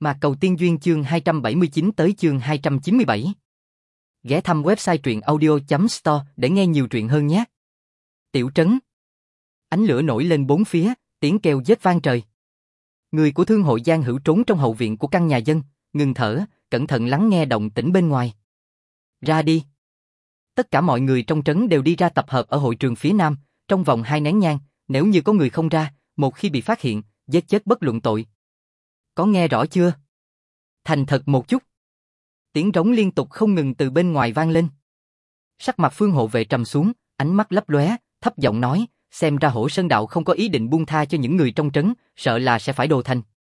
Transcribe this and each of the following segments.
Mạc Cầu Tiên Duyên chương 279 tới chương 297. Ghé thăm website truyệnaudio.store để nghe nhiều truyện hơn nhé. Tiểu trấn. Ánh lửa nổi lên bốn phía, tiếng kêu giết vang trời. Người của thương hội Giang Hữu trốn trong hậu viện của căn nhà dân, ngừng thở, cẩn thận lắng nghe động tĩnh bên ngoài. Ra đi. Tất cả mọi người trong trấn đều đi ra tập hợp ở hội trường phía nam, trong vòng 2 nén nhang, nếu như có người không ra, một khi bị phát hiện, giết chết bất luận tội. Có nghe rõ chưa? Thành thật một chút. Tiếng trống liên tục không ngừng từ bên ngoài vang lên. Sắc mặt Phương hộ vệ trầm xuống, ánh mắt lấp lóe, thấp giọng nói, xem ra Hổ Sơn đạo không có ý định buông tha cho những người trong trấn, sợ là sẽ phải đồ thành.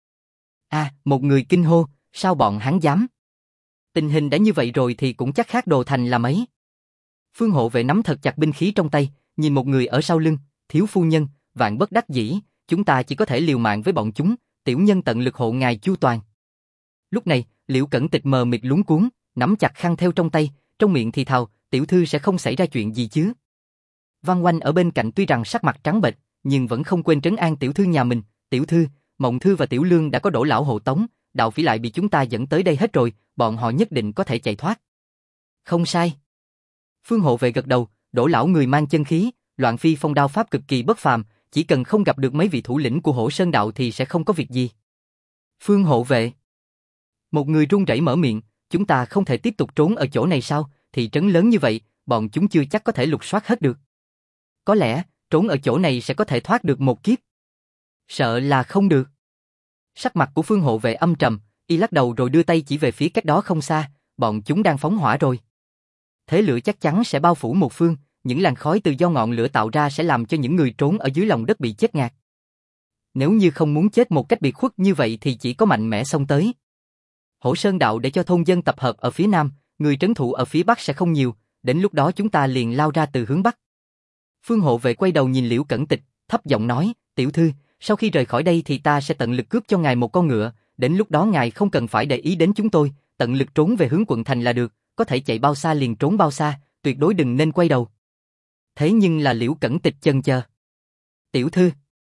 Một người kinh hô, sao bọn hắn dám? Tình hình đã như vậy rồi thì cũng chắc khác đồ thành là mấy. Phương hộ vệ nắm thật chặt binh khí trong tay, nhìn một người ở sau lưng, thiếu phu nhân, vạn bất đắc dĩ, chúng ta chỉ có thể liều mạng với bọn chúng, tiểu nhân tận lực hộ ngài chu toàn. Lúc này, Liễu Cẩn Tịch mờ mịt luống cuống, nắm chặt khăn theo trong tay, trong miệng thì thào, tiểu thư sẽ không xảy ra chuyện gì chứ. Văn Oanh ở bên cạnh tuy rằng sắc mặt trắng bệch, nhưng vẫn không quên trấn an tiểu thư nhà mình, tiểu thư, Mộng Thư và Tiểu Lương đã có Đỗ lão hộ tống, Đạo Phỉ lại bị chúng ta dẫn tới đây hết rồi, bọn họ nhất định có thể chạy thoát. Không sai. Phương hộ vệ gật đầu, Đỗ lão người mang chân khí, loạn phi phong đao pháp cực kỳ bất phàm, chỉ cần không gặp được mấy vị thủ lĩnh của Hổ Sơn đạo thì sẽ không có việc gì. Phương hộ vệ. Một người run rẩy mở miệng, chúng ta không thể tiếp tục trốn ở chỗ này sao, thị trấn lớn như vậy, bọn chúng chưa chắc có thể lục soát hết được. Có lẽ, trốn ở chỗ này sẽ có thể thoát được một kiếp. Sợ là không được. Sắc mặt của Phương hộ vệ âm trầm, y lắc đầu rồi đưa tay chỉ về phía cách đó không xa, bọn chúng đang phóng hỏa rồi. Thế lửa chắc chắn sẽ bao phủ một phương, những làn khói từ do ngọn lửa tạo ra sẽ làm cho những người trốn ở dưới lòng đất bị chết ngạt. Nếu như không muốn chết một cách biệt khuất như vậy thì chỉ có mạnh mẽ xông tới. Hổ Sơn đạo để cho thôn dân tập hợp ở phía nam, người trấn thủ ở phía bắc sẽ không nhiều, đến lúc đó chúng ta liền lao ra từ hướng bắc. Phương hộ vệ quay đầu nhìn Liễu Cẩn Tịch, thấp giọng nói, tiểu thư, sau khi rời khỏi đây thì ta sẽ tận lực cướp cho ngài một con ngựa, đến lúc đó ngài không cần phải để ý đến chúng tôi, tận lực trốn về hướng quận thành là được, có thể chạy bao xa liền trốn bao xa, tuyệt đối đừng nên quay đầu. Thế nhưng là Liễu Cẩn Tịch chần chờ. Tiểu thư.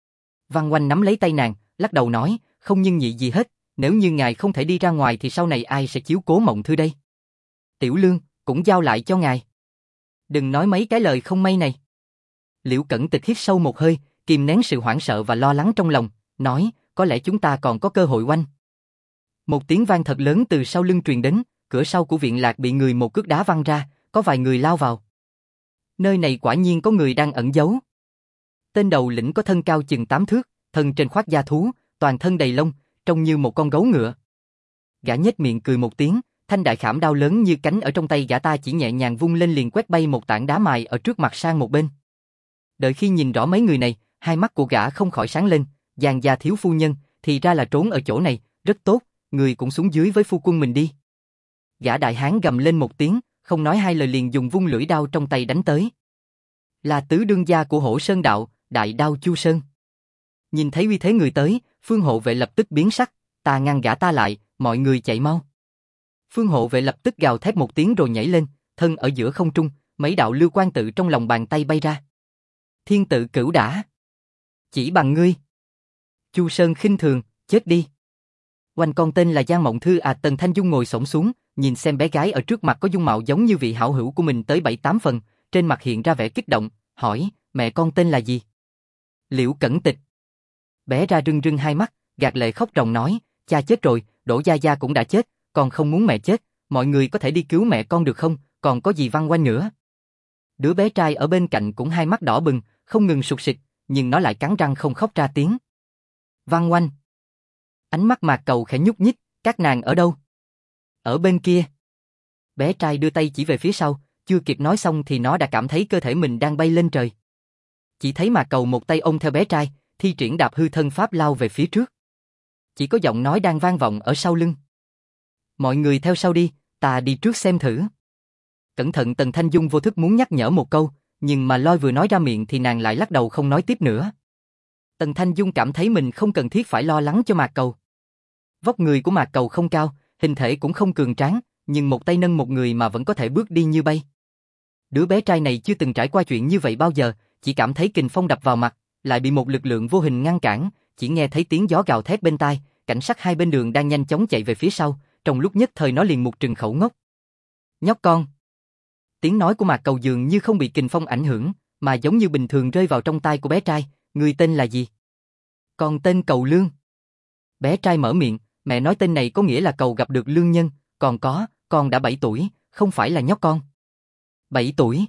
Văn Oanh nắm lấy tay nàng, lắc đầu nói, không nhưng nhị gì hết, nếu như ngài không thể đi ra ngoài thì sau này ai sẽ chiếu cố Mộng Thư đây? Tiểu Lương, cũng giao lại cho ngài. Đừng nói mấy cái lời không may này. Liễu Cẩn Tịch hít sâu một hơi, kìm nén sự hoảng sợ và lo lắng trong lòng, nói, có lẽ chúng ta còn có cơ hội. Oanh. Một tiếng vang thật lớn từ sau lưng truyền đến, cửa sau của viện lạc bị người một cước đá văng ra, có vài người lao vào. Nơi này quả nhiên có người đang ẩn giấu. Tên đầu lĩnh có thân cao chừng 8 thước, thân trên khoác da thú, toàn thân đầy lông, trông như một con gấu ngựa. Gã nhếch miệng cười một tiếng, thanh đại khảm đao lớn như cánh ở trong tay gã ta chỉ nhẹ nhàng vung lên liền quét bay một tảng đá mài ở trước mặt sang một bên. Đợi khi nhìn rõ mấy người này, hai mắt của gã không khỏi sáng lên, Giang gia thiếu phu nhân, thì ra là trốn ở chỗ này, rất tốt, người cũng xuống dưới với phu quân mình đi. Gã đại hán gầm lên một tiếng, không nói hai lời liền dùng vung lưỡi đao trong tay đánh tới. Là tứ đương gia của Hổ Sơn đạo, Đại Đao Chu Sơn. Nhìn thấy uy thế người tới, Phương hộ vệ lập tức biến sắc, ta ngăn gã ta lại, mọi người chạy mau. Phương hộ vệ lập tức gào thét một tiếng rồi nhảy lên, thân ở giữa không trung, mấy đạo lưu quang tự trong lòng bàn tay bay ra. Thiên tự cửu đả. Chỉ bằng ngươi. Chu Sơn khinh thường, chết đi. Oanh con tên là Giang Mộng Thư Tần Thanh Dung ngồi xổm xuống, nhìn xem bé gái ở trước mặt có dung mạo giống như vị hảo hữu của mình tới 7-8 phần, trên mặt hiện ra vẻ kích động, hỏi, mẹ con tên là gì? Liễu Cẩn Tịch. Bé ra rưng rưng hai mắt, gạt lệ khóc ròng nói, cha chết rồi, Đỗ gia gia cũng đã chết, con không muốn mẹ chết, mọi người có thể đi cứu mẹ con được không, còn có gì Văn Oanh nữa. Đứa bé trai ở bên cạnh cũng hai mắt đỏ bừng, không ngừng sụt sịt, nhưng nó lại cắn răng không khóc ra tiếng. Văn Oanh. Ánh mắt Mạc Cầu khẽ nhúc nhích, các nàng ở đâu? Ở bên kia. Bé trai đưa tay chỉ về phía sau, chưa kịp nói xong thì nó đã cảm thấy cơ thể mình đang bay lên trời. Chỉ thấy Mạc Cầu một tay ôm theo bé trai, thi triển đạp hư thân pháp lao về phía trước. Chỉ có giọng nói đang vang vọng ở sau lưng. Mọi người theo sau đi, ta đi trước xem thử. Cẩn thận. Tần Thanh Dung vô thức muốn nhắc nhở một câu, nhưng mà lôi vừa nói ra miệng thì nàng lại lắc đầu không nói tiếp nữa. Tần Thanh Dung cảm thấy mình không cần thiết phải lo lắng cho Mạc Cầu. Vóc người của Mạc Cầu không cao, hình thể cũng không cường tráng, nhưng một tay nâng một người mà vẫn có thể bước đi như bay. Đứa bé trai này chưa từng trải qua chuyện như vậy bao giờ, chỉ cảm thấy kình phong đập vào mặt, lại bị một lực lượng vô hình ngăn cản, chỉ nghe thấy tiếng gió gào thét bên tai, cảnh sát hai bên đường đang nhanh chóng chạy về phía sau, trong lúc nhất thời nó liền mục trừng khẩu ngốc. Nhóc con. Tiếng nói của Mạc Cầu dường như không bị kình phong ảnh hưởng, mà giống như bình thường rơi vào trong tai của bé trai. Ngươi tên là gì? Con tên Cầu Lương. Bé trai mở miệng, mẹ nói tên này có nghĩa là cầu gặp được lương nhân, con đã 7 tuổi, không phải là nhóc con. 7 tuổi.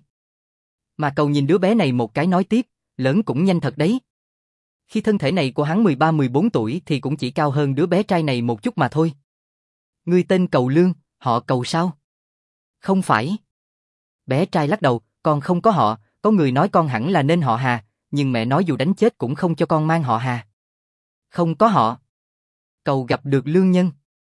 Mà Cầu nhìn đứa bé này một cái nói tiếp, lớn cũng nhanh thật đấy. Khi thân thể này của hắn 13-14 tuổi thì cũng chỉ cao hơn đứa bé trai này một chút mà thôi. Ngươi tên Cầu Lương, họ Cầu sao? Không phải. Bé trai lắc đầu, con không có họ, có người nói con hẳn là nên họ Hà, nhưng mẹ nói dù đánh chết cũng không cho con mang họ Hà. Không có họ. Cầu gặp được lương nhân.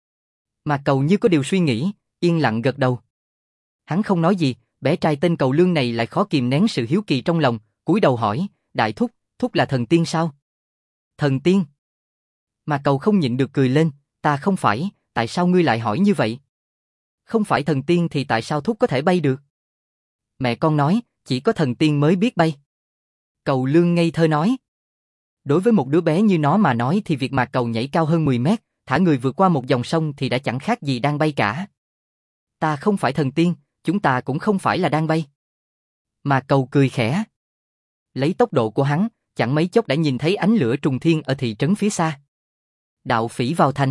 Mà Cầu như có điều suy nghĩ, yên lặng gật đầu. Hắn không nói gì, bé trai tên Cầu Lương này lại khó kìm nén sự hiếu kỳ trong lòng, cúi đầu hỏi, đại thúc, thúc là thần tiên sao? Thần tiên? Mà Cầu không nhịn được cười lên, ta không phải, tại sao ngươi lại hỏi như vậy? Không phải thần tiên thì tại sao thúc có thể bay được? Mẹ con nói, chỉ có thần tiên mới biết bay. Cầu Lương ngây thơ nói. Đối với một đứa bé như nó mà nói thì việc mà Cầu nhảy cao hơn 10 mét, thả người vượt qua một dòng sông thì đã chẳng khác gì đang bay cả. Ta không phải thần tiên, chúng ta cũng không phải là đang bay. Mà Cầu cười khẽ. Lấy tốc độ của hắn, chẳng mấy chốc đã nhìn thấy ánh lửa trùng thiên ở thị trấn phía xa. Đạo phỉ vào thành.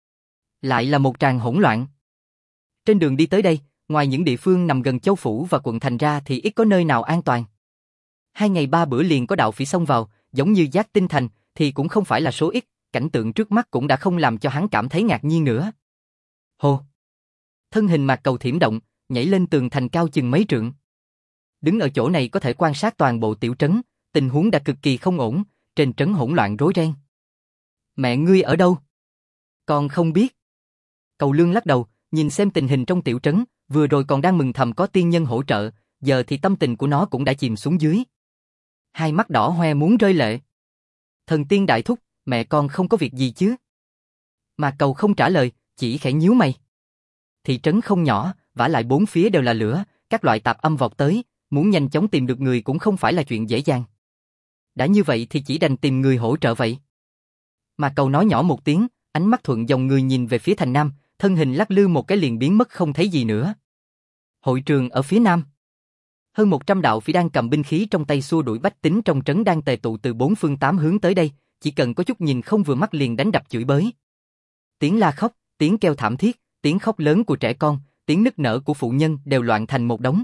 Lại là một tràng hỗn loạn. Trên đường đi tới đây, ngoài những địa phương nằm gần châu phủ và quận thành ra thì ít có nơi nào an toàn. 2 ngày 3 bữa liền có đạo phỉ xông vào, giống như Giác Tinh Thành, thì cũng không phải là số ít, cảnh tượng trước mắt cũng đã không làm cho hắn cảm thấy ngạc nhiên nữa. Hồ! Thân hình Mạc Cầu thiểm động, nhảy lên tường thành cao chừng mấy trượng. Đứng ở chỗ này có thể quan sát toàn bộ tiểu trấn, tình huống đã cực kỳ không ổn, trên trấn hỗn loạn rối ren. Mẹ ngươi ở đâu? Con không biết. Cầu Lương lắc đầu, nhìn xem tình hình trong tiểu trấn, vừa rồi còn đang mừng thầm có tiên nhân hỗ trợ, giờ thì tâm tình của nó cũng đã chìm xuống dưới. Hai mắt đỏ hoe muốn rơi lệ. Thần tiên đại thúc, mẹ con không có việc gì chứ? Mà Cầu không trả lời, chỉ khẽ nhíu mày. Thị trấn không nhỏ, vả lại bốn phía đều là lửa, các loại tạp âm vọt tới, muốn nhanh chóng tìm được người cũng không phải là chuyện dễ dàng. Đã như vậy thì chỉ đành tìm người hỗ trợ vậy. Mà Cầu nói nhỏ một tiếng, ánh mắt thuận dòng người nhìn về phía thành nam, thân hình lắc lư một cái liền biến mất không thấy gì nữa. Hội trường ở phía nam. Hơn 100 đạo phỉ đang cầm binh khí trong tay xua đuổi bách tính trong trấn đang tề tụ từ 4 phương 8 hướng tới đây, chỉ cần có chút nhìn không vừa mắt liền đánh đập chửi bới. Tiếng la khóc, tiếng kêu thảm thiết, tiếng khóc lớn của trẻ con, tiếng nức nở của phụ nhân đều loạn thành một đống.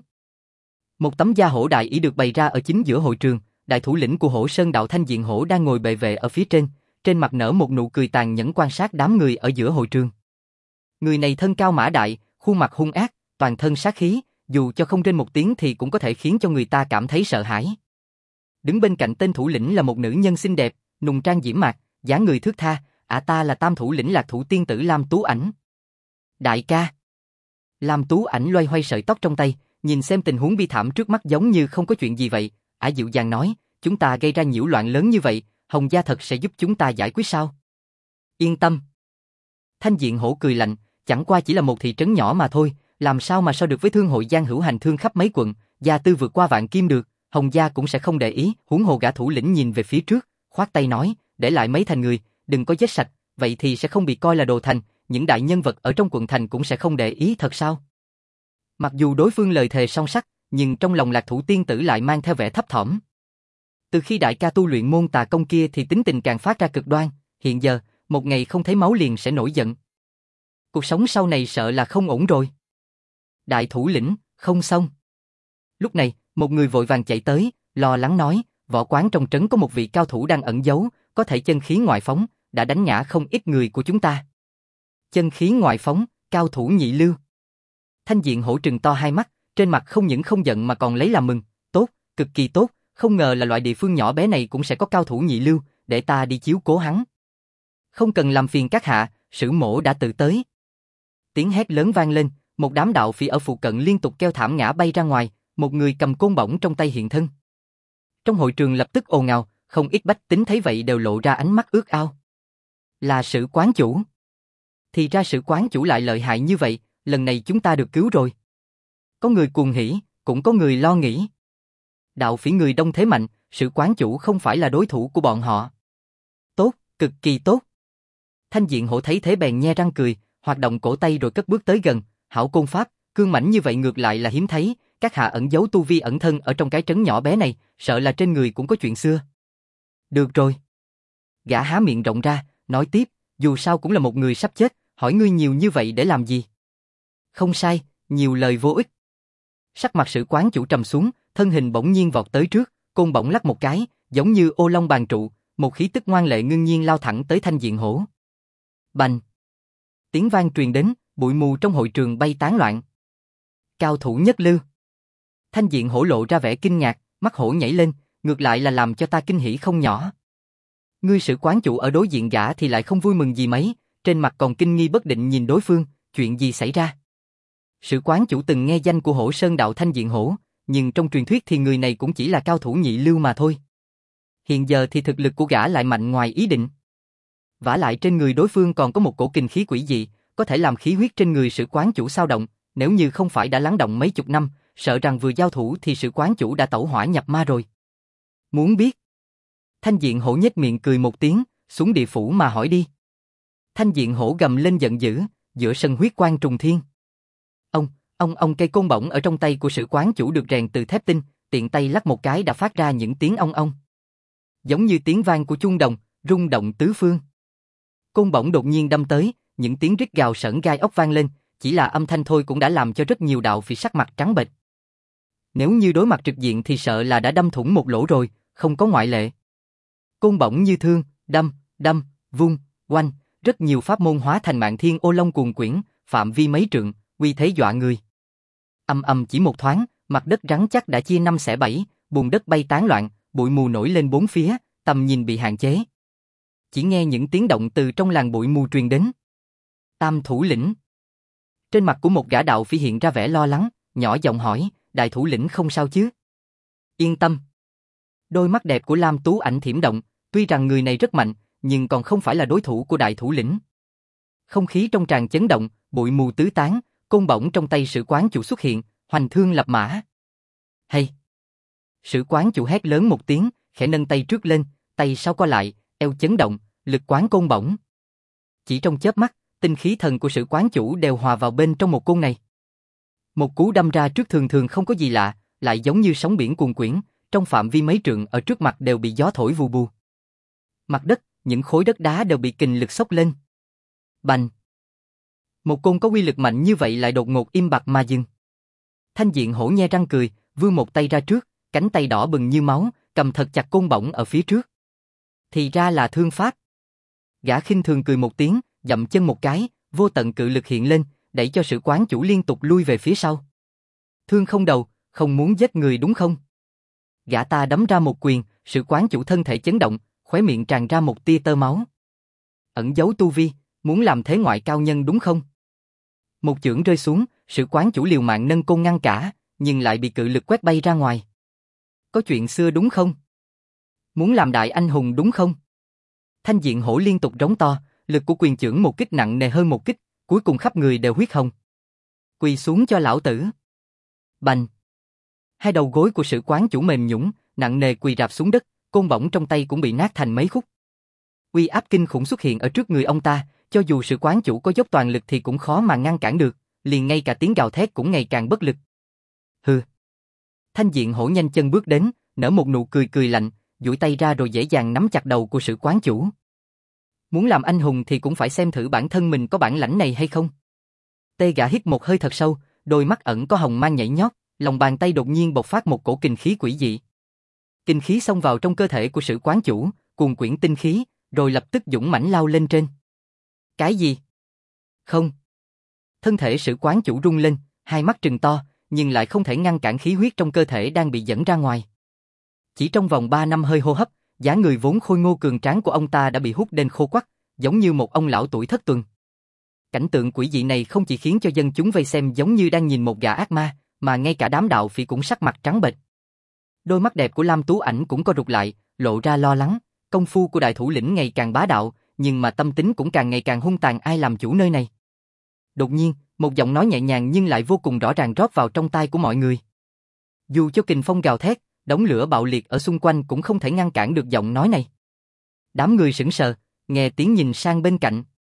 Một tấm da hổ đại ỷ được bày ra ở chính giữa hội trường, đại thủ lĩnh của Hổ Sơn đạo Thanh Diện Hổ đang ngồi bệ vệ ở phía trên mặt nở một nụ cười tàn nhẫn quan sát đám người ở giữa hội trường. Người này thân cao mã đại, khuôn mặt hung ác, toàn thân sát khí, dù cho không rên một tiếng thì cũng có thể khiến cho người ta cảm thấy sợ hãi. Đứng bên cạnh tên thủ lĩnh là một nữ nhân xinh đẹp, nùng trang diễm mạc, dáng người thướt tha, ta là tam thủ lĩnh Lạc Thủ tiên tử Lam Tú Ảnh. Đại ca. Lam Tú Ảnh loay hoay sợi tóc trong tay, nhìn xem tình huống bi thảm trước mắt giống như không có chuyện gì vậy, dịu dàng nói, chúng ta gây ra nhiễu loạn lớn như vậy, Hồng gia thật sẽ giúp chúng ta giải quyết sao? Yên tâm. Thanh Diện Hổ cười lạnh, chẳng qua chỉ là một thị trấn nhỏ mà thôi, làm sao mà so được với thương hội giang hữu hành thương khắp mấy quận, gia tư vượt qua vạn kim được, Hồng gia cũng sẽ không để ý. Huống hồ gã thủ lĩnh nhìn về phía trước, khoát tay nói, để lại mấy thành người, đừng có giết sạch, vậy thì sẽ không bị coi là đồ thành, những đại nhân vật ở trong quận thành cũng sẽ không để ý thật sao? Mặc dù đối phương lời thề song sắt, nhưng trong lòng Lạc Thủ tiên tử lại mang theo vẻ thấp thỏm. Từ khi đại ca tu luyện môn tà công kia thì tính tình càng phát ra cực đoan, hiện giờ, một ngày không thấy máu liền sẽ nổi giận. Cuộc sống sau này sợ là không ổn rồi. Đại thủ lĩnh, không xong. Lúc này, một người vội vàng chạy tới, lo lắng nói, võ quán trong trấn có một vị cao thủ đang ẩn giấu, có thể chân khí ngoại phóng, đã đánh ngã không ít người của chúng ta. Chân khí ngoại phóng, cao thủ nhị lưu. Thanh Diện Hổ trừng to hai mắt, trên mặt không những không giận mà còn lấy làm mừng, tốt, cực kỳ tốt, không ngờ là loại địa phương nhỏ bé này cũng sẽ có cao thủ nhị lưu, để ta đi chiếu cố hắn. Không cần làm phiền các hạ, Sử Mỗ đã tự tới. Tiếng hét lớn vang lên, một đám đạo phỉ ở phụ cận liên tục kêu thảm ngã bay ra ngoài, một người cầm côn bổng trong tay hiện thân. Trong hội trường lập tức ồn ào, không ít bách tính thấy vậy đều lộ ra ánh mắt ước ao. Là Sử quán chủ. Thì ra Sử quán chủ lại lợi hại như vậy, lần này chúng ta được cứu rồi. Có người cuồng hỉ, cũng có người lo nghĩ. Đạo phỉ người đông thế mạnh, Sử quán chủ không phải là đối thủ của bọn họ. Tốt, cực kỳ tốt. Thanh Diện Hổ thấy thế bèn nhe răng cười, hoạt động cổ tay rồi cất bước tới gần, hảo côn pháp, cương mãnh như vậy ngược lại là hiếm thấy, các hạ ẩn giấu tu vi ẩn thân ở trong cái trấn nhỏ bé này, sợ là trên người cũng có chuyện xưa. Được rồi. Gã há miệng rộng ra, nói tiếp, dù sao cũng là một người sắp chết, hỏi ngươi nhiều như vậy để làm gì? Không sai, nhiều lời vô ích. Sắc mặt Sử quán chủ trầm xuống, thân hình bỗng nhiên vọt tới trước, côn bỗng lắc một cái, giống như ô long bàn trụ, một khí tức ngoan lệ ngưng nhiên lao thẳng tới Thanh Diện Hổ. Bành! Tiếng vang truyền đến, bụi mù trong hội trường bay tán loạn. Cao thủ nhất lưu. Thanh Diện Hổ lộ ra vẻ kinh ngạc, mắt hổ nhảy lên, ngược lại là làm cho ta kinh hỉ không nhỏ. Ngươi Sử quán chủ ở đối diện gã thì lại không vui mừng gì mấy, trên mặt còn kinh nghi bất định nhìn đối phương, chuyện gì xảy ra? Sử quán chủ từng nghe danh của Hổ Sơn đạo Thanh Diện Hổ, nhưng trong truyền thuyết thì người này cũng chỉ là cao thủ nhị lưu mà thôi. Hiện giờ thì thực lực của gã lại mạnh ngoài ý định. Vả lại trên người đối phương còn có một cổ kình khí quỷ dị, có thể làm khí huyết trên người Sử quán chủ xao động, nếu như không phải đã lắng động mấy chục năm, sợ rằng vừa giao thủ thì Sử quán chủ đã tẩu hỏa nhập ma rồi. Muốn biết? Thanh Diện Hổ nhếch miệng cười một tiếng, xuống địa phủ mà hỏi đi. Thanh Diện Hổ gầm lên giận dữ, giữa sân huyết quang trùng thiên. Ông cây côn bổng ở trong tay của Sử quán chủ được rèn từ thép tinh, tiện tay lắc một cái đã phát ra những tiếng ong. Giống như tiếng vang của chuông đồng, rung động tứ phương. Côn bổng đột nhiên đâm tới, những tiếng rít gào sởn gai ốc vang lên, chỉ là âm thanh thôi cũng đã làm cho rất nhiều đạo phỉ sắc mặt trắng bệch. Nếu như đối mặt trực diện thì sợ là đã đâm thủng một lỗ rồi, không có ngoại lệ. Côn bổng như thương, đâm, vung, oanh, rất nhiều pháp môn hóa thành mạng thiên ô long cuồn quyển, phạm vi mấy trượng, uy thế dọa người. Ầm chỉ một thoáng, mặt đất rắn chắc đã chia năm xẻ bảy, bùn đất bay tán loạn, bụi mù nổi lên bốn phía, tầm nhìn bị hạn chế. Chỉ nghe những tiếng động từ trong làn bụi mù truyền đến. Tam thủ lĩnh. Trên mặt của một gã đạo phỉ hiện ra vẻ lo lắng, nhỏ giọng hỏi, đại thủ lĩnh không sao chứ? Yên tâm. Đôi mắt đẹp của Lam Tú Ảnh thiểm động, tuy rằng người này rất mạnh, nhưng còn không phải là đối thủ của đại thủ lĩnh. Không khí trong tràn chấn động, bụi mù tứ tán, côn bổng trong tay Sử quán chủ xuất hiện, hoành thương lập mã. Hay! Sử quán chủ hét lớn một tiếng, khẽ nâng tay trước lên, tay sau co lại, eo chấn động, lực quán côn bổng. Chỉ trong chớp mắt, tinh khí thần của Sử quán chủ đều hòa vào bên trong một côn này. Một cú đâm ra trước thường thường không có gì lạ, lại giống như sóng biển cuồn quyển, trong phạm vi mấy trượng ở trước mặt đều bị gió thổi vù vù. Mặt đất, những khối đất đá đều bị kình lực xốc lên. Bành! Một côn có uy lực mạnh như vậy lại đột ngột im bặt mà dừng. Thanh Diện Hổ nhe răng cười, vươn một tay ra trước, cánh tay đỏ bừng như máu, cầm thật chặt côn bổng ở phía trước. Thì ra là thương pháp. Gã khinh thường cười một tiếng, dậm chân một cái, vô tận cự lực hiện lên, đẩy cho Sử quán chủ liên tục lui về phía sau. Thương không đầu, không muốn giết người đúng không? Gã ta đấm ra một quyền, Sử quán chủ thân thể chấn động, khóe miệng tràn ra một tia tơ máu. Ẩn giấu tu vi, muốn làm thế ngoại cao nhân đúng không? Một chưởng rơi xuống, Sử quán chủ liều mạng nâng côn ngăn cả, nhưng lại bị cự lực quét bay ra ngoài. Có chuyện xưa đúng không? Muốn làm đại anh hùng đúng không? Thanh Diện Hổ liên tục rống to, lực của quyền chưởng một kích nặng nề hơn một kích, cuối cùng khắp người đều huyết hồng. Quỳ xuống cho lão tử. Bành! Hai đầu gối của Sử quán chủ mềm nhũn, nặng nề quỳ rạp xuống đất, côn bổng trong tay cũng bị nát thành mấy khúc. Uy áp kinh khủng xuất hiện ở trước người ông ta, cho dù Sử quán chủ có dốc toàn lực thì cũng khó mà ngăn cản được, liền ngay cả tiếng gào thét cũng ngày càng bất lực. Hừ. Thanh Diện Hổ nhanh chân bước đến, nở một nụ cười cười lạnh, duỗi tay ra rồi dễ dàng nắm chặt đầu của Sử quán chủ. Muốn làm anh hùng thì cũng phải xem thử bản thân mình có bản lãnh này hay không. Tê gã hít một hơi thật sâu, đôi mắt ẩn có hồng mang nhảy nhót, lòng bàn tay đột nhiên bộc phát một cổ kình khí quỷ dị. Kinh khí xông vào trong cơ thể của Sử quán chủ, cuồn quyển tinh khí, rồi lập tức dũng mãnh lao lên trên. Cái gì? Không. Thân thể Sử quán chủ rung lên, hai mắt trừng to, nhưng lại không thể ngăn cản khí huyết trong cơ thể đang bị dẫn ra ngoài. Chỉ trong vòng 3 năm hơi hô hấp, dáng người vốn khôi ngô cường tráng của ông ta đã bị hút đến khô quắt, giống như một ông lão tuổi thất tuần. Cảnh tượng quỷ dị này không chỉ khiến cho dân chúng vây xem giống như đang nhìn một gã ác ma, mà ngay cả đám đạo phỉ cũng sắc mặt trắng bệch. Đôi mắt đẹp của Lam Tú Ảnh cũng co rụt lại, lộ ra lo lắng, công phu của đại thủ lĩnh ngày càng bá đạo, nhưng mà tâm tính cũng càng ngày càng hung tàn, ai làm chủ nơi này. Đột nhiên, một giọng nói nhẹ nhàng nhưng lại vô cùng rõ ràng rót vào trong tai của mọi người. Dù cho kình phong gào thét, đống lửa bạo liệt ở xung quanh cũng không thể ngăn cản được giọng nói này. Đám người sững sờ, nghe tiếng nhìn sang bên cạnh.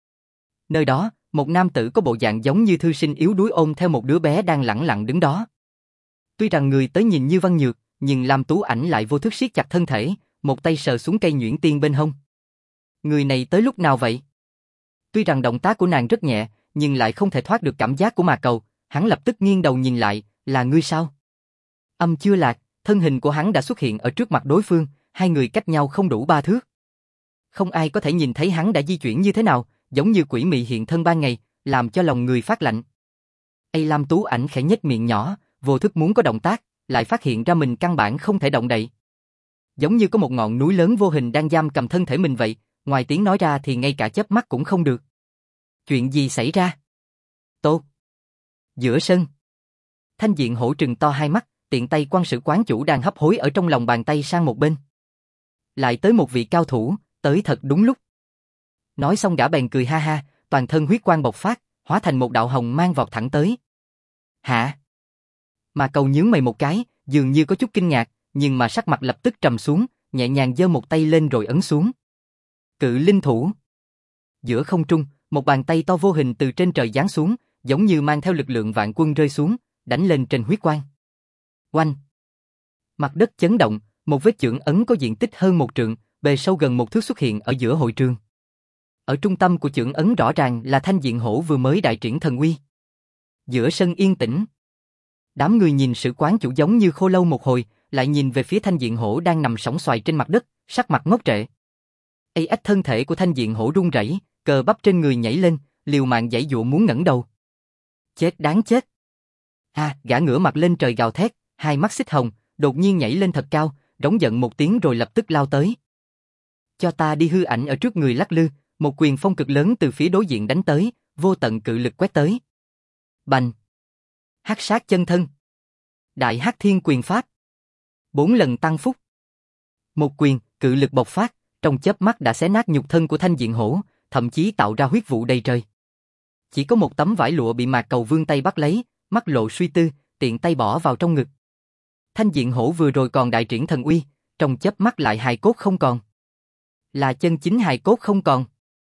Nơi đó, một nam tử có bộ dạng giống như thư sinh yếu đuối ôm theo một đứa bé đang lẳng lặng đứng đó. Tuy rằng người tới nhìn như văn nhược, nhưng Lam Tú Ảnh lại vô thức siết chặt thân thể, một tay sờ xuống cây nhuyễn tiên bên hông. Người này tới lúc nào vậy? Tuy rằng động tác của nàng rất nhẹ, nhưng lại không thể thoát được cảm giác của Mạc Cầu, hắn lập tức nghiêng đầu nhìn lại, là ngươi sao? Âm chưa lạc, thân hình của hắn đã xuất hiện ở trước mặt đối phương, hai người cách nhau không đủ 3 thước. Không ai có thể nhìn thấy hắn đã di chuyển như thế nào, giống như quỷ mị hiện thân ban ngày, làm cho lòng người phát lạnh. Lam Tú Ảnh khẽ nhếch miệng nhỏ, vô thức muốn có động tác, lại phát hiện ra mình căn bản không thể động đậy. Giống như có một ngọn núi lớn vô hình đang giam cầm thân thể mình vậy, ngoài tiếng nói ra thì ngay cả chớp mắt cũng không được. Chuyện gì xảy ra? Tốt. Giữa sân, Thanh Diện Hổ trừng to hai mắt, tiện tay quăng sự quán chủ đang hấp hối ở trong lòng bàn tay sang một bên. Lại tới một vị cao thủ, tới thật đúng lúc. Nói xong gã bèn cười ha ha, toàn thân huyết quang bộc phát, hóa thành một đạo hồng mang vọt thẳng tới. Hả? Mà Cầu nhướng mày một cái, dường như có chút kinh ngạc, nhưng mà sắc mặt lập tức trầm xuống, nhẹ nhàng giơ một tay lên rồi ấn xuống. Cự linh thủ. Giữa không trung, một bàn tay to vô hình từ trên trời giáng xuống, giống như mang theo lực lượng vạn quân rơi xuống, đánh lên trên huyết quang. Oanh! Mặt đất chấn động, một vết chưởng ấn có diện tích hơn 1 trượng, bề sâu gần 1 thước xuất hiện ở giữa hội trường. Ở trung tâm của chưởng ấn rõ ràng là Thanh Diện Hổ vừa mới đại triển thần uy. Giữa sân yên tĩnh, đám người nhìn sự quán chủ giống như khô lâu một hồi, lại nhìn về phía Thanh Diện Hổ đang nằm sóng xoài trên mặt đất, sắc mặt ngốc trệ. Thân thể của Thanh Diện Hổ run rẩy, cơ bắp trên người nhảy lên, liều mạng giãy giụa muốn ngẩng đầu. Chết đáng chết! Gã ngửa mặt lên trời gào thét, hai mắt xích hồng, đột nhiên nhảy lên thật cao, rống giận một tiếng rồi lập tức lao tới. Cho ta đi hư ảnh ở trước người lắc lư, một quyền phong cực lớn từ phía đối diện đánh tới, vô tận cự lực quét tới. Bành! Hắc sát chân thân. Đại Hắc Thiên quyền pháp. 4 lần tăng phúc. Một quyền, cự lực bộc phát, trong chớp mắt đã xé nát nhục thân của Thanh Diện Hổ, thậm chí tạo ra huyết vụ đầy trời. Chỉ có một tấm vải lụa bị Mạc Cầu vươn tay bắt lấy, mắt lộ suy tư, tiện tay bỏ vào trong ngực. Thanh Diện Hổ vừa rồi còn đại triển thần uy, trong chớp mắt lại hài cốt không còn. Là chân chính hài cốt không còn.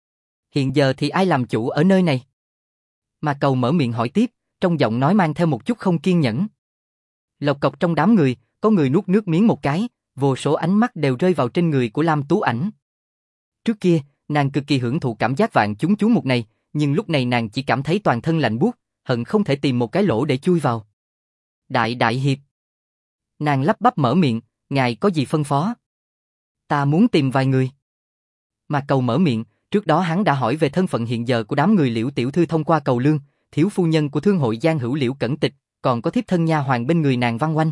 Hiện giờ thì ai làm chủ ở nơi này? Mạc Cầu mở miệng hỏi tiếp, trong giọng nói mang theo một chút không kiên nhẫn. Lộc cộc trong đám người, có người nuốt nước miếng một cái, vô số ánh mắt đều rơi vào trên người của Lam Tú Ảnh. Trước kia, nàng cực kỳ hưởng thụ cảm giác vạn chúng chú mục này, nhưng lúc này nàng chỉ cảm thấy toàn thân lạnh buốt, hận không thể tìm một cái lỗ để chui vào. Đại hiệp. Nàng lắp bắp mở miệng, ngài có gì phân phó? Ta muốn tìm vài người. Mạc Cầu mở miệng, trước đó hắn đã hỏi về thân phận hiện giờ của đám người Liễu tiểu thư thông qua Cầu Lương, thiếu phu nhân của thương hội Giang Hữu Liễu Cẩn Tịch, còn có thiếp thân nha hoàn bên người nàng Văn Oanh.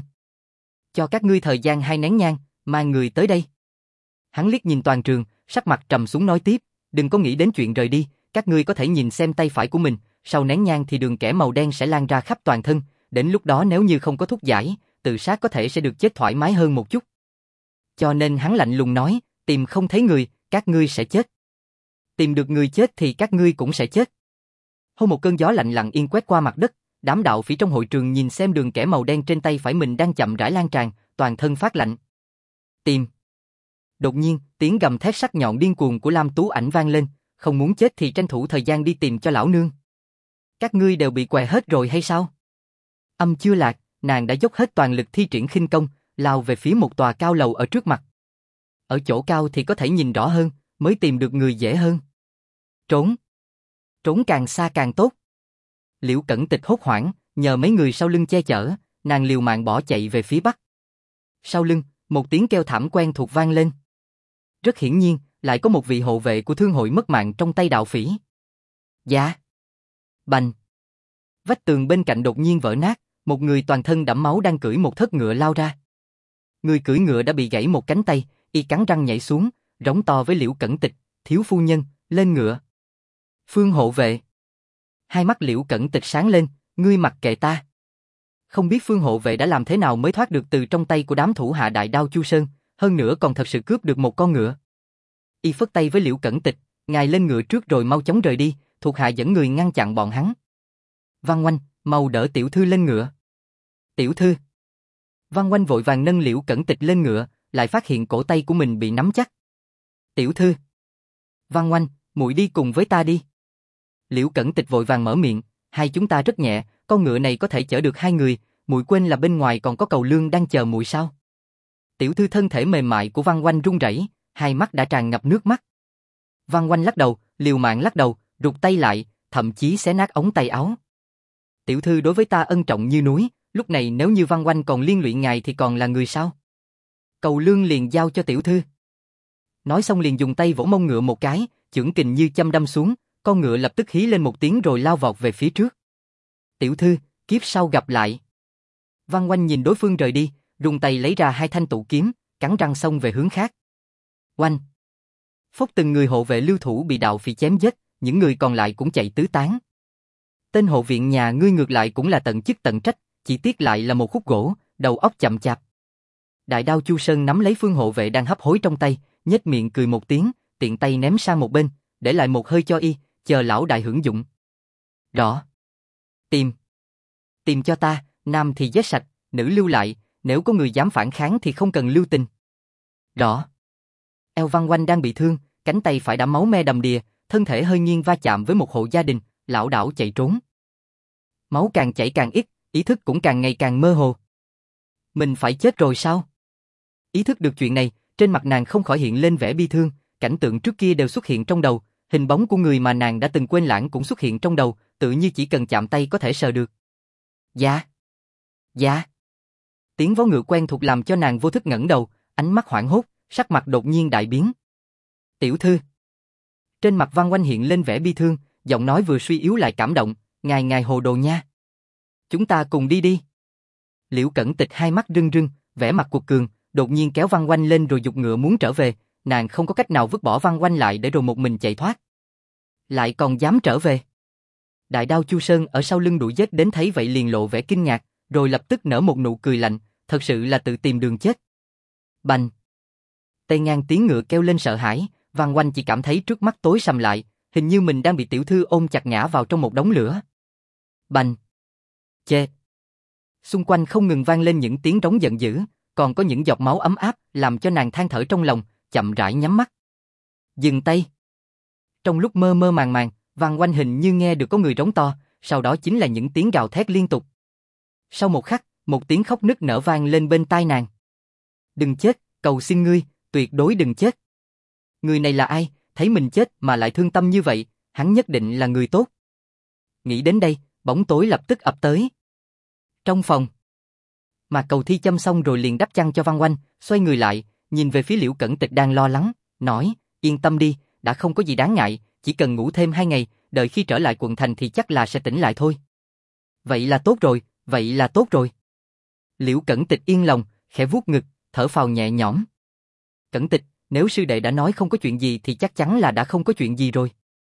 Cho các ngươi thời gian 2 nén nhang, mang người tới đây. Hắn liếc nhìn toàn trường, sắc mặt trầm xuống nói tiếp, đừng có nghĩ đến chuyện rời đi, các ngươi có thể nhìn xem tay phải của mình, sau nén nhang thì đường kẻ màu đen sẽ lan ra khắp toàn thân, đến lúc đó nếu như không có thuốc giải, tự sát có thể sẽ được chết thoải mái hơn một chút. Cho nên hắn lạnh lùng nói, tìm không thấy người, các ngươi sẽ chết. Tìm được người chết thì các ngươi cũng sẽ chết. Hôm một cơn gió lạnh lặng yên quét qua mặt đất, đám đạo phỉ trong hội trường nhìn xem đường kẻ màu đen trên tay phải mình đang chậm rãi lan tràn, toàn thân phát lạnh. Tìm. Đột nhiên, tiếng gầm thét sắc nhọn điên cuồng của Lam Tú Ảnh vang lên, không muốn chết thì tranh thủ thời gian đi tìm cho lão nương. Các ngươi đều bị què hết rồi hay sao? Âm chưa lạc, nàng đã dốc hết toàn lực thi triển khinh công, lao về phía một tòa cao lầu ở trước mặt. Ở chỗ cao thì có thể nhìn rõ hơn, mới tìm được người dễ hơn. Trốn. Trốn càng xa càng tốt. Liễu Cẩn Tịch hốt hoảng, nhờ mấy người sau lưng che chở, nàng liều mạng bỏ chạy về phía bắc. Sau lưng, một tiếng kêu thảm quen thuộc vang lên. Rất hiển nhiên, lại có một vị hộ vệ của thương hội mất mạng trong tay đạo phỉ. Dạ. Bành. Vách tường bên cạnh đột nhiên vỡ nát, một người toàn thân đẫm máu đang cưỡi một thất ngựa lao ra. Người cưỡi ngựa đã bị gãy một cánh tay, y cắn răng nhảy xuống, rống to với Liễu Cẩn Tịch, thiếu phu nhân, lên ngựa. Phương hộ vệ. Hai mắt Liễu Cẩn Tịch sáng lên, ngươi mặc kệ ta. Không biết Phương hộ vệ đã làm thế nào mới thoát được từ trong tay của đám thủ hạ đại đao Chu Sơn, hơn nữa còn thật sự cướp được một con ngựa. Y phất tay với Liễu Cẩn Tịch, ngài lên ngựa trước rồi mau chóng rời đi, thuộc hạ dẫn người ngăn chặn bọn hắn. Văn Oanh, mau đỡ tiểu thư lên ngựa. Tiểu thư. Văn Oanh vội vàng nâng Liễu Cẩn Tịch lên ngựa, lại phát hiện cổ tay của mình bị nắm chắc. Tiểu thư. Văn Oanh, muội đi cùng với ta đi. Liễu Cẩn Tịch vội vàng mở miệng, hai chúng ta rất nhẹ, con ngựa này có thể chở được hai người, muội quên là bên ngoài còn có Cầu Lương đang chờ muội sao? Tiểu thư thân thể mềm mại của Văn Oanh run rẩy, hai mắt đã tràn ngập nước mắt. Văn Oanh lắc đầu, liều mạng lắc đầu, rụt tay lại, thậm chí xé nát ống tay áo. Tiểu thư đối với ta ân trọng như núi, lúc này nếu như Văn Oanh còn liên lụy ngài thì còn là người sao? Cầu Lương liền giao cho tiểu thư. Nói xong liền dùng tay vỗ mông ngựa một cái, chưởng kình như châm đâm xuống, con ngựa lập tức hí lên một tiếng rồi lao vọt về phía trước. Tiểu thư, kiếp sau gặp lại. Văn Oanh nhìn đối phương rời đi, rung tay lấy ra hai thanh tụ kiếm, cắn răng xông về hướng khác. Oanh! Phốc, từng người hộ vệ lưu thủ bị đạo phỉ chém giết, những người còn lại cũng chạy tứ tán. Tên hộ viện nhà ngươi ngược lại cũng là tận chức tận trách, chỉ tiếc lại là một khúc gỗ, đầu óc chậm chạp. Đại đao Chu Sơn nắm lấy Phương hộ vệ đang hấp hối trong tay, nhếch miệng cười một tiếng, tiện tay ném sang một bên, để lại một hơi cho y, chờ lão đại hưởng dụng. Rõ. Tìm cho ta, nam thì giết sạch, nữ lưu lại, nếu có người dám phản kháng thì không cần lưu tình. Rõ. Eo Văn Oanh đang bị thương, cánh tay phải đã máu me đầm đìa, thân thể hơi nghiêng va chạm với một hộ gia đình, lảo đảo chạy trốn. Máu càng chảy càng ít, ý thức cũng càng ngày càng mơ hồ. Mình phải chết rồi sao? Ý thức được chuyện này, trên mặt nàng không khỏi hiện lên vẻ bi thương, cảnh tượng trước kia đều xuất hiện trong đầu, hình bóng của người mà nàng đã từng quên lãng cũng xuất hiện trong đầu, tự như chỉ cần chạm tay có thể sờ được. Dạ. Dạ. Tiếng vó ngựa quen thuộc làm cho nàng vô thức ngẩng đầu, ánh mắt hoảng hốt, sắc mặt đột nhiên đại biến. Tiểu thư. Trên mặt Văn Oanh hiện lên vẻ bi thương, giọng nói vừa suy yếu lại cảm động, ngài hồ đồ nha. Chúng ta cùng đi đi. Liễu Cẩn Tịch hai mắt rưng rưng, vẻ mặt cuột cường, đột nhiên kéo Văn Oanh lên rồi giục ngựa muốn trở về, nàng không có cách nào vứt bỏ Văn Oanh lại để rồi một mình chạy thoát. Lại còn dám trở về. Đại đao Chu Sơn ở sau lưng đuổi giết đến thấy vậy liền lộ vẻ kinh ngạc, rồi lập tức nở một nụ cười lạnh, thật sự là tự tìm đường chết. Bành. Tây ngang tiếng ngựa kêu lên sợ hãi, Văn Oanh chỉ cảm thấy trước mắt tối sầm lại, hình như mình đang bị tiểu thư ôm chặt ngã vào trong một đống lửa. Bành. Chê. Xung quanh không ngừng vang lên những tiếng rống giận dữ, còn có những giọt máu ấm áp làm cho nàng than thở trong lòng, chậm rãi nhắm mắt. Dừng tay. Trong lúc mơ mơ màng màng, Văn Oanh hình như nghe được có người rống to, sau đó chính là những tiếng gào thét liên tục. Sau một khắc, một tiếng khóc nức nở vang lên bên tai nàng. Đừng chết, cầu xin ngươi, tuyệt đối đừng chết. Người này là ai, thấy mình chết mà lại thương tâm như vậy, hắn nhất định là người tốt. Nghĩ đến đây, bóng tối lập tức ập tới. Trong phòng, Mạc Cầu Thi châm xong rồi liền đắp chăn cho Văn Oanh, xoay người lại, nhìn về phía Liễu Cẩn Tịch đang lo lắng, nói, yên tâm đi, đã không có gì đáng ngại, chỉ cần ngủ thêm 2 ngày, đợi khi trở lại quận thành thì chắc là sẽ tỉnh lại thôi. Vậy là tốt rồi, vậy là tốt rồi. Liễu Cẩn Tịch yên lòng, khẽ vuốt ngực, thở phào nhẹ nhõm. Cẩn Tịch, nếu sư đệ đã nói không có chuyện gì thì chắc chắn là đã không có chuyện gì rồi.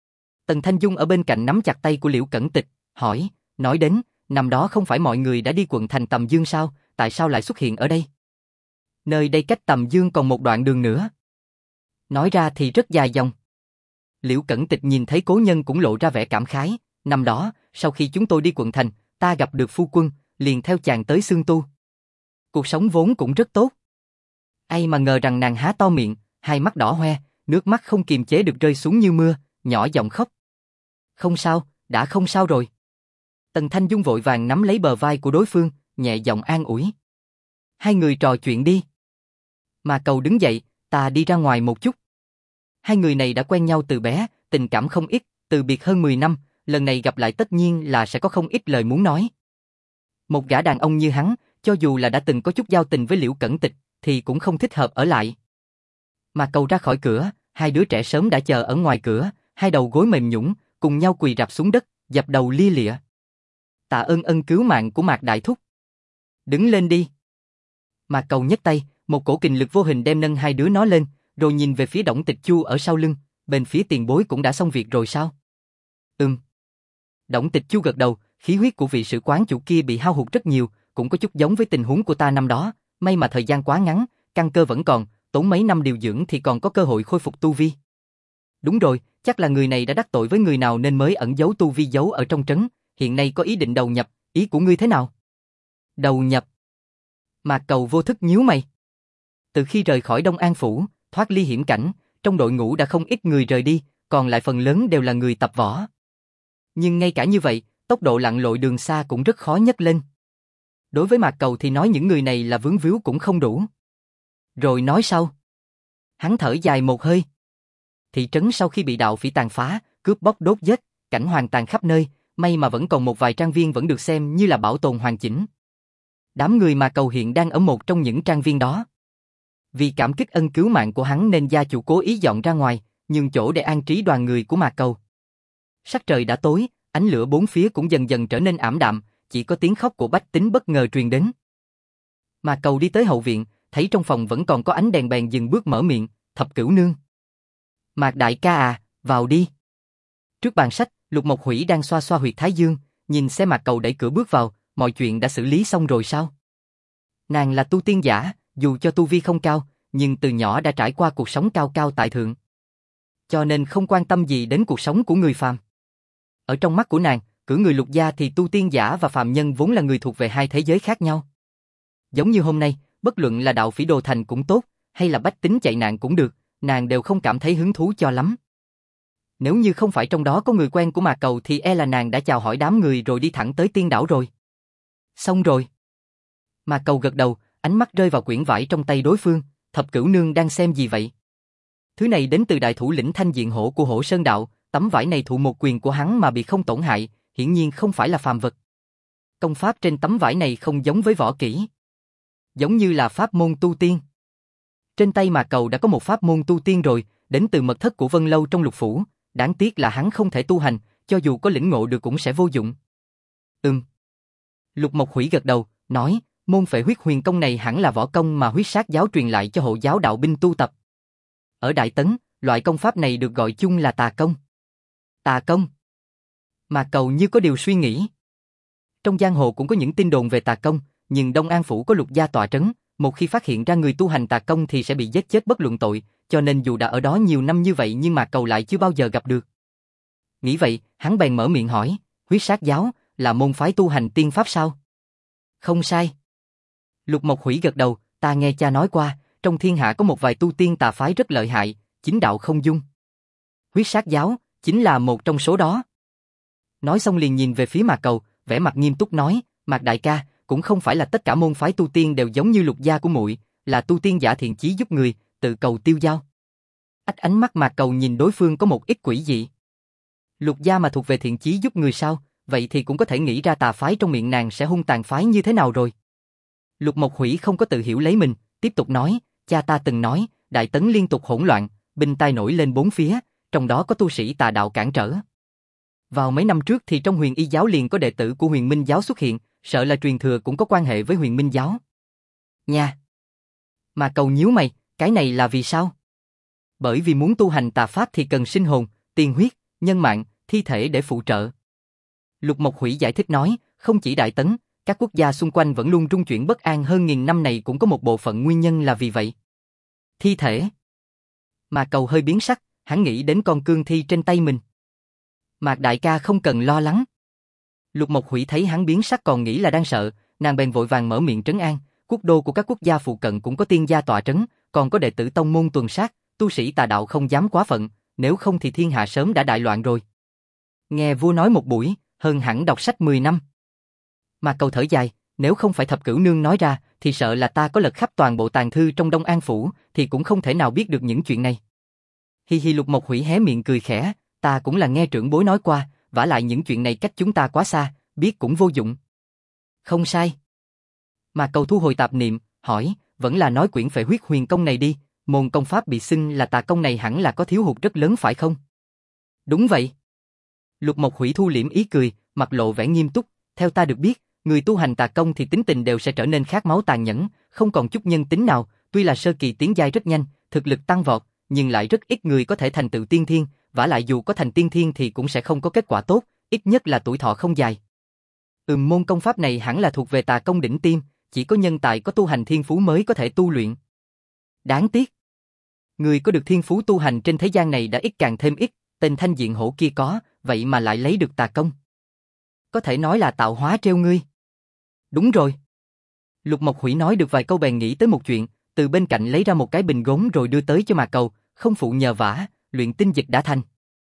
Tần Thanh Dung ở bên cạnh nắm chặt tay của Liễu Cẩn Tịch, hỏi, nói đến, năm đó không phải mọi người đã đi quận thành Tầm Dương sao, tại sao lại xuất hiện ở đây? Nơi đây cách Tầm Dương còn một đoạn đường nữa. Nói ra thì rất dài dòng. Liễu Cẩn Tịch nhìn thấy cố nhân cũng lộ ra vẻ cảm khái, năm đó, sau khi chúng tôi đi quận thành, ta gặp được phu quân, liền theo chàng tới Xương Tu. Cuộc sống vốn cũng rất tốt. Ai mà ngờ rằng nàng há to miệng, hai mắt đỏ hoe, nước mắt không kiềm chế được rơi xuống như mưa, nhỏ giọng khóc. Không sao, đã không sao rồi. Tần Thanh Dung vội vàng nắm lấy bờ vai của đối phương, nhẹ giọng an ủi. Hai người trò chuyện đi. Mà Cầu đứng dậy, ta đi ra ngoài một chút. Hai người này đã quen nhau từ bé, tình cảm không ít, từ biệt hơn 10 năm, lần này gặp lại tất nhiên là sẽ có không ít lời muốn nói. Một gã đàn ông như hắn, cho dù là đã từng có chút giao tình với Liễu Cẩn Tịch, thì cũng không thích hợp ở lại. Mà Cầu ra khỏi cửa, hai đứa trẻ sớm đã chờ ở ngoài cửa, hai đầu gối mềm nhũn, cùng nhau quỳ rạp xuống đất, dập đầu lia lịa. Tạ ơn ân cứu mạng của Mạc Đại Thúc. Đứng lên đi. Mạc Cầu nhấc tay, một cổ kình lực vô hình đem nâng hai đứa nó lên, rồi nhìn về phía Đổng Tịch Chu ở sau lưng, bên phía tiền bối cũng đã xong việc rồi sao? Đổng Tịch Chu gật đầu, khí huyết của vị sử quán chủ kia bị hao hụt rất nhiều, cũng có chút giống với tình huống của ta năm đó, may mà thời gian quá ngắn, căn cơ vẫn còn, tốn mấy năm điều dưỡng thì còn có cơ hội khôi phục tu vi. Đúng rồi, chắc là người này đã đắc tội với người nào nên mới ẩn giấu tu vi giấu ở trong trấn, hiện nay có ý định đầu nhập, ý của ngươi thế nào? Đầu nhập? Mạc Cầu vô thức nhíu mày. Từ khi rời khỏi Đông An Phủ, thoát ly hiểm cảnh, trong đội ngũ đã không ít người rời đi, còn lại phần lớn đều là người tập võ. Nhưng ngay cả như vậy, tốc độ lặn lội đường xa cũng rất khó nhấc lên. Đối với Mạc Cầu thì nói những người này là vướng víu cũng không đủ. Rồi nói sau. Hắn thở dài một hơi. Thị trấn sau khi bị đạo phỉ tàn phá, cướp bóc đốt giết, cảnh hoàng tàn khắp nơi, may mà vẫn còn một vài trang viên vẫn được xem như là bảo tồn hoàn chỉnh. Đám người Mạc Cầu hiện đang ở một trong những trang viên đó. Vì cảm kích ân cứu mạng của hắn nên gia chủ cố ý dọn ra ngoài, nhường chỗ để an trí đoàn người của Mạc Cầu. Sắc trời đã tối, ánh lửa bốn phía cũng dần dần trở nên ảm đạm, chỉ có tiếng khóc của bách tính bất ngờ truyền đến. Mạc Cầu đi tới hậu viện, thấy trong phòng vẫn còn có ánh đèn bèn dừng bước mở miệng, Thập Cửu Nương. Mạc đại ca à, vào đi. Trước bàn sách, Lục Mộc Hủy đang xoa xoa huyệt thái dương, nhìn xem Mạc Cầu đẩy cửa bước vào, mọi chuyện đã xử lý xong rồi sao? Nàng là tu tiên giả, dù cho tu vi không cao, nhưng từ nhỏ đã trải qua cuộc sống cao cao tại thượng. Cho nên không quan tâm gì đến cuộc sống của người phàm. Ở trong mắt của nàng, cử người Lục gia thì tu tiên giả và phàm nhân vốn là người thuộc về hai thế giới khác nhau. Giống như hôm nay, bất luận là đạo phỉ đồ thành cũng tốt, hay là bách tính chạy nạn cũng được, nàng đều không cảm thấy hứng thú cho lắm. Nếu như không phải trong đó có người quen của Mạc Cầu thì e là nàng đã chào hỏi đám người rồi đi thẳng tới tiên đảo rồi. Xong rồi. Mạc Cầu gật đầu, ánh mắt rơi vào quyển vải trong tay đối phương, Thập Cửu Nương đang xem gì vậy? Thứ này đến từ đại thủ lĩnh Thanh Diện Hổ của Hổ Sơn Đạo, tấm vải này thụ một quyền của hắn mà bị không tổn hại, hiển nhiên không phải là phàm vật. Công pháp trên tấm vải này không giống với võ kỹ, giống như là pháp môn tu tiên. Trên tay Mạc Cầu đã có một pháp môn tu tiên rồi, đến từ mật thất của Vân Lâu trong Lục Phủ, đáng tiếc là hắn không thể tu hành, cho dù có lĩnh ngộ được cũng sẽ vô dụng. Lục Mộc Hủy gật đầu, nói, môn Phệ Huyết Huyền Công này hẳn là võ công mà Huyết Sát giáo truyền lại cho Hộ giáo đạo binh tu tập. Ở Đại Tấn, loại công pháp này được gọi chung là tà công. Tà công? Mạc Cầu như có điều suy nghĩ. Trong giang hồ cũng có những tin đồn về tà công, nhưng Đông An Phủ có Lục gia tọa trấn, một khi phát hiện ra người tu hành tà công thì sẽ bị giết chết bất luận tội, cho nên dù đã ở đó nhiều năm như vậy nhưng Mạc Cầu lại chưa bao giờ gặp được. Nghĩ vậy, hắn bèn mở miệng hỏi, Huyết Sát giáo là môn phái tu hành tiên pháp sao? Không sai. Lục Mộc Hủy gật đầu, ta nghe cha nói qua, trong thiên hạ có một vài tu tiên tà phái rất lợi hại, chính đạo không dung. Huyết Sát giáo chính là một trong số đó. Nói xong liền nhìn về phía Mạc Cầu, vẻ mặt nghiêm túc nói, Mạc đại ca, cũng không phải là tất cả môn phái tu tiên đều giống như Lục gia của muội, là tu tiên giả thiện chí giúp người, tự cầu tiêu dao. Ánh mắt Mạc Cầu nhìn đối phương có một ít quỷ dị. Lục gia mà thuộc về thiện chí giúp người sao, vậy thì cũng có thể nghĩ ra tà phái trong miệng nàng sẽ hung tàn phái như thế nào rồi. Lục Mộc Hủy không có tự hiểu lấy mình, tiếp tục nói, cha ta từng nói, Đại Tấn liên tục hỗn loạn, binh tai nổi lên bốn phía, trong đó có tu sĩ tà đạo cản trở. Vào mấy năm trước thì trong Huyền Y giáo liền có đệ tử của Huyền Minh giáo xuất hiện, sợ là truyền thừa cũng có quan hệ với Huyền Minh giáo. Nha. Mà Cầu nhíu mày, cái này là vì sao? Bởi vì muốn tu hành tà pháp thì cần sinh hồn, tiền huyết, nhân mạng, thi thể để phụ trợ. Lục Mộc Hủy giải thích nói, không chỉ Đại Tấn, các quốc gia xung quanh vẫn luôn rung chuyển bất an hơn nghìn năm này cũng có một bộ phận nguyên nhân là vì vậy. Thi thể. Mà Cầu hơi biến sắc, hắn nghĩ đến con cương thi trên tay mình. Mạc đại ca không cần lo lắng. Lục Mộc Hủy thấy hắn biến sắc còn nghĩ là đang sợ, nàng bèn vội vàng mở miệng trấn an, quốc đô của các quốc gia phụ cận cũng có tiên gia tọa trấn, còn có đệ tử tông môn tuần sát, tu sĩ tà đạo không dám quá phận, nếu không thì thiên hạ sớm đã đại loạn rồi. Nghe vua nói một buổi, hơn hẳn đọc sách 10 năm. Mạc Cầu thở dài, nếu không phải Thập Cửu Nương nói ra, thì sợ là ta có lật khắp toàn bộ tàng thư trong Đông An Phủ, thì cũng không thể nào biết được những chuyện này. Hi hi. Lục Mộc Hủy hé miệng cười khẽ, ta cũng là nghe trưởng bối nói qua, vả lại những chuyện này cách chúng ta quá xa, biết cũng vô dụng. Không sai. Mạc Cầu thu hồi tạp niệm, hỏi, vẫn là nói quyển Phệ Huyết Huyền Công này đi, môn công pháp bị xưng là tà công này hẳn là có thiếu hụt rất lớn phải không? Đúng vậy. Lục Mộc Hủy thu liễm ý cười, mặt lộ vẻ nghiêm túc, theo ta được biết, người tu hành tà công thì tính tình đều sẽ trở nên khát máu tàn nhẫn, không còn chút nhân tính nào, tuy là sơ kỳ tiến giai rất nhanh, thực lực tăng vọt, nhưng lại rất ít người có thể thành tựu tiên thiên, vả lại dù có thành tiên thiên thì cũng sẽ không có kết quả tốt, ít nhất là tuổi thọ không dài. Môn công pháp này hẳn là thuộc về tà công đỉnh tiêm, chỉ có nhân tài có tu hành thiên phú mới có thể tu luyện. Đáng tiếc, người có được thiên phú tu hành trên thế gian này đã ít càng thêm ít, tên Thanh Diện Hổ kia có, vậy mà lại lấy được tà công. Có thể nói là tạo hóa treo ngươi. Đúng rồi. Lục Mộc Hủy nói được vài câu bèn nghĩ tới một chuyện, từ bên cạnh lấy ra một cái bình gốm rồi đưa tới cho Mạc Cầu, không phụ nhờ vả, luyện tinh dịch đã thành.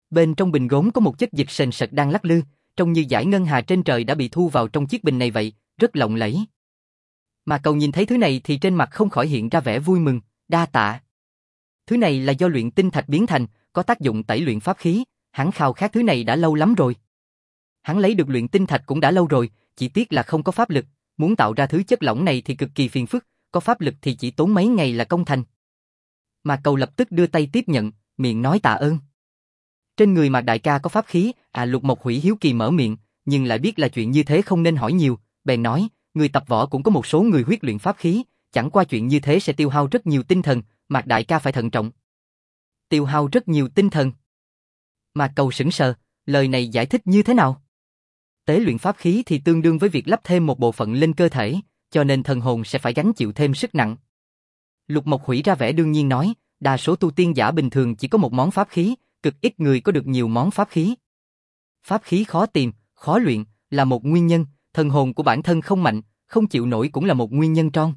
Bên trong bình gốm có một chất dịch sền sệt đang lắc lư, trông như dải ngân hà trên trời đã bị thu vào trong chiếc bình này vậy, rất lộng lẫy. Mà Cầu nhìn thấy thứ này thì trên mặt không khỏi hiện ra vẻ vui mừng, đa tạ. Thứ này là do luyện tinh thạch biến thành, có tác dụng tẩy luyện pháp khí, hắn khao khát thứ này đã lâu lắm rồi. Hắn lấy được luyện tinh thạch cũng đã lâu rồi, chỉ tiếc là không có pháp lực, muốn tạo ra thứ chất lỏng này thì cực kỳ phiền phức, có pháp lực thì chỉ tốn mấy ngày là công thành. Mà Cầu lập tức đưa tay tiếp nhận, miệng nói tạ ơn. Trên người Mạc đại ca có pháp khí, Lục Mộc Hủy hiếu kỳ mở miệng, nhưng lại biết là chuyện như thế không nên hỏi nhiều, bèn nói, người tập võ cũng có một số người huyết luyện pháp khí, chẳng qua chuyện như thế sẽ tiêu hao rất nhiều tinh thần, Mạc đại ca phải thận trọng. Tiêu hao rất nhiều tinh thần. Mạc Cầu sững sờ, lời này giải thích như thế nào? Tế luyện pháp khí thì tương đương với việc lắp thêm một bộ phận lên cơ thể, cho nên thần hồn sẽ phải gánh chịu thêm sức nặng. Lục Mộc Hủy ra vẻ đương nhiên nói, đa số tu tiên giả bình thường chỉ có một món pháp khí, cực ít người có được nhiều món pháp khí. Pháp khí khó tìm, khó luyện là một nguyên nhân, thần hồn của bản thân không mạnh, không chịu nổi cũng là một nguyên nhân tròn.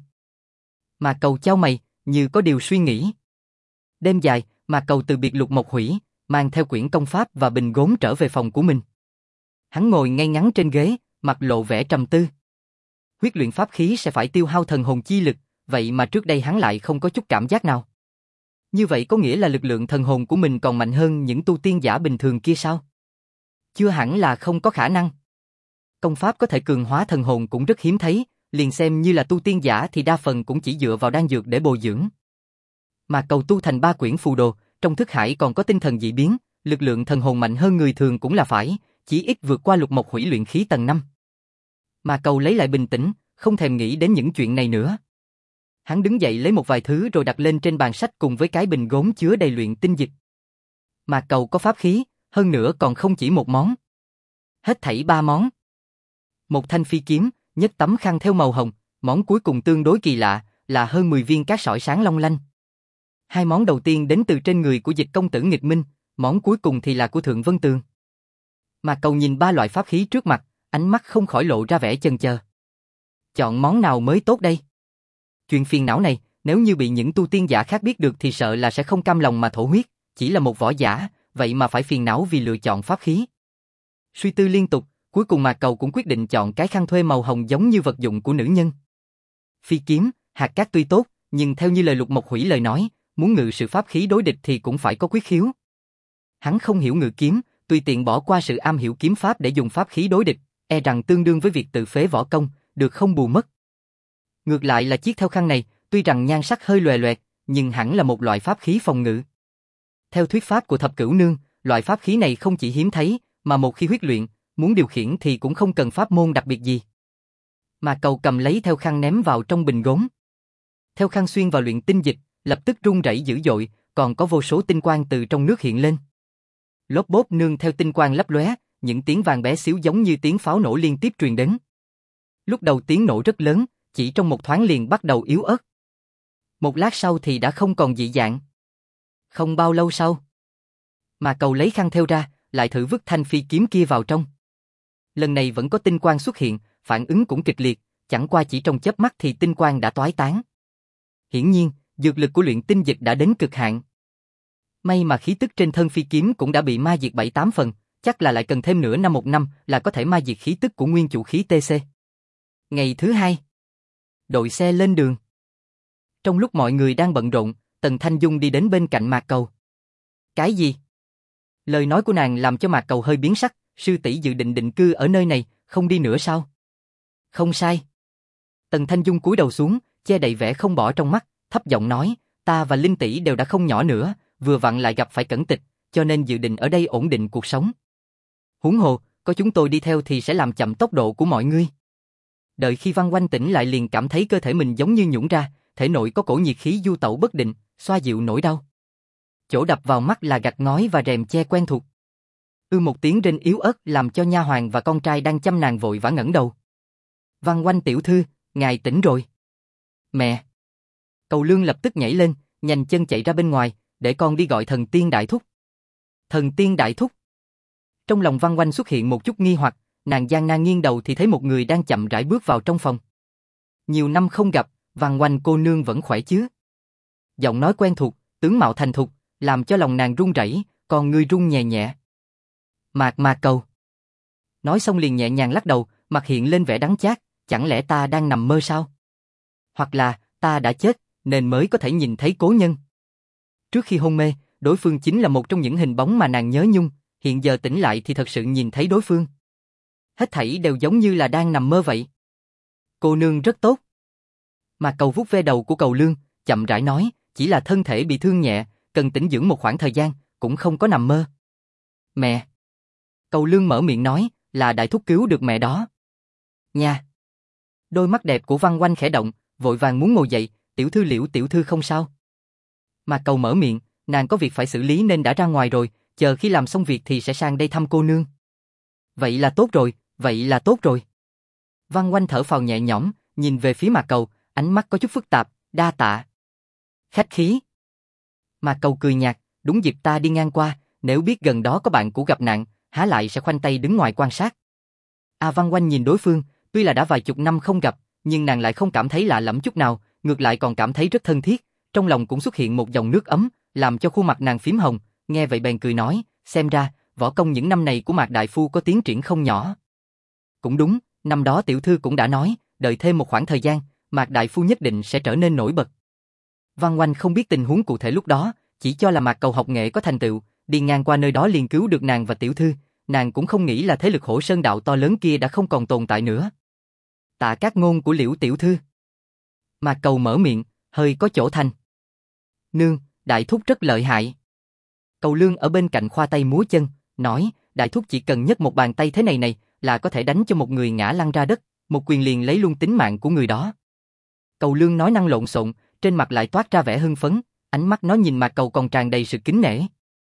Mà Cầu chau mày, như có điều suy nghĩ. Đêm dài, Mà Cầu từ biệt Lục Mộc Hủy, mang theo quyển công pháp và bình gốm trở về phòng của mình. Hắn ngồi ngay ngắn trên ghế, mặt lộ vẻ trầm tư. Huyết luyện pháp khí sẽ phải tiêu hao thần hồn chi lực, vậy mà trước đây hắn lại không có chút cảm giác nào. Như vậy có nghĩa là lực lượng thần hồn của mình còn mạnh hơn những tu tiên giả bình thường kia sao? Chưa hẳn là không có khả năng. Công pháp có thể cường hóa thần hồn cũng rất hiếm thấy, liền xem như là tu tiên giả thì đa phần cũng chỉ dựa vào đan dược để bồi dưỡng. Mà Cầu tu thành 3 quyển phù đồ, trong thức hải còn có tinh thần dị biến, lực lượng thần hồn mạnh hơn người thường cũng là phải, chỉ ít vượt qua Lục Mộc Hủy luyện khí tầng 5. Mà Cầu lấy lại bình tĩnh, không thèm nghĩ đến những chuyện này nữa. Hắn đứng dậy lấy một vài thứ rồi đặt lên trên bàn sách cùng với cái bình gốm chứa đầy luyện tinh dịch. Mà Cầu có pháp khí, hơn nữa còn không chỉ một món. Hết thảy 3 món. Một thanh phi kiếm, nhất tấm khăn theo màu hồng, món cuối cùng tương đối kỳ lạ, là hơn 10 viên cát sỏi sáng long lanh. 2 món đầu tiên đến từ trên người của Dịch công tử Nghịch Minh, món cuối cùng thì là của Thượng Vân Tường. Mà Cầu nhìn 3 loại pháp khí trước mặt, ánh mắt không khỏi lộ ra vẻ chần chờ. Chọn món nào mới tốt đây? Chuyện phiền não này, nếu như bị những tu tiên giả khác biết được thì sợ là sẽ không cam lòng mà thổ huyết, chỉ là một võ giả, vậy mà phải phiền não vì lựa chọn pháp khí. Suy tư liên tục, cuối cùng Mạc Cầu cũng quyết định chọn cái khăn thuê màu hồng giống như vật dụng của nữ nhân. Phi kiếm, hạt cát tuy tốt, nhưng theo như lời Lục Mộc Hủy lời nói, muốn ngự sự pháp khí đối địch thì cũng phải có quyết khiếu. Hắn không hiểu ngự kiếm, tùy tiện bỏ qua sự am hiểu kiếm pháp để dùng pháp khí đối địch, e rằng tương đương với việc tự phế võ công, được không bù mất. Ngược lại là chiếc theo khăn này, tuy rằng nhan sắc hơi lòe loẹt, nhưng hẳn là một loại pháp khí phòng ngự. Theo thuyết pháp của Thập Cửu Nương, loại pháp khí này không chỉ hiếm thấy, mà một khi huyết luyện, muốn điều khiển thì cũng không cần pháp môn đặc biệt gì. Mà Cầu cầm lấy theo khăn ném vào trong bình gốm. Theo khăn xuyên vào luyện tinh dịch, lập tức rung rẩy dữ dội, còn có vô số tinh quang từ trong nước hiện lên. Lốp bốp nương theo tinh quang lấp lóe, những tiếng vàng bé xíu giống như tiếng pháo nổ liên tiếp truyền đến. Lúc đầu tiếng nổ rất lớn, chỉ trong một thoáng liền bắt đầu yếu ớt. Một lát sau thì đã không còn dị dạng. Không bao lâu sau, Mà Cầu lấy khăn thêu ra, lại thử vứt thanh phi kiếm kia vào trong. Lần này vẫn có tinh quang xuất hiện, phản ứng cũng kịch liệt, chẳng qua chỉ trong chớp mắt thì tinh quang đã toái tán. Hiển nhiên, dược lực của luyện tinh dịch đã đến cực hạn. May mà khí tức trên thân phi kiếm cũng đã bị ma diệt 7-8 phần, chắc là lại cần thêm nửa năm 1 năm là có thể ma diệt khí tức của nguyên chủ khí TC. Ngày thứ 2, đội xe lên đường. Trong lúc mọi người đang bận rộn, Tần Thanh Dung đi đến bên cạnh Mạc Cầu. Cái gì? Lời nói của nàng làm cho Mạc Cầu hơi biến sắc, sư tỷ dự định định cư ở nơi này, không đi nữa sao? Không sai. Tần Thanh Dung cúi đầu xuống, che đậy vẻ không bỏ trong mắt, thấp giọng nói, ta và Linh tỷ đều đã không nhỏ nữa, vừa vặn lại gặp phải Cẩn Tịch, cho nên dự định ở đây ổn định cuộc sống. Huống hồ, có chúng tôi đi theo thì sẽ làm chậm tốc độ của mọi ngươi. Đợi khi Văn Oanh tỉnh lại liền cảm thấy cơ thể mình giống như nhũn ra, thể nội có cổ nhiệt khí du tẩu bất định, xoa dịu nỗi đau. Chỗ đập vào mắt là gạch ngói và rèm che quen thuộc. Một tiếng rên yếu ớt làm cho nha hoàn và con trai đang chăm nàng vội vã ngẩng đầu. Văn Oanh tiểu thư, ngài tỉnh rồi. Mẹ! Cầu Lương lập tức nhảy lên, nhanh chân chạy ra bên ngoài, để con đi gọi thần tiên đại thúc. Thần tiên đại thúc? Trong lòng Văn Oanh xuất hiện một chút nghi hoặc, nàng gian nan nghiêng đầu thì thấy một người đang chậm rãi bước vào trong phòng. Nhiều năm không gặp, Văn Oanh cô nương vẫn khỏe chứ? Giọng nói quen thuộc, tướng mạo thành thục, làm cho lòng nàng run rẩy, còn người run nhẹ nhẹ. Mạc Cầu. Nói xong liền nhẹ nhàng lắc đầu, mặt hiện lên vẻ đắng chát, chẳng lẽ ta đang nằm mơ sao? Hoặc là, ta đã chết, nên mới có thể nhìn thấy cố nhân. Trước khi hôn mê, đối phương chính là một trong những hình bóng mà nàng nhớ nhung, hiện giờ tỉnh lại thì thật sự nhìn thấy đối phương. Hết thảy đều giống như là đang nằm mơ vậy. Cô nương rất tốt. Mạc Cầu vuốt ve đầu của Cầu Lương, chậm rãi nói, chỉ là thân thể bị thương nhẹ, cần tĩnh dưỡng một khoảng thời gian, cũng không có nằm mơ. Mẹ. Cầu Lương mở miệng nói, là đại thúc cứu được mẹ đó. Nha. Đôi mắt đẹp của Văn Oanh khẽ động, vội vàng muốn ngồi dậy, tiểu thư Liễu tiểu thư không sao. Mạc Cầu mở miệng, nàng có việc phải xử lý nên đã ra ngoài rồi, chờ khi làm xong việc thì sẽ sang đây thăm cô nương. Vậy là tốt rồi, vậy là tốt rồi. Văn Oanh thở phào nhẹ nhõm, nhìn về phía Mạc Cầu, ánh mắt có chút phức tạp, đa tạ. Khách khí. Mạc Cầu cười nhạt, đúng dịp ta đi ngang qua, nếu biết gần đó có bạn cũ gặp nạn, há lại sẽ khoanh tay đứng ngoài quan sát. Văn Oanh nhìn đối phương, tuy là đã vài chục năm không gặp, nhưng nàng lại không cảm thấy lạ lẫm chút nào, ngược lại còn cảm thấy rất thân thiết, trong lòng cũng xuất hiện một dòng nước ấm, làm cho khuôn mặt nàng phím hồng, nghe vậy bèn cười nói, xem ra, võ công những năm này của Mạc đại phu có tiến triển không nhỏ. Cũng đúng, năm đó tiểu thư cũng đã nói, đợi thêm một khoảng thời gian, Mạc đại phu nhất định sẽ trở nên nổi bật. Văn Oanh không biết tình huống cụ thể lúc đó, chỉ cho là Mạc Cầu học nghệ có thành tựu, đi ngang qua nơi đó liền cứu được nàng và tiểu thư, nàng cũng không nghĩ là thế lực Hổ Sơn đạo to lớn kia đã không còn tồn tại nữa. Tạ các ngôn của Liễu tiểu thư. Mạc Cầu mở miệng, hơi có chỗ thành. Nương, đại thúc rất lợi hại. Cầu Lương ở bên cạnh khoa tay múa chân, nói, đại thúc chỉ cần nhấc một bàn tay thế này là có thể đánh cho một người ngã lăn ra đất, một quyền liền lấy luôn tính mạng của người đó. Cầu Lương nói năng lộn xộn, trên mặt lại toát ra vẻ hưng phấn, ánh mắt nó nhìn Mạc Cầu còn tràn đầy sự kính nể.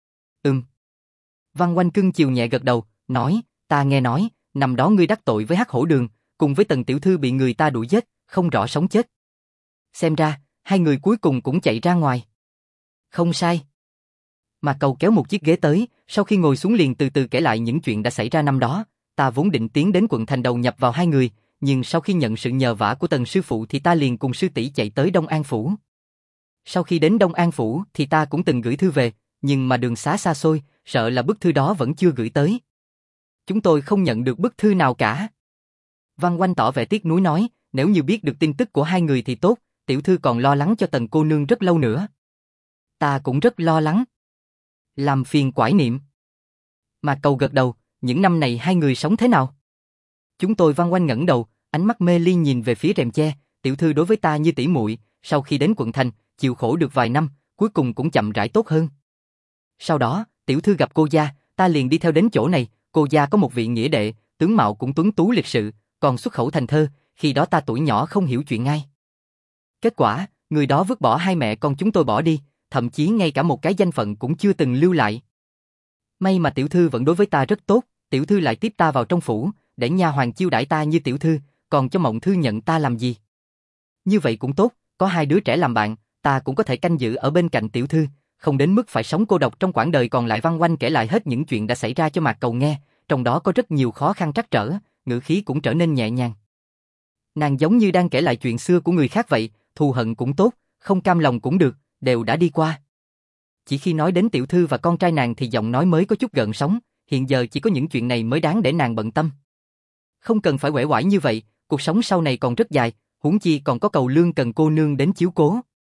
Văn Oanh cưng chiều nhẹ gật đầu, nói, ta nghe nói, năm đó ngươi đắc tội với Hắc Hổ Đường, cùng với Tần tiểu thư bị người ta đuổi giết, không rõ sống chết. Xem ra, hai người cuối cùng cũng chạy ra ngoài. Không sai. Mạc Cầu kéo một chiếc ghế tới, sau khi ngồi xuống liền từ từ kể lại những chuyện đã xảy ra năm đó. Ta vốn định tiến đến quận thành đầu nhập vào hai người, nhưng sau khi nhận sự nhờ vả của Tần sư phụ thì ta liền cùng sư tỷ chạy tới Đông An Phủ. Sau khi đến Đông An Phủ thì ta cũng từng gửi thư về, nhưng mà đường xá xa xôi, sợ là bức thư đó vẫn chưa gửi tới. Chúng tôi không nhận được bức thư nào cả. Văn Oanh tỏ vẻ tiếc nuối nói, nếu như biết được tin tức của hai người thì tốt, tiểu thư còn lo lắng cho Tần cô nương rất lâu nữa. Ta cũng rất lo lắng. Làm phiền quải niệm. Mạc Cầu gật đầu, những năm này hai người sống thế nào? Chúng tôi. Văn Oanh ngẩng đầu, ánh mắt mê ly nhìn về phía rèm che, tiểu thư đối với ta như tỷ muội, sau khi đến quận thành, chịu khổ được vài năm, cuối cùng cũng chậm rãi tốt hơn. Sau đó, tiểu thư gặp cô gia, ta liền đi theo đến chỗ này, cô gia có một vị nghĩa đệ, tướng mạo cũng tuấn tú lịch sự, còn xuất khẩu thành thơ, khi đó ta tuổi nhỏ không hiểu chuyện ngay. Kết quả, người đó vứt bỏ hai mẹ con chúng tôi bỏ đi, thậm chí ngay cả một cái danh phận cũng chưa từng lưu lại. May mà tiểu thư vẫn đối với ta rất tốt, tiểu thư lại tiếp ta vào trong phủ, để nha hoàn chiêu đãi ta như tiểu thư, còn cho Mộng Thư nhận ta làm gì. Như vậy cũng tốt, có hai đứa trẻ làm bạn, ta cũng có thể canh giữ ở bên cạnh tiểu thư, không đến mức phải sống cô độc trong quãng đời còn lại. Văn Oanh kể lại hết những chuyện đã xảy ra cho Mạc Cầu nghe, trong đó có rất nhiều khó khăn trắc trở, ngữ khí cũng trở nên nhẹ nhàng. Nàng giống như đang kể lại chuyện xưa của người khác vậy, thù hận cũng tốt, không cam lòng cũng được, đều đã đi qua. Chỉ khi nói đến tiểu thư và con trai nàng thì giọng nói mới có chút gợn sóng, hiện giờ chỉ có những chuyện này mới đáng để nàng bận tâm. Không cần phải uể oải như vậy, cuộc sống sau này còn rất dài, huống chi còn có Cầu Lương cần cô nương đến chiếu cố.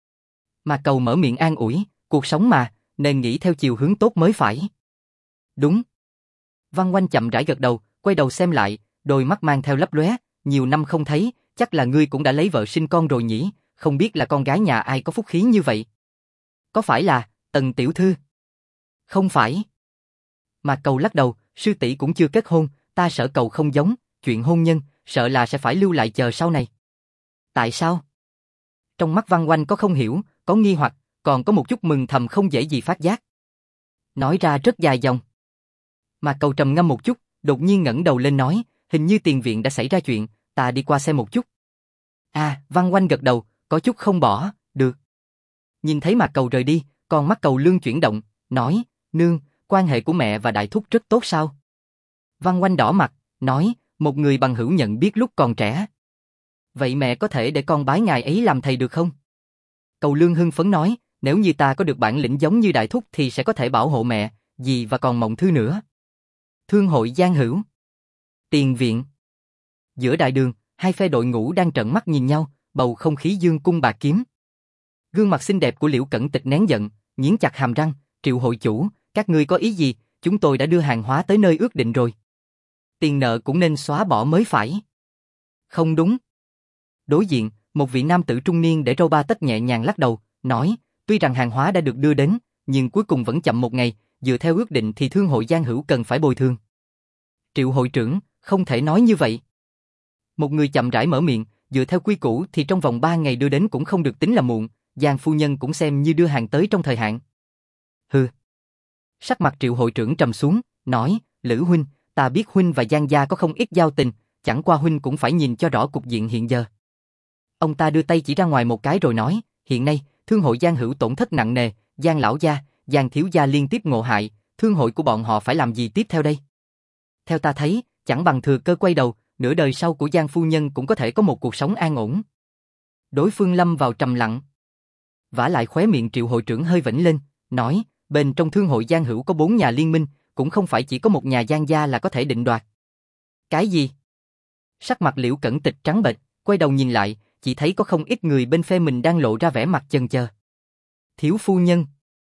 Mà Cầu mở miệng an ủi, cuộc sống mà, nên nghĩ theo chiều hướng tốt mới phải. Đúng. Văn Oanh chậm rãi gật đầu, quay đầu xem lại, đôi mắt mang theo lấp lóe, nhiều năm không thấy, chắc là ngươi cũng đã lấy vợ sinh con rồi nhỉ, không biết là con gái nhà ai có phúc khí như vậy. Có phải là Tần tiểu thư? Không phải. Mà Cầu lắc đầu, sư tỷ cũng chưa kết hôn, ta sợ Cầu không giống, chuyện hôn nhân, sợ là sẽ phải lưu lại chờ sau này. Tại sao? Trong mắt Văn Oanh có không hiểu, có nghi hoặc, còn có một chút mừng thầm không dễ gì phát giác. Nói ra rất dài dòng. Mà Cầu trầm ngâm một chút, đột nhiên ngẩng đầu lên nói, hình như tiền viện đã xảy ra chuyện, ta đi qua xem một chút. Văn Oanh gật đầu, có chút không bỏ, được. Nhìn thấy Mạc Cầu rời đi, con mắt Cầu Lương chuyển động, nói, nương, quan hệ của mẹ và đại thúc rất tốt sao? Văn Oanh đỏ mặt, nói, một người bằng hữu nhận biết lúc còn trẻ. Vậy mẹ có thể để con bái ngài ấy làm thầy được không? Cầu Lương hưng phấn nói, nếu như ta có được bản lĩnh giống như đại thúc thì sẽ có thể bảo hộ mẹ, dì và còn Mộng Thư nữa. Thương hội Giang Hữu. Tiền viện. Giữa đại đường, hai phe đội ngũ đang trợn mắt nhìn nhau, bầu không khí dương cung bạt kiếm. Gương mặt xinh đẹp của Liễu Cẩn Tịch nén giận, nghiến chặt hàm răng, Triệu hội chủ, các ngươi có ý gì, chúng tôi đã đưa hàng hóa tới nơi ước định rồi. Tiền nợ cũng nên xóa bỏ mới phải. Không đúng. Đối diện, một vị nam tử trung niên để râu ba tấc nhẹ nhàng lắc đầu, nói, tuy rằng hàng hóa đã được đưa đến, nhưng cuối cùng vẫn chậm một ngày, dựa theo ước định thì thương hội Giang Hữu cần phải bồi thường. Triệu hội trưởng, không thể nói như vậy. Một người chậm rãi mở miệng, dựa theo quy củ thì trong vòng 3 ngày đưa đến cũng không được tính là muộn, Giang phu nhân cũng xem như đưa hàng tới trong thời hạn. Hừ. Sắc mặt Triệu hội trưởng trầm xuống, nói, Lữ huynh, ta biết huynh và Giang gia có không ít giao tình, chẳng qua huynh cũng phải nhìn cho rõ cục diện hiện giờ. Ông ta đưa tay chỉ ra ngoài một cái rồi nói, hiện nay, thương hội Giang Hữu tổn thất nặng nề, Giang lão gia, Giang thiếu gia liên tiếp ngộ hại, thương hội của bọn họ phải làm gì tiếp theo đây? Theo ta thấy, chẳng bằng thừa cơ quay đầu, nửa đời sau của Giang phu nhân cũng có thể có một cuộc sống an ổn. Đối phương lâm vào trầm lặng. Vả lại khóe miệng Triệu hội trưởng hơi vểnh lên, nói, bên trong thương hội Giang Hữu có 4 nhà liên minh, cũng không phải chỉ có một nhà Giang gia là có thể định đoạt. Cái gì? Sắc mặt Liễu Cẩn Tịch trắng bệch, quay đầu nhìn lại, chỉ thấy có không ít người bên phe mình đang lộ ra vẻ mặt chần chờ. Thiếu phu nhân.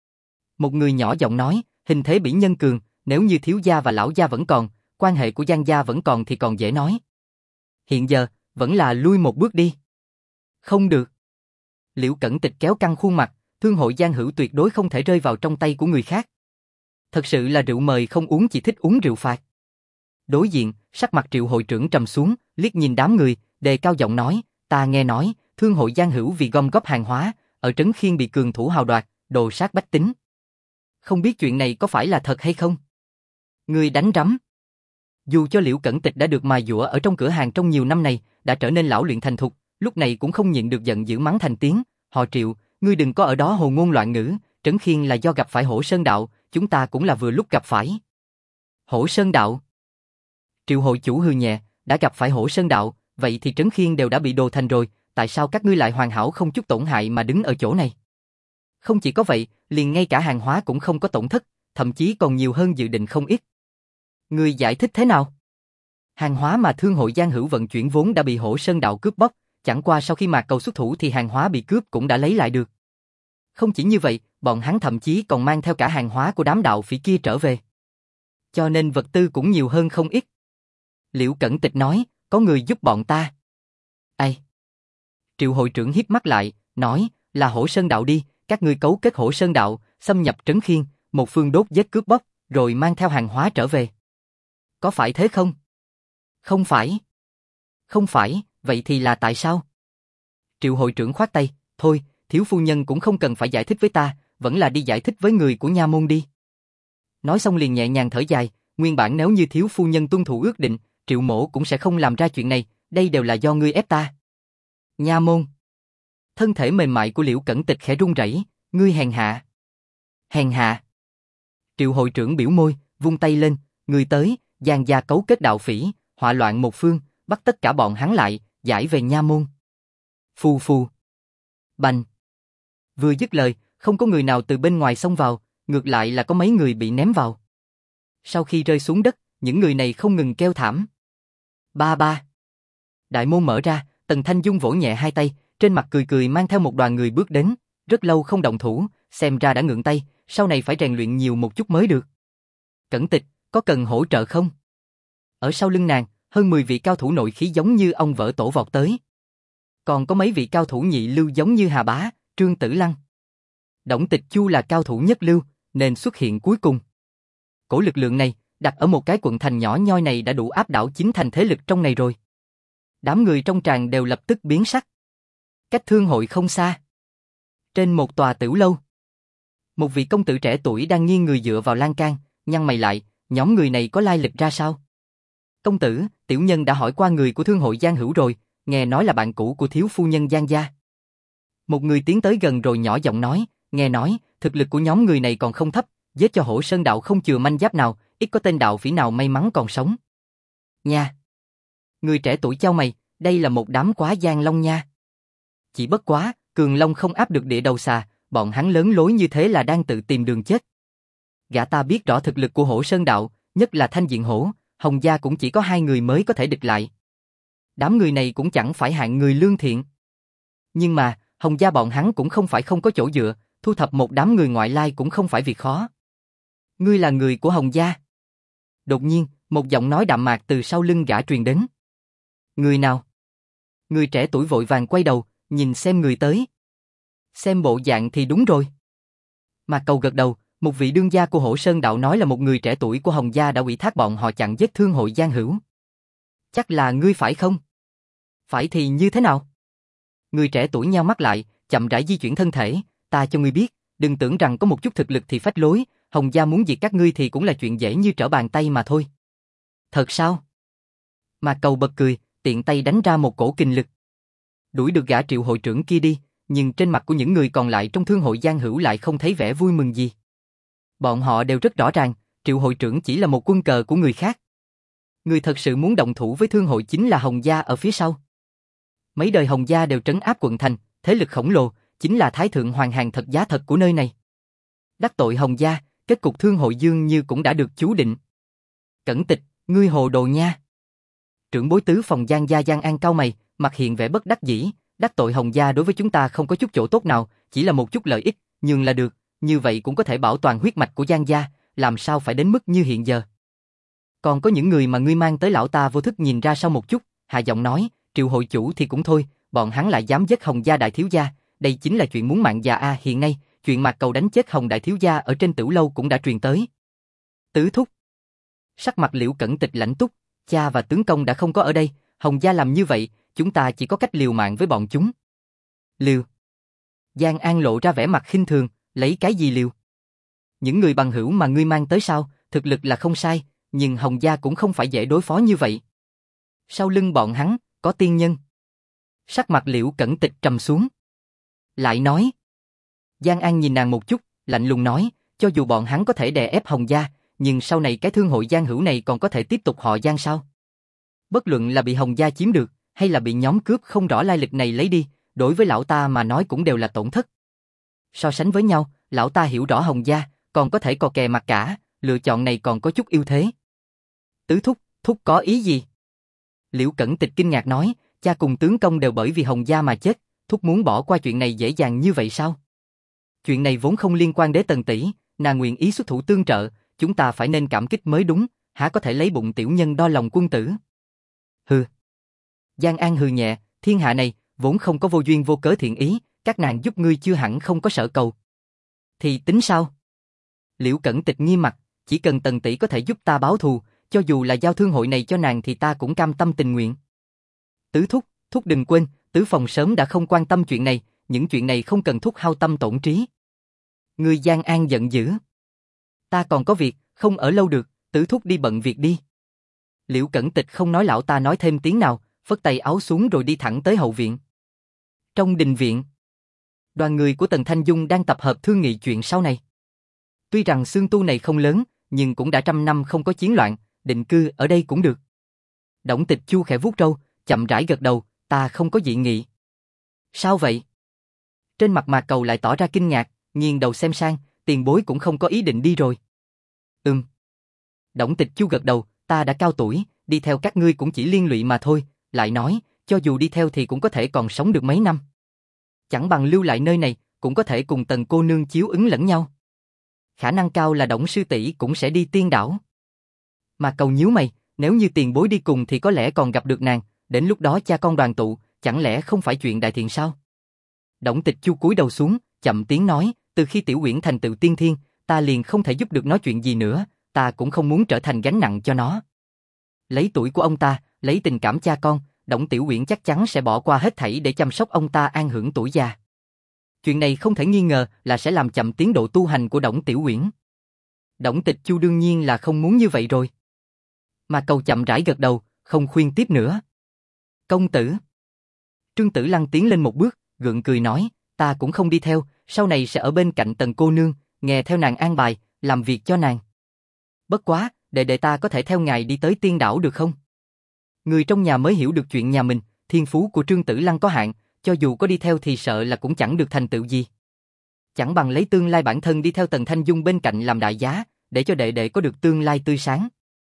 Một người nhỏ giọng nói, hình thế bỉ nhân cường, nếu như thiếu gia và lão gia vẫn còn, quan hệ của Giang gia vẫn còn thì còn dễ nói. Hiện giờ, vẫn là lui một bước đi. Không được. Liễu Cẩn Tịch kéo căng khuôn mặt, thương hội Giang Hữu tuyệt đối không thể rơi vào trong tay của người khác. Thật sự là rượu mời không uống, chỉ thích uống rượu phạt. Đối diện, sắc mặt Triệu hội trưởng trầm xuống, liếc nhìn đám người, đề cao giọng nói, ta nghe nói, thương hội Giang Hữu vì gom góp hàng hóa, ở Trấn Khiên bị cường thủ hào đoạt, đồ sát bách tính. Không biết chuyện này có phải là thật hay không? Người đánh rắm. Dù cho Liễu Cẩn Tịch đã được mài dũa ở trong cửa hàng trong nhiều năm này, đã trở nên lão luyện thành thục, lúc này cũng không nhịn được giận dữ mắng thành tiếng, họ Triệu, ngươi đừng có ở đó hồ ngôn loạn ngữ, Trấn Khiên là do gặp phải Hổ Sơn Đạo, chúng ta cũng là vừa lúc gặp phải. Hổ Sơn Đạo. Triệu hội chủ hừ nhẹ, đã gặp phải Hổ Sơn Đạo, vậy thì Trấn Khiên đều đã bị đồ thành rồi, tại sao các ngươi lại hoàn hảo không chút tổn hại mà đứng ở chỗ này? Không chỉ có vậy, liền ngay cả hàng hóa cũng không có tổn thất, thậm chí còn nhiều hơn dự định không ít. Ngươi giải thích thế nào? Hàng hóa mà thương hội Giang Hữu vận chuyển vốn đã bị Hổ Sơn Đạo cướp bóc, chẳng qua sau khi Mạc Cầu xuất thủ thì hàng hóa bị cướp cũng đã lấy lại được. Không chỉ như vậy, bọn hắn thậm chí còn mang theo cả hàng hóa của đám đạo phỉ kia trở về. Cho nên vật tư cũng nhiều hơn không ít. Liễu Cẩn Tịch nói, có người giúp bọn ta. Ai? Triệu hội trưởng híp mắt lại, nói, là Hổ Sơn Đạo đi, các ngươi cấu kết Hổ Sơn Đạo, xâm nhập Trấn Khiên, một phương đốt giết cướp bóc, rồi mang theo hàng hóa trở về. Có phải thế không? Không phải. Không phải, vậy thì là tại sao? Triệu hội trưởng khoát tay, thôi, thiếu phu nhân cũng không cần phải giải thích với ta, vẫn là đi giải thích với người của nha môn đi. Nói xong liền nhẹ nhàng thở dài, nguyên bản nếu như thiếu phu nhân tuân thủ ước định, Triệu mổ cũng sẽ không làm ra chuyện này, đây đều là do ngươi ép ta. Nha môn. Thân thể mềm mại của Liễu Cẩn Tịch khẽ run rẩy, ngươi hèn hạ. Hèn hạ. Triệu hội trưởng biểu môi, vung tay lên, ngươi tới, Giang gia cấu kết đạo phỉ, họa loạn một phương, bắt tất cả bọn hắn lại, giải về nha môn. Phù phù. Bành. Vừa dứt lời, không có người nào từ bên ngoài xông vào, ngược lại là có mấy người bị ném vào. Sau khi rơi xuống đất, những người này không ngừng kêu thảm. Ba ba. Đại môn mở ra, Tần Thanh Dung vỗ nhẹ hai tay, trên mặt cười cười mang theo một đoàn người bước đến, rất lâu không động thủ, xem ra đã ngượng tay, sau này phải rèn luyện nhiều một chút mới được. Cẩn Tịch, có cần hỗ trợ không? Ở sau lưng nàng, hơn 10 vị cao thủ nội khí giống như ông vỡ tổ vọt tới. Còn có mấy vị cao thủ nhị lưu giống như Hà Bá, Trương Tử Lăng. Đổng Tịch Chu là cao thủ nhất lưu, nên xuất hiện cuối cùng. Cổ lực lượng này, đặt ở một cái quận thành nhỏ nhoi này đã đủ áp đảo chính thành thế lực trong này rồi. Đám người trong tràng đều lập tức biến sắc. Cách thương hội không xa. Trên một tòa tiểu lâu, một vị công tử trẻ tuổi đang nghiêng người dựa vào lan can, nhăn mày lại, nhóm người này có lai lịch ra sao? Công tử, tiểu nhân đã hỏi qua người của thương hội Giang Hữu rồi, nghe nói là bạn cũ của thiếu phu nhân Giang gia. Một người tiến tới gần rồi nhỏ giọng nói, nghe nói, thực lực của nhóm người này còn không thấp, giết cho Hổ Sơn Đạo không chừa manh giáp nào, ít có tên đạo phỉ nào may mắn còn sống. Nha! Người trẻ tuổi chau mày, đây là một đám quá Giang Long nha. Chỉ bất quá, Cường Long không áp được địa đầu xà, bọn hắn lớn lối như thế là đang tự tìm đường chết. Gã ta biết rõ thực lực của Hổ Sơn Đạo, nhất là Thanh Diện Hổ, Hồng gia cũng chỉ có 2 người mới có thể địch lại. Đám người này cũng chẳng phải hạng người lương thiện. Nhưng mà, Hồng gia bọn hắn cũng không phải không có chỗ dựa, thu thập một đám người ngoại lai cũng không phải việc khó. Ngươi là người của Hồng gia. Đột nhiên, một giọng nói đạm mạc từ sau lưng gã truyền đến. Người nào? Người trẻ tuổi vội vàng quay đầu, nhìn xem người tới. Xem bộ dạng thì đúng rồi. Mạc Cầu gật đầu, một vị đương gia của Hổ Sơn Đạo nói là một người trẻ tuổi của Hồng gia đã ủy thác bọn họ chặn giết Thương hội Giang Hữu. Chắc là ngươi phải không? Phải thì như thế nào? Người trẻ tuổi nheo mắt lại, chậm rãi di chuyển thân thể, ta cho ngươi biết, đừng tưởng rằng có một chút thực lực thì phách lối, Hồng gia muốn diệt các ngươi thì cũng là chuyện dễ như trở bàn tay mà thôi. Thật sao? Mạc Cầu bật cười, tiện tay đánh ra một cổ kình lực. Đuổi được gã Triệu hội trưởng kia đi, nhưng trên mặt của những người còn lại trong Thương hội Giang Hữu lại không thấy vẻ vui mừng gì. Bọn họ đều rất rõ ràng, Triệu hội trưởng chỉ là một quân cờ của người khác. Người thật sự muốn động thủ với Thương hội chính là Hồng gia ở phía sau. Mấy đời Hồng gia đều trấn áp quận thành, thế lực khổng lồ, chính là Thái thượng hoàng hàng thật giá thật của nơi này. Đắc tội Hồng gia, kết cục Thương hội Dương như cũng đã được chú định. Cẩn Tịch, ngươi hồ đồ nha. Trưởng bối tứ phòng Giang gia Giang An cau mày, mặt hiện vẻ bất đắc dĩ, đắc tội Hồng gia đối với chúng ta không có chút chỗ tốt nào, chỉ là một chút lợi ích, nhưng là được, như vậy cũng có thể bảo toàn huyết mạch của Giang gia, làm sao phải đến mức như hiện giờ. Còn có những người mà ngươi mang tới lão ta vô thức nhìn ra sau một chút, hạ giọng nói, Triệu hội chủ thì cũng thôi, bọn hắn lại dám giết Hồng gia đại thiếu gia, đây chính là chuyện muốn mạng già a. Hiện nay, chuyện Mạc Cầu đánh chết Hồng đại thiếu gia ở trên Tửu lâu cũng đã truyền tới. Tứ thúc. Sắc mặt Liễu Cẩn Tịch lạnh túc, cha và tướng công đã không có ở đây, Hồng gia làm như vậy, chúng ta chỉ có cách liều mạng với bọn chúng. Liều? Giang An lộ ra vẻ mặt khinh thường, lấy cái gì liều? Những người bằng hữu mà ngươi mang tới sao, thực lực là không sai, nhưng Hồng gia cũng không phải dễ đối phó như vậy. Sau lưng bọn hắn, có tiên nhân. Sắc mặt Liễu Cẩn Tịch trầm xuống. Lại nói. Giang An nhìn nàng một chút, lạnh lùng nói, cho dù bọn hắn có thể đè ép Hồng gia, nhưng sau này cái Thương hội Giang Hữu này còn có thể tiếp tục họ Giang sao? Bất luận là bị Hồng gia chiếm được, hay là bị nhóm cướp không rõ lai lịch này lấy đi, đối với lão ta mà nói cũng đều là tổn thất. So sánh với nhau, lão ta hiểu rõ Hồng gia, còn có thể cò kè mặt cả, lựa chọn này còn có chút ưu thế. Tứ thúc, thúc có ý gì? Liễu Cẩn Tịch kinh ngạc nói, cha cùng tướng công đều bởi vì Hồng gia mà chết, thúc muốn bỏ qua chuyện này dễ dàng như vậy sao? Chuyện này vốn không liên quan đến Tần tỷ, nàng nguyện ý xuất thủ tương trợ, chúng ta phải nên cảm kích mới đúng, há có thể lấy bụng tiểu nhân đo lòng quân tử. Hừ. Giang An hừ nhẹ, thiên hạ này vốn không có vô duyên vô cớ thiện ý, các nàng giúp ngươi chưa hẳn không có sở cầu. Thì tính sao? Liễu Cẩn Tịch nghiêm mặt, chỉ cần Tần tỷ có thể giúp ta báo thù, cho dù là giao thương hội này cho nàng thì ta cũng cam tâm tình nguyện. Tứ thúc, thúc đừng quên, tứ phòng sớm đã không quan tâm chuyện này, những chuyện này không cần thúc hao tâm tổn trí. Ngươi Giang An giận dữ. Ta còn có việc, không ở lâu được, tứ thúc đi bận việc đi. Liễu Cẩn Tịch không nói lão ta nói thêm tiếng nào, phất tay áo xuống rồi đi thẳng tới hậu viện. Trong đình viện, đoàn người của Tần Thanh Dung đang tập hợp thương nghị chuyện sau này. Tuy rằng xương tu này không lớn, nhưng cũng đã 100 năm không có chiến loạn, định cư ở đây cũng được. Đổng Tịch Chu khẽ vuốt râu, chậm rãi gật đầu, ta không có dị nghị. Sao vậy? Trên mặt Mạc Cầu lại tỏ ra kinh ngạc, nghiêng đầu xem sang, tiền bối cũng không có ý định đi rồi. Đổng Tịch Chu gật đầu, ta đã cao tuổi, đi theo các ngươi cũng chỉ liên lụy mà thôi, lại nói, cho dù đi theo thì cũng có thể còn sống được mấy năm. Chẳng bằng lưu lại nơi này, cũng có thể cùng Tần cô nương chiếu ứng lẫn nhau. Khả năng cao là Đổng sư tỷ cũng sẽ đi Tiên đảo. Mạc Cầu nhíu mày, nếu như tiền bối đi cùng thì có lẽ còn gặp được nàng, đến lúc đó cha con đoàn tụ, chẳng lẽ không phải chuyện đại thiện sao? Đổng Tịch Chu cúi đầu xuống, chậm tiếng nói, từ khi Tiểu Uyển thành tựu tiên thiên, ta liền không thể giúp được nó chuyện gì nữa, ta cũng không muốn trở thành gánh nặng cho nó. Lấy tuổi của ông ta, lấy tình cảm cha con, Đổng Tiểu Uyển chắc chắn sẽ bỏ qua hết thảy để chăm sóc ông ta an hưởng tuổi già. Chuyện này không thể nghi ngờ là sẽ làm chậm tiến độ tu hành của Đổng Tiểu Uyển. Đổng Tịch Chu đương nhiên là không muốn như vậy rồi. Mà Cầu chậm rãi gật đầu, không khuyên tiếp nữa. Công tử. Trương Tử Lăng tiến lên một bước, gượng cười nói, ta cũng không đi theo, sau này sẽ ở bên cạnh Tần cô nương, nghe theo nàng an bài, làm việc cho nàng. Bất quá, đệ ta có thể theo ngài đi tới Tiên đảo được không? Người trong nhà mới hiểu được chuyện nhà mình, thiên phú của Trương Tử Lăng có hạn, cho dù có đi theo thì sợ là cũng chẳng được thành tựu gì. Chẳng bằng lấy tương lai bản thân đi theo Tần Thanh Dung bên cạnh làm đại giá, để cho đệ có được tương lai tươi sáng.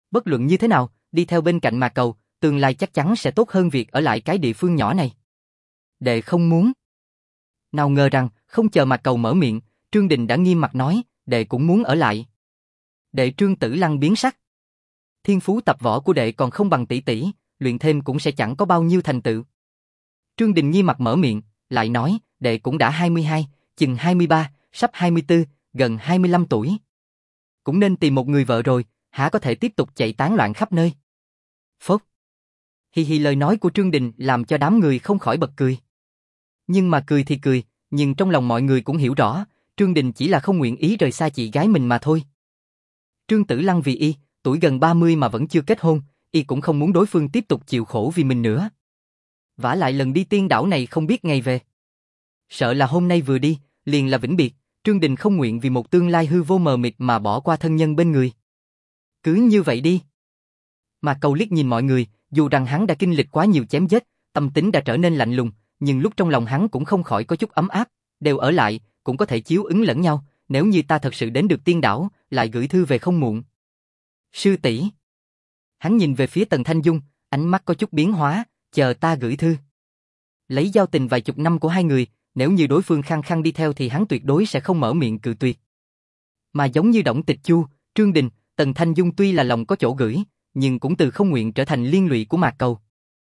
Bất luận như thế nào, đi theo bên cạnh Mạc Cầu, tương lai chắc chắn sẽ tốt hơn việc ở lại cái địa phương nhỏ này. Đệ không muốn. Nào ngờ rằng, không chờ Mạc Cầu mở miệng, Trương Đình đã nghiêm mặt nói, đệ cũng muốn ở lại. Đệ Trương Tử Lăng biến sắc. Thiên phú tập võ của đệ còn không bằng tỷ tỷ, luyện thêm cũng sẽ chẳng có bao nhiêu thành tựu. Trương Đình nghiêm mặt mở miệng, lại nói, đệ cũng đã 22, chừng 23, sắp 24, gần 25 tuổi. Cũng nên tìm một người vợ rồi, hả có thể tiếp tục chạy tán loạn khắp nơi. Phốt. Hi hi, lời nói của Trương Đình làm cho đám người không khỏi bật cười. Nhưng mà cười thì cười, nhưng trong lòng mọi người cũng hiểu rõ, Trương Đình chỉ là không nguyện ý rời xa chị gái mình mà thôi. Trương Tử Lăng vì y, tuổi gần 30 mà vẫn chưa kết hôn, y cũng không muốn đối phương tiếp tục chịu khổ vì mình nữa. Vả lại lần đi tiên đảo này không biết ngày về. Sợ là hôm nay vừa đi, liền là vĩnh biệt, Trương Đình không nguyện vì một tương lai hư vô mờ mịt mà bỏ qua thân nhân bên người. Cứ như vậy đi. Mà Cầu liếc nhìn mọi người, dù rằng hắn đã kinh lịch quá nhiều chém giết, tâm tính đã trở nên lạnh lùng, nhưng lúc trong lòng hắn cũng không khỏi có chút ấm áp, đều ở lại, cũng có thể chiếu ứng lẫn nhau, nếu như ta thật sự đến được tiên đảo, lại gửi thư về không muộn. Sư tỷ. Hắn nhìn về phía Tần Thanh Dung, ánh mắt có chút biến hóa, chờ ta gửi thư. Lấy giao tình vài chục năm của hai người, nếu như đối phương khăng khăng đi theo thì hắn tuyệt đối sẽ không mở miệng cự tuyệt. Mà giống như Đổng Tịch Chu, Trương Đình, Tần Thanh Dung tuy là lòng có chỗ gửi, nhưng cũng từ không nguyện trở thành liên lụy của Mạc Cầu.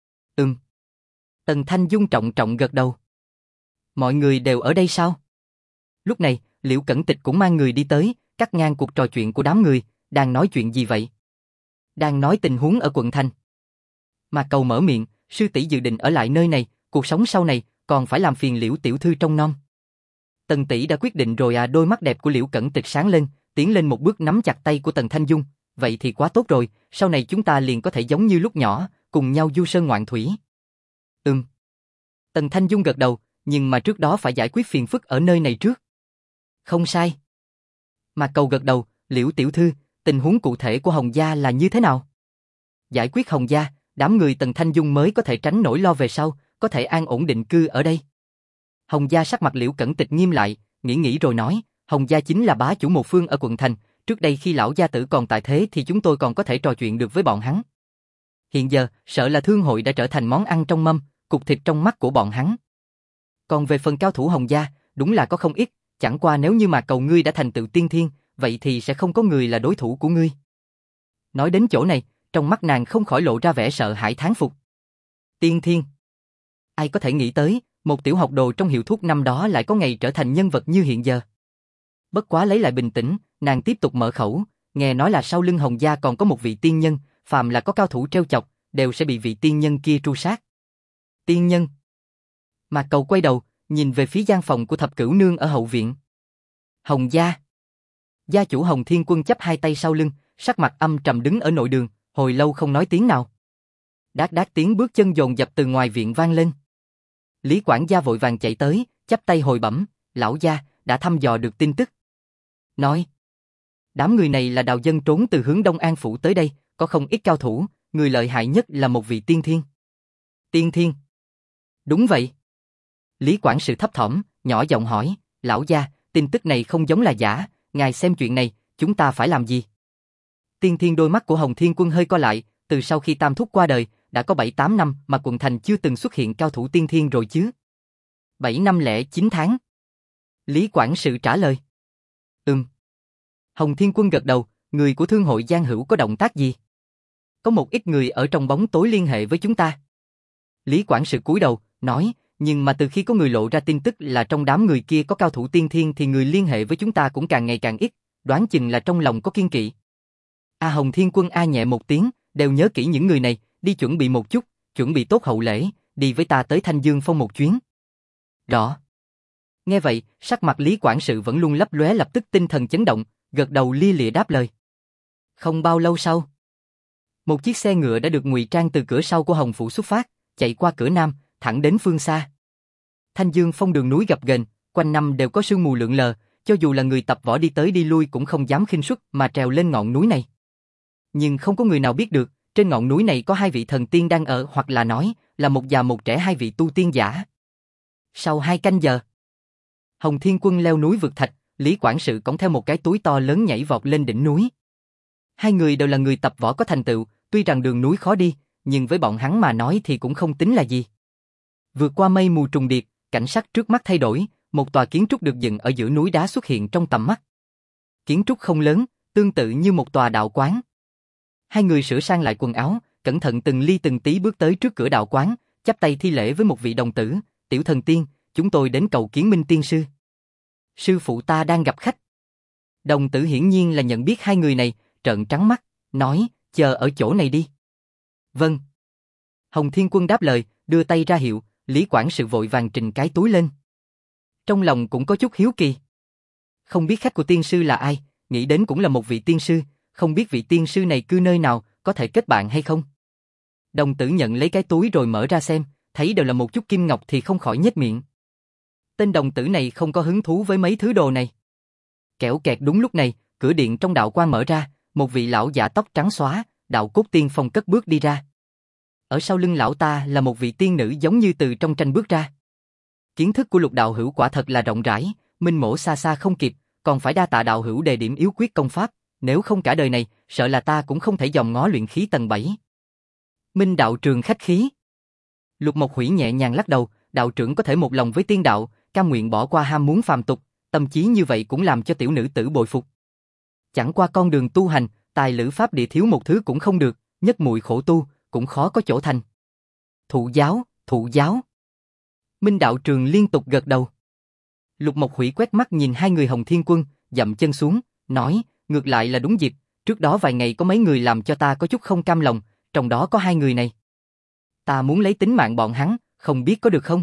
Tần Thanh Dung trọng trọng gật đầu. Mọi người đều ở đây sao? Lúc này, Liễu Cẩn Tịch cũng mang người đi tới, cắt ngang cuộc trò chuyện của đám người, đang nói chuyện gì vậy? Đang nói tình huống ở quận thành. Mạc Cầu mở miệng, sư tỷ dự định ở lại nơi này, cuộc sống sau này còn phải làm phiền Liễu tiểu thư trông nom. Tần tỷ đã quyết định rồi à? Đôi mắt đẹp của Liễu Cẩn Tịch sáng lên, tiến lên một bước nắm chặt tay của Tần Thanh Dung, vậy thì quá tốt rồi, sau này chúng ta liền có thể giống như lúc nhỏ, cùng nhau du sơn ngoạn thủy. Tần Thanh Dung gật đầu, nhưng mà trước đó phải giải quyết phiền phức ở nơi này trước. Không sai. Mạc Cầu gật đầu, Liễu tiểu thư, tình huống cụ thể của Hồng gia là như thế nào? Giải quyết Hồng gia, đám người Tần Thanh Dung mới có thể tránh nỗi lo về sau, có thể an ổn định cư ở đây. Hồng gia sắc mặt Liễu Cẩn Tịch nghiêm lại, nghĩ rồi nói, Hồng gia chính là bá chủ một phương ở quận thành, trước đây khi lão gia tử còn tại thế thì chúng tôi còn có thể trò chuyện được với bọn hắn. Hiện giờ, sợ là thương hội đã trở thành món ăn trong mâm, cục thịt trong mắt của bọn hắn. Còn về phần cao thủ Hồng gia, đúng là có không ít, chẳng qua nếu như mà Cầu ngươi đã thành tựu tiên thiên, vậy thì sẽ không có người là đối thủ của ngươi. Nói đến chỗ này, trong mắt nàng không khỏi lộ ra vẻ sợ hãi thán phục. Tiên thiên. Ai có thể nghĩ tới, một tiểu học đồ trong hiệu thuốc năm đó lại có ngày trở thành nhân vật như hiện giờ. Bất quá lấy lại bình tĩnh, nàng tiếp tục mở khẩu, nghe nói là sau lưng Hồng gia còn có một vị tiên nhân, phàm là có cao thủ trêu chọc, đều sẽ bị vị tiên nhân kia tru sát. Tiên nhân. Mạc Cầu quay đầu, nhìn về phía gian phòng của Thập Cửu Nương ở hậu viện. Hồng gia. Gia chủ Hồng Thiên Quân chắp hai tay sau lưng, sắc mặt âm trầm đứng ở nội đường, hồi lâu không nói tiếng nào. Đát đát tiếng bước chân dồn dập từ ngoài viện vang lên. Lý quản gia vội vàng chạy tới, chắp tay hồi bẩm, lão gia, đã thăm dò được tin tức. Nói, đám người này là đào dân trốn từ hướng Đông An Phủ tới đây, có không ít cao thủ, người lợi hại nhất là một vị tiên thiên. Tiên thiên? Đúng vậy. Lý quản sự thấp thỏm, nhỏ giọng hỏi, lão gia, tin tức này không giống là giả, ngài xem chuyện này, chúng ta phải làm gì? Tiên thiên. Đôi mắt của Hồng Thiên Quân hơi co lại, từ sau khi Tam Thúc qua đời, đã có 7-8 năm mà quận thành chưa từng xuất hiện cao thủ tiên thiên rồi chứ. 7 năm lẻ 9 tháng. Lý quản sự trả lời. Hồng Thiên Quân gật đầu, người của thương hội Giang Hữu có động tác gì? Có một ít người ở trong bóng tối liên hệ với chúng ta. Lý quản sự cúi đầu, nói, nhưng mà từ khi có người lộ ra tin tức là trong đám người kia có cao thủ tiên thiên thì người liên hệ với chúng ta cũng càng ngày càng ít, đoán chừng là trong lòng có kiên kỵ. Hồng Thiên Quân nhẹ một tiếng, đều nhớ kỹ những người này, đi chuẩn bị một chút, chuẩn bị tốt hậu lễ, đi với ta tới Thanh Dương Phong một chuyến. Rõ. Nghe vậy, sắc mặt Lý quản sự vẫn luôn lấp lóe, lập tức tinh thần chấn động, gật đầu lia lịa đáp lời. Không bao lâu sau, một chiếc xe ngựa đã được ngụy trang từ cửa sau của Hồng Phủ xuất phát, chạy qua cửa nam, thẳng đến phương xa. Thanh Dương Phong đường núi gập ghềnh, quanh năm đều có sương mù lượn lờ, cho dù là người tập võ đi tới đi lui cũng không dám khinh suất mà trèo lên ngọn núi này. Nhưng không có người nào biết được, trên ngọn núi này có hai vị thần tiên đang ở, hoặc là nói là một già một trẻ, hai vị tu tiên giả. Sau 2 canh giờ, Hồng Thiên Quân leo núi vượt thạch, Lý quản sự cõng theo một cái túi to lớn nhảy vọt lên đỉnh núi. Hai người đều là người tập võ có thành tựu, tuy rằng đường núi khó đi, nhưng với bọn hắn mà nói thì cũng không tính là gì. Vượt qua mây mù trùng điệp, cảnh sắc trước mắt thay đổi, một tòa kiến trúc được dựng ở giữa núi đá xuất hiện trong tầm mắt. Kiến trúc không lớn, tương tự như một tòa đạo quán. Hai người sửa sang lại quần áo, cẩn thận từng ly từng tí bước tới trước cửa đạo quán, chắp tay thi lễ với một vị đồng tử, tiểu thần tiên, chúng tôi đến cầu kiến Minh tiên sư. Sư phụ ta đang gặp khách. Đồng tử hiển nhiên là nhận biết hai người này, trợn trắng mắt, nói, chờ ở chỗ này đi. Vâng. Hồng Thiên Quân đáp lời, đưa tay ra hiệu, Lý quản sự vội vàng trình cái túi lên. Trong lòng cũng có chút hiếu kỳ. Không biết khách của tiên sư là ai, nghĩ đến cũng là một vị tiên sư, không biết vị tiên sư này cư nơi nào, có thể kết bạn hay không. Đồng tử nhận lấy cái túi rồi mở ra xem, thấy đều là một chút kim ngọc thì không khỏi nhếch miệng. Tên đồng tử này không có hứng thú với mấy thứ đồ này. Kẻo kẹt đúng lúc này, cửa điện trong đạo quan mở ra, một vị lão giả tóc trắng xóa, đạo cốt tiên phong cất bước đi ra. Ở sau lưng lão ta là một vị tiên nữ giống như từ trong tranh bước ra. Kiến thức của Lục đạo hữu quả thật là rộng rãi, Minh mỗ xa xa không kịp, còn phải đa tạ đạo hữu đề điểm yếu quyết công pháp, nếu không cả đời này, sợ là ta cũng không thể dòm ngó luyện khí tầng 7. Minh đạo trường khách khí. Lục Mộc Hủy nhẹ nhàng lắc đầu, đạo trưởng có thể một lòng với tiên đạo, cam nguyện bỏ qua ham muốn phàm tục, tâm trí như vậy cũng làm cho tiểu nữ tử bội phục. Chẳng qua con đường tu hành, tài lữ pháp địa thiếu một thứ cũng không được, nhất muội khổ tu, cũng khó có chỗ thành. Thụ giáo, thụ giáo. Minh đạo trường liên tục gật đầu. Lục Mộc Hủy quét mắt nhìn hai người Hồng Thiên Quân, dậm chân xuống, nói, ngược lại là đúng dịp, trước đó vài ngày có mấy người làm cho ta có chút không cam lòng, trong đó có hai người này. Ta muốn lấy tính mạng bọn hắn, không biết có được không?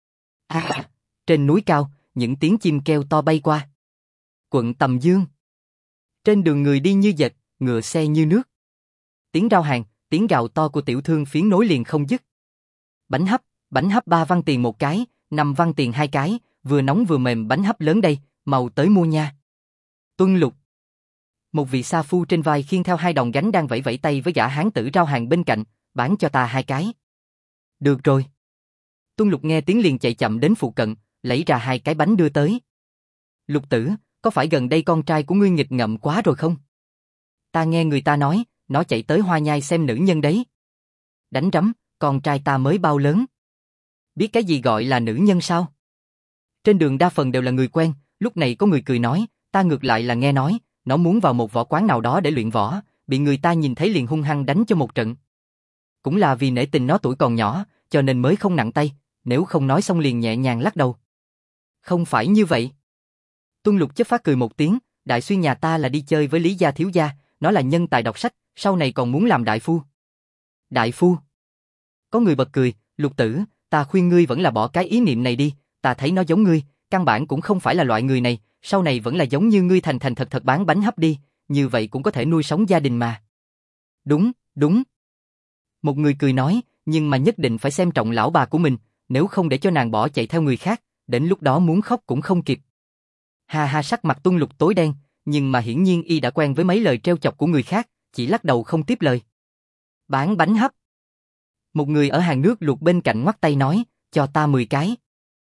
Trên núi cao, những tiếng chim kêu to bay qua. Quận Tầm Dương. Trên đường người đi như dệt, ngựa xe như nước. Tiếng rao hàng, tiếng gào to của tiểu thương phiến nối liền không dứt. Bánh hấp 3 văn tiền một cái, 5 văn tiền 2 cái, vừa nóng vừa mềm bánh hấp lớn đây, mau tới mua nha. Tuân Lục. Một vị sa phu trên vai khiêng theo 2 đòn gánh đang vẫy vẫy tay với gã hán tử rao hàng bên cạnh, bán cho ta 2 cái. Được rồi. Tuân Lục nghe tiếng liền chạy chậm đến phụ cận, lấy ra 2 cái bánh đưa tới. Lục tử, có phải gần đây con trai của ngươi nghịch ngợm quá rồi không? Ta nghe người ta nói, nó chạy tới Hoa Nhai xem nữ nhân đấy. Đánh rắm, con trai ta mới bao lớn. Biết cái gì gọi là nữ nhân sao? Trên đường đa phần đều là người quen, lúc này có người cười nói, ta ngược lại là nghe nói, nó muốn vào một võ quán nào đó để luyện võ, bị người ta nhìn thấy liền hung hăng đánh cho một trận. Cũng là vì nể tình nó tuổi còn nhỏ, cho nên mới không nặng tay, nếu không nói xong liền nhẹ nhàng lắc đầu. Không phải như vậy. Tuân Lục chớp phát cười một tiếng, đại xuyên nhà ta là đi chơi với Lý gia thiếu gia, nó là nhân tài đọc sách, sau này còn muốn làm đại phu. Đại phu? Có người bật cười, Lục tử, ta khuyên ngươi vẫn là bỏ cái ý niệm này đi, ta thấy nó giống ngươi, căn bản cũng không phải là loại người này, sau này vẫn là giống như ngươi thành thành thật thật bán bánh hấp đi, như vậy cũng có thể nuôi sống gia đình mà. Đúng, đúng. Một người cười nói, nhưng mà nhất định phải xem trọng lão bà của mình, nếu không để cho nàng bỏ chạy theo người khác, đến lúc đó muốn khóc cũng không kịp. Ha ha, sắc mặt Tuân Lục tối đen, nhưng mà hiển nhiên y đã quen với mấy lời trêu chọc của người khác, chỉ lắc đầu không tiếp lời. Bán bánh hấp. Một người ở hàng nước luộc bên cạnh ngoắc tay nói, cho ta 10 cái.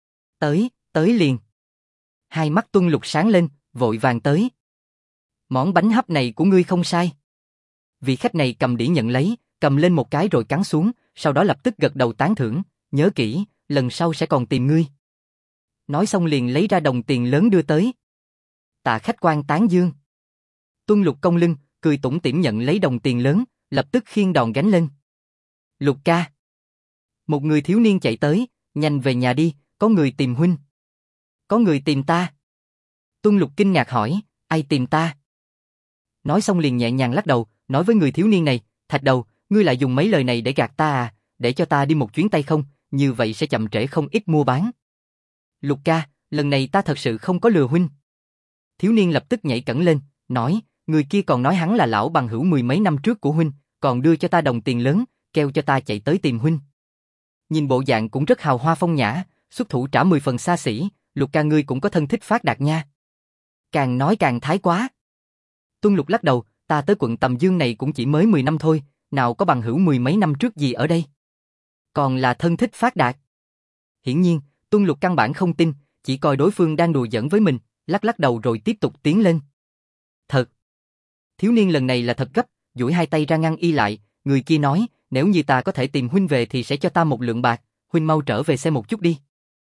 Tới liền. Hai mắt Tuân Lục sáng lên, vội vàng tới. Món bánh hấp này của ngươi không sai. Vị khách này cầm đĩa nhận lấy, cầm lên một cái rồi cắn xuống, sau đó lập tức gật đầu tán thưởng, nhớ kỹ, lần sau sẽ còn tìm ngươi. Nói xong liền lấy ra đồng tiền lớn đưa tới. Tạ khách quan tán dương. Tuân Lục cong lưng, cười tủm tỉm nhận lấy đồng tiền lớn, lập tức khiêng đòn gánh lên. Lục ca. Một người thiếu niên chạy tới, nhanh về nhà đi, có người tìm huynh. Có người tìm ta. Tuân Lục kinh ngạc hỏi, ai tìm ta? Nói xong liền nhẹ nhàng lắc đầu, nói với người thiếu niên này, Thạch Đầu, ngươi lại dùng mấy lời này để gạt ta à, để cho ta đi một chuyến tay không, như vậy sẽ chậm trễ không ít mua bán. Lục ca, lần này ta thật sự không có lừa huynh. Thiếu niên lập tức nhảy cẫng lên, nói, người kia còn nói hắn là lão bằng hữu 10 mấy năm trước của huynh, còn đưa cho ta đồng tiền lớn, kêu cho ta chạy tới tìm huynh. Nhìn bộ dạng cũng rất hào hoa phong nhã, xuất thủ trả 10 phần xa xỉ, Lục ca ngươi cũng có thân thích phát đạt nha. Càng nói càng thái quá. Tuân Lục lắc đầu, ta tới quận Tầm Dương này cũng chỉ mới 10 năm thôi, nào có bằng hữu 10 mấy năm trước gì ở đây. Còn là thân thích phát đạt. Hiển nhiên, Tuân Lục căn bản không tin, chỉ coi đối phương đang đùa giỡn với mình, lắc lắc đầu rồi tiếp tục tiến lên. Thật. Thiếu niên lần này là thật gấp, duỗi hai tay ra ngăn y lại, người kia nói, nếu như ta có thể tìm huynh về thì sẽ cho ta 1 lượng bạc, huynh mau trở về xem một chút đi.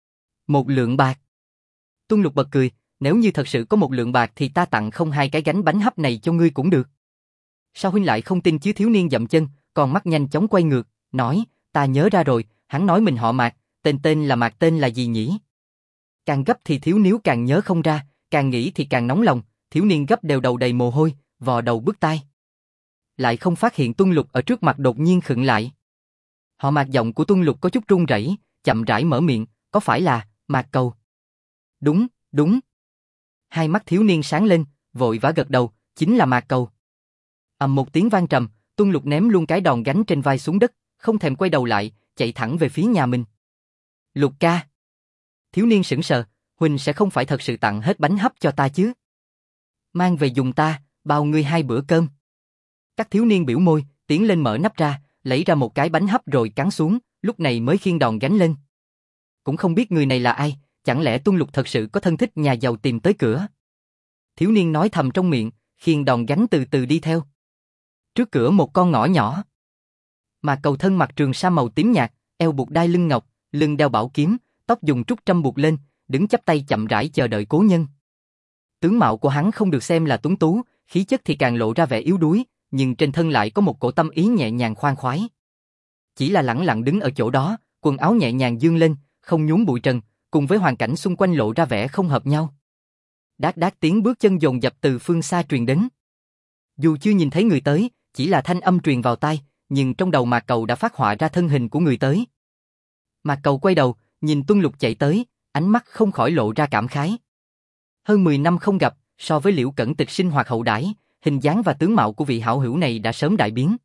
1 lượng bạc. Tuân Lục bật cười, nếu như thật sự có 1 lượng bạc thì ta tặng không 2 cái gánh bánh hấp này cho ngươi cũng được. Sao huynh lại không tin chứ? Thiếu niên dậm chân, còn mắt nhanh chóng quay ngược, nói, ta nhớ ra rồi, hắn nói mình họ Mạc, tên là Mạc, tên là gì nhỉ? Càng gấp thì thiếu níu càng nhớ không ra, càng nghĩ thì càng nóng lòng, thiếu niên gấp đều đầu đầy mồ hôi, vò đầu bứt tai. Lại không phát hiện Tuân Lục ở trước mặt đột nhiên khựng lại. Họ Mạc. Giọng của Tuân Lục có chút run rẩy, chậm rãi mở miệng, có phải là Mạc Cầu? Đúng, đúng. Hai mắt thiếu niên sáng lên, vội vã gật đầu, chính là Mạc Cầu. Ầm một tiếng vang trầm, Tuân Lục ném luôn cái đòn gánh trên vai xuống đất, không thèm quay đầu lại, chạy thẳng về phía nhà mình. Lục ca. Thiếu niên sững sờ, huynh sẽ không phải thật sự tặng hết bánh hấp cho ta chứ? Mang về dùng ta, bao ngươi 2 bữa cơm. Các thiếu niên biểu môi, tiến lên mở nắp ra, lấy ra một cái bánh hấp rồi cắn xuống, lúc này mới khiêng đòn gánh lên. Cũng không biết người này là ai, chẳng lẽ Tuân Lục thật sự có thân thích nhà giàu tìm tới cửa? Thiếu niên nói thầm trong miệng, khiêng đòn gánh từ từ đi theo. Trước cửa một con ngõ nhỏ. Mà Cầu thân mặc trường sa màu tím nhạt, eo buộc đai lưng ngọc, lưng đeo bảo kiếm, tóc dùng trúc trâm buộc lên, đứng chắp tay chậm rãi chờ đợi cố nhân. Tướng mạo của hắn không được xem là tuấn tú, khí chất thì càng lộ ra vẻ yếu đuối, nhưng trên thân lại có một cổ tâm ý nhẹ nhàng khoan khoái. Chỉ là lẳng lặng đứng ở chỗ đó, quần áo nhẹ nhàng dương lên, không nhúm bụi trần, cùng với hoàn cảnh xung quanh lộ ra vẻ không hợp nhau. Đát đát tiếng bước chân dồn dập từ phương xa truyền đến. Dù chưa nhìn thấy người tới, chỉ là thanh âm truyền vào tai, nhưng trong đầu Mạc Cầu đã phát họa ra thân hình của người tới. Mạc Cầu quay đầu, nhìn Tuân Lục chạy tới, ánh mắt không khỏi lộ ra cảm khái. Hơn 10 năm không gặp, so với Liễu Cẩn Tịch sinh hoạt hậu đãi, hình dáng và tướng mạo của vị hảo hữu này đã sớm đại biến.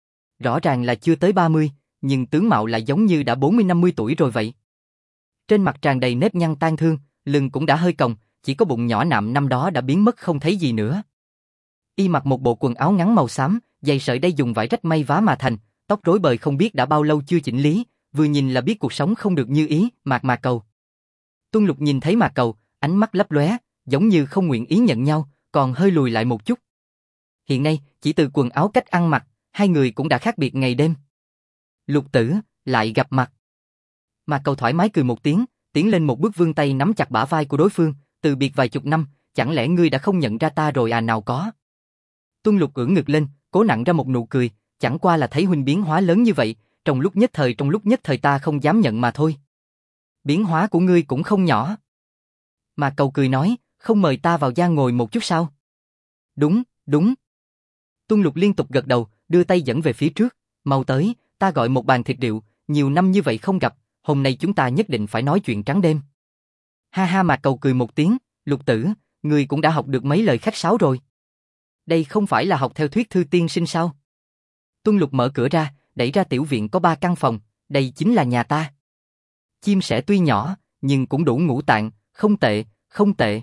Rõ ràng là chưa tới 30, nhưng tướng mạo lại giống như đã 40-50 tuổi rồi vậy. Trên mặt tràn đầy nếp nhăn tang thương, lưng cũng đã hơi còng, chỉ có bụng nhỏ nạm năm đó đã biến mất không thấy gì nữa. Y mặc một bộ quần áo ngắn màu xám, dày sợi đay dùng vải rách may vá mà thành, tóc rối bời không biết đã bao lâu chưa chỉnh lý, vừa nhìn là biết cuộc sống không được như ý. Mạc Cầu. Tuân Lục nhìn thấy Mạc Cầu, ánh mắt lấp lóe, giống như không nguyện ý nhận nhau, còn hơi lùi lại một chút. Hiện nay, chỉ từ quần áo cách ăn mặc, hai người cũng đã khác biệt ngày đêm. Lục tử, lại gặp mặt. Mạc Cầu thoải mái cười một tiếng, tiến lên một bước vươn tay nắm chặt bả vai của đối phương, từ biệt vài chục năm, chẳng lẽ ngươi đã không nhận ra ta rồi à? Nào có. Tuân Lục ưỡn ngực lên, cố nặn ra một nụ cười, chẳng qua là thấy huynh biến hóa lớn như vậy, trong lúc nhất thời ta không dám nhận mà thôi. Biến hóa của ngươi cũng không nhỏ. Mạc Cầu cười nói, không mời ta vào gian ngồi một chút sao? Đúng, đúng. Tuân Lục liên tục gật đầu, đưa tay dẫn về phía trước, mau tới, ta gọi một bàn thịt rượu, nhiều năm như vậy không gặp, hôm nay chúng ta nhất định phải nói chuyện trắng đêm. Ha ha. Mạc Cầu cười một tiếng, Lục tử, ngươi cũng đã học được mấy lời khách sáo rồi. Đây không phải là học theo thuyết thư tiên sinh sao? Tuân Lục mở cửa ra, đẩy ra tiểu viện có 3 căn phòng, đây chính là nhà ta. Chim sẻ tuy nhỏ, nhưng cũng đủ ngũ tạng, không tệ, không tệ.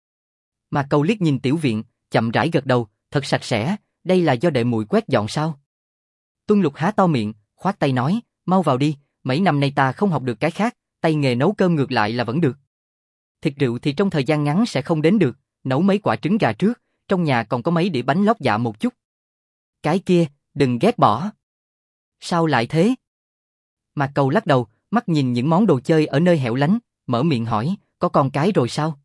Mạc Cầu liếc nhìn tiểu viện, chậm rãi gật đầu, thật sạch sẽ, đây là do đệ muội quét dọn sao? Tuân Lục há to miệng, khoát tay nói, mau vào đi, mấy năm nay ta không học được cái khác, tay nghề nấu cơm ngược lại là vẫn được. Thịt rượu thì trong thời gian ngắn sẽ không đến được, nấu mấy quả trứng gà trước, trong nhà còn có mấy đĩa bánh lót dạ một chút. Cái kia, đừng ghét bỏ. Sao lại thế? Mạc Cầu lắc đầu, mắt nhìn những món đồ chơi ở nơi hẻo lánh, mở miệng hỏi, có con cái rồi sao?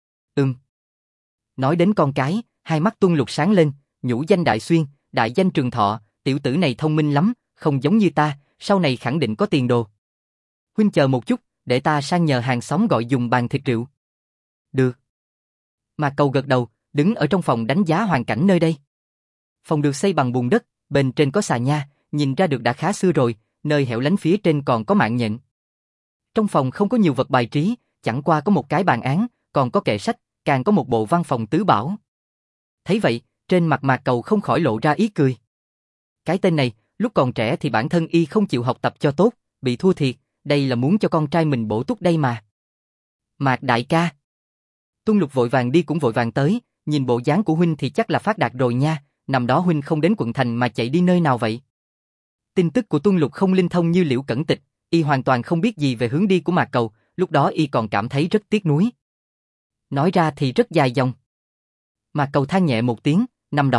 Nói đến con cái, hai mắt Tuân Lục sáng lên, nhũ danh Đại Xuyên, đại danh Trường Thọ, tiểu tử này thông minh lắm, không giống như ta, sau này khẳng định có tiền đồ. Huynh chờ một chút, để ta sang nhờ hàng xóm gọi dùng bàn thịt rượu. Được. Mạc Cầu gật đầu, đứng ở trong phòng đánh giá hoàn cảnh nơi đây. Phòng được xây bằng bùn đất, bên trên có xà nha, nhìn ra được đã khá xưa rồi, nơi hẻo lánh phía trên còn có mạng nhện. Trong phòng không có nhiều vật bài trí, chẳng qua có một cái bàn án, còn có kệ sách, càng có một bộ văn phòng tứ bảo. Thấy vậy, trên mặt Mạc Cầu không khỏi lộ ra ý cười. Cái tên này, lúc còn trẻ thì bản thân y không chịu học tập cho tốt, bị thua thiệt, đây là muốn cho con trai mình bổ túc đây mà. Mạc đại ca. Tuân Lục vội vàng đi cũng vội vàng tới, nhìn bộ dáng của huynh thì chắc là phát đạt rồi nha, năm đó huynh không đến quận thành mà chạy đi nơi nào vậy? Tin tức của Tuân Lục không linh thông như Liễu Cẩn Tịch, y hoàn toàn không biết gì về hướng đi của Mạc Cầu, lúc đó y còn cảm thấy rất tiếc nuối. Nói ra thì rất dài dòng. Mạc Cầu than nhẹ một tiếng, năm đó,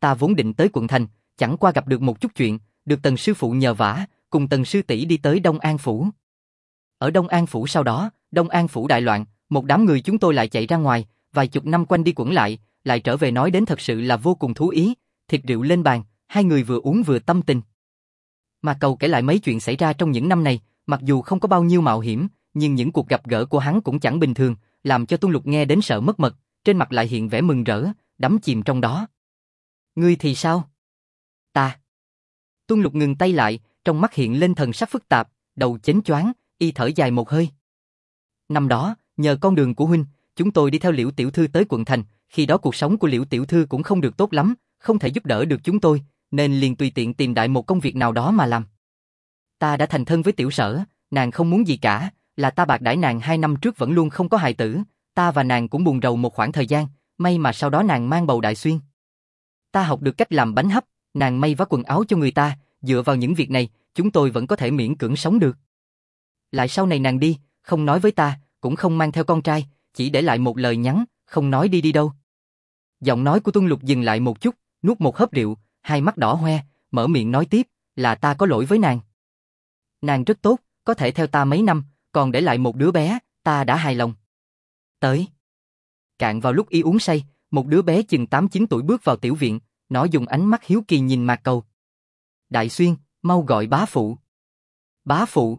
ta vốn định tới quận thành, chẳng qua gặp được một chút chuyện, được Tần sư phụ nhờ vả, cùng Tần sư tỷ đi tới Đông An phủ. Ở Đông An phủ sau đó, Đông An phủ đại loạn, một đám người chúng tôi lại chạy ra ngoài, vài chục năm quanh đi quẩn lại trở về nói đến thật sự là vô cùng thú ý, thịt rượu lên bàn, hai người vừa uống vừa tâm tình. Mà Cầu kể lại mấy chuyện xảy ra trong những năm này, mặc dù không có bao nhiêu mạo hiểm, nhưng những cuộc gặp gỡ của hắn cũng chẳng bình thường, làm cho Tuân Lục nghe đến sợ mất mật, trên mặt lại hiện vẻ mừng rỡ, đắm chìm trong đó. Ngươi thì sao? Ta. Tuân Lục ngừng tay lại, trong mắt hiện lên thần sắc phức tạp, đầu chếnh choáng, y thở dài một hơi. Năm đó, nhờ con đường của huynh, chúng tôi đi theo Liễu tiểu thư tới quận thành, khi đó cuộc sống của Liễu tiểu thư cũng không được tốt lắm, không thể giúp đỡ được chúng tôi, nên liền tùy tiện tìm đại một công việc nào đó mà làm. Ta đã thành thân với Tiểu Sở, nàng không muốn gì cả, là ta bạc đãi nàng 2 năm trước vẫn luôn không có hài tử, ta và nàng cũng buồn rầu một khoảng thời gian, may mà sau đó nàng mang bầu Đại Xuyên. Ta học được cách làm bánh hấp, nàng may vá quần áo cho người ta, dựa vào những việc này, chúng tôi vẫn có thể miễn cưỡng sống được. Lại sau này nàng đi, không nói với ta, cũng không mang theo con trai, chỉ để lại một lời nhắn, không nói đi đâu. Giọng nói của Tuân Lục dừng lại một chút, nuốt một hớp rượu, hai mắt đỏ hoe, mở miệng nói tiếp, là ta có lỗi với nàng. Nàng rất tốt, có thể theo ta mấy năm, còn để lại một đứa bé, ta đã hài lòng. Tới. Cạn vào lúc y uống say, một đứa bé chừng 8-9 tuổi bước vào tiểu viện, nó dùng ánh mắt hiếu kỳ nhìn Mạc Cầu. Đại Xuyên, mau gọi bá phụ. Bá phụ.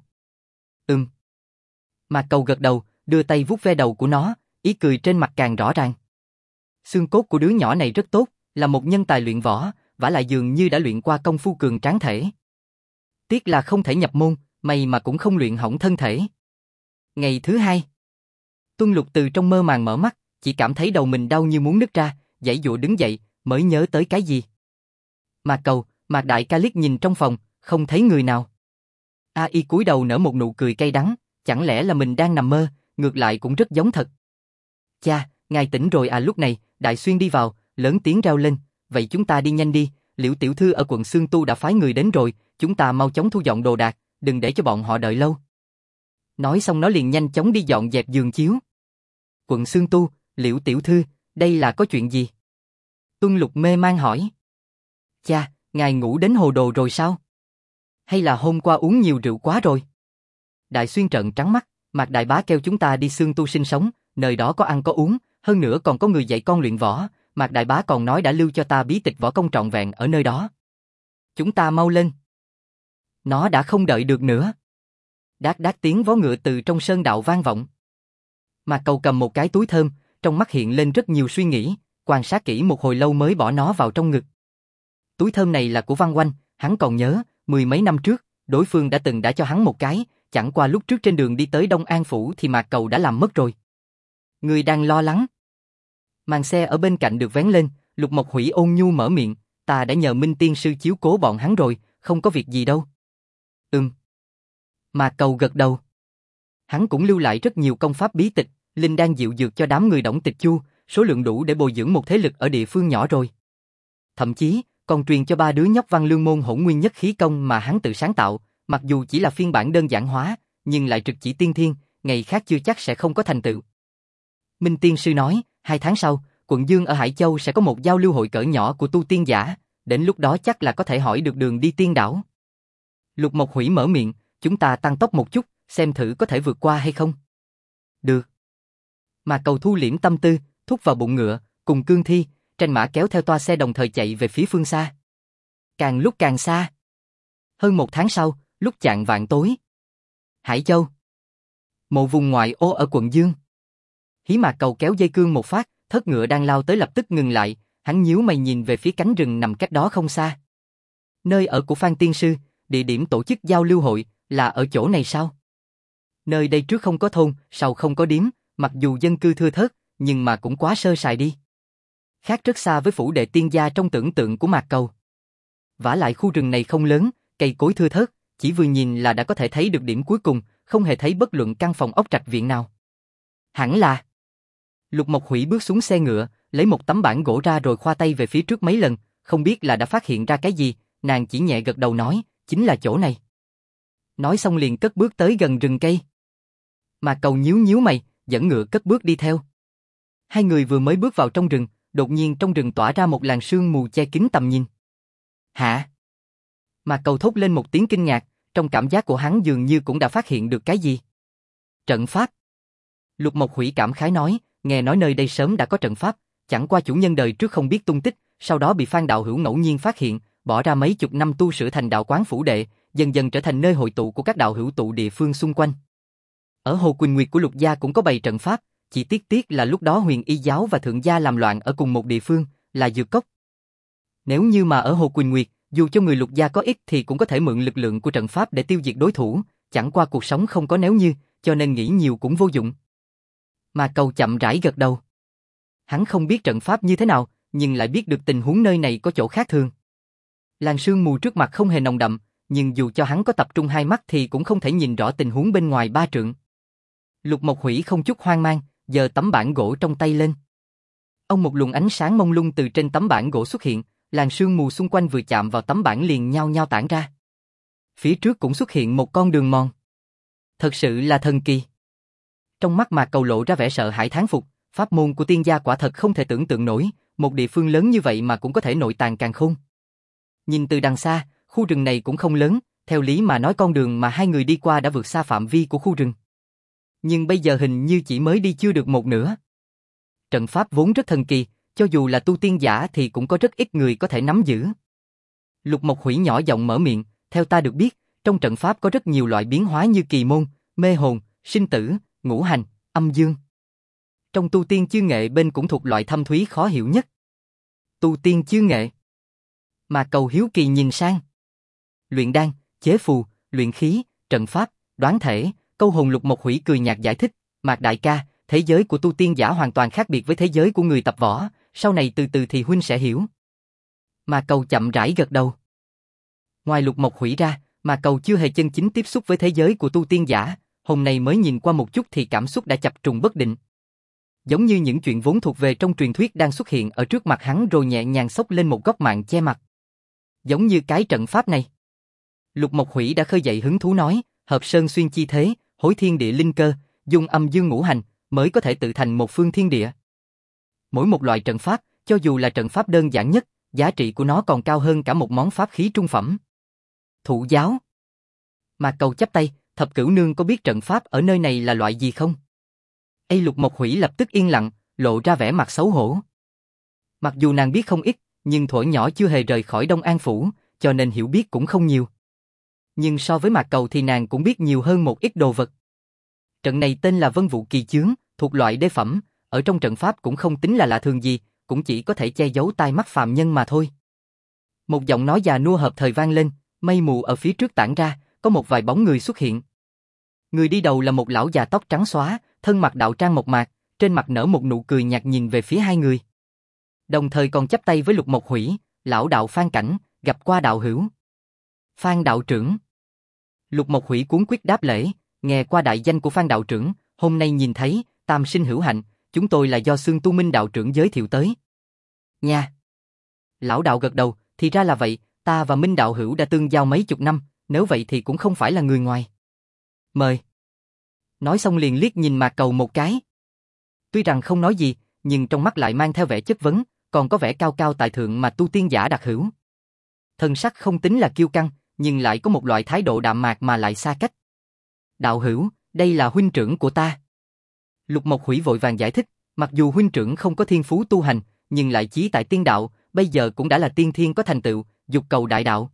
Mạc Cầu gật đầu, đưa tay vuốt ve đầu của nó, ý cười trên mặt càng rõ ràng. Xương cốt của đứa nhỏ này rất tốt, là một nhân tài luyện võ, vả lại dường như đã luyện qua công phu cường tráng thể. Tiếc là không thể nhập môn, may mà cũng không luyện hỏng thân thể. Ngày thứ hai, Tuân Lục từ trong mơ màng mở mắt, chỉ cảm thấy đầu mình đau như muốn nứt ra, giãy giụa đứng dậy, mới nhớ tới cái gì. Mạc Cầu, Mạc Đại ca liếc nhìn trong phòng, không thấy người nào. Y cúi đầu nở một nụ cười cay đắng, chẳng lẽ là mình đang nằm mơ, ngược lại cũng rất giống thật. Cha, ngài tỉnh rồi à? Lúc này, Đại Xuyên đi vào, lớn tiếng reo lên, vậy chúng ta đi nhanh đi, Liễu tiểu thư ở quận Xương Tu đã phái người đến rồi, chúng ta mau chóng thu dọn đồ đạc, đừng để cho bọn họ đợi lâu. Nói xong nó liền nhanh chóng đi dọn dẹp giường chiếu. Quận Xương Tu, Liễu tiểu thư, đây là có chuyện gì? Tuân Lục mê man hỏi. Cha, ngài ngủ đến hồ đồ rồi sao? Hay là hôm qua uống nhiều rượu quá rồi? Đại Xuyên trợn trắng mắt, Mạc đại bá kêu chúng ta đi Xương Tu sinh sống, nơi đó có ăn có uống, hơn nữa còn có người dạy con luyện võ, Mạc đại bá còn nói đã lưu cho ta bí tịch võ công trọn vẹn ở nơi đó. Chúng ta mau lên. Nó đã không đợi được nữa. Đát đát tiếng vó ngựa từ trong sơn đạo vang vọng. Mạc Cầu cầm một cái túi thơm, trong mắt hiện lên rất nhiều suy nghĩ, quan sát kỹ một hồi lâu mới bỏ nó vào trong ngực. Túi thơm này là của Văn Oanh, hắn còn nhớ, 10 mấy năm trước, đối phương đã từng cho hắn một cái, chẳng qua lúc trước trên đường đi tới Đông An phủ thì Mạc Cầu đã làm mất rồi. Người đang lo lắng. Màn xe ở bên cạnh được vén lên, Lục Mộc Hủy ôn nhu mở miệng, ta đã nhờ Minh Tiên sư chiếu cố bọn hắn rồi, không có việc gì đâu. Mạc Cầu gật đầu. Hắn cũng lưu lại rất nhiều công pháp bí tịch, linh đan diệu dược cho đám người Đổng Tịch Chu, số lượng đủ để bồi dưỡng một thế lực ở địa phương nhỏ rồi. Thậm chí, còn truyền cho 3 đứa nhóc Văn Lương môn Hỗn Nguyên Nhất khí công mà hắn tự sáng tạo, mặc dù chỉ là phiên bản đơn giản hóa, nhưng lại trực chỉ tiên thiên, ngày khác chưa chắc sẽ không có thành tựu. Minh Tiên sư nói, 2 tháng sau, quận Dương ở Hải Châu sẽ có một giao lưu hội cỡ nhỏ của tu tiên giả, đến lúc đó chắc là có thể hỏi được đường đi tiên đảo. Lục Mộc Hủy mở miệng, chúng ta tăng tốc một chút, xem thử có thể vượt qua hay không. Được. Mà Cầu thu liễm tâm tư, thúc vào bụng ngựa, cùng Cương Thi, Tranh Mã kéo theo toa xe đồng thời chạy về phía phương xa. Càng lúc càng xa. Hơn 1 tháng sau, lúc chạng vạng tối. Hải Châu. Một vùng ngoại ô ở quận Dương. Hí Mạc Cầu kéo dây cương một phát, thất ngựa đang lao tới lập tức ngừng lại, hắn nhíu mày nhìn về phía cánh rừng nằm cách đó không xa. Nơi ở của Phan Tiên sư, địa điểm tổ chức giao lưu hội, là ở chỗ này sao? Nơi đây trước không có thôn, sau không có điếm, mặc dù dân cư thưa thớt, nhưng mà cũng quá sơ sài đi. Khác rất xa với phủ đệ tiên gia trong tưởng tượng của Mạc Cầu. Vả lại khu rừng này không lớn, cây cối thưa thớt, chỉ vừa nhìn là đã có thể thấy được điểm cuối cùng, không hề thấy bất luận căn phòng ốc trạch viện nào. Hẳn là... Lục Mộc Hủy bước xuống xe ngựa, lấy một tấm bảng gỗ ra rồi khoa tay về phía trước mấy lần, không biết là đã phát hiện ra cái gì, nàng chỉ nhẹ gật đầu nói, chính là chỗ này. Nói xong liền cất bước tới gần rừng cây. Mạc Cầu nhíu nhíu mày, dẫn ngựa cất bước đi theo. Hai người vừa mới bước vào trong rừng, đột nhiên trong rừng tỏa ra một làn sương mù che kín tầm nhìn. Hả? Mạc Cầu thốt lên một tiếng kinh ngạc, trong cảm giác của hắn dường như cũng đã phát hiện được cái gì. Trận pháp. Lục Mộc Hủy cảm khái nói, nghe nói nơi đây sớm đã có trận pháp, chẳng qua chủ nhân đời trước không biết tung tích, sau đó bị Phan đạo hữu ngẫu nhiên phát hiện, bỏ ra mấy chục năm tu sửa thành đạo quán phủ đệ, dần dần trở thành nơi hội tụ của các đạo hữu tụ địa phương xung quanh. Ở Hồ Quỳnh Nguyệt của Lục gia cũng có bày trận pháp, chỉ tiếc là lúc đó Huyền Y giáo và Thượng gia làm loạn ở cùng một địa phương, là Dược Cốc. Nếu như mà ở Hồ Quỳnh Nguyệt, dù cho người Lục gia có ít thì cũng có thể mượn lực lượng của trận pháp để tiêu diệt đối thủ, chẳng qua cuộc sống không có nếu như, cho nên nghĩ nhiều cũng vô dụng. Mà Cầu chậm rãi gật đầu. Hắn không biết trận pháp như thế nào, nhưng lại biết được tình huống nơi này có chỗ khác thường. Làn sương mù trước mặt không hề nồng đậm, nhưng dù cho hắn có tập trung hai mắt thì cũng không thể nhìn rõ tình huống bên ngoài 3 trượng. Lục Mộc Hủy không chút hoang mang, giơ tấm bản gỗ trong tay lên. Ông một luồng ánh sáng mông lung từ trên tấm bản gỗ xuất hiện, làn sương mù xung quanh vừa chạm vào tấm bản liền nhao nhao tản ra. Phía trước cũng xuất hiện một con đường mòn. Thật sự là thần kỳ. Trong mắt Mạc Cầu lộ ra vẻ sợ hãi thán phục, pháp môn của tiên gia quả thật không thể tưởng tượng nổi, một địa phương lớn như vậy mà cũng có thể nội tàng càn khôn. Nhìn từ đằng xa, khu rừng này cũng không lớn, theo lý mà nói con đường mà hai người đi qua đã vượt xa phạm vi của khu rừng. Nhưng bây giờ hình như chỉ mới đi chưa được một nửa. Trận pháp vốn rất thần kỳ, cho dù là tu tiên giả thì cũng có rất ít người có thể nắm giữ. Lục Mộc Hủy nhỏ giọng mở miệng, theo ta được biết, trong trận pháp có rất nhiều loại biến hóa như kỳ môn, mê hồn, sinh tử, ngũ hành, âm dương. Trong tu tiên chư nghệ bên cũng thuộc loại thâm thúy khó hiểu nhất. Tu tiên chư nghệ. Mà Cầu hiếu kỳ nhìn sang. Luyện đan, chế phù, luyện khí, trận pháp, đoán thể, câu hồn. Lục Mộc Hủy cười nhạt giải thích, Mạc đại ca, thế giới của tu tiên giả hoàn toàn khác biệt với thế giới của người tập võ, sau này từ từ thì huynh sẽ hiểu. Mà Cầu chậm rãi gật đầu. Ngoài Lục Mộc Hủy ra, Mà Cầu chưa hề chân chính tiếp xúc với thế giới của tu tiên giả, hôm nay mới nhìn qua một chút thì cảm xúc đã chập trùng bất định. Giống như những chuyện vốn thuộc về trong truyền thuyết đang xuất hiện ở trước mặt hắn rồi nhẹ nhàng xốc lên một góc mạng che mặt. Giống như cái trận pháp này. Lục Mộc Hủy đã khơi dậy hứng thú nói, hợp sơn xuyên chi thế, hối thiên địa linh cơ, dùng âm dương ngũ hành, mới có thể tự thành một phương thiên địa. Mỗi một loại trận pháp, cho dù là trận pháp đơn giản nhất, giá trị của nó còn cao hơn cả một món pháp khí trung phẩm. Thụ giáo. Mà Cầu chắp tay, Thập Cửu Nương có biết trận pháp ở nơi này là loại gì không? Lục Mộc Hủy lập tức yên lặng, lộ ra vẻ mặt xấu hổ. Mặc dù nàng biết không ít, nhưng thuở nhỏ chưa hề rời khỏi Đông An Phủ, cho nên hiểu biết cũng không nhiều. Nhưng so với Mạc Cầu thì nàng cũng biết nhiều hơn một ít đồ vật. Trận này tên là Vân Vụ Kỳ Chướng, thuộc loại đế phẩm, ở trong trận pháp cũng không tính là lạ thường gì, cũng chỉ có thể che giấu tai mắt phàm nhân mà thôi. Một giọng nói già nua hợp thời vang lên, mây mù ở phía trước tản ra, có một vài bóng người xuất hiện. Người đi đầu là một lão già tóc trắng xóa, thân mặc đạo trang mộc mạc, trên mặt nở một nụ cười nhạt nhìn về phía hai người. Đồng thời còn chắp tay với Lục Mộc Hủy, lão đạo Phan Cảnh, gặp qua đạo hữu. Phan đạo trưởng. Lục Mộc Hủy cuống quýt đáp lễ, nghe qua đại danh của Phan đạo trưởng, hôm nay nhìn thấy, tam sinh hữu hạnh, chúng tôi là do Xương Tu Minh đạo trưởng giới thiệu tới. Nha. Lão đạo gật đầu, thì ra là vậy, ta và Minh đạo hữu đã tương giao mấy chục năm, nếu vậy thì cũng không phải là người ngoài. Mời. Nói xong liền liếc nhìn Mạc Cầu một cái. Tuy rằng không nói gì, nhưng trong mắt lại mang theo vẻ chất vấn, còn có vẻ cao cao tại thượng mà tu tiên giả đặc hữu. Thân sắc không tính là kiêu căng, nhưng lại có một loại thái độ đạm mạc mà lại xa cách. Đạo hữu, đây là huynh trưởng của ta. Lục Mộc Hủy vội vàng giải thích, mặc dù huynh trưởng không có thiên phú tu hành, nhưng lại chí tại tiên đạo, bây giờ cũng đã là tiên thiên có thành tựu, dục cầu đại đạo.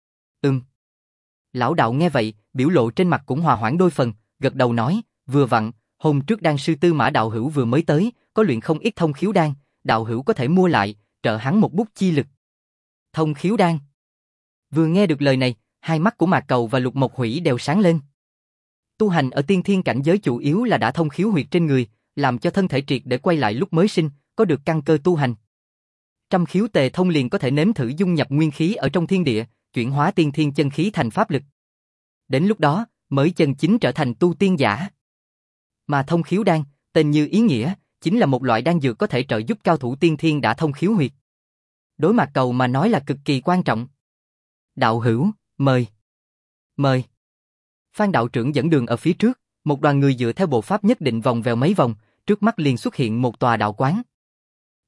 Lão đạo nghe vậy, biểu lộ trên mặt cũng hòa hoãn đôi phần, gật đầu nói, vừa vặn, hôm trước đan sư Tư Mã đạo hữu vừa mới tới, có luyện không ít thông khiếu đan, đạo hữu có thể mua lại, trợ hắn một bút chi lực. Thông khiếu đan. Vừa nghe được lời này, hai mắt của Mạc Cầu và Lục Mộc Hủy đều sáng lên. Tu hành ở tiên thiên cảnh giới chủ yếu là đã thông khiếu huyệt trên người, làm cho thân thể triệt để quay lại lúc mới sinh, có được căn cơ tu hành. Trăm khiếu tề thông liền có thể nếm thử dung nhập nguyên khí ở trong thiên địa, chuyển hóa tiên thiên chân khí thành pháp lực. Đến lúc đó, mới chân chính trở thành tu tiên giả. Mà thông khiếu đan, tên như ý nghĩa, chính là một loại đan dược có thể trợ giúp cao thủ tiên thiên đã thông khiếu huyệt. Đối Mạc Cầu mà nói là cực kỳ quan trọng. Đạo hữu, mời. Mời. Phan đạo trưởng dẫn đường ở phía trước, một đoàn người dựa theo bộ pháp nhất định vòng vèo mấy vòng, trước mắt liền xuất hiện một tòa đạo quán.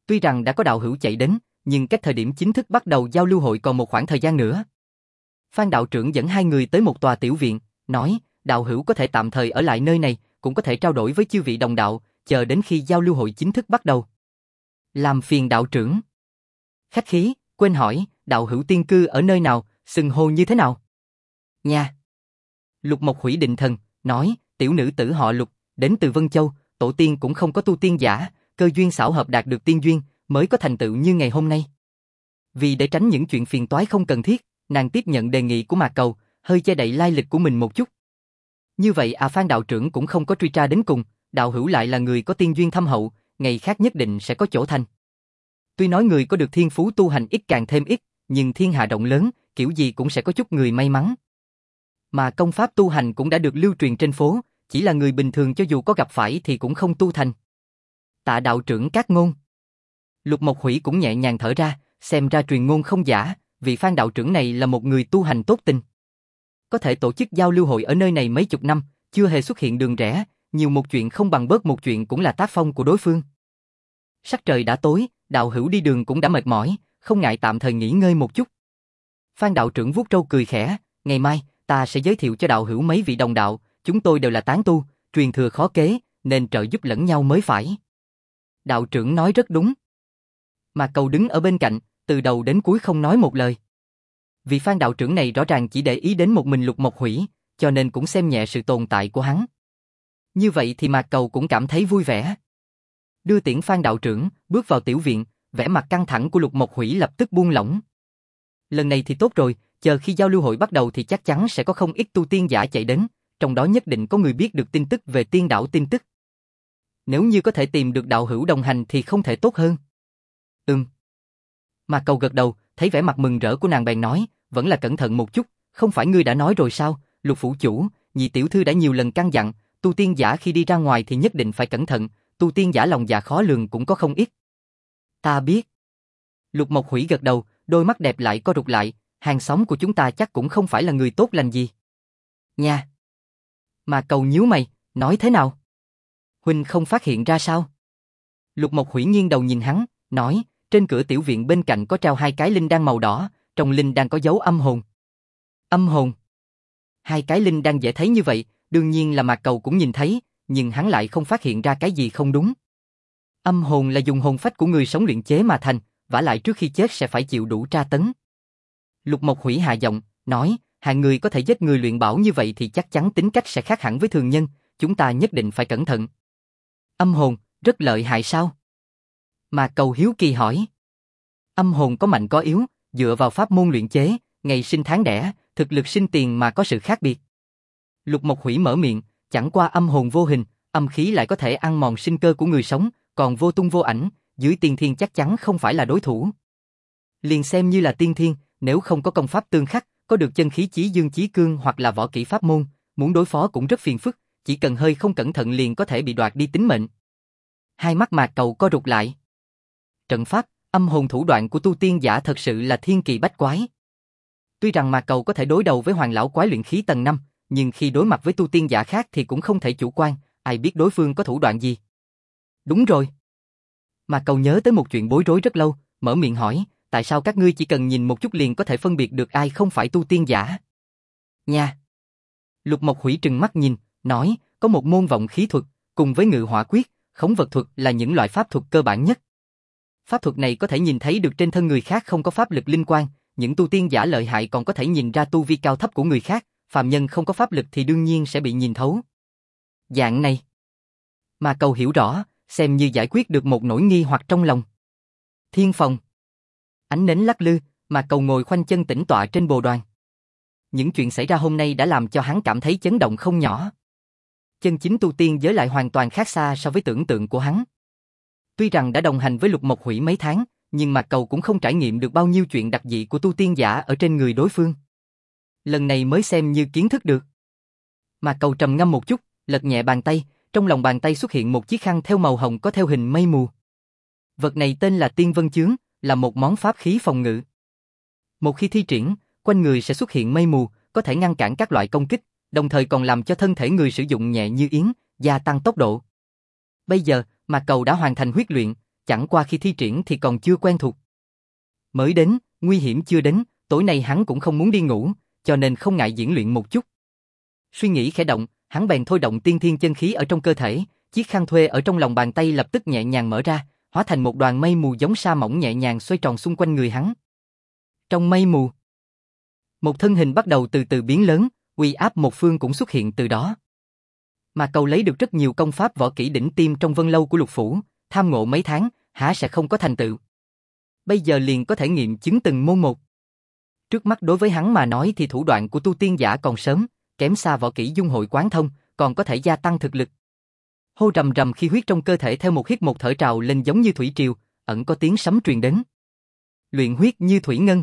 Tuy rằng đã có đạo hữu chạy đến, nhưng cách thời điểm chính thức bắt đầu giao lưu hội còn một khoảng thời gian nữa. Phan đạo trưởng dẫn hai người tới một tòa tiểu viện, nói, đạo hữu có thể tạm thời ở lại nơi này, cũng có thể trao đổi với chư vị đồng đạo, chờ đến khi giao lưu hội chính thức bắt đầu. Làm phiền đạo trưởng. Khách khí, quên hỏi, đạo hữu tiên cư ở nơi nào, xưng hô như thế nào? Nha. Lục Mộc Hủy định thần, nói, tiểu nữ tử họ Lục, đến từ Vân Châu, tổ tiên cũng không có tu tiên giả, cơ duyên xảo hợp đạt được tiên duyên, mới có thành tựu như ngày hôm nay. Vì để tránh những chuyện phiền toái không cần thiết, nàng tiếp nhận đề nghị của Mạc Cầu, hơi che đậy lai lịch của mình một chút. Như vậy Phan đạo trưởng cũng không có truy tra đến cùng, đạo hữu lại là người có tiên duyên thâm hậu, ngày khác nhất định sẽ có chỗ thành. Tuy nói người có được thiên phú tu hành ít càng thêm ít, nhưng thiên hạ rộng lớn, kiểu gì cũng sẽ có chút người may mắn. Mà công pháp tu hành cũng đã được lưu truyền trên phố, chỉ là người bình thường cho dù có gặp phải thì cũng không tu thành. Tạ đạo trưởng các ngôn. Lục Mộc Hủy cũng nhẹ nhàng thở ra, xem ra truyền ngôn không giả, vị Phan đạo trưởng này là một người tu hành tốt tình. Có thể tổ chức giao lưu hội ở nơi này mấy chục năm, chưa hề xuất hiện đường rẽ, nhiều một chuyện không bằng bớt một chuyện cũng là tác phong của đối phương. Sắc trời đã tối, đạo hữu đi đường cũng đã mệt mỏi, không ngại tạm thời nghỉ ngơi một chút. Phan đạo trưởng vuốt râu cười khẽ, ngày mai, ta sẽ giới thiệu cho đạo hữu mấy vị đồng đạo, chúng tôi đều là tán tu, truyền thừa khó kế, nên trợ giúp lẫn nhau mới phải. Đạo trưởng nói rất đúng. Mà Cầu đứng ở bên cạnh, từ đầu đến cuối không nói một lời. Vị Phan đạo trưởng này rõ ràng chỉ để ý đến một mình Lục Mộc Hủy, cho nên cũng xem nhẹ sự tồn tại của hắn. Như vậy thì Mạc Cầu cũng cảm thấy vui vẻ. Đưa tiễn Phan đạo trưởng, bước vào tiểu viện, vẻ mặt căng thẳng của Lục Mộc Hủy lập tức buông lỏng. Lần này thì tốt rồi, chờ khi giao lưu hội bắt đầu thì chắc chắn sẽ có không ít tu tiên giả chạy đến, trong đó nhất định có người biết được tin tức về tiên đảo tin tức. Nếu như có thể tìm được đạo hữu đồng hành thì không thể tốt hơn. Mạc Cầu gật đầu, thấy vẻ mặt mừng rỡ của nàng bèn nói, vẫn là cẩn thận một chút, không phải ngươi đã nói rồi sao, Lục phủ chủ, nhị tiểu thư đã nhiều lần căn dặn, tu tiên giả khi đi ra ngoài thì nhất định phải cẩn thận, tu tiên giả lòng dạ khó lường cũng có không ít. Ta biết. Lục Mộc Hủy gật đầu, đôi mắt đẹp lại co rụt lại, hàng xóm của chúng ta chắc cũng không phải là người tốt lành gì. Nha. Mạc Cầu nhíu mày, nói thế nào? Huynh không phát hiện ra sao? Lục Mộc Hủy nghiêng đầu nhìn hắn, nói, trên cửa tiểu viện bên cạnh có treo hai cái linh đan màu đỏ, trong linh đan có dấu âm hồn. Âm hồn? Hai cái linh đan dễ thấy như vậy, đương nhiên là Mạc Cầu cũng nhìn thấy, nhưng hắn lại không phát hiện ra cái gì không đúng. Âm hồn là dùng hồn phách của người sống luyện chế mà thành, vả lại trước khi chết sẽ phải chịu đủ tra tấn. Lục Mộc Hủy hạ giọng, nói, hạng người có thể giết người luyện bảo như vậy thì chắc chắn tính cách sẽ khác hẳn với thường nhân, chúng ta nhất định phải cẩn thận. Âm hồn, rất lợi hại sao? Mạc Cầu hiếu kỳ hỏi. Âm hồn có mạnh có yếu, dựa vào pháp môn luyện chế, ngày sinh tháng đẻ, thực lực sinh tiền mà có sự khác biệt. Lục Mộc Hủy mở miệng, chẳng qua âm hồn vô hình, âm khí lại có thể ăn mòn sinh cơ của người sống, còn vô tung vô ảnh, dưới tiên thiên chắc chắn không phải là đối thủ. Liền xem như là tiên thiên, nếu không có công pháp tương khắc, có được chân khí chí dương chí cương hoặc là võ kỹ pháp môn, muốn đối phó cũng rất phiền phức, chỉ cần hơi không cẩn thận liền có thể bị đoạt đi tính mệnh. Hai mắt Mạc Cầu co rụt lại. Trận pháp, âm hồn thủ đoạn của tu tiên giả thật sự là thiên kỳ bách quái. Tuy rằng Mạc Cầu có thể đối đầu với Hoàng lão quái luyện khí tầng 5, nhưng khi đối mặt với tu tiên giả khác thì cũng không thể chủ quan, ai biết đối phương có thủ đoạn gì. Đúng rồi. Mạc Cầu nhớ tới một chuyện bối rối rất lâu, mở miệng hỏi, tại sao các ngươi chỉ cần nhìn một chút liền có thể phân biệt được ai không phải tu tiên giả? Nha. Lục Mộc Hủy trừng mắt nhìn, nói, có một môn vọng khí thuật, cùng với ngự hỏa quyết, khống vật thuật là những loại pháp thuật cơ bản nhất. Pháp thuật này có thể nhìn thấy được trên thân người khác không có pháp lực linh quan, những tu tiên giả lợi hại còn có thể nhìn ra tu vi cao thấp của người khác, phàm nhân không có pháp lực thì đương nhiên sẽ bị nhìn thấu. Dạng này. Mà Cầu hiểu rõ, xem như giải quyết được một nỗi nghi hoặc trong lòng. Thiên phòng. Ánh nến lắc lư, mà Cầu ngồi khoanh chân tĩnh tọa trên bồ đoàn. Những chuyện xảy ra hôm nay đã làm cho hắn cảm thấy chấn động không nhỏ. Chân chính tu tiên giới lại hoàn toàn khác xa so với tưởng tượng của hắn. Tuy rằng đã đồng hành với Lục Mộc Hủy mấy tháng, nhưng Mạc Cầu cũng không trải nghiệm được bao nhiêu chuyện đặc dị của tu tiên giả ở trên người đối phương. Lần này mới xem như kiến thức được. Mạc Cầu trầm ngâm một chút, lật nhẹ bàn tay, trong lòng bàn tay xuất hiện một chiếc khăn theo màu hồng có theo hình mây mù. Vật này tên là Tiên Vân Chướng, là một món pháp khí phòng ngự. Một khi thi triển, quanh người sẽ xuất hiện mây mù, có thể ngăn cản các loại công kích, đồng thời còn làm cho thân thể người sử dụng nhẹ như yến, gia tăng tốc độ. Bây giờ, Mạc Cầu đã hoàn thành huyết luyện, chẳng qua khi thi triển thì còn chưa quen thuộc. Mới đến, nguy hiểm chưa đến, tối nay hắn cũng không muốn đi ngủ, cho nên không ngại diễn luyện một chút. Suy nghĩ khẽ động, hắn bèn thôi động tiên thiên chân khí ở trong cơ thể, chiếc khăn thuê ở trong lòng bàn tay lập tức nhẹ nhàng mở ra, hóa thành một đoàn mây mù giống sa mỏng nhẹ nhàng xoay tròn xung quanh người hắn. Trong mây mù, một thân hình bắt đầu từ từ biến lớn, uy áp một phương cũng xuất hiện từ đó. Mà Cầu lấy được rất nhiều công pháp võ kỹ đỉnh tiêm trong Vân Lâu của Lục Phủ, tham ngộ mấy tháng, há sẽ không có thành tựu. Bây giờ liền có thể nghiệm chứng từng môn một. Trước mắt đối với hắn mà nói thì thủ đoạn của tu tiên giả còn sớm, kém xa võ kỹ dung hội quán thông, còn có thể gia tăng thực lực. Hô rầm rầm khi huyết trong cơ thể theo một hít một thở trào lên giống như thủy triều, ẩn có tiếng sấm truyền đến. Luyện huyết như thủy ngân.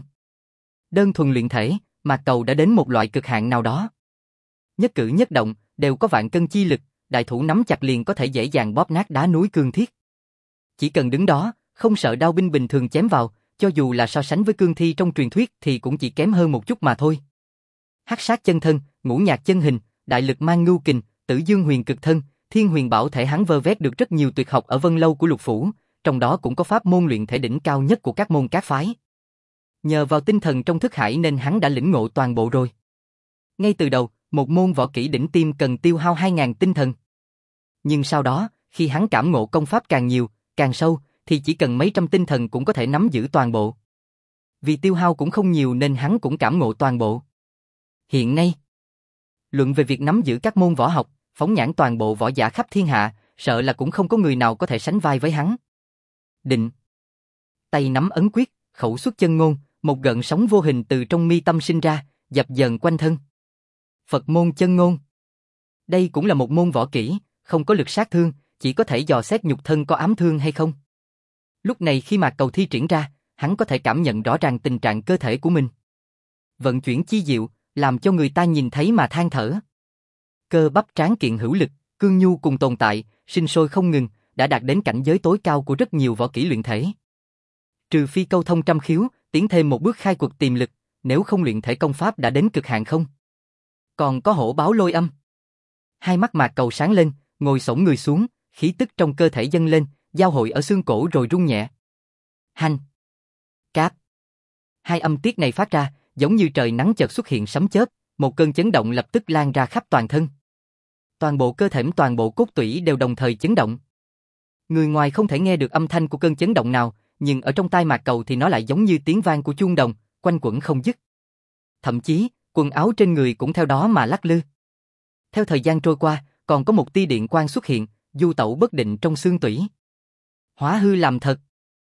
Đơn thuần luyện thể, Mạc Cầu đã đến một loại cực hạn nào đó. Nhất cử nhất động đều có vạn cân chi lực, đại thủ nắm chặt liền có thể dễ dàng bóp nát đá núi cương thiết. Chỉ cần đứng đó, không sợ đao binh bình thường chém vào, cho dù là so sánh với cương thi trong truyền thuyết thì cũng chỉ kém hơn một chút mà thôi. Hắc sát chân thân, ngũ nhạc chân hình, đại lực mang ngưu kình, tử dương huyền cực thân, thiên huyền bảo thể, hắn vơ vét được rất nhiều tuyệt học ở Vân Lâu của Lục Phủ, trong đó cũng có pháp môn luyện thể đỉnh cao nhất của các môn các phái. Nhờ vào tinh thần trong thức hải nên hắn đã lĩnh ngộ toàn bộ rồi. Ngay từ đầu, một môn võ kỹ đỉnh tiêm cần tiêu hao 2.000 tinh thần. Nhưng sau đó, khi hắn cảm ngộ công pháp càng nhiều, càng sâu, thì chỉ cần mấy trăm tinh thần cũng có thể nắm giữ toàn bộ. Vì tiêu hao cũng không nhiều nên hắn cũng cảm ngộ toàn bộ. Hiện nay, luận về việc nắm giữ các môn võ học, phóng nhãn toàn bộ võ giả khắp thiên hạ, sợ là cũng không có người nào có thể sánh vai với hắn. Định. Tay nắm ấn quyết, khẩu xuất chân ngôn, một gợn sóng vô hình từ trong mi tâm sinh ra, dập dờn quanh thân. Phật môn chân ngôn. Đây cũng là một môn võ kỹ, không có lực sát thương, chỉ có thể dò xét nhục thân có ám thương hay không. Lúc này khi Mạc Cầu thi triển ra, hắn có thể cảm nhận rõ ràng tình trạng cơ thể của mình. Vận chuyển chi diệu, làm cho người ta nhìn thấy mà than thở. Cơ bắp tráng kiện hữu lực, cương nhu cùng tồn tại, sinh sôi không ngừng, đã đạt đến cảnh giới tối cao của rất nhiều võ kỹ luyện thể. Trừ phi câu thông trăm khiếu, tiến thêm một bước khai quật tiềm lực, nếu không luyện thể công pháp đã đến cực hạn không. Còn có hổ báo lôi âm. Hai mắt Mạc Cầu sáng lên, ngồi xổm người xuống, khí tức trong cơ thể dâng lên, giao hội ở xương cổ rồi rung nhẹ. Hanh. Cáp. Hai âm tiết này phát ra, giống như trời nắng chợt xuất hiện sấm chớp, một cơn chấn động lập tức lan ra khắp toàn thân. Toàn bộ cơ thể, toàn bộ cốt tủy đều đồng thời chấn động. Người ngoài không thể nghe được âm thanh của cơn chấn động nào, nhưng ở trong tai Mạc Cầu thì nó lại giống như tiếng vang của chuông đồng, quanh quẩn không dứt. Thậm chí, quần áo trên người cũng theo đó mà lắc lư. Theo thời gian trôi qua, còn có một tia điện quang xuất hiện, du tẩu bất định trong xương tủy. Hóa hư làm thật.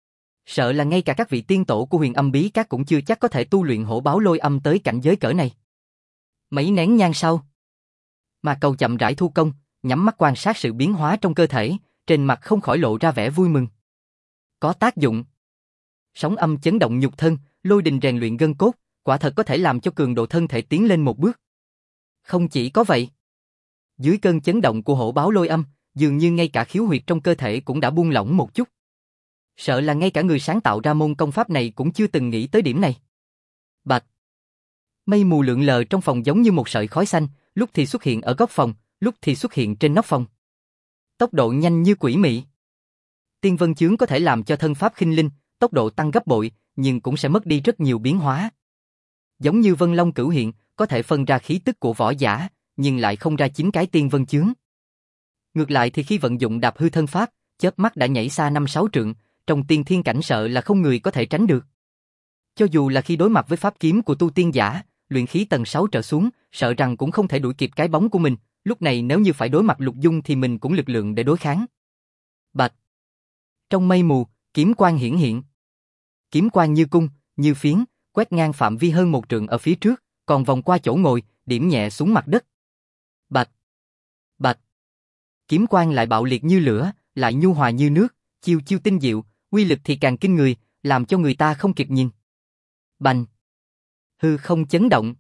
Sợ là ngay cả các vị tiên tổ của Huyền Âm Bí Các cũng chưa chắc có thể tu luyện hổ báo lôi âm tới cảnh giới cỡ này. Mấy nén nhang sau, Mạc Cầu chậm rãi thu công, nhắm mắt quan sát sự biến hóa trong cơ thể, trên mặt không khỏi lộ ra vẻ vui mừng. Có tác dụng. Sóng âm chấn động nhục thân, lôi đình rèn luyện gân cốt, quả thật có thể làm cho cường độ thân thể tiến lên một bước. Không chỉ có vậy, dưới cơn chấn động của hổ báo lôi âm, dường như ngay cả khiếu huyệt trong cơ thể cũng đã buông lỏng một chút. Sợ là ngay cả người sáng tạo ra môn công pháp này cũng chưa từng nghĩ tới điểm này. Bạch. Mây mù lượn lờ trong phòng giống như một sợi khói xanh, lúc thì xuất hiện ở góc phòng, lúc thì xuất hiện trên nóc phòng. Tốc độ nhanh như quỷ mị. Tiên vân chướng có thể làm cho thân pháp khinh linh, tốc độ tăng gấp bội, nhưng cũng sẽ mất đi rất nhiều biến hóa. Giống như Vân Long Cửu Hiện, có thể phân ra khí tức của võ giả, nhưng lại không ra chính cái tiên vân chướng. Ngược lại thì khi vận dụng đạp hư thân pháp, chớp mắt đã nhảy xa 5-6 trượng, trong tiên thiên cảnh sợ là không người có thể tránh được. Cho dù là khi đối mặt với pháp kiếm của tu tiên giả, luyện khí tầng 6 trở xuống, sợ rằng cũng không thể đuổi kịp cái bóng của mình, lúc này nếu như phải đối mặt Lục Dung thì mình cũng lực lượng để đối kháng. Bạch. Trong mây mù, kiếm quang hiển hiện. Kiếm quang như cung, như phiến, quét ngang phạm vi hơn 1 trượng ở phía trước, còn vòng qua chỗ ngồi, điểm nhẹ xuống mặt đất. Bạch. Bạch. Kiếm quang lại bạo liệt như lửa, lại nhu hòa như nước, chiêu chiêu tinh diệu, uy lực thì càng kinh người, làm cho người ta không kịp nhìn. Bành. Hư không chấn động.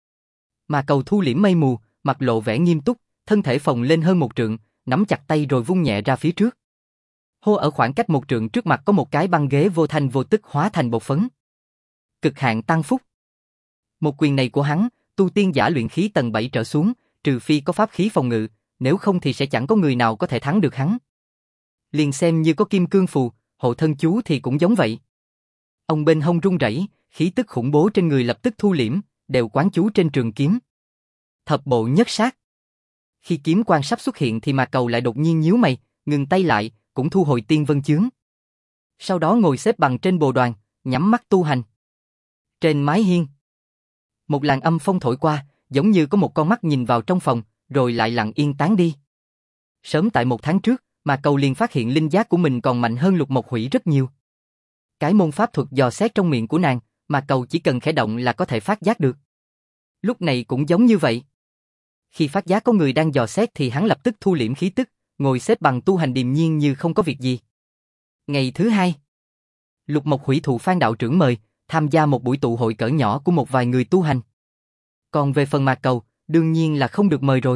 Mà Cầu thu liễm mây mù, mặt lộ vẻ nghiêm túc, thân thể phồng lên hơn 1 trượng, nắm chặt tay rồi vung nhẹ ra phía trước. Hô ở khoảng cách 1 trượng trước mặt có một cái băng ghế vô thanh vô tức hóa thành bột phấn. Cực hạn tăng phúc. Một quyền này của hắn, tu tiên giả luyện khí tầng 7 trở xuống, trừ phi có pháp khí phòng ngự, nếu không thì sẽ chẳng có người nào có thể thắng được hắn. Liền xem như có kim cương phù, hộ thân chú thì cũng giống vậy. Ông bên hông run rẩy, khí tức khủng bố trên người lập tức thu liễm, đều quán chú trên trường kiếm. Thập bộ nhất sát. Khi kiếm quang sắp xuất hiện thì Mạc Cầu lại đột nhiên nhíu mày, ngừng tay lại, cũng thu hồi tiên vân chướng. Sau đó ngồi xếp bằng trên bồ đoàn, nhắm mắt tu hành. Trên mái hiên, một làn âm phong thổi qua, giống như có một con mắt nhìn vào trong phòng, rồi lại lặng yên tán đi. Sớm tại 1 tháng trước, Mạc Cầu liền phát hiện linh giác của mình còn mạnh hơn Lục Mộc Hủy rất nhiều. Cái môn pháp thuật dò xét trong miệng của nàng, Mạc Cầu chỉ cần khẽ động là có thể phát giác được. Lúc này cũng giống như vậy. Khi phát giác có người đang dò xét thì hắn lập tức thu liễm khí tức, ngồi xếp bằng tu hành điềm nhiên như không có việc gì. Ngày thứ 2, Lục Mộc Hủy thụ Phan đạo trưởng mời, tham gia một buổi tụ hội cỡ nhỏ của một vài người tu hành. Còn về phần Mạc Cầu, đương nhiên là không được mời rồi.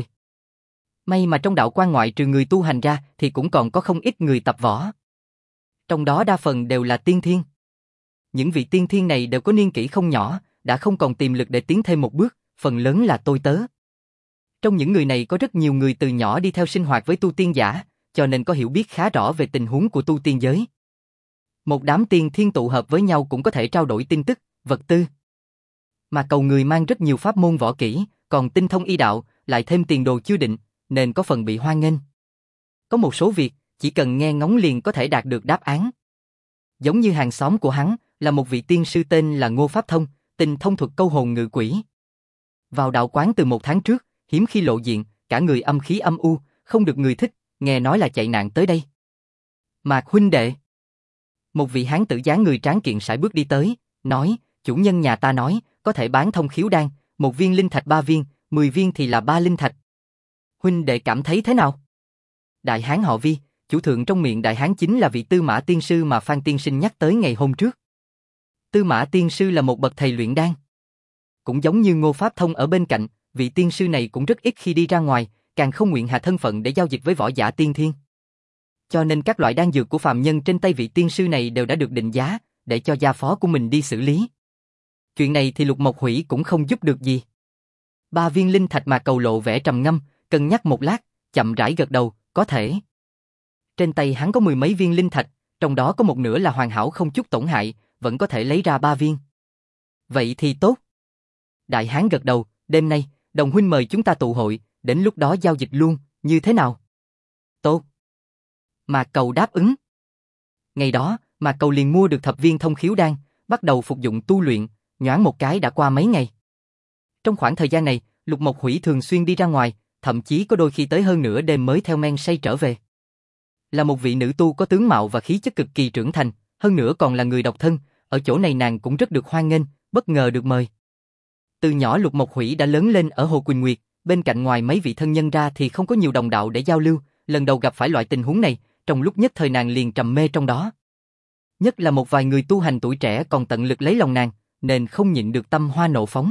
May mà trong đạo quan ngoại trừ người tu hành ra thì cũng còn có không ít người tập võ. Trong đó đa phần đều là tiên thiên. Những vị tiên thiên này đều có niên kỷ không nhỏ, đã không còn tiềm lực để tiến thêm một bước, phần lớn là tôi tớ. Trong những người này có rất nhiều người từ nhỏ đi theo sinh hoạt với tu tiên giả, cho nên có hiểu biết khá rõ về tình huống của tu tiên giới. Một đám tiên thiên tụ hợp với nhau cũng có thể trao đổi tin tức, vật tư. Mà Cầu người mang rất nhiều pháp môn võ kỹ, còn tinh thông y đạo, lại thêm tiền đồ chưa định, nên có phần bị hoan nghênh. Có một số việc, chỉ cần nghe ngóng liền có thể đạt được đáp án. Giống như hàng xóm của hắn, là một vị tiên sư tên là Ngô Pháp Thông, tinh thông thuật câu hồn ngự quỷ. Vào đạo quán từ 1 tháng trước, hiếm khi lộ diện, cả người âm khí âm u, không được người thích, nghe nói là chạy nạn tới đây. Mạc huynh đệ. Một vị hán tử dáng người tráng kiện sải bước đi tới, nói, chủ nhân nhà ta nói, có thể bán thông khiếu đan, 1 viên linh thạch 3 viên, 10 viên thì là 3 linh thạch. Huynh đệ cảm thấy thế nào? Đại hán họ Vi, chủ thượng trong miệng đại hán chính là vị Tư Mã tiên sư mà Phan tiên sinh nhắc tới ngày hôm trước. Tư Mã tiên sư là một bậc thầy luyện đan. Cũng giống như Ngô Pháp Thông ở bên cạnh, vị tiên sư này cũng rất ít khi đi ra ngoài, càng không nguyện hạ thân phận để giao dịch với võ giả tiên thiên. Cho nên các loại đan dược của phàm nhân trên tay vị tiên sư này đều đã được định giá, để cho gia phó của mình đi xử lý. Chuyện này thì Lục Mộc Hủy cũng không giúp được gì. 3 viên linh thạch mà Cầu lộ vẻ trầm ngâm, cân nhắc một lát, chậm rãi gật đầu, có thể. Trên tay hắn có 10 mấy viên linh thạch, trong đó có một nửa là hoàn hảo không chút tổn hại, vẫn có thể lấy ra 3 viên. Vậy thì tốt. Đại hán gật đầu, đêm nay, đồng huynh mời chúng ta tụ hội, đến lúc đó giao dịch luôn, như thế nào? Tốt. Mạc Cầu đáp ứng. Ngày đó, Mạc Cầu liền mua được thập viên thông khiếu đan, bắt đầu phục dụng tu luyện, nhoáng một cái đã qua mấy ngày. Trong khoảng thời gian này, Lục Mộc Hủy thường xuyên đi ra ngoài, thậm chí có đôi khi tới hơn nửa đêm mới theo men say trở về. Là một vị nữ tu có tướng mạo và khí chất cực kỳ trưởng thành, hơn nữa còn là người độc thân, ở chỗ này nàng cũng rất được hoan nghênh, bất ngờ được mời. Từ nhỏ Lục Mộc Hủy đã lớn lên ở Hồ Quỳnh Nguyệt, bên cạnh ngoài mấy vị thân nhân ra thì không có nhiều đồng đạo để giao lưu, lần đầu gặp phải loại tình huống này, trong lúc nhất thời nàng liền trầm mê trong đó. Nhất là một vài người tu hành tuổi trẻ còn tận lực lấy lòng nàng, nên không nhịn được tâm hoa nộ phóng.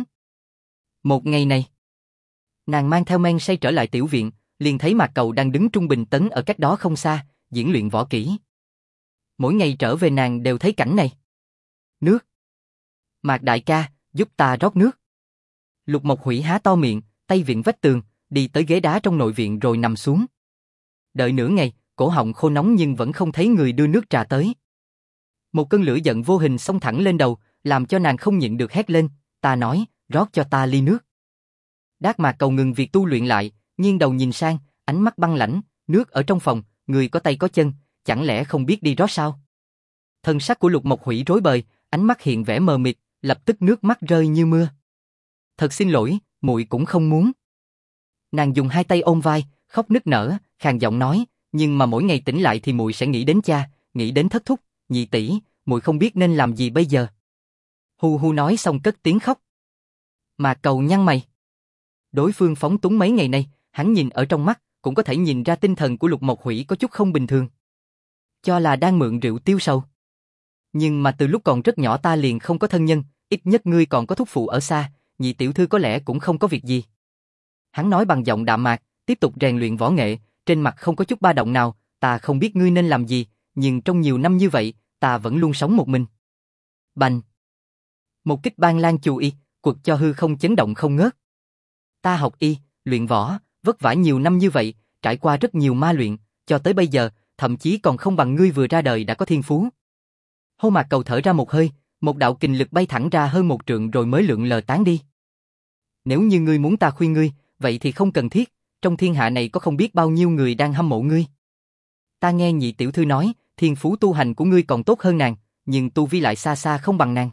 Một ngày này, nàng mang theo men say trở lại tiểu viện, liền thấy Mạc Cầu đang đứng trung bình tấn ở cách đó không xa, diễn luyện võ kỹ. Mỗi ngày trở về nàng đều thấy cảnh này. Nước. Mạc đại ca, giúp ta rót nước. Lục Mộc Hủy há to miệng, tay vịn vách tường, đi tới ghế đá trong nội viện rồi nằm xuống. Đợi nửa ngày, cổ họng khô nóng nhưng vẫn không thấy người đưa nước trà tới. Một cơn lửa giận vô hình xông thẳng lên đầu, làm cho nàng không nhịn được hét lên, ta nói, rót cho ta ly nước. Đát Mạc Cầu ngừng việc tu luyện lại, nghiêng đầu nhìn sang, ánh mắt băng lãnh, nước ở trong phòng, người có tay có chân, chẳng lẽ không biết đi rót sao? Thân sắc của Lục Mộc Hủy rối bời, ánh mắt hiện vẻ mờ mịt, lập tức nước mắt rơi như mưa. Thật xin lỗi, muội cũng không muốn. Nàng dùng 2 tay ôm vai, khóc nức nở, khàn giọng nói, nhưng mà mỗi ngày tỉnh lại thì muội sẽ nghĩ đến cha, nghĩ đến thất thúc, nhị tỷ, muội không biết nên làm gì bây giờ. Hu hu nói xong cất tiếng khóc. Mạc Cầu nhăn mày. Đối phương phóng túng mấy ngày nay, hắn nhìn ở trong mắt, cũng có thể nhìn ra tinh thần của Lục Mộc Hủy có chút không bình thường. Cho là đang mượn rượu tiêu sầu. Nhưng mà từ lúc còn rất nhỏ ta liền không có thân nhân, ít nhất ngươi còn có thúc phụ ở xa, nhị tiểu thư có lẽ cũng không có việc gì. Hắn nói bằng giọng đạm mạc, tiếp tục rèn luyện võ nghệ, trên mặt không có chút ba động nào, ta không biết ngươi nên làm gì, nhưng trong nhiều năm như vậy, ta vẫn luôn sống một mình. Bành! Một kích ban lan chù y, quật cho hư không chấn động không ngớt. Ta học y, luyện võ, vất vả nhiều năm như vậy, trải qua rất nhiều ma luyện, cho tới bây giờ, thậm chí còn không bằng ngươi vừa ra đời đã có thiên phú. Hô Mạc Cầu thở ra một hơi, một đạo kình lực bay thẳng ra hơn 1 trượng rồi mới lượn lờ tán đi. Nếu như ngươi muốn ta khuyên ngươi, vậy thì không cần thiết, trong thiên hạ này có không biết bao nhiêu người đang hâm mộ ngươi. Ta nghe nhị tiểu thư nói, thiên phú tu hành của ngươi còn tốt hơn nàng, nhưng tu vi lại xa xa không bằng nàng.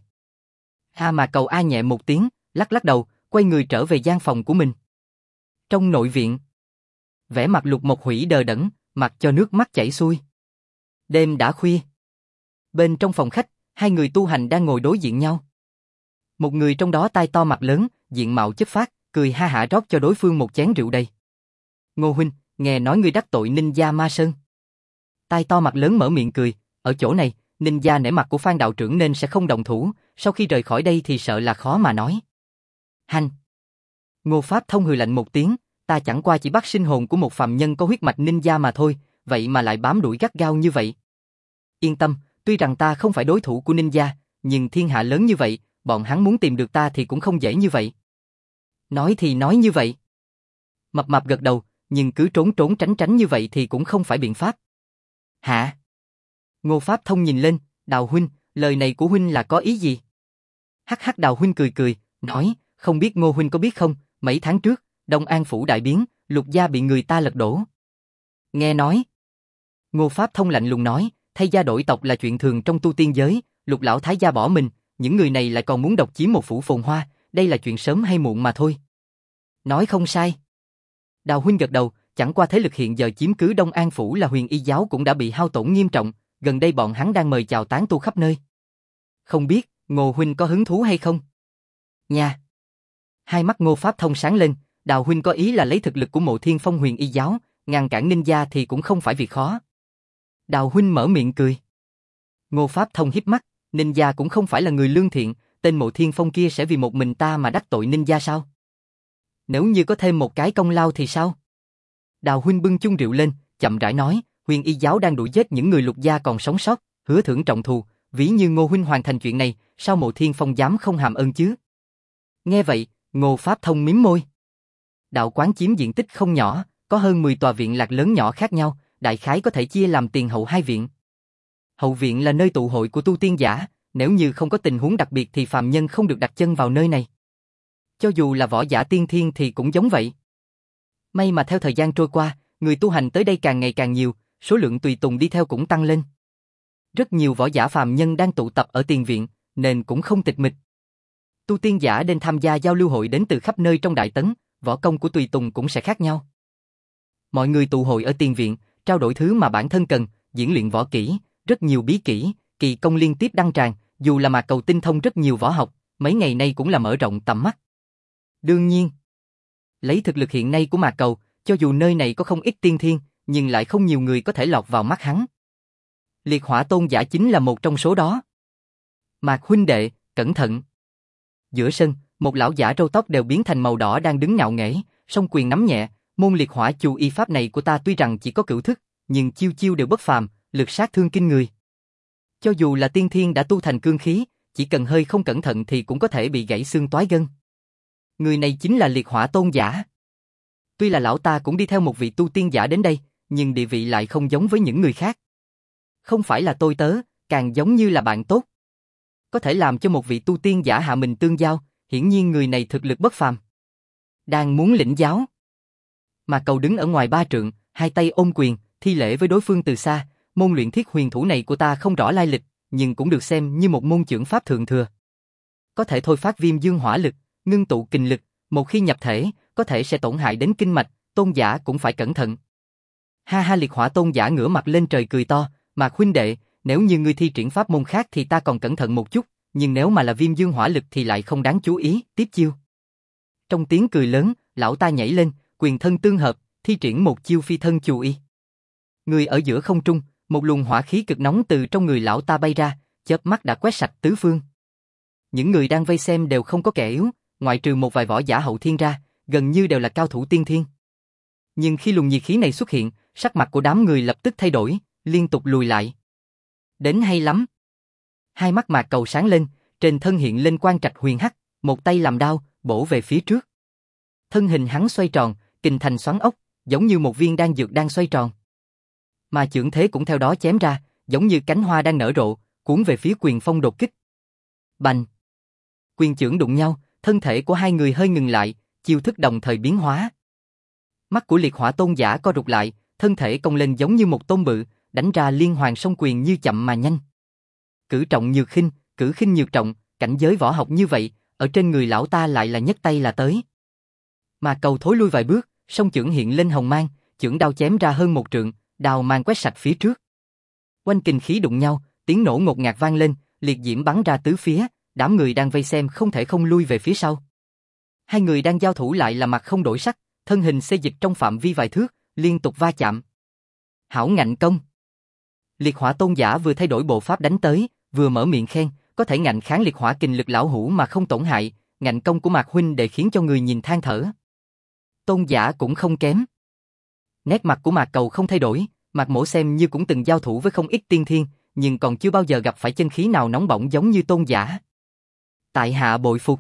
Mạc Cầu a nhẹ một tiếng, lắc lắc đầu, quay người trở về gian phòng của mình. Trong nội viện, vẻ mặt Lục Mộc Hủy đờ đẫn, mặc cho nước mắt chảy xuôi. Đêm đã khuya. Bên trong phòng khách, hai người tu hành đang ngồi đối diện nhau. Một người trong đó tai to mặt lớn, diện mạo chất phác, cười ha hả rót cho đối phương một chén rượu đầy. Ngô huynh, nghe nói ngươi đắc tội Ninh gia Ma Sơn. Tai to mặt lớn mở miệng cười, ở chỗ này, Ninh gia nể mặt của Phan đạo trưởng nên sẽ không động thủ, sau khi rời khỏi đây thì sợ là khó mà nói. Hành. Ngô Pháp Thông hừ lạnh một tiếng, ta chẳng qua chỉ bắt sinh hồn của một phàm nhân có huyết mạch Ninh gia mà thôi, vậy mà lại bám đuổi gắt gao như vậy. Yên tâm, tuy rằng ta không phải đối thủ của Ninh gia, nhưng thiên hạ lớn như vậy, bọn hắn muốn tìm được ta thì cũng không dễ như vậy. Nói thì nói như vậy. Mập mạp gật đầu, nhưng cứ trốn trốn tránh tránh như vậy thì cũng không phải biện pháp. Hả? Ngô Pháp Thông nhìn lên, Đào huynh, lời này của huynh là có ý gì? Hắc hắc Đào huynh cười cười, nói, không biết Ngô huynh có biết không, mấy tháng trước, Đông An phủ đại biến, Lục gia bị người ta lật đổ. Nghe nói. Ngô Pháp Thông lạnh lùng nói, thay gia đổi tộc là chuyện thường trong tu tiên giới, Lục lão thái gia bỏ mình, những người này lại còn muốn độc chiếm một phủ phồn hoa, đây là chuyện sớm hay muộn mà thôi. Nói không sai. Đào huynh gật đầu, chẳng qua thế lực hiện giờ chiếm cứ Đông An phủ là Huyền Y giáo cũng đã bị hao tổn nghiêm trọng, gần đây bọn hắn đang mời chào tán tu khắp nơi. Không biết, Ngô huynh có hứng thú hay không? Nha. Hai mắt Ngô Pháp Thông sáng lên, Đào huynh có ý là lấy thực lực của Mộ Thiên Phong Huyền Y giáo, ngăn cản Ninh gia thì cũng không phải việc khó. Đào huynh mở miệng cười. Ngô Pháp Thông híp mắt, Ninh gia cũng không phải là người lương thiện, tên Mộ Thiên Phong kia sẽ vì một mình ta mà đắc tội Ninh gia sao? Nếu như có thêm một cái công lao thì sao? Đào huynh bưng chung rượu lên, chậm rãi nói, Huyền Y giáo đang đuổi giết những người Lục gia còn sống sót, hứa thưởng trọng thù, ví như Ngô huynh hoàn thành chuyện này, sao Mộ Thiên Phong dám không hàm ơn chứ? Nghe vậy, Ngô Pháp Thông mím môi. Đạo quán chiếm diện tích không nhỏ, có hơn 10 tòa viện lạc lớn nhỏ khác nhau, đại khái có thể chia làm tiền hậu 2 viện. Hậu viện là nơi tụ hội của tu tiên giả, nếu như không có tình huống đặc biệt thì phàm nhân không được đặt chân vào nơi này. Cho dù là võ giả tiên thiên thì cũng giống vậy. May mà theo thời gian trôi qua, người tu hành tới đây càng ngày càng nhiều, số lượng tùy tùng đi theo cũng tăng lên. Rất nhiều võ giả phàm nhân đang tụ tập ở tiền viện, nên cũng không tịch mịch. Tu tiên giả đến tham gia giao lưu hội đến từ khắp nơi trong Đại Tấn, võ công của tùy tùng cũng sẽ khác nhau. Mọi người tụ hội ở tiền viện, trao đổi thứ mà bản thân cần, diễn luyện võ kỹ, rất nhiều bí kỹ, kỳ công liên tiếp đăng tràn, dù là Mạc Cầu tinh thông rất nhiều võ học, mấy ngày nay cũng là mở rộng tầm mắt. Đương nhiên, lấy thực lực hiện nay của Mạc Cầu, cho dù nơi này có không ít tiên thiên, nhưng lại không nhiều người có thể lọt vào mắt hắn. Liệt Hỏa Tôn giả chính là một trong số đó. Mạc huynh đệ, cẩn thận. Giữa sân, một lão giả râu tóc đều biến thành màu đỏ đang đứng ngạo nghễ, song quyền nắm nhẹ, môn liệt hỏa chu y pháp này của ta tuy rằng chỉ có cửu thức, nhưng chiêu chiêu đều bất phàm, lực sát thương kinh người. Cho dù là tiên thiên đã tu thành cương khí, chỉ cần hơi không cẩn thận thì cũng có thể bị gãy xương toái gân. Người này chính là Liệt Hỏa Tôn giả. Tuy là lão ta cũng đi theo một vị tu tiên giả đến đây, nhưng địa vị lại không giống với những người khác. Không phải là tôi tớ, càng giống như là bạn tốt. Có thể làm cho một vị tu tiên giả hạ mình tương giao, hiển nhiên người này thực lực bất phàm. Đang muốn lĩnh giáo. Mà Cầu đứng ở ngoài 3 trượng, hai tay ôm quyền, thi lễ với đối phương từ xa, môn luyện thiết huyền thủ này của ta không rõ lai lịch, nhưng cũng được xem như một môn chưởng pháp thượng thừa. Có thể thôi phát viêm dương hỏa lực, ngưng tụ kình lực, một khi nhập thể, có thể sẽ tổn hại đến kinh mạch, tôn giả cũng phải cẩn thận. Ha ha Liệt Hỏa Tôn giả ngửa mặt lên trời cười to, Mạc huynh đệ, nếu như ngươi thi triển pháp môn khác thì ta còn cẩn thận một chút, nhưng nếu mà là viêm dương hỏa lực thì lại không đáng chú ý, tiếp chiêu. Trong tiếng cười lớn, lão ta nhảy lên, quyền thân tương hợp, thi triển một chiêu phi thân chù y. Người ở giữa không trung, một luồng hỏa khí cực nóng từ trong người lão ta bay ra, chớp mắt đã quét sạch tứ phương. Những người đang vây xem đều không có kẻ yếu, ngoại trừ một vài võ giả hậu thiên ra, gần như đều là cao thủ tiên thiên. Nhưng khi luồng nhiệt khí này xuất hiện, sắc mặt của đám người lập tức thay đổi, liên tục lùi lại. Đến hay lắm. Hai mắt Mạc Cầu sáng lên, trên thân hiện lên quang trạch huyền hắc, một tay làm đao, bổ về phía trước. Thân hình hắn xoay tròn, kình thành xoắn ốc, giống như một viên đan dược đang xoay tròn. Mà chưởng thế cũng theo đó chém ra, giống như cánh hoa đang nở rộ, cuốn về phía Quyền Phong đột kích. Bành! Quyền chưởng đụng nhau, thân thể của hai người hơi ngừng lại, chiêu thức đồng thời biến hóa. Mắt của Liệt Hỏa Tôn Giả co rụt lại, thân thể cong lên giống như một tôn bự, đánh ra liên hoàn song quyền như chậm mà nhanh. Cử trọng nhược khinh, cử khinh nhược trọng, cảnh giới võ học như vậy, ở trên người lão ta lại là nhấc tay là tới. Mà Cầu thối lui vài bước, song chưởng hiện lên hồng mang, chưởng đao chém ra hơn một trượng, đao mang quét sạch phía trước. Oanh kình khí đụng nhau, tiếng nổ ngột ngạt vang lên, liệt diễm bắn ra tứ phía, đám người đang vây xem không thể không lui về phía sau. Hai người đang giao thủ lại là mặt không đổi sắc, thân hình xê dịch trong phạm vi vài thước, liên tục va chạm. Hảo ngạnh công. Liệt Hỏa Tôn Giả vừa thay đổi bộ pháp đánh tới, vừa mở miệng khen, có thể ngạnh kháng liệt hỏa kình lực lão hủ mà không tổn hại, ngạnh công của Mạc huynh để khiến cho người nhìn than thở. Tôn Giả cũng không kém. Nét mặt của Mạc Cầu không thay đổi, Mạc Mỗ xem như cũng từng giao thủ với không ít tiên thiên, nhưng còn chưa bao giờ gặp phải chân khí nào nóng bỏng giống như Tôn Giả. Tại hạ bội phục.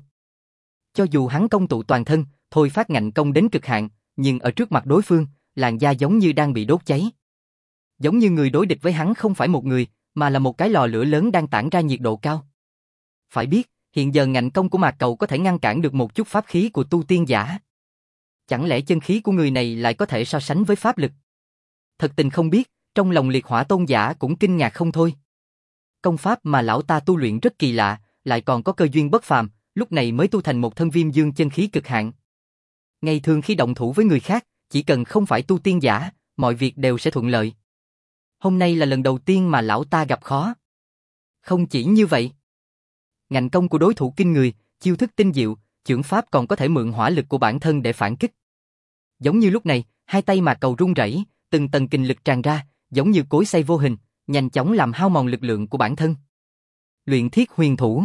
Cho dù hắn công tụ toàn thân, thôi phát ngạnh công đến cực hạn, nhưng ở trước mặt đối phương, làn da giống như đang bị đốt cháy. Giống như người đối địch với hắn không phải một người, mà là một cái lò lửa lớn đang tản ra nhiệt độ cao. Phải biết, hiện giờ ngạnh công của Mạc Cầu có thể ngăn cản được một chút pháp khí của tu tiên giả. Chẳng lẽ chân khí của người này lại có thể so sánh với pháp lực? Thật tình không biết, trong lòng Liệt Hỏa Tôn Giả cũng kinh ngạc không thôi. Công pháp mà lão ta tu luyện rất kỳ lạ, lại còn có cơ duyên bất phàm, lúc này mới tu thành một thân viêm dương chân khí cực hạn. Ngày thường khi động thủ với người khác, chỉ cần không phải tu tiên giả, mọi việc đều sẽ thuận lợi. Hôm nay là lần đầu tiên mà lão ta gặp khó. Không chỉ như vậy, ngạnh công của đối thủ kinh người, chiêu thức tinh diệu, chưởng pháp còn có thể mượn hỏa lực của bản thân để phản kích. Giống như lúc này, hai tay Mạc Cầu run rẩy, từng tầng kình lực tràn ra, giống như cối xay vô hình, nhanh chóng làm hao mòn lực lượng của bản thân. Luyện thiết huyền thủ.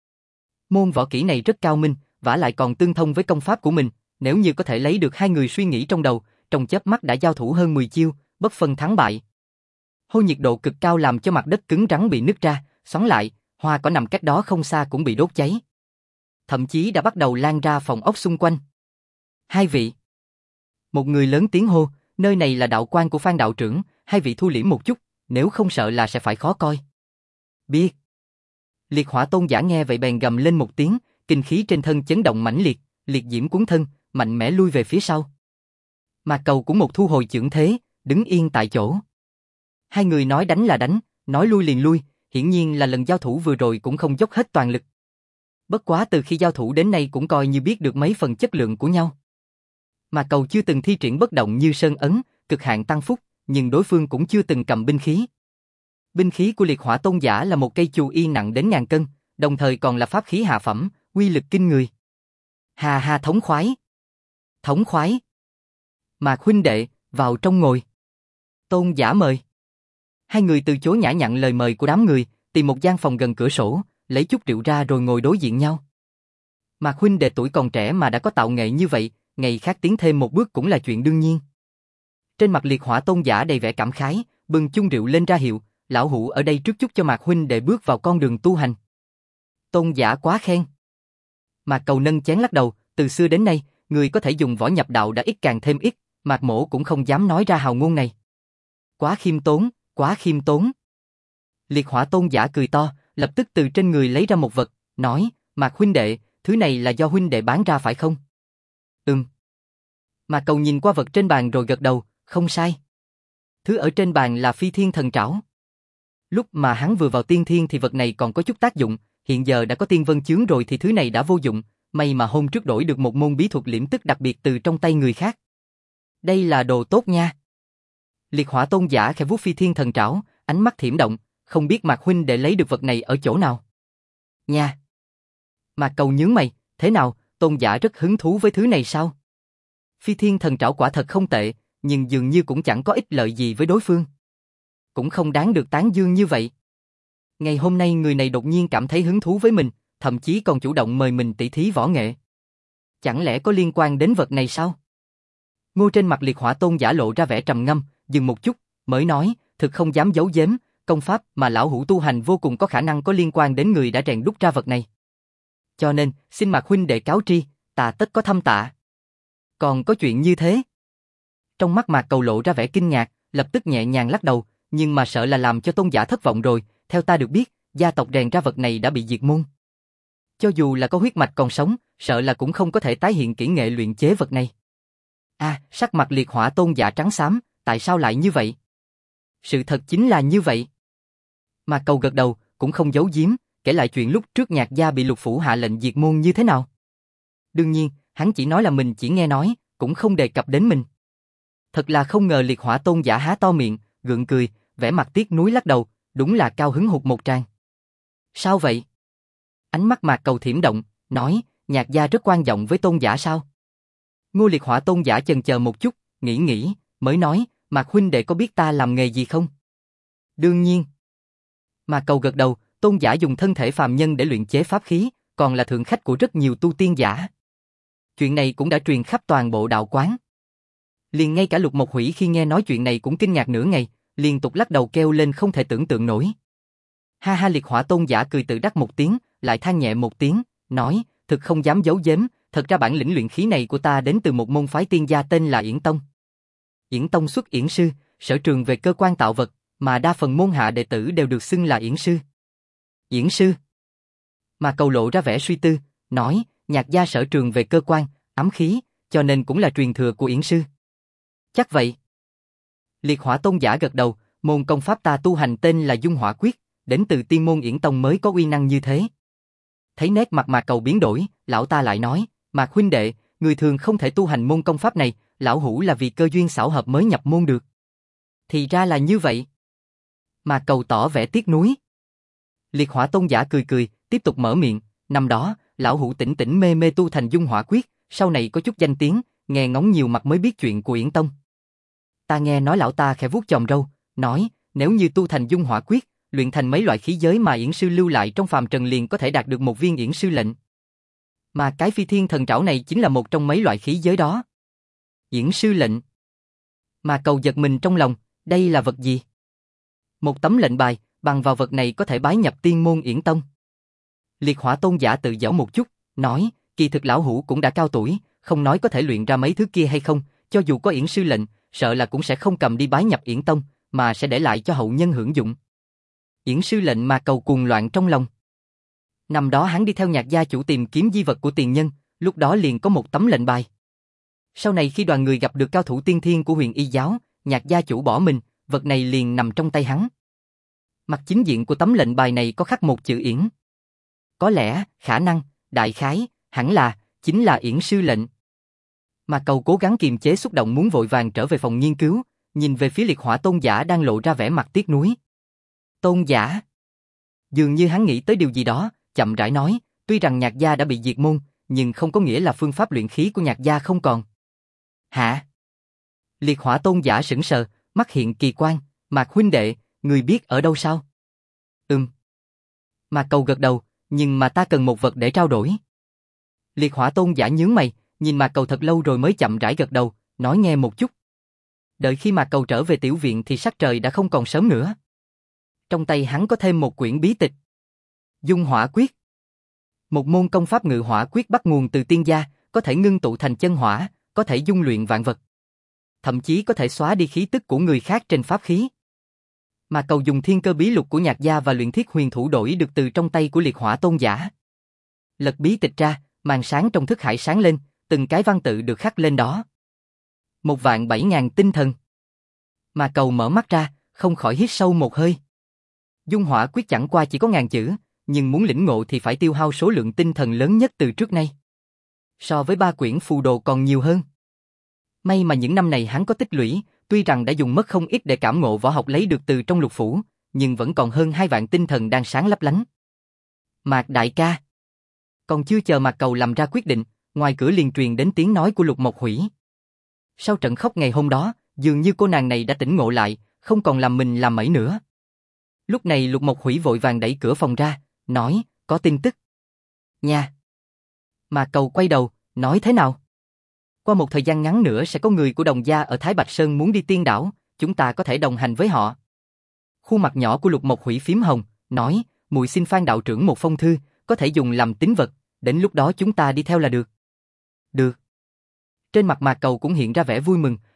Môn võ kỹ này rất cao minh, vả lại còn tương thông với công pháp của mình, nếu như có thể lấy được hai người suy nghĩ trong đầu, trong chớp mắt đã giao thủ hơn 10 chiêu, bất phân thắng bại. Hô nhiệt độ cực cao làm cho mặt đất cứng rắn bị nứt ra, xoắn lại, hoa cỏ nằm cách đó không xa cũng bị đốt cháy. Thậm chí đã bắt đầu lan ra phòng ốc xung quanh. Hai vị. Một người lớn tiếng hô, nơi này là đạo quan của Phan đạo trưởng, hai vị thu liễm một chút, nếu không sợ là sẽ phải khó coi. Biết. Liệt Hỏa Tôn Giả nghe vậy bèn gầm lên một tiếng, kinh khí trên thân chấn động mãnh liệt, liệt diễm cuốn thân, mạnh mẽ lui về phía sau. Mạc Cầu cũng một thu hồi chưởng thế, đứng yên tại chỗ. Hai người nói đánh là đánh, nói lui liền lui, hiển nhiên là lần giao thủ vừa rồi cũng không dốc hết toàn lực. Bất quá từ khi giao thủ đến nay cũng coi như biết được mấy phần chất lượng của nhau. Mạc Cầu chưa từng thi triển bất động như sơn ấn, cực hạn tăng phúc, nhưng đối phương cũng chưa từng cầm binh khí. Binh khí của Liệt Hỏa Tôn Giả là một cây chù y nặng đến ngàn cân, đồng thời còn là pháp khí hạ phẩm, uy lực kinh người. Hà hà thống khoái. Thống khoái. Mạc huynh đệ, vào trong ngồi. Tôn Giả mời. Hai người từ chối nhã nhặn lời mời của đám người, tìm một gian phòng gần cửa sổ, lấy chút rượu ra rồi ngồi đối diện nhau. Mạc huynh đệ tuổi còn trẻ mà đã có tạo nghệ như vậy, ngày khác tiến thêm một bước cũng là chuyện đương nhiên. Trên mặt Liệt Hỏa Tôn Giả đầy vẻ cảm khái, bưng chung rượu lên ra hiệu, lão hủ ở đây trước chúc cho Mạc huynh đệ bước vào con đường tu hành. Tôn Giả quá khen. Mạc Cầu nâng chén lắc đầu, từ xưa đến nay, người có thể dùng võ nhập đạo đã ít càng thêm ít, Mạc Mỗ cũng không dám nói ra hào ngôn này. Quá khiêm tốn, quá khiêm tốn. Liệt Hỏa Tôn Giả cười to, lập tức từ trên người lấy ra một vật, nói, Mạc huynh đệ, thứ này là do huynh đệ bán ra phải không? Mạc Cầu nhìn qua vật trên bàn rồi gật đầu, không sai. Thứ ở trên bàn là Phi Thiên Thần Trảo. Lúc mà hắn vừa vào tiên thiên thì vật này còn có chút tác dụng, hiện giờ đã có tiên vân chướng rồi thì thứ này đã vô dụng, may mà hôm trước đổi được một môn bí thuật liễm tức đặc biệt từ trong tay người khác. Đây là đồ tốt nha. Liệt Hỏa Tôn Giả khẽ vuốt Phi Thiên Thần Trảo, ánh mắt thiểm động, không biết Mạc huynh để lấy được vật này ở chỗ nào. Nha. Mạc Cầu nhướng mày, thế nào, Tôn Giả rất hứng thú với thứ này sao? Phi Thiên Thần Trảo quả thật không tệ, nhưng dường như cũng chẳng có ích lợi gì với đối phương. Cũng không đáng được tán dương như vậy. Ngày hôm nay người này đột nhiên cảm thấy hứng thú với mình, thậm chí còn chủ động mời mình tỷ thí võ nghệ. Chẳng lẽ có liên quan đến vật này sao? Ngô trên mặt Liệt Hỏa Tôn Giả lộ ra vẻ trầm ngâm, dừng một chút, mới nói, thực không dám giấu giếm, công pháp mà lão hủ tu hành vô cùng có khả năng có liên quan đến người đã rèn đúc ra vật này. Cho nên, xin Mạc huynh đệ cáo tri, ta tất có thâm tạ. Còn có chuyện như thế? Trong mắt Mạc Cầu lộ ra vẻ kinh ngạc, lập tức nhẹ nhàng lắc đầu, nhưng mà sợ là làm cho Tôn giả thất vọng rồi, theo ta được biết, gia tộc rèn ra vật này đã bị diệt môn. Cho dù là có huyết mạch còn sống, sợ là cũng không có thể tái hiện kỹ nghệ luyện chế vật này. Sắc mặt Liệt Hỏa Tôn giả trắng xám, tại sao lại như vậy? Sự thật chính là như vậy. Mạc Cầu gật đầu, cũng không giấu giếm, kể lại chuyện lúc trước Nhạc gia bị Lục phủ hạ lệnh diệt môn như thế nào. Đương nhiên, hắn chỉ nói là mình chỉ nghe nói, cũng không đề cập đến mình. Thật là không ngờ. Liệt Hỏa Tôn giả há to miệng, gượng cười, vẻ mặt tiếc nuối lắc đầu, đúng là cao hứng hụt một tràng. Sao vậy? Ánh mắt Mạc Cầu thiểm động, nói, Nhạc gia rất quan trọng với Tôn giả sao? Ngô Liệt Hỏa Tôn giả chần chờ một chút, nghĩ, mới nói, Mạc huynh đệ có biết ta làm nghề gì không? Đương nhiên. Mạc Cầu gật đầu, Tôn giả dùng thân thể phàm nhân để luyện chế pháp khí, còn là thượng khách của rất nhiều tu tiên giả. Chuyện này cũng đã truyền khắp toàn bộ đạo quán. Liền ngay cả Lục Mộc Hủy khi nghe nói chuyện này cũng kinh ngạc nửa ngày, liên tục lắc đầu kêu lên không thể tưởng tượng nổi. Ha ha. Liệt Hỏa Tôn giả cười tự đắc một tiếng, lại than nhẹ một tiếng, nói, thực không dám giấu giếm, thật ra bản lĩnh luyện khí này của ta đến từ một môn phái tiên gia tên là Yển Tông. Yển Tông xuất yển sư, sở trường về cơ quan tạo vật, mà đa phần môn hạ đệ tử đều được xưng là yển sư. Yển sư? Mà Cầu lộ ra vẻ suy tư, nói, Nhạc gia sở trường về cơ quan, ám khí, cho nên cũng là truyền thừa của yển sư. Chắc vậy. Liệt Hỏa Tôn giả gật đầu, môn công pháp ta tu hành tên là Dung Hỏa Quyết, đến từ tiên môn Yển Tông mới có uy năng như thế. Thấy nét mặt Mạc Cầu biến đổi, lão ta lại nói, Mạc huynh đệ, người thường không thể tu hành môn công pháp này, lão hủ là vì cơ duyên xảo hợp mới nhập môn được. Thì ra là như vậy. Mạc Cầu tỏ vẻ tiếc nuối. Liệt Hỏa Tôn giả cười, tiếp tục mở miệng, năm đó, lão hủ tỉnh mê mê tu thành Dung Hỏa Quyết, sau này có chút danh tiếng, nghe ngóng nhiều mặt mới biết chuyện của Yển Tông. Ta nghe nói. Lão ta khẽ vuốt chòm râu, nói, nếu như tu thành Dung Hỏa Quyết, luyện thành mấy loại khí giới mà yển sư lưu lại trong phàm trần liền có thể đạt được một viên yển sư lệnh. Mà cái Phi Thiên Thần Trảo này chính là một trong mấy loại khí giới đó. Yển sư lệnh. Mà Cầu giật mình trong lòng, đây là vật gì? Một tấm lệnh bài, bằng vào vật này có thể bái nhập tiên môn Yển Tông. Liệt Hỏa Tôn giả tự giễu một chút, nói, kỳ thực lão hủ cũng đã cao tuổi, không nói có thể luyện ra mấy thứ kia hay không, cho dù có yển sư lệnh, sợ là cũng sẽ không cầm đi bái nhập Yển Tông, mà sẽ để lại cho hậu nhân hưởng dụng. Yển sư lệnh. Mà Cầu cuồng loạn trong lòng. Năm đó hắn đi theo Nhạc gia chủ tìm kiếm di vật của tiền nhân, lúc đó liền có một tấm lệnh bài. Sau này khi đoàn người gặp được cao thủ tiên thiên của Huyền Y giáo, Nhạc gia chủ bỏ mình, vật này liền nằm trong tay hắn. Mặt chính diện của tấm lệnh bài này có khắc một chữ Yển. Có lẽ, khả năng, đại khái, hẳn là, chính là yển sư lệnh. Mà Cầu cố gắng kiềm chế xúc động muốn vội vàng trở về phòng nghiên cứu, nhìn về phía Liệt Hỏa Tôn giả đang lộ ra vẻ mặt tiếc nuối. Tôn giả. Dường như hắn nghĩ tới điều gì đó, chậm rãi nói, tuy rằng Nhạc gia đã bị diệt môn, nhưng không có nghĩa là phương pháp luyện khí của Nhạc gia không còn. Hả? Liệt Hỏa Tôn giả sững sờ, mắt hiện kỳ quan, Mạc huynh đệ, người biết ở đâu sao? Mạc Cầu gật đầu, nhưng mà ta cần một vật để trao đổi. Liệt Hỏa Tôn giả nhướng mày, nhìn Mạc Cầu thật lâu rồi mới chậm rãi gật đầu, nói nghe một chút. Đợi khi Mạc Cầu trở về tiểu viện thì sắc trời đã không còn sớm nữa. Trong tay hắn có thêm một quyển bí tịch. Dung Hỏa Quyết. Một môn công pháp ngự hỏa quyết bắt nguồn từ tiên gia, có thể ngưng tụ thành chân hỏa, có thể dung luyện vạn vật. Thậm chí có thể xóa đi khí tức của người khác trên pháp khí. Mà Cầu dùng thiên cơ bí lục của Nhạc gia và luyện thiết huyền thủ đổi được từ trong tay của Liệt Hỏa Tôn giả. Lật bí tịch ra, màn sáng trong thức hải sáng lên, từng cái văn tự được khắc lên đó. 1.700.000 tinh thần. Mà Cầu mở mắt ra, không khỏi hít sâu một hơi. Dung Hỏa Quyết chẳng qua chỉ có 1000 chữ, nhưng muốn lĩnh ngộ thì phải tiêu hao số lượng tinh thần lớn nhất từ trước nay. So với 3 quyển phù đồ còn nhiều hơn. May mà những năm này hắn có tích lũy, tuy rằng đã dùng mất không ít để cảm ngộ võ học lấy được từ trong lục phủ, nhưng vẫn còn hơn 2 vạn tinh thần đang sáng lấp lánh. Mạc đại ca. Còn chưa chờ Mạc Cầu làm ra quyết định, ngoài cửa liền truyền đến tiếng nói của Lục Mộc Hủy. Sau trận khóc ngày hôm đó, dường như cô nàng này đã tỉnh ngộ lại, không còn làm mình làm mẩy nữa. Lúc này Lục Mộc Hủy vội vàng đẩy cửa phòng ra, nói, có tin tức. Nha. Mạc Cầu quay đầu, nói thế nào? Qua một thời gian ngắn nữa sẽ có người của Đồng gia ở Thái Bạch Sơn muốn đi Tiên đảo, chúng ta có thể đồng hành với họ. Khuôn mặt nhỏ của Lục Mộc Hủy phím hồng, nói, muội xin Phan đạo trưởng một phong thư, có thể dùng làm tín vật, đến lúc đó chúng ta đi theo là được. Được. Trên mặt Mạc Cầu cũng hiện ra vẻ vui mừng,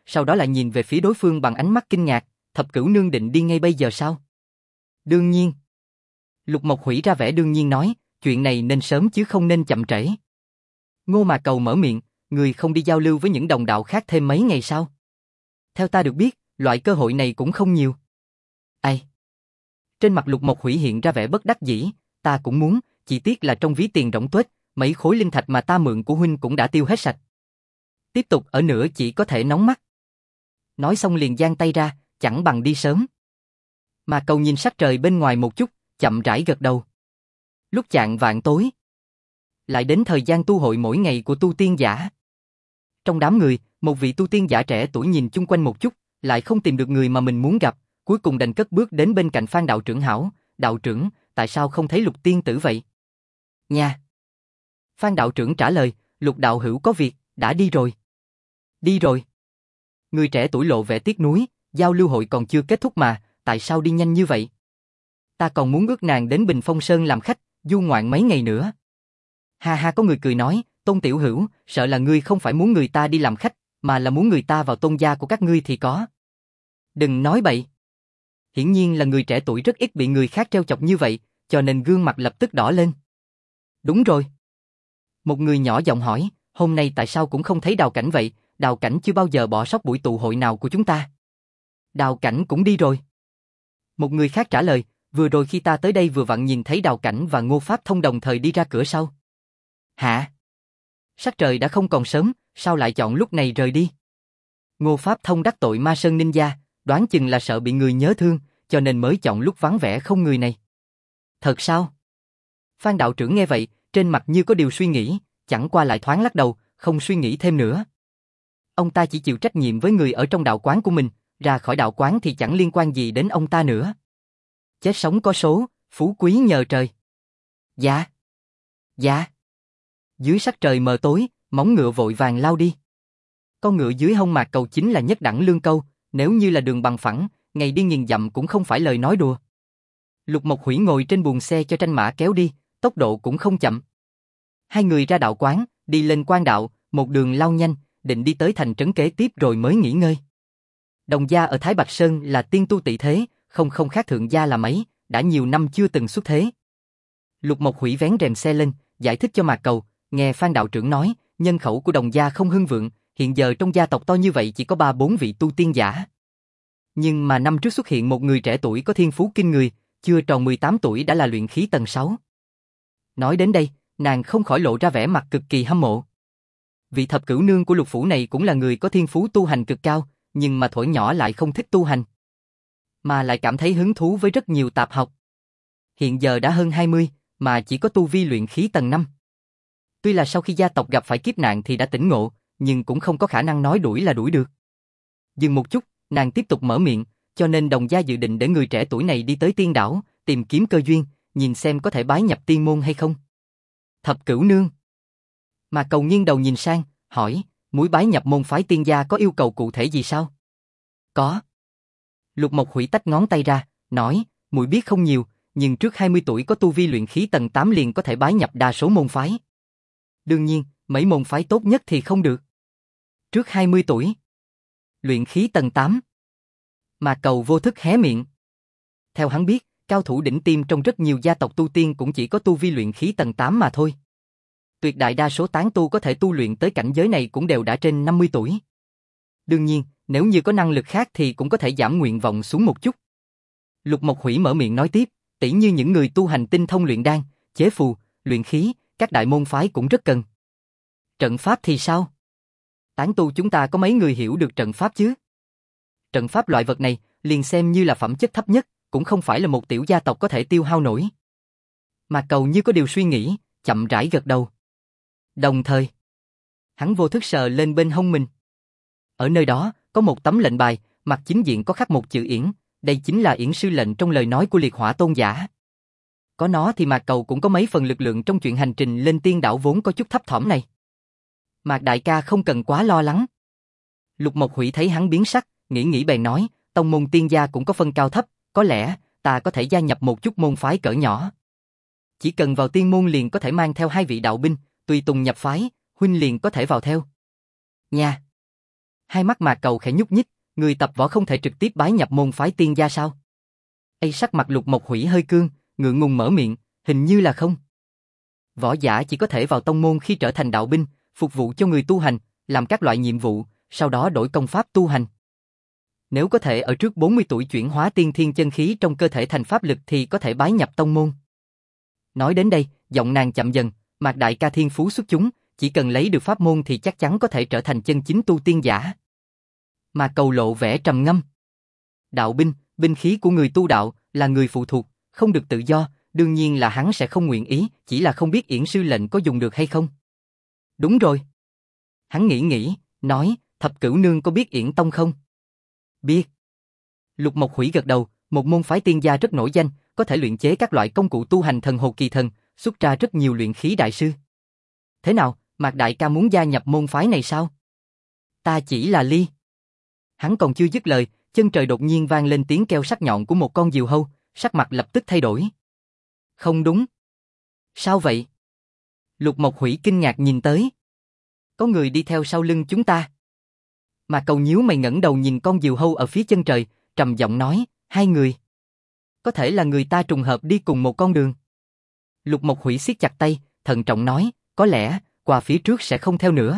sau đó lại nhìn về phía đối phương bằng ánh mắt kinh ngạc, Thập Cửu Nương định đi ngay bây giờ sao? Đương nhiên. Lục Mộc Hủy ra vẻ đương nhiên nói, chuyện này nên sớm chứ không nên chậm trễ. Ngô Mạc Cầu mở miệng, người không đi giao lưu với những đồng đạo khác thêm mấy ngày sao? Theo ta được biết, loại cơ hội này cũng không nhiều. Ai? Trên mặt Lục Mộc Hủy hiện ra vẻ bất đắc dĩ, ta cũng muốn, chỉ tiếc là trong ví tiền rỗng tuếch, mấy khối linh thạch mà ta mượn của huynh cũng đã tiêu hết sạch. Tiếp tục ở nữa chỉ có thể nóng mắt. Nói xong liền giang tay ra, chẳng bằng đi sớm. Mà Cầu nhìn sắc trời bên ngoài một chút, chậm rãi gật đầu. Lúc chạng vạng tối, lại đến thời gian tu hội mỗi ngày của tu tiên giả. Trong đám người, một vị tu tiên giả trẻ tuổi nhìn chung quanh một chút, lại không tìm được người mà mình muốn gặp, cuối cùng đành cất bước đến bên cạnh Phan đạo trưởng hảo, đạo trưởng, tại sao không thấy Lục tiên tử vậy? Nha. Phan đạo trưởng trả lời, Lục đạo hữu có việc, đã đi rồi. Đi rồi. Người trẻ tuổi lộ vẻ tiếc nuối, giao lưu hội còn chưa kết thúc mà, tại sao đi nhanh như vậy? Ta còn muốn ước nàng đến Bình Phong Sơn làm khách, du ngoạn mấy ngày nữa. Ha ha, có người cười nói, Tôn tiểu hữu, sợ là ngươi không phải muốn người ta đi làm khách, mà là muốn người ta vào tôn gia của các ngươi thì có. Đừng nói bậy. Hiển nhiên là người trẻ tuổi rất ít bị người khác trêu chọc như vậy, cho nên gương mặt lập tức đỏ lên. Đúng rồi. Một người nhỏ giọng hỏi, hôm nay tại sao cũng không thấy Đào Cảnh vậy, Đào Cảnh chưa bao giờ bỏ sót buổi tụ hội nào của chúng ta. Đào Cảnh cũng đi rồi. Một người khác trả lời, vừa rồi khi ta tới đây vừa vặn nhìn thấy Đào Cảnh và Ngô Pháp Thông đồng thời đi ra cửa sau. Hả? Sắc trời đã không còn sớm, sao lại chọn lúc này rời đi? Ngô Pháp Thông đắc tội Ma Sơn Ninja, đoán chừng là sợ bị người nhớ thương, cho nên mới chọn lúc vắng vẻ không người này. Thật sao? Phan đạo trưởng nghe vậy, trên mặt như có điều suy nghĩ, chẳng qua lại thoáng lắc đầu, không suy nghĩ thêm nữa. Ông ta chỉ chịu trách nhiệm với người ở trong đạo quán của mình, ra khỏi đạo quán thì chẳng liên quan gì đến ông ta nữa. Chết sống có số, phú quý nhờ trời. Dạ. Dạ. Dưới sắc trời mờ tối, móng ngựa vội vàng lao đi. Con ngựa dưới hông Mạc Cầu chính là nhất đẳng lương câu, nếu như là đường bằng phẳng, ngày đi nghìn dặm cũng không phải lời nói đùa. Lục Mộc Hủy ngồi trên buồng xe cho tranh mã kéo đi, tốc độ cũng không chậm. Hai người ra đạo quán, đi lên quan đạo, một đường lao nhanh, định đi tới thành trấn kế tiếp rồi mới nghỉ ngơi. Đồng gia ở Thái Bạch Sơn là tiên tu tị thế, không khác thượng gia là mấy, đã nhiều năm chưa từng xuất thế. Lục Mộc Hủy vén rèm xe lên, giải thích cho Mạc Cầu, nghe Phan đạo trưởng nói, nhân khẩu của Đồng gia không hưng vượng, hiện giờ trong gia tộc to như vậy chỉ có 3-4 vị tu tiên giả. Nhưng mà năm trước xuất hiện một người trẻ tuổi có thiên phú kinh người, chưa tròn 18 tuổi đã là luyện khí tầng 6. Nói đến đây, nàng không khỏi lộ ra vẻ mặt cực kỳ hâm mộ. Vị thập cửu nương của Lục phủ này cũng là người có thiên phú tu hành cực cao, nhưng mà thuở nhỏ lại không thích tu hành, mà lại cảm thấy hứng thú với rất nhiều tạp học. Hiện giờ đã hơn 20, mà chỉ có tu vi luyện khí tầng 5. Tuy là sau khi gia tộc gặp phải kiếp nạn thì đã tỉnh ngộ, nhưng cũng không có khả năng nói đuổi là đuổi được. Dừng một chút, nàng tiếp tục mở miệng, cho nên Đồng gia dự định để người trẻ tuổi này đi tới tiên đảo, tìm kiếm cơ duyên, nhìn xem có thể bái nhập tiên môn hay không. Thập cửu nương. Mà Cầu nghiêng đầu nhìn sang, hỏi, muốn bái nhập môn phái tiên gia có yêu cầu cụ thể gì sao? Có. Lục Mộc Hủy tách ngón tay ra, nói, muội biết không nhiều, nhưng trước 20 tuổi có tu vi luyện khí tầng 8 liền có thể bái nhập đa số môn phái. Đương nhiên, mấy môn phái tốt nhất thì không được. Trước 20 tuổi. Luyện khí tầng 8. Mà Cầu vô thức hé miệng. Theo hắn biết, cao thủ đỉnh tiêm trong rất nhiều gia tộc tu tiên cũng chỉ có tu vi luyện khí tầng 8 mà thôi. Tuyệt đại đa số tán tu có thể tu luyện tới cảnh giới này cũng đều đã trên 50 tuổi. Đương nhiên, nếu như có năng lực khác thì cũng có thể giảm nguyện vọng xuống một chút. Lục Mộc Hủy mở miệng nói tiếp, tỉ như những người tu hành tinh thông luyện đan, chế phù, luyện khí, các đại môn phái cũng rất cần. Trận pháp thì sao? Tán tu chúng ta có mấy người hiểu được trận pháp chứ? Trận pháp loại vật này, liền xem như là phẩm chất thấp nhất, cũng không phải là một tiểu gia tộc có thể tiêu hao nổi. Mà Cầu như có điều suy nghĩ, chậm rãi gật đầu. Đồng thời, hắn vô thức sờ lên bên hông mình. Ở nơi đó, có một tấm lệnh bài, mặt chính diện có khắc một chữ Yển, đây chính là Yển sư lệnh trong lời nói của Liệt Hỏa tôn giả. Có nó thì Mạc Cầu cũng có mấy phần lực lượng trong chuyện hành trình lên tiên đảo vốn có chút thấp thỏm này. Mạc đại ca không cần quá lo lắng. Lục Mộc Hủy thấy hắn biến sắc, nghĩ bèn nói, tông môn tiên gia cũng có phân cao thấp, có lẽ ta có thể gia nhập một chút môn phái cỡ nhỏ. Chỉ cần vào tiên môn liền có thể mang theo 2 vị đạo binh, tùy tùng nhập phái, huynh liền có thể vào theo. Nha. Hai mắt Mạc Cầu khẽ nhúc nhích, người tập võ không thể trực tiếp bái nhập môn phái tiên gia sao? Sắc mặt Lục Mộc Hủy hơi cương, ngượng ngùng mở miệng, hình như là không. Võ giả chỉ có thể vào tông môn khi trở thành đạo binh, phục vụ cho người tu hành, làm các loại nhiệm vụ, sau đó đổi công pháp tu hành. Nếu có thể ở trước 40 tuổi chuyển hóa tiên thiên chân khí trong cơ thể thành pháp lực thì có thể bái nhập tông môn. Nói đến đây, giọng nàng chậm dần, Mạc đại ca thiên phú xuất chúng, chỉ cần lấy được pháp môn thì chắc chắn có thể trở thành chân chính tu tiên giả. Mạc Cầu lộ vẻ trầm ngâm. Đạo binh, binh khí của người tu đạo, là người phụ thuộc, không được tự do, đương nhiên là hắn sẽ không nguyện ý, chỉ là không biết Yển sư lệnh có dùng được hay không. Đúng rồi. Hắn nghĩ, nói, Thập Cửu Nương có biết Yển Tông không? Biết. Lục Mộc Hủy gật đầu, một môn phái tiên gia rất nổi danh, có thể luyện chế các loại công cụ tu hành thần hồ kỳ thần, xuất ra rất nhiều luyện khí đại sư. Thế nào, Mạc đại ca muốn gia nhập môn phái này sao? Ta chỉ là Ly. Hắn còn chưa dứt lời, chân trời đột nhiên vang lên tiếng kêu sắc nhọn của một con diều hâu, sắc mặt lập tức thay đổi. Không đúng. Sao vậy? Lục Mộc Hủy kinh ngạc nhìn tới. Có người đi theo sau lưng chúng ta. Mạc Cầu nhíu mày ngẩng đầu nhìn con diều hâu ở phía chân trời, trầm giọng nói, hai người. Có thể là người ta trùng hợp đi cùng một con đường. Lục Mộc Hủy siết chặt tay, thận trọng nói, có lẽ, qua phía trước sẽ không theo nữa.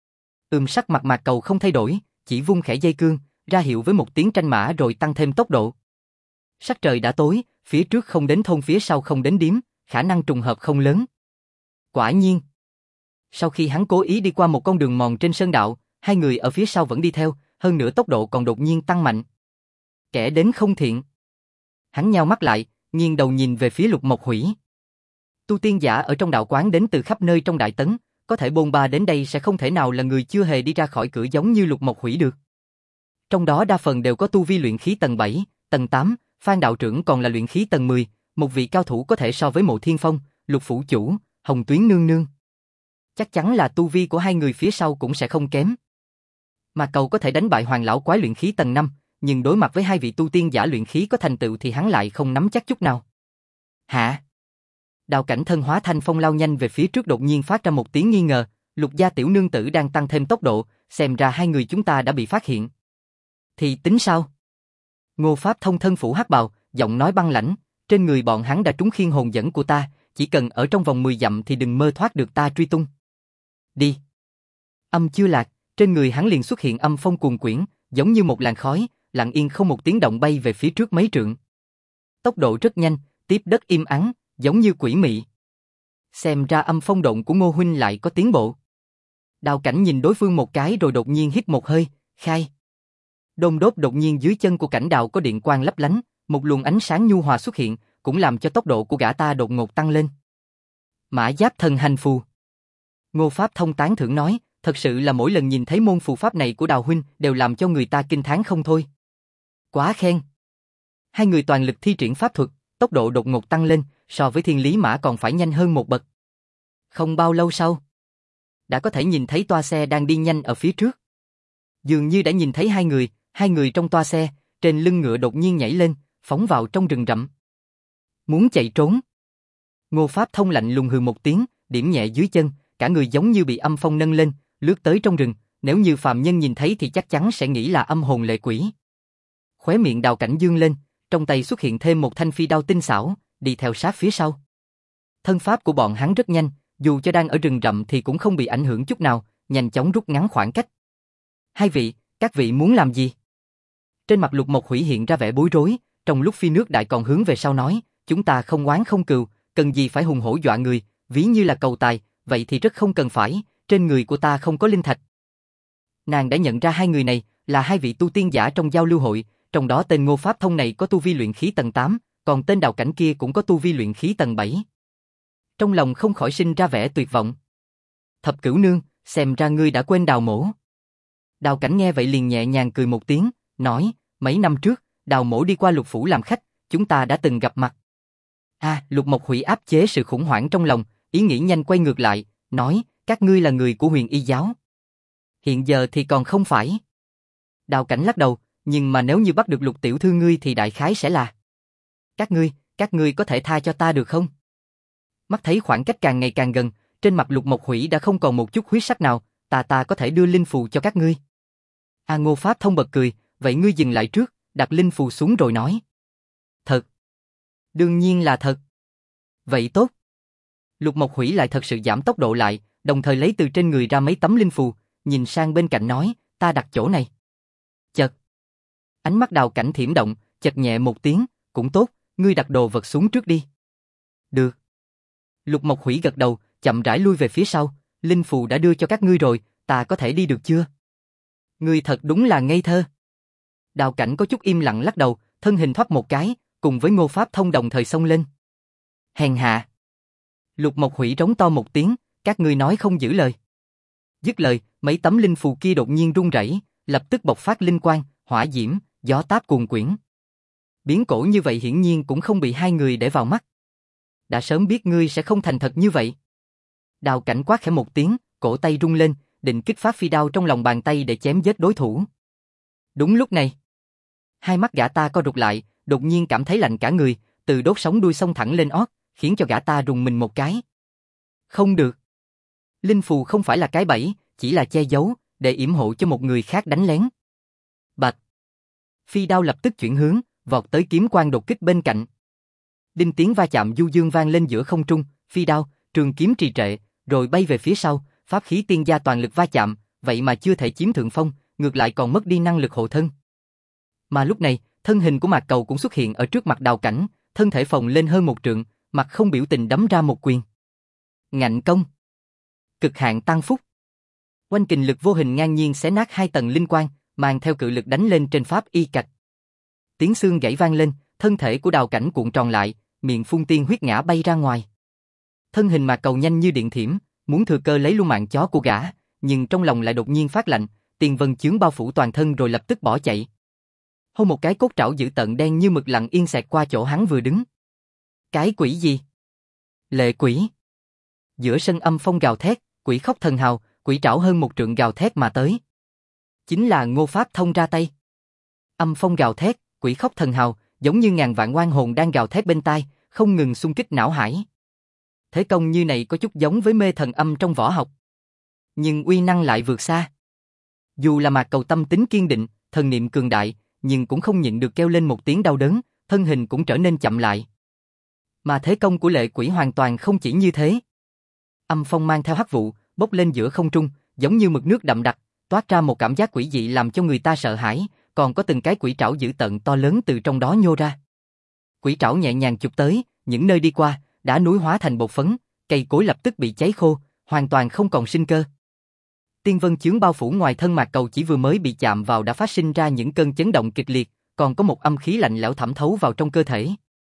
Sắc mặt Mạc Cầu không thay đổi, chỉ vung khẽ dây cương, ra hiệu với một tiếng tranh mã rồi tăng thêm tốc độ. Sắc trời đã tối, phía trước không đến thôn phía sau không đến điếm, khả năng trùng hợp không lớn. Quả nhiên. Sau khi hắn cố ý đi qua một con đường mòn trên sơn đạo, hai người ở phía sau vẫn đi theo, hơn nữa tốc độ còn đột nhiên tăng mạnh. Kẻ đến không thiện. Hắn nheo mắt lại, nghiêng đầu nhìn về phía Lục Mộc Hủy. Tu tiên giả ở trong đạo quán đến từ khắp nơi trong Đại Tấn, có thể bôn ba đến đây sẽ không thể nào là người chưa hề đi ra khỏi cửa giống như Lục Mộc Hủy được. Trong đó đa phần đều có tu vi luyện khí tầng 7, tầng 8, Phan đạo trưởng còn là luyện khí tầng 10, một vị cao thủ có thể so với Mộ Thiên Phong, Lục phủ chủ, Hồng Tuyến nương nương. Chắc chắn là tu vi của hai người phía sau cũng sẽ không kém. Mà Cầu có thể đánh bại Hoàng lão quái luyện khí tầng 5, nhưng đối mặt với hai vị tu tiên giả luyện khí có thành tựu thì hắn lại không nắm chắc chút nào. Hả? Đào Cảnh thân hóa thanh phong lao nhanh về phía trước, đột nhiên phát ra một tiếng nghi ngờ, Lục gia tiểu nương tử đang tăng thêm tốc độ, xem ra hai người chúng ta đã bị phát hiện. Thì tính sao? Ngô Pháp Thông thân phủ hắc bào, giọng nói băng lãnh, trên người bọn hắn đã trúng khiên hồn dẫn của ta, chỉ cần ở trong vòng 10 dặm thì đừng mơ thoát được ta truy tung. Đi. Âm chưa lạc, trên người hắn liền xuất hiện âm phong cuồn quyển, giống như một làn khói, lặng yên không một tiếng động bay về phía trước mấy trượng. Tốc độ rất nhanh, tiếp đất im ắng, giống như quỷ mị. Xem ra âm phong động của Ngô huynh lại có tiến bộ. Đào Cảnh nhìn đối phương một cái rồi đột nhiên hít một hơi, khai. Đôn đốt đột nhiên dưới chân của Cảnh Đào có điện quang lấp lánh, một luồng ánh sáng nhu hòa xuất hiện, cũng làm cho tốc độ của gã ta đột ngột tăng lên. Mã Giáp thần hành phù. Ngô Pháp Thông tán thưởng nói, thật sự là mỗi lần nhìn thấy môn phù pháp này của Đào huynh đều làm cho người ta kinh thán không thôi. Quá khen. Hai người toàn lực thi triển pháp thuật, tốc độ đột ngột tăng lên, so với Thiên Lý Mã còn phải nhanh hơn một bậc. Không bao lâu sau, đã có thể nhìn thấy toa xe đang đi nhanh ở phía trước. Dường như đã nhìn thấy hai người trong toa xe, trên lưng ngựa đột nhiên nhảy lên, phóng vào trong rừng rậm. Muốn chạy trốn. Ngô Pháp Thông lạnh lùng hừ một tiếng, điểm nhẹ dưới chân, cả người giống như bị âm phong nâng lên, lướt tới trong rừng, nếu như phàm nhân nhìn thấy thì chắc chắn sẽ nghĩ là âm hồn lệ quỷ. Khóe miệng Đào Cảnh dương lên, trong tay xuất hiện thêm một thanh phi đao tinh xảo, đi theo sát phía sau. Thân pháp của bọn hắn rất nhanh, dù cho đang ở rừng rậm thì cũng không bị ảnh hưởng chút nào, nhanh chóng rút ngắn khoảng cách. Hai vị, các vị muốn làm gì? Trên mặt Lục Mộc Hủy hiện ra vẻ bối rối, trong lúc phi nước đại còn hướng về sau nói, chúng ta không oán không cừu, cần gì phải hùng hổ dọa người, ví như là cầu tài, vậy thì rất không cần phải, trên người của ta không có linh thạch. Nàng đã nhận ra hai người này là hai vị tu tiên giả trong giao lưu hội, trong đó tên Ngô Pháp Thông này có tu vi luyện khí tầng 8, còn tên Đào Cảnh kia cũng có tu vi luyện khí tầng 7. Trong lòng không khỏi sinh ra vẻ tuyệt vọng. Thập Cửu nương, xem ra ngươi đã quên Đào mỗ. Đào Cảnh nghe vậy liền nhẹ nhàng cười một tiếng, nói, mấy năm trước, Đào mỗ đi qua Lục phủ làm khách, chúng ta đã từng gặp mặt. Lục Mộc Hủy áp chế sự khủng hoảng trong lòng, ý nghĩ nhanh quay ngược lại, nói, các ngươi là người của Huyền Y giáo. Hiện giờ thì còn không phải. Đào Cảnh lắc đầu, nhưng mà nếu như bắt được Lục tiểu thư ngươi thì đại khái sẽ là. Các ngươi có thể tha cho ta được không? Mắt thấy khoảng cách càng ngày càng gần, trên mặt Lục Mộc Hủy đã không còn một chút huyết sắc nào, ta có thể đưa linh phù cho các ngươi. Ngô Pháp Thông bật cười, vậy ngươi dừng lại trước, đặt linh phù xuống rồi nói. Thật. Đương nhiên là thật. Vậy tốt. Lục Mộc Hủy lại thật sự giảm tốc độ lại, đồng thời lấy từ trên người ra mấy tấm linh phù, nhìn sang bên cạnh nói, ta đặt chỗ này. Chật. Ánh mắt Đào Cảnh thiểm động, chật nhẹ một tiếng, cũng tốt, ngươi đặt đồ vật xuống trước đi. Được. Lục Mộc Hủy gật đầu, chậm rãi lui về phía sau, linh phù đã đưa cho các ngươi rồi, ta có thể đi được chưa? Ngươi thật đúng là ngây thơ. Đào Cảnh có chút im lặng lắc đầu, thân hình thoát một cái, cùng với Ngô Pháp Thông đồng thời xông lên. Hèn hạ. Lục Mộc Hủy rống to một tiếng, các ngươi nói không giữ lời. Dứt lời, mấy tấm linh phù kia đột nhiên rung rẩy, lập tức bộc phát linh quang, hỏa diễm, gió táp cuồn quyển. Biến cổ như vậy hiển nhiên cũng không bị hai người để vào mắt. Đã sớm biết ngươi sẽ không thành thật như vậy. Đào Cảnh quát khẽ một tiếng, cổ tay rung lên, định kích phát phi đao trong lòng bàn tay để chém giết đối thủ. Đúng lúc này, hai mắt gã ta co rụt lại, đột nhiên cảm thấy lạnh cả người, từ đốt sống đuôi xông thẳng lên ót, khiến cho gã ta rùng mình một cái. Không được. Linh phù không phải là cái bẫy, chỉ là che giấu, để yểm hộ cho một người khác đánh lén. Bạch. Phi đao lập tức chuyển hướng, vọt tới kiếm quang đột kích bên cạnh. Đinh tiếng va chạm du dương vang lên giữa không trung, phi đao, trường kiếm trì trệ, rồi bay về phía sau, pháp khí tiên gia toàn lực va chạm, vậy mà chưa thể chiếm thượng phong, ngược lại còn mất đi năng lực hộ thân. Mà lúc này, thân hình của Mạc Cầu cũng xuất hiện ở trước mặt Đào Cảnh, thân thể phồng lên hơn một trượng, mặt không biểu tình đấm ra một quyền. Ngạnh công. Cực hạn tăng phúc. Oanh kình lực vô hình ngang nhiên xé nát hai tầng linh quang, mang theo cự lực đánh lên trên pháp y cạch. Tiếng xương gãy vang lên, thân thể của Đào Cảnh cuộn tròn lại, miệng phun tiên huyết ngã bay ra ngoài. Thân hình Mạc Cầu nhanh như điện thiểm, muốn thừa cơ lấy luôn mạng chó của gã, nhưng trong lòng lại đột nhiên phát lạnh, tiền vân chướng bao phủ toàn thân rồi lập tức bỏ chạy. Hô một cái cốt trảo dữ tợn đen như mực lặng yên xẹt qua chỗ hắn vừa đứng. Cái quỷ gì? Lệ quỷ. Giữa sân âm phong gào thét, quỷ khóc thần hào, quỷ trảo hơn một trượng gào thét mà tới. Chính là Ngô Pháp Thông ra tay. Âm phong gào thét, quỷ khóc thần hào, giống như ngàn vạn oan hồn đang gào thét bên tai, không ngừng xung kích não hải. Thế công như này có chút giống với mê thần âm trong võ học, nhưng uy năng lại vượt xa. Dù là Mạc Cầu tâm tính kiên định, thần niệm cường đại, nhưng cũng không nhịn được kêu lên một tiếng đau đớn, thân hình cũng trở nên chậm lại. Mà thế công của lệ quỷ hoàn toàn không chỉ như thế. Âm phong mang theo hắc vụ, bốc lên giữa không trung, giống như mực nước đậm đặc, toát ra một cảm giác quỷ dị làm cho người ta sợ hãi, còn có từng cái quỷ trảo dữ tợn to lớn từ trong đó nhô ra. Quỷ trảo nhẹ nhàng chụp tới, những nơi đi qua, đá núi hóa thành bột phấn, cây cối lập tức bị cháy khô, hoàn toàn không còn sinh cơ. Tiên vân chướng bao phủ ngoài thân Mạc Cầu chỉ vừa mới bị chạm vào đã phát sinh ra những cơn chấn động kịch liệt, còn có một âm khí lạnh lẽo thẩm thấu vào trong cơ thể.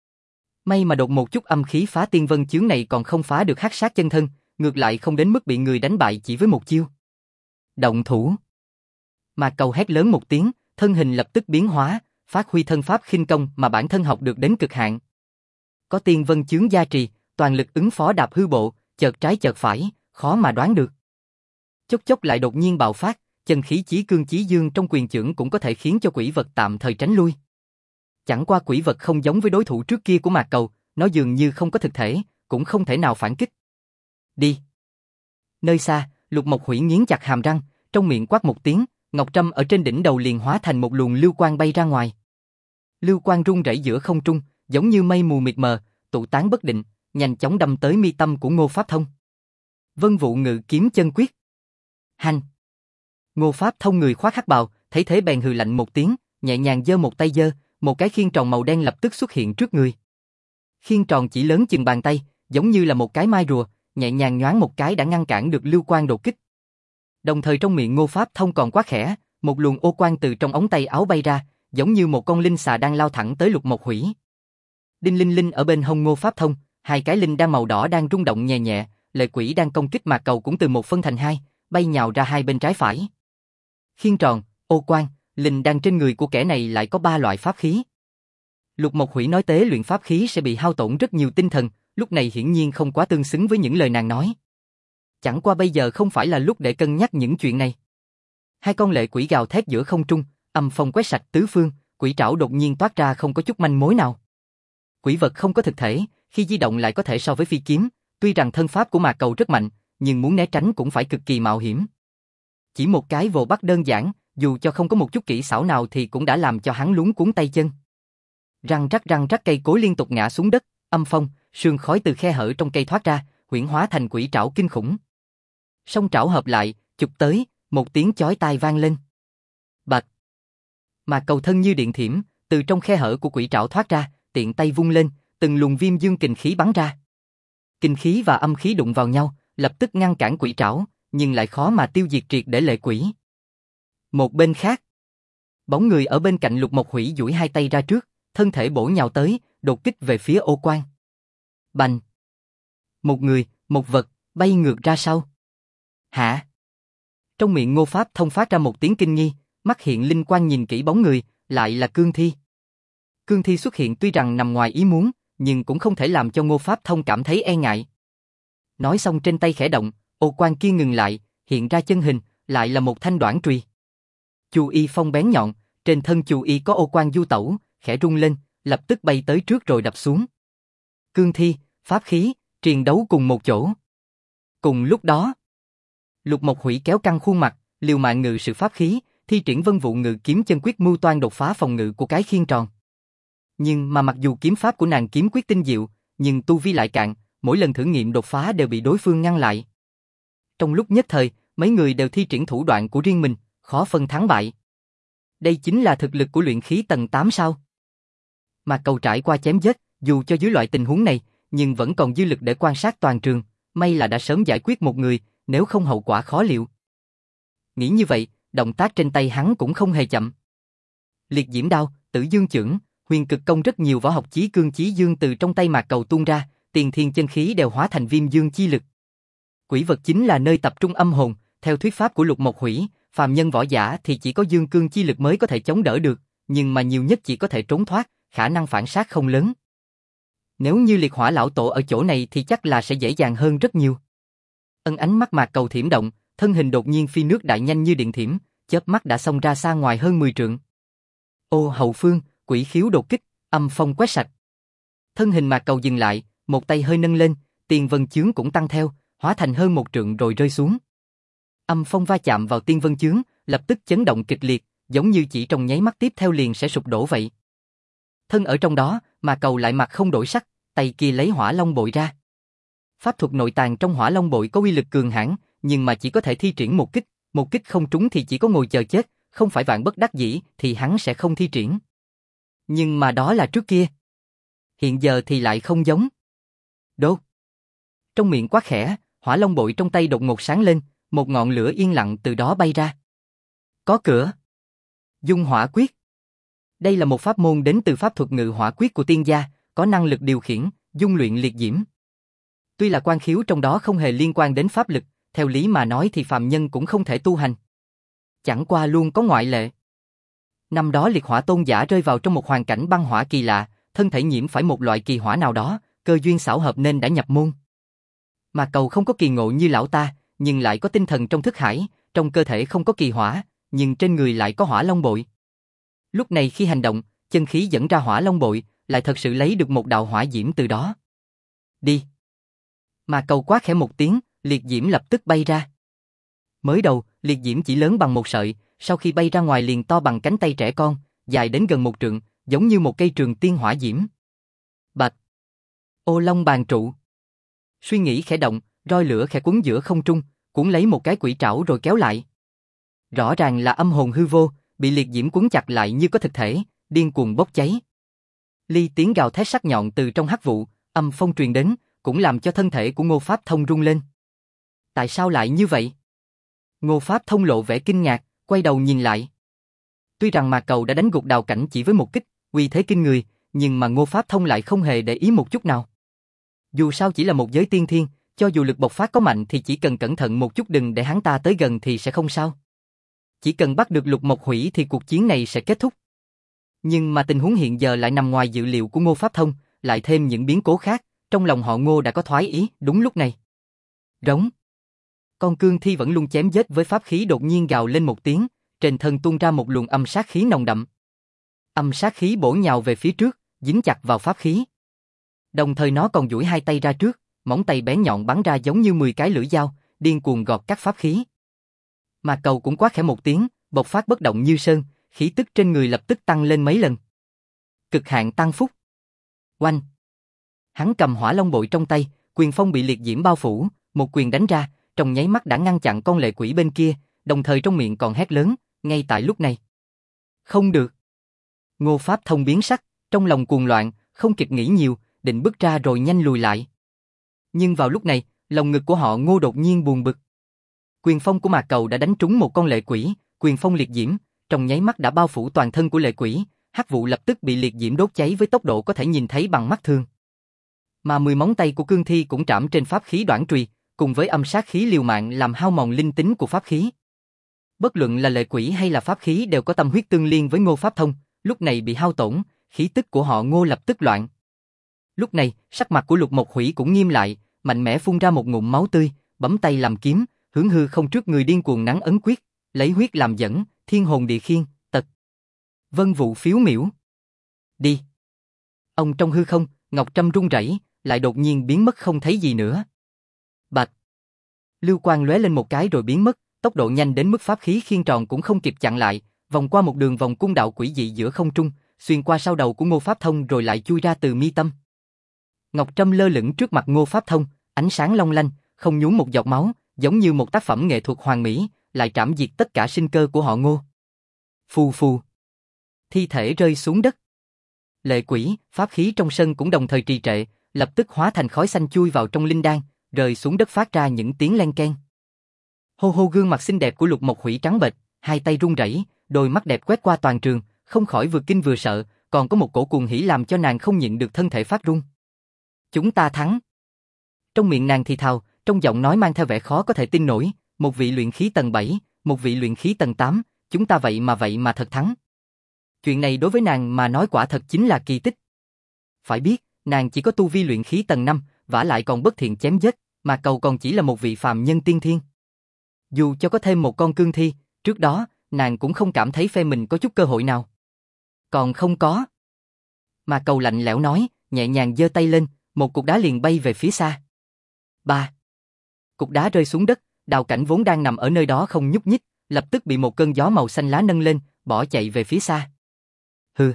May mà đột một chút âm khí phá tiên vân chướng này còn không phá được hắc sát chân thân, ngược lại không đến mức bị người đánh bại chỉ với một chiêu. Động thủ. Mạc Cầu hét lớn một tiếng, thân hình lập tức biến hóa, phát huy thân pháp khinh công mà bản thân học được đến cực hạn. Có tiên vân chướng gia trì, toàn lực ứng phó đạp hư bộ, chợt trái chợt phải, khó mà đoán được. Chốc chốc lại đột nhiên bạo phát, chân khí chí cương chí dương trong quyền chưởng cũng có thể khiến cho quỷ vật tạm thời tránh lui. Chẳng qua quỷ vật không giống với đối thủ trước kia của Mạc Cầu, nó dường như không có thực thể, cũng không thể nào phản kích. Đi. Nơi xa, Lục Mộc Hủy nghiến chặt hàm răng, trong miệng quát một tiếng, ngọc trâm ở trên đỉnh đầu liền hóa thành một luồng lưu quang bay ra ngoài. Lưu quang rung rẩy giữa không trung, giống như mây mù mịt mờ, tụ tán bất định, nhanh chóng đâm tới mi tâm của Ngô Pháp Thông. Vân Vụ Ngự Kiếm Chân Quyết. Hành. Ngô Pháp Thông người khoác hắc bào, thấy thế bèn hừ lạnh một tiếng, nhẹ nhàng giơ một tay giơ, một cái khiên tròn màu đen lập tức xuất hiện trước người. Khiên tròn chỉ lớn chừng bàn tay, giống như là một cái mai rùa, nhẹ nhàng nhoáng một cái đã ngăn cản được lưu quang đột kích. Đồng thời trong miệng Ngô Pháp Thông còn quát khẽ, một luồng ô quang từ trong ống tay áo bay ra, giống như một con linh xà đang lao thẳng tới Lục Mộc Hủy. Đinh linh linh ở bên hông Ngô Pháp Thông, hai cái linh đan màu đỏ đang rung động nhẹ nhẹ, lệ quỷ đang công kích Mạc Cầu cũng từ một phân thành hai, bay nhào ra hai bên trái phải. Khiên tròn, ô quang, linh đan trên người của kẻ này lại có 3 loại pháp khí. Lục Mộc Hủy nói tế luyện pháp khí sẽ bị hao tổn rất nhiều tinh thần, lúc này hiển nhiên không quá tương xứng với những lời nàng nói. Chẳng qua bây giờ không phải là lúc để cân nhắc những chuyện này. Hai con lệ quỷ gào thét giữa không trung, âm phong quét sạch tứ phương, quỷ trảo đột nhiên toát ra không có chút manh mối nào. Quỷ vật không có thực thể, khi di động lại có thể so với phi kiếm, tuy rằng thân pháp của Mạc Cầu rất mạnh, nhưng muốn né tránh cũng phải cực kỳ mạo hiểm. Chỉ một cái vồ bắt đơn giản, dù cho không có một chút kỹ xảo nào thì cũng đã làm cho hắn luống cuống tay chân. Răng rắc cây cối liên tục ngã xuống đất, âm phong, sương khói từ khe hở trong cây thoát ra, huyễn hóa thành quỷ trảo kinh khủng. Song trảo hợp lại, chụp tới, một tiếng chói tai vang lên. Bạch! Mà cầu thân như điện thiểm, từ trong khe hở của quỷ trảo thoát ra, tiện tay vung lên, từng luồng viêm dương kình khí bắn ra. Kình khí và âm khí đụng vào nhau, lập tức ngăn cản quỷ trảo, nhưng lại khó mà tiêu diệt triệt để lệ quỷ. Một bên khác, bóng người ở bên cạnh Lục Mộc Hủy duỗi hai tay ra trước, thân thể bổ nhào tới, đột kích về phía Ô Quan. Bành! Một người, một vật, bay ngược ra sau. Hả? Trong miệng Ngô Pháp Thông phát ra một tiếng kinh nghi, mắt hiện linh quang nhìn kỹ bóng người, lại là Cương Thi. Cương Thi xuất hiện tuy rằng nằm ngoài ý muốn, nhưng cũng không thể làm cho Ngô Pháp Thông cảm thấy e ngại. Nói xong trên tay khẽ động, Ô Quan kia ngừng lại, hiện ra chân hình, lại là một thanh đoản trùy. Chu y phong bén nhọn, trên thân Chu y có ô quan du tẩu, khẽ rung lên, lập tức bay tới trước rồi đập xuống. Cương thi, pháp khí, triền đấu cùng một chỗ. Cùng lúc đó, Lục Mộc Hủy kéo căng khuôn mặt, liều mạng ngự sự pháp khí, thi triển Vân Vụ Ngự Kiếm chân quyết mưu toan đột phá phòng ngự của cái khiên tròn. Nhưng mà mặc dù kiếm pháp của nàng kiếm quyết tinh diệu, nhưng tu vi lại cạn, mỗi lần thử nghiệm đột phá đều bị đối phương ngăn lại. Trong lúc nhất thời, mấy người đều thi triển thủ đoạn của riêng mình, khó phân thắng bại. Đây chính là thực lực của luyện khí tầng 8 sao? Mà Cầu trải qua chém giết, dù cho dưới loại tình huống này, nhưng vẫn còn dư lực để quan sát toàn trường, may là đã sớm giải quyết một người, nếu không hậu quả khó liệu. Nghĩ như vậy, động tác trên tay hắn cũng không hề chậm. Liệt diễm đao, Tử Dương chưởng, Huyền Cực công rất nhiều võ học chí cương chí dương từ trong tay Mạc Cầu tuôn ra, tiền thiên chân khí đều hóa thành viêm dương chi lực. Quỷ vật chính là nơi tập trung âm hồn, theo thuyết pháp của Lục Mộc Hủy, phàm nhân võ giả thì chỉ có dương cương chi lực mới có thể chống đỡ được, nhưng mà nhiều nhất chỉ có thể trốn thoát, khả năng phản sát không lớn. Nếu như liệt hỏa lão tổ ở chỗ này thì chắc là sẽ dễ dàng hơn rất nhiều. Ánh mắt Mạc Cầu thiểm động, thân hình đột nhiên phi nước đại nhanh như điện thiểm, chớp mắt đã xông ra xa ngoài hơn 10 trượng. Ô hậu phương, quỷ khiếu đột kích, âm phong quét sạch. Thân hình Mạc Cầu dừng lại, một tay hơi nâng lên, Tiên Vân chướng cũng tăng theo, hóa thành hơn 1 trượng rồi rơi xuống. Âm phong va chạm vào Tiên Vân chướng, lập tức chấn động kịch liệt, giống như chỉ trong nháy mắt tiếp theo liền sẽ sụp đổ vậy. Thân ở trong đó, mà Cầu lại mặt không đổi sắc, tay kia lấy Hỏa Long Bội ra. Pháp thuật nội tàng trong Hỏa Long Bội có uy lực cường hãn, nhưng mà chỉ có thể thi triển một kích không trúng thì chỉ có ngồi chờ chết, không phải vạn bất đắc dĩ thì hắn sẽ không thi triển. Nhưng mà đó là trước kia. Hiện giờ thì lại không giống. Đốt. Trong miệng quát khẽ, Hỏa Long Bội trong tay đột ngột sáng lên, một ngọn lửa yên lặng từ đó bay ra. Có cửa. Dung hỏa quyết. Đây là một pháp môn đến từ pháp thuật ngự hỏa quyết của tiên gia, có năng lực điều khiển, dung luyện liệt diễm. Tuy là quan khiếu trong đó không hề liên quan đến pháp lực, theo lý mà nói thì phàm nhân cũng không thể tu hành. Chẳng qua luôn có ngoại lệ. Năm đó liệt hỏa tôn giả rơi vào trong một hoàn cảnh băng hỏa kỳ lạ, thân thể nhiễm phải một loại kỳ hỏa nào đó, cơ duyên xảo hợp nên đã nhập môn. Mà Cầu không có kỳ ngộ như lão ta, nhưng lại có tinh thần trong thức hải, trong cơ thể không có kỳ hỏa, nhưng trên người lại có Hỏa Long Bội. Lúc này khi hành động, chân khí dẫn ra Hỏa Long Bội, lại thật sự lấy được một đạo hỏa diễm từ đó. Đi. Mà Cầu quát khẽ một tiếng, liệt diễm lập tức bay ra. Mới đầu, liệt diễm chỉ lớn bằng một sợi, sau khi bay ra ngoài liền to bằng cánh tay trẻ con, dài đến gần 1 trượng, giống như một cây trường tiên hỏa diễm. Bạch. Ô Long bàn trụ. Suy nghĩ khẽ động, roi lửa khẽ cuốn giữa không trung, cuốn lấy một cái quỷ trảo rồi kéo lại. Rõ ràng là âm hồn hư vô, bị liệt diễm cuốn chặt lại như có thực thể, điên cuồng bốc cháy. Ly tiếng gào thét sắc nhọn từ trong hắc vụ, âm phong truyền đến, cũng làm cho thân thể của Ngô Pháp Thông rung lên. Tại sao lại như vậy? Ngô Pháp Thông lộ vẻ kinh ngạc, quay đầu nhìn lại. Tuy rằng Mạc Cầu đã đánh gục Đào Cảnh chỉ với một kích, uy thế kinh người, nhưng mà Ngô Pháp Thông lại không hề để ý một chút nào. Dù sao chỉ là một giới tiên thiên, cho dù lực bộc phát có mạnh thì chỉ cần cẩn thận một chút đừng để hắn ta tới gần thì sẽ không sao. Chỉ cần bắt được Lục Mộc Hủy thì cuộc chiến này sẽ kết thúc. Nhưng mà tình huống hiện giờ lại nằm ngoài dự liệu của Ngô Pháp Thông, lại thêm những biến cố khác, trong lòng họ Ngô đã có thoái ý đúng lúc này. Rống. Con cương thi vẫn luôn chém giết với pháp khí đột nhiên gào lên một tiếng, trên thân tuôn ra một luồng âm sát khí nồng đậm. Âm sát khí bổ nhào về phía trước, dính chặt vào pháp khí. Đồng thời nó còn duỗi hai tay ra trước, móng tay bén nhọn bắn ra giống như 10 cái lưỡi dao, điên cuồng gọt cắt pháp khí. Mà Cầu cũng quát khẽ một tiếng, bộc phát bất động như sơn, khí tức trên người lập tức tăng lên mấy lần. Cực hạn tăng phúc. Oanh! Hắn cầm hỏa long bội trong tay, quyền phong bị liệt diễm bao phủ, một quyền đánh ra, trong nháy mắt đã ngăn chặn con lệ quỷ bên kia, đồng thời trong miệng còn hét lớn, ngay tại lúc này. Không được! Ngô Pháp Thông biến sắc, trong lòng cuồng loạn, không kịp nghĩ nhiều, định bước ra rồi nhanh lùi lại. Nhưng vào lúc này, lòng ngực của họ Ngô đột nhiên buồn bực. Quyền phong của Mạc Cầu đã đánh trúng một con lệ quỷ, quyền phong liệt diễm, trong nháy mắt đã bao phủ toàn thân của lệ quỷ, hắc vụ lập tức bị liệt diễm đốt cháy với tốc độ có thể nhìn thấy bằng mắt thường. Mà 10 móng tay của cương thi cũng trảm trên pháp khí đoản trùy, cùng với âm sát khí liều mạng làm hao mòn linh tính của pháp khí. Bất luận là lệ quỷ hay là pháp khí đều có tâm huyết tương liên với Ngô Pháp Thông, lúc này bị hao tổn, khí tức của họ Ngô lập tức loạn. Lúc này, sắc mặt của Lục Mộc Hủy cũng nghiêm lại, mạnh mẽ phun ra một ngụm máu tươi, bấm tay làm kiếm, hướng hư không trước người điên cuồng nắng ấn quyết, lấy huyết làm dẫn, thiên hồn địa khiên, tật. Vân vụ phiếu miểu. Đi. Ông trong hư không, ngọc trâm rung rẩy, lại đột nhiên biến mất không thấy gì nữa. Bạch. Lưu quang lóe lên một cái rồi biến mất, tốc độ nhanh đến mức pháp khí khiên tròn cũng không kịp chặn lại, vòng qua một đường vòng cung đạo quỷ dị giữa không trung, xuyên qua sau đầu của Ngô Pháp Thông rồi lại chui ra từ mi tâm. Ngọc trâm lơ lửng trước mặt Ngô Pháp Thông, ánh sáng long lanh, không nhuốm một giọt máu, giống như một tác phẩm nghệ thuật hoàn mỹ, lại trảm diệt tất cả sinh cơ của họ Ngô. Phù phù. Thi thể rơi xuống đất. Lệ quỷ, pháp khí trong sân cũng đồng thời trì trệ, lập tức hóa thành khói xanh chui vào trong linh đan, rơi xuống đất phát ra những tiếng len keng. Hô hô, gương mặt xinh đẹp của Lục Mộc Hủy trắng bệch, hai tay run rẩy, đôi mắt đẹp quét qua toàn trường, không khỏi vừa kinh vừa sợ, còn có một cổ cuồng hỉ làm cho nàng không nhịn được thân thể phát run. Chúng ta thắng. Trong miệng nàng thì thào, trong giọng nói mang theo vẻ khó có thể tin nổi, một vị luyện khí tầng 7, một vị luyện khí tầng 8, chúng ta vậy mà thật thắng. Chuyện này đối với nàng mà nói quả thật chính là kỳ tích. Phải biết, nàng chỉ có tu vi luyện khí tầng 5, vả lại còn bất thiện chém giết, mà Cầu còn chỉ là một vị phàm nhân tiên thiên. Dù cho có thêm một con cương thi, trước đó, nàng cũng không cảm thấy phe mình có chút cơ hội nào. Còn không có. Mà Cầu lạnh lẽo nói, nhẹ nhàng giơ tay lên, một cục đá liền bay về phía xa. Ba. Cục đá rơi xuống đất, Đào Cảnh vốn đang nằm ở nơi đó không nhúc nhích, lập tức bị một cơn gió màu xanh lá nâng lên, bỏ chạy về phía xa. Hừ.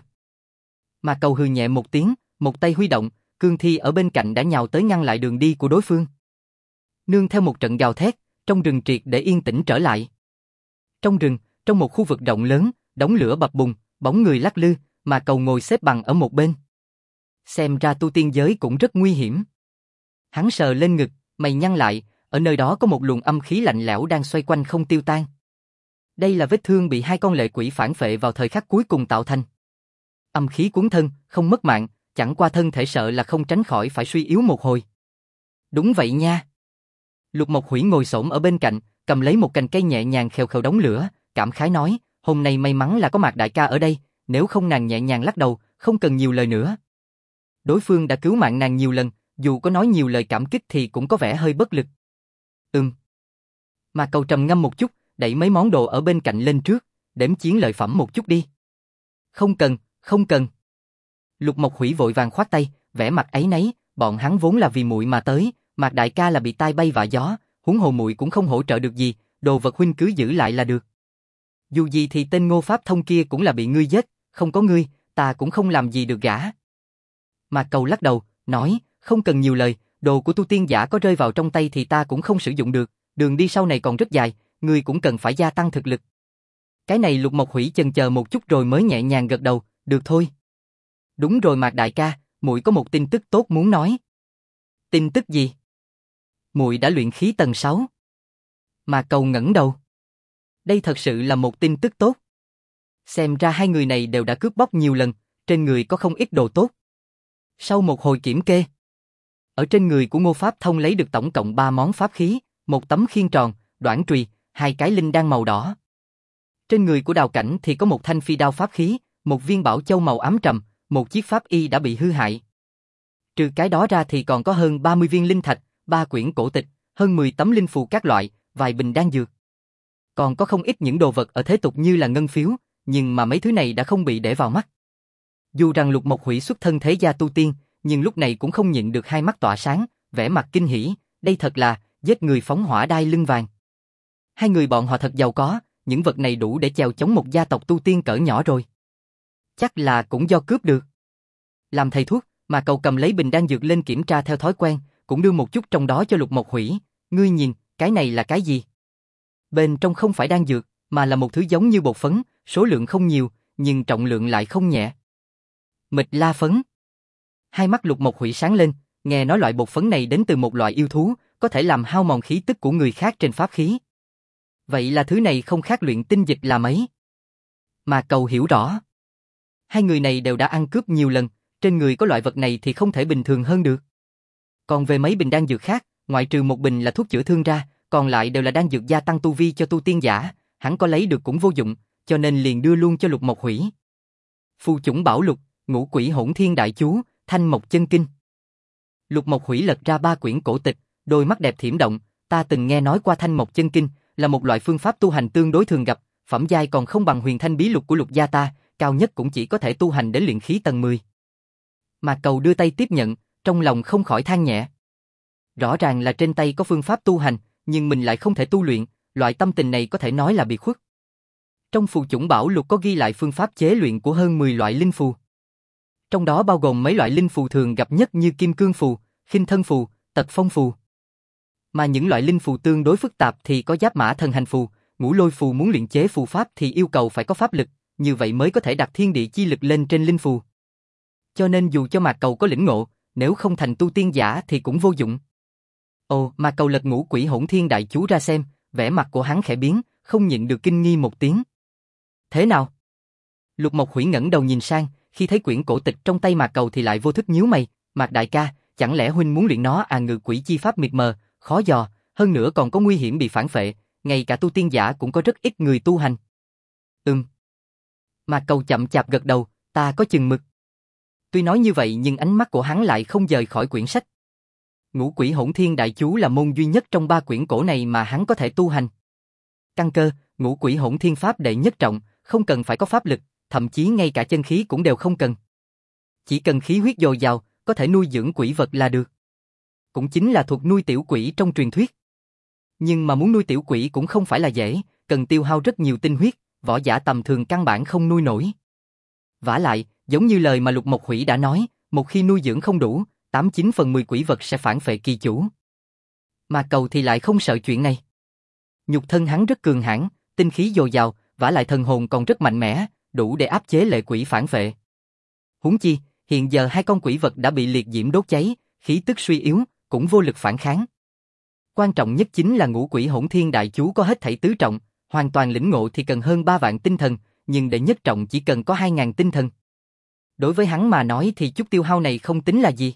Mà Cầu hừ nhẹ một tiếng, một tay huy động, cương thi ở bên cạnh đã nhào tới ngăn lại đường đi của đối phương. Nương theo một trận gào thét, trong rừng triệt để yên tĩnh trở lại. Trong rừng, trong một khu vực rộng lớn, đống lửa bập bùng, bóng người lắc lư, mà Cầu ngồi xếp bằng ở một bên. Xem ra tu tiên giới cũng rất nguy hiểm. Hắn sờ lên ngực, mày nhăn lại, ở nơi đó có một luồng âm khí lạnh lẽo đang xoay quanh không tiêu tan. Đây là vết thương bị hai con lệ quỷ phản phệ vào thời khắc cuối cùng tạo thành. Âm khí cuốn thân, không mất mạng, chẳng qua thân thể sợ là không tránh khỏi phải suy yếu một hồi. Đúng vậy nha. Lục Mộc Hủy ngồi xổm ở bên cạnh, cầm lấy một cành cây nhẹ nhàng khều khều đống lửa, cảm khái nói, hôm nay may mắn là có Mạc đại ca ở đây, nếu không nàng nhẹ nhàng lắc đầu, không cần nhiều lời nữa. Đối phương đã cứu mạng nàng nhiều lần, dù có nói nhiều lời cảm kích thì cũng có vẻ hơi bất lực. Mà Cầu trầm ngâm một chút, đẩy mấy món đồ ở bên cạnh lên trước, đếm chiến lợi phẩm một chút đi. Không cần, không cần. Lục Mộc Hủy vội vàng khoát tay, vẻ mặt áy náy, bọn hắn vốn là vì muội mà tới, Mạc đại ca là bị tai bay vạ gió, huống hồ muội cũng không hỗ trợ được gì, đồ vật huynh cứ giữ lại là được. Dù gì thì tên Ngô Pháp Thông kia cũng là bị ngươi giết, không có ngươi, ta cũng không làm gì được gã. Mạc Cầu lắc đầu, nói, không cần nhiều lời, đồ của tu tiên giả có rơi vào trong tay thì ta cũng không sử dụng được, đường đi sau này còn rất dài, ngươi cũng cần phải gia tăng thực lực. Cái này Lục Mộc Hủy chần chờ một chút rồi mới nhẹ nhàng gật đầu, được thôi. Đúng rồi Mạc đại ca, muội có một tin tức tốt muốn nói. Tin tức gì? Muội đã luyện khí tầng 6. Mạc Cầu ngẩng đầu. Đây thật sự là một tin tức tốt. Xem ra hai người này đều đã cướp bóc nhiều lần, trên người có không ít đồ tốt. Sau một hồi kiểm kê, ở trên người của Ngô Pháp Thông lấy được tổng cộng 3 món pháp khí, một tấm khiên tròn, đoản trùy, 2 cái linh đan màu đỏ. Trên người của Đào Cảnh thì có một thanh phi đao pháp khí, một viên bảo châu màu ám trầm, một chiếc pháp y đã bị hư hại. Trừ cái đó ra thì còn có hơn 30 viên linh thạch, 3 quyển cổ tịch, hơn 10 tấm linh phù các loại, vài bình đan dược. Còn có không ít những đồ vật ở thế tục như là ngân phiếu, nhưng mà mấy thứ này đã không bị để vào mắt. Dù rằng Lục Mộc Hủy xuất thân thế gia tu tiên, nhưng lúc này cũng không nhịn được hai mắt tỏa sáng, vẻ mặt kinh hỉ, đây thật là giết người phóng hỏa đai lưng vàng. Hai người bọn họ thật giàu có, những vật này đủ để chèo chống một gia tộc tu tiên cỡ nhỏ rồi. Chắc là cũng do cướp được. Làm thầy thuốc, mà cậu cầm lấy bình đan dược lên kiểm tra theo thói quen, cũng đưa một chút trong đó cho Lục Mộc Hủy. Ngươi nhìn, cái này là cái gì? Bên trong không phải đan dược, mà là một thứ giống như bột phấn, số lượng không nhiều, nhưng trọng lượng lại không nhẹ. Mịch la phấn. Hai mắt Lục Mộc Hủy sáng lên, nghe nói loại bột phấn này đến từ một loại yêu thú, có thể làm hao mòn khí tức của người khác trên pháp khí. Vậy là thứ này không khác luyện tinh dịch là mấy. Mà Cầu hiểu rõ. Hai người này đều đã ăn cướp nhiều lần, trên người có loại vật này thì không thể bình thường hơn được. Còn về mấy bình đan dược khác, ngoại trừ một bình là thuốc chữa thương ra, còn lại đều là đan dược gia tăng tu vi cho tu tiên giả, hắn có lấy được cũng vô dụng, cho nên liền đưa luôn cho Lục Mộc Hủy. Phù chủng bảo lục, ngũ quỷ hỗn thiên đại chú, thanh mộc chân kinh. Lục Mộc Hủy lật ra 3 quyển cổ tịch, đôi mắt đẹp thiểm động, ta từng nghe nói qua thanh mộc chân kinh, là một loại phương pháp tu hành tương đối thường gặp, phẩm giai còn không bằng huyền thanh bí lục của Lục gia ta, cao nhất cũng chỉ có thể tu hành đến luyện khí tầng 10. Mà Cầu đưa tay tiếp nhận, trong lòng không khỏi than nhẹ. Rõ ràng là trên tay có phương pháp tu hành, nhưng mình lại không thể tu luyện, loại tâm tình này có thể nói là biệt khuất. Trong phù chủng bảo lục có ghi lại phương pháp chế luyện của hơn 10 loại linh phù. Trong đó bao gồm mấy loại linh phù thường gặp nhất như kim cương phù, khinh thân phù, tật phong phù. Mà những loại linh phù tương đối phức tạp thì có giáp mã thần hành phù, ngũ lôi phù. Muốn luyện chế phù pháp thì yêu cầu phải có pháp lực, như vậy mới có thể đặt thiên địa chi lực lên trên linh phù. Cho nên dù cho Mạc Cầu có lĩnh ngộ, nếu không thành tu tiên giả thì cũng vô dụng. Ồ, Mạc Cầu lật ngũ quỷ hỗn thiên đại chú ra xem, vẻ mặt của hắn khẽ biến, không nhịn được kinh nghi một tiếng. Thế nào? Lục Mộc Hủy ngẩng đầu nhìn sang, khi thấy quyển cổ tịch trong tay Mạc Cầu thì lại vô thức nhíu mày. Mạc đại ca, chẳng lẽ huynh muốn luyện nó à? Ngự quỷ chi pháp mịt mờ, khó dò, hơn nữa còn có nguy hiểm bị phản phệ, ngay cả tu tiên giả cũng có rất ít người tu hành. Mạc Cầu chậm chạp gật đầu, ta có chừng mực. Tuy nói như vậy nhưng ánh mắt của hắn lại không rời khỏi quyển sách. Ngũ quỷ hỗn thiên đại chú là môn duy nhất trong 3 quyển cổ này mà hắn có thể tu hành. Căn cơ, ngũ quỷ hỗn thiên pháp đệ nhất trọng, không cần phải có pháp lực, thậm chí ngay cả chân khí cũng đều không cần. Chỉ cần khí huyết dồi dào, có thể nuôi dưỡng quỷ vật là được. Cũng chính là thuộc nuôi tiểu quỷ trong truyền thuyết. Nhưng mà muốn nuôi tiểu quỷ cũng không phải là dễ, cần tiêu hao rất nhiều tinh huyết, võ giả tầm thường căn bản không nuôi nổi. Vả lại, giống như lời mà Lục Mộc Hủy đã nói, một khi nuôi dưỡng không đủ, 89 phần 10 quỷ vật sẽ phản phệ kỳ chủ. Mà Cầu thì lại không sợ chuyện này. Nhục thân hắn rất cường hãn, tinh khí dồi dào, vả lại thần hồn còn rất mạnh mẽ, đủ để áp chế lệ quỷ phản phệ. Huống chi, hiện giờ 2 con quỷ vật đã bị liệt diễm đốt cháy, khí tức suy yếu, cũng vô lực phản kháng. Quan trọng nhất chính là ngũ quỷ hỗn thiên đại chú có hết thảy tứ trọng, hoàn toàn lĩnh ngộ thì cần hơn 3 vạn tinh thần, nhưng đệ nhất trọng chỉ cần có 2.000 tinh thần. Đối với hắn mà nói thì chút tiêu hao này không tính là gì.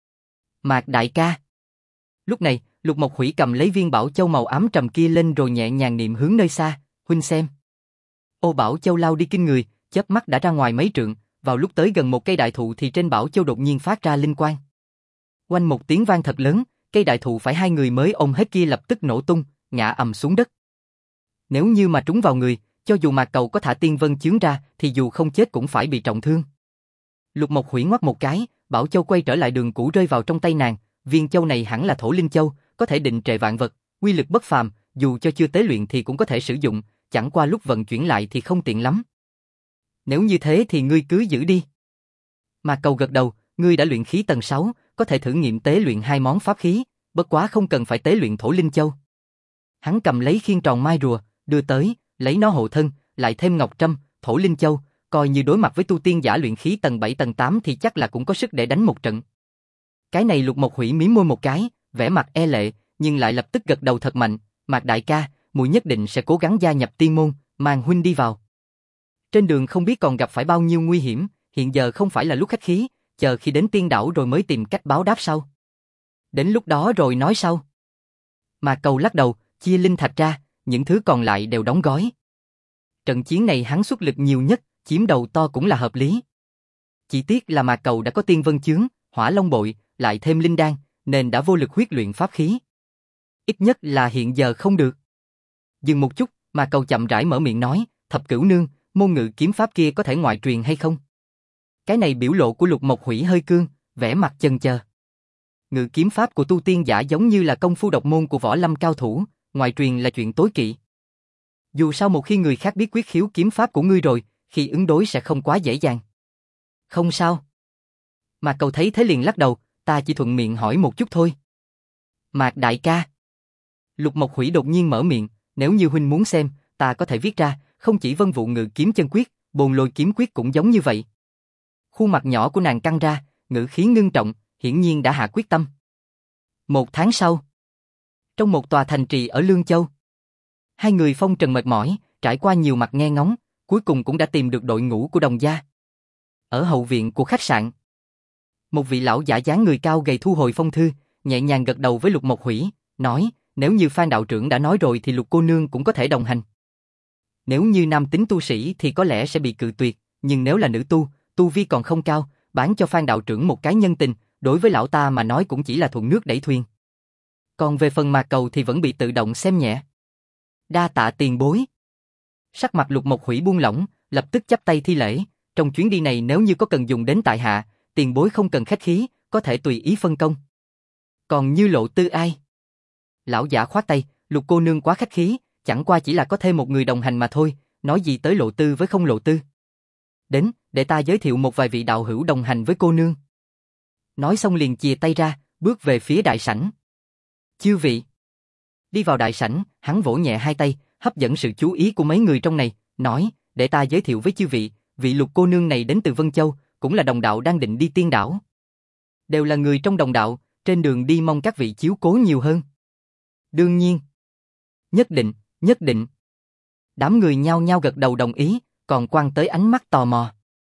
Mạc đại ca. Lúc này, Lục Mộc Hủy cầm lấy viên bảo châu màu ám trầm kia lên rồi nhẹ nhàng niệm hướng nơi xa, huynh xem. Ô bảo châu lao đi kinh người, chớp mắt đã ra ngoài mấy trượng, vào lúc tới gần một cây đại thụ thì trên bảo châu đột nhiên phát ra linh quang. Oanh một tiếng vang thật lớn, cây đại thụ phải 2 người mới ôm hết kia lập tức nổ tung, ngã ầm xuống đất. Nếu như mà trúng vào người, cho dù Mạc Cầu có thả tiên vân chướng ra thì dù không chết cũng phải bị trọng thương. Lục Mộc Hủy ngoắt một cái, bảo châu quay trở lại đường cũ rơi vào trong tay nàng, viên châu này hẳn là thổ linh châu, có thể định trệ vạn vật, uy lực bất phàm, dù cho chưa tế luyện thì cũng có thể sử dụng, chẳng qua lúc vận chuyển lại thì không tiện lắm. Nếu như thế thì ngươi cứ giữ đi. Mạc Cầu gật đầu, ngươi đã luyện khí tầng 6, có thể thử nghiệm tế luyện 2 món pháp khí, bất quá không cần phải tế luyện thổ linh châu. Hắn cầm lấy khiên tròn mai rùa, đưa tới, lấy nó hộ thân, lại thêm ngọc trâm, thổ linh châu, coi như đối mặt với tu tiên giả luyện khí tầng 7 tầng 8 thì chắc là cũng có sức để đánh một trận. Cái này Lục Mộc Hủy mím môi một cái, vẻ mặt e lệ, nhưng lại lập tức gật đầu thật mạnh, Mạc đại ca, muội nhất định sẽ cố gắng gia nhập tiên môn, mang huynh đi vào. Trên đường không biết còn gặp phải bao nhiêu nguy hiểm, hiện giờ không phải là lúc khách khí, chờ khi đến tiên đảo rồi mới tìm cách báo đáp sau. Đến lúc đó rồi nói sau. Mạc Cầu lắc đầu, chia linh thạch ra, những thứ còn lại đều đóng gói. Trận chiến này hắn xuất lực nhiều nhất, chiếm đầu to cũng là hợp lý. Chỉ tiếc là Mạc Cầu đã có tiên vân chướng, hỏa long bội, lại thêm linh đan, nên đã vô lực huyết luyện pháp khí. Ít nhất là hiện giờ không được. Dừng một chút, Mạc Cầu chậm rãi mở miệng nói, Thập Cửu Nương, môn ngự kiếm pháp kia có thể ngoại truyền hay không? Cái này biểu lộ của Lục Mộc Hủy hơi cương, vẻ mặt chần chờ. Ngự kiếm pháp của tu tiên giả giống như là công phu độc môn của võ lâm cao thủ, ngoại truyền là chuyện tối kỵ. Dù sao một khi người khác biết quyết khiếu kiếm pháp của ngươi rồi, khi ứng đối sẽ không quá dễ dàng. Không sao. Mạc Cầu thấy thế liền lắc đầu, ta chỉ thuận miệng hỏi một chút thôi. Mạc đại ca. Lục Mộc Hủy đột nhiên mở miệng, nếu như huynh muốn xem, ta có thể viết ra, không chỉ Vân Vụ Ngự Kiếm Chân Quyết, Bồn Lôi Kiếm Quyết cũng giống như vậy. Khuôn mặt nhỏ của nàng căng ra, ngữ khí ngưng trọng, hiển nhiên đã hạ quyết tâm. 1 tháng sau, trong một tòa thành trì ở Lương Châu, hai người phong trần mệt mỏi, trải qua nhiều mặt nghe ngóng, cuối cùng cũng đã tìm được đội ngũ của Đồng gia. Ở hậu viện của khách sạn, một vị lão giả dáng người cao gầy thu hồi phong thư, nhẹ nhàng gật đầu với Lục Mộc Hủy, nói, nếu như Phan đạo trưởng đã nói rồi thì Lục cô nương cũng có thể đồng hành. Nếu như nam tính tu sĩ thì có lẽ sẽ bị cự tuyệt, nhưng nếu là nữ tu vi còn không cao, bán cho Phan đạo trưởng một cái nhân tình, đối với lão ta mà nói cũng chỉ là thuận nước đẩy thuyền. Còn về phần Mạc Cầu thì vẫn bị tự động xem nhẹ. Đa tạ tiền bối. Sắc mặt Lục Mộc Hủy buông lỏng, lập tức chắp tay thi lễ, trong chuyến đi này nếu như có cần dùng đến tại hạ, tiền bối không cần khách khí, có thể tùy ý phân công. Còn như Lộ Tư ai? Lão giả khoát tay, Lục cô nương quá khách khí, chẳng qua chỉ là có thêm một người đồng hành mà thôi, nói gì tới Lộ Tư với không Lộ Tư. Đến, để ta giới thiệu một vài vị đạo hữu đồng hành với cô nương. Nói xong liền chìa tay ra, bước về phía đại sảnh. Chư vị. Đi vào đại sảnh, hắn vỗ nhẹ hai tay, hấp dẫn sự chú ý của mấy người trong này, nói, để ta giới thiệu với chư vị, vị Lục cô nương này đến từ Vân Châu, cũng là đồng đạo đang định đi Tiên đảo. Đều là người trong đồng đạo, trên đường đi mong các vị chiếu cố nhiều hơn. Đương nhiên. Nhất định, nhất định. Đám người nhao nhao gật đầu đồng ý, còn quăng tới ánh mắt tò mò.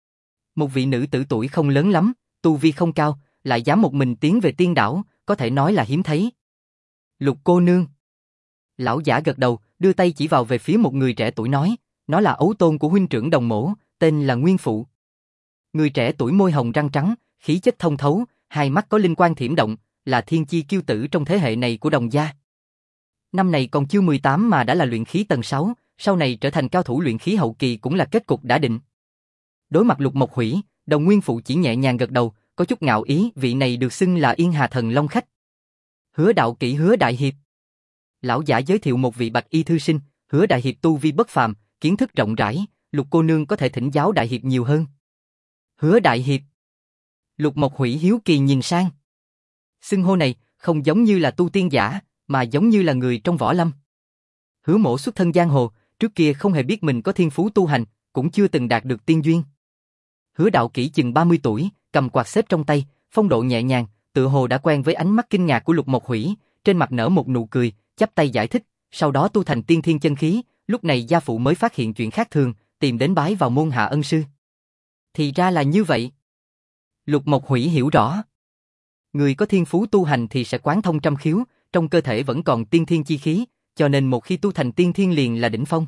Một vị nữ tử tuổi không lớn lắm, tu vi không cao, lại dám một mình tiến về Tiên đảo, có thể nói là hiếm thấy. Lục cô nương. Lão giả gật đầu, đưa tay chỉ vào về phía một người trẻ tuổi nói, nó là ấu tôn của huynh trưởng Đồng Mỗ, tên là Nguyên Phụ. Người trẻ tuổi môi hồng răng trắng, khí chất thông thấu, hai mắt có linh quang thiểm động, là thiên chi kiêu tử trong thế hệ này của Đồng gia. Năm này còn chưa 18 mà đã là luyện khí tầng 6, sau này trở thành cao thủ luyện khí hậu kỳ cũng là kết cục đã định. Đối mặt Lục Mộc Hủy, Đồng Nguyên Phụ chỉ nhẹ nhàng gật đầu, có chút ngạo ý, vị này được xưng là Yên Hà Thần Long khách. Hứa đạo kỹ Hứa đại hiệp. Lão giả giới thiệu một vị bạch y thư sinh, Hứa đại hiệp tu vi bất phàm, kiến thức rộng rãi, Lục cô nương có thể thỉnh giáo đại hiệp nhiều hơn. Hứa đại hiệp. Lục Mộc Hủy hiếu kỳ nhìn sang. Xưng hô này không giống như là tu tiên giả, mà giống như là người trong võ lâm. Hứa Mỗ xuất thân giang hồ, trước kia không hề biết mình có thiên phú tu hành, cũng chưa từng đạt được tiên duyên. Hứa đạo kỹ chừng 30 tuổi, cầm quạt xếp trong tay, phong độ nhẹ nhàng, tựa hồ đã quen với ánh mắt kinh ngạc của Lục Mộc Hủy, trên mặt nở một nụ cười, chắp tay giải thích, sau đó tu thành tiên thiên chân khí, lúc này gia phụ mới phát hiện chuyện khác thường, tìm đến bái vào môn hạ ân sư. Thì ra là như vậy. Lục Mộc Hủy hiểu rõ. Người có thiên phú tu hành thì sẽ quán thông trăm khiếu, trong cơ thể vẫn còn tiên thiên chi khí, cho nên một khi tu thành tiên thiên liền là đỉnh phong.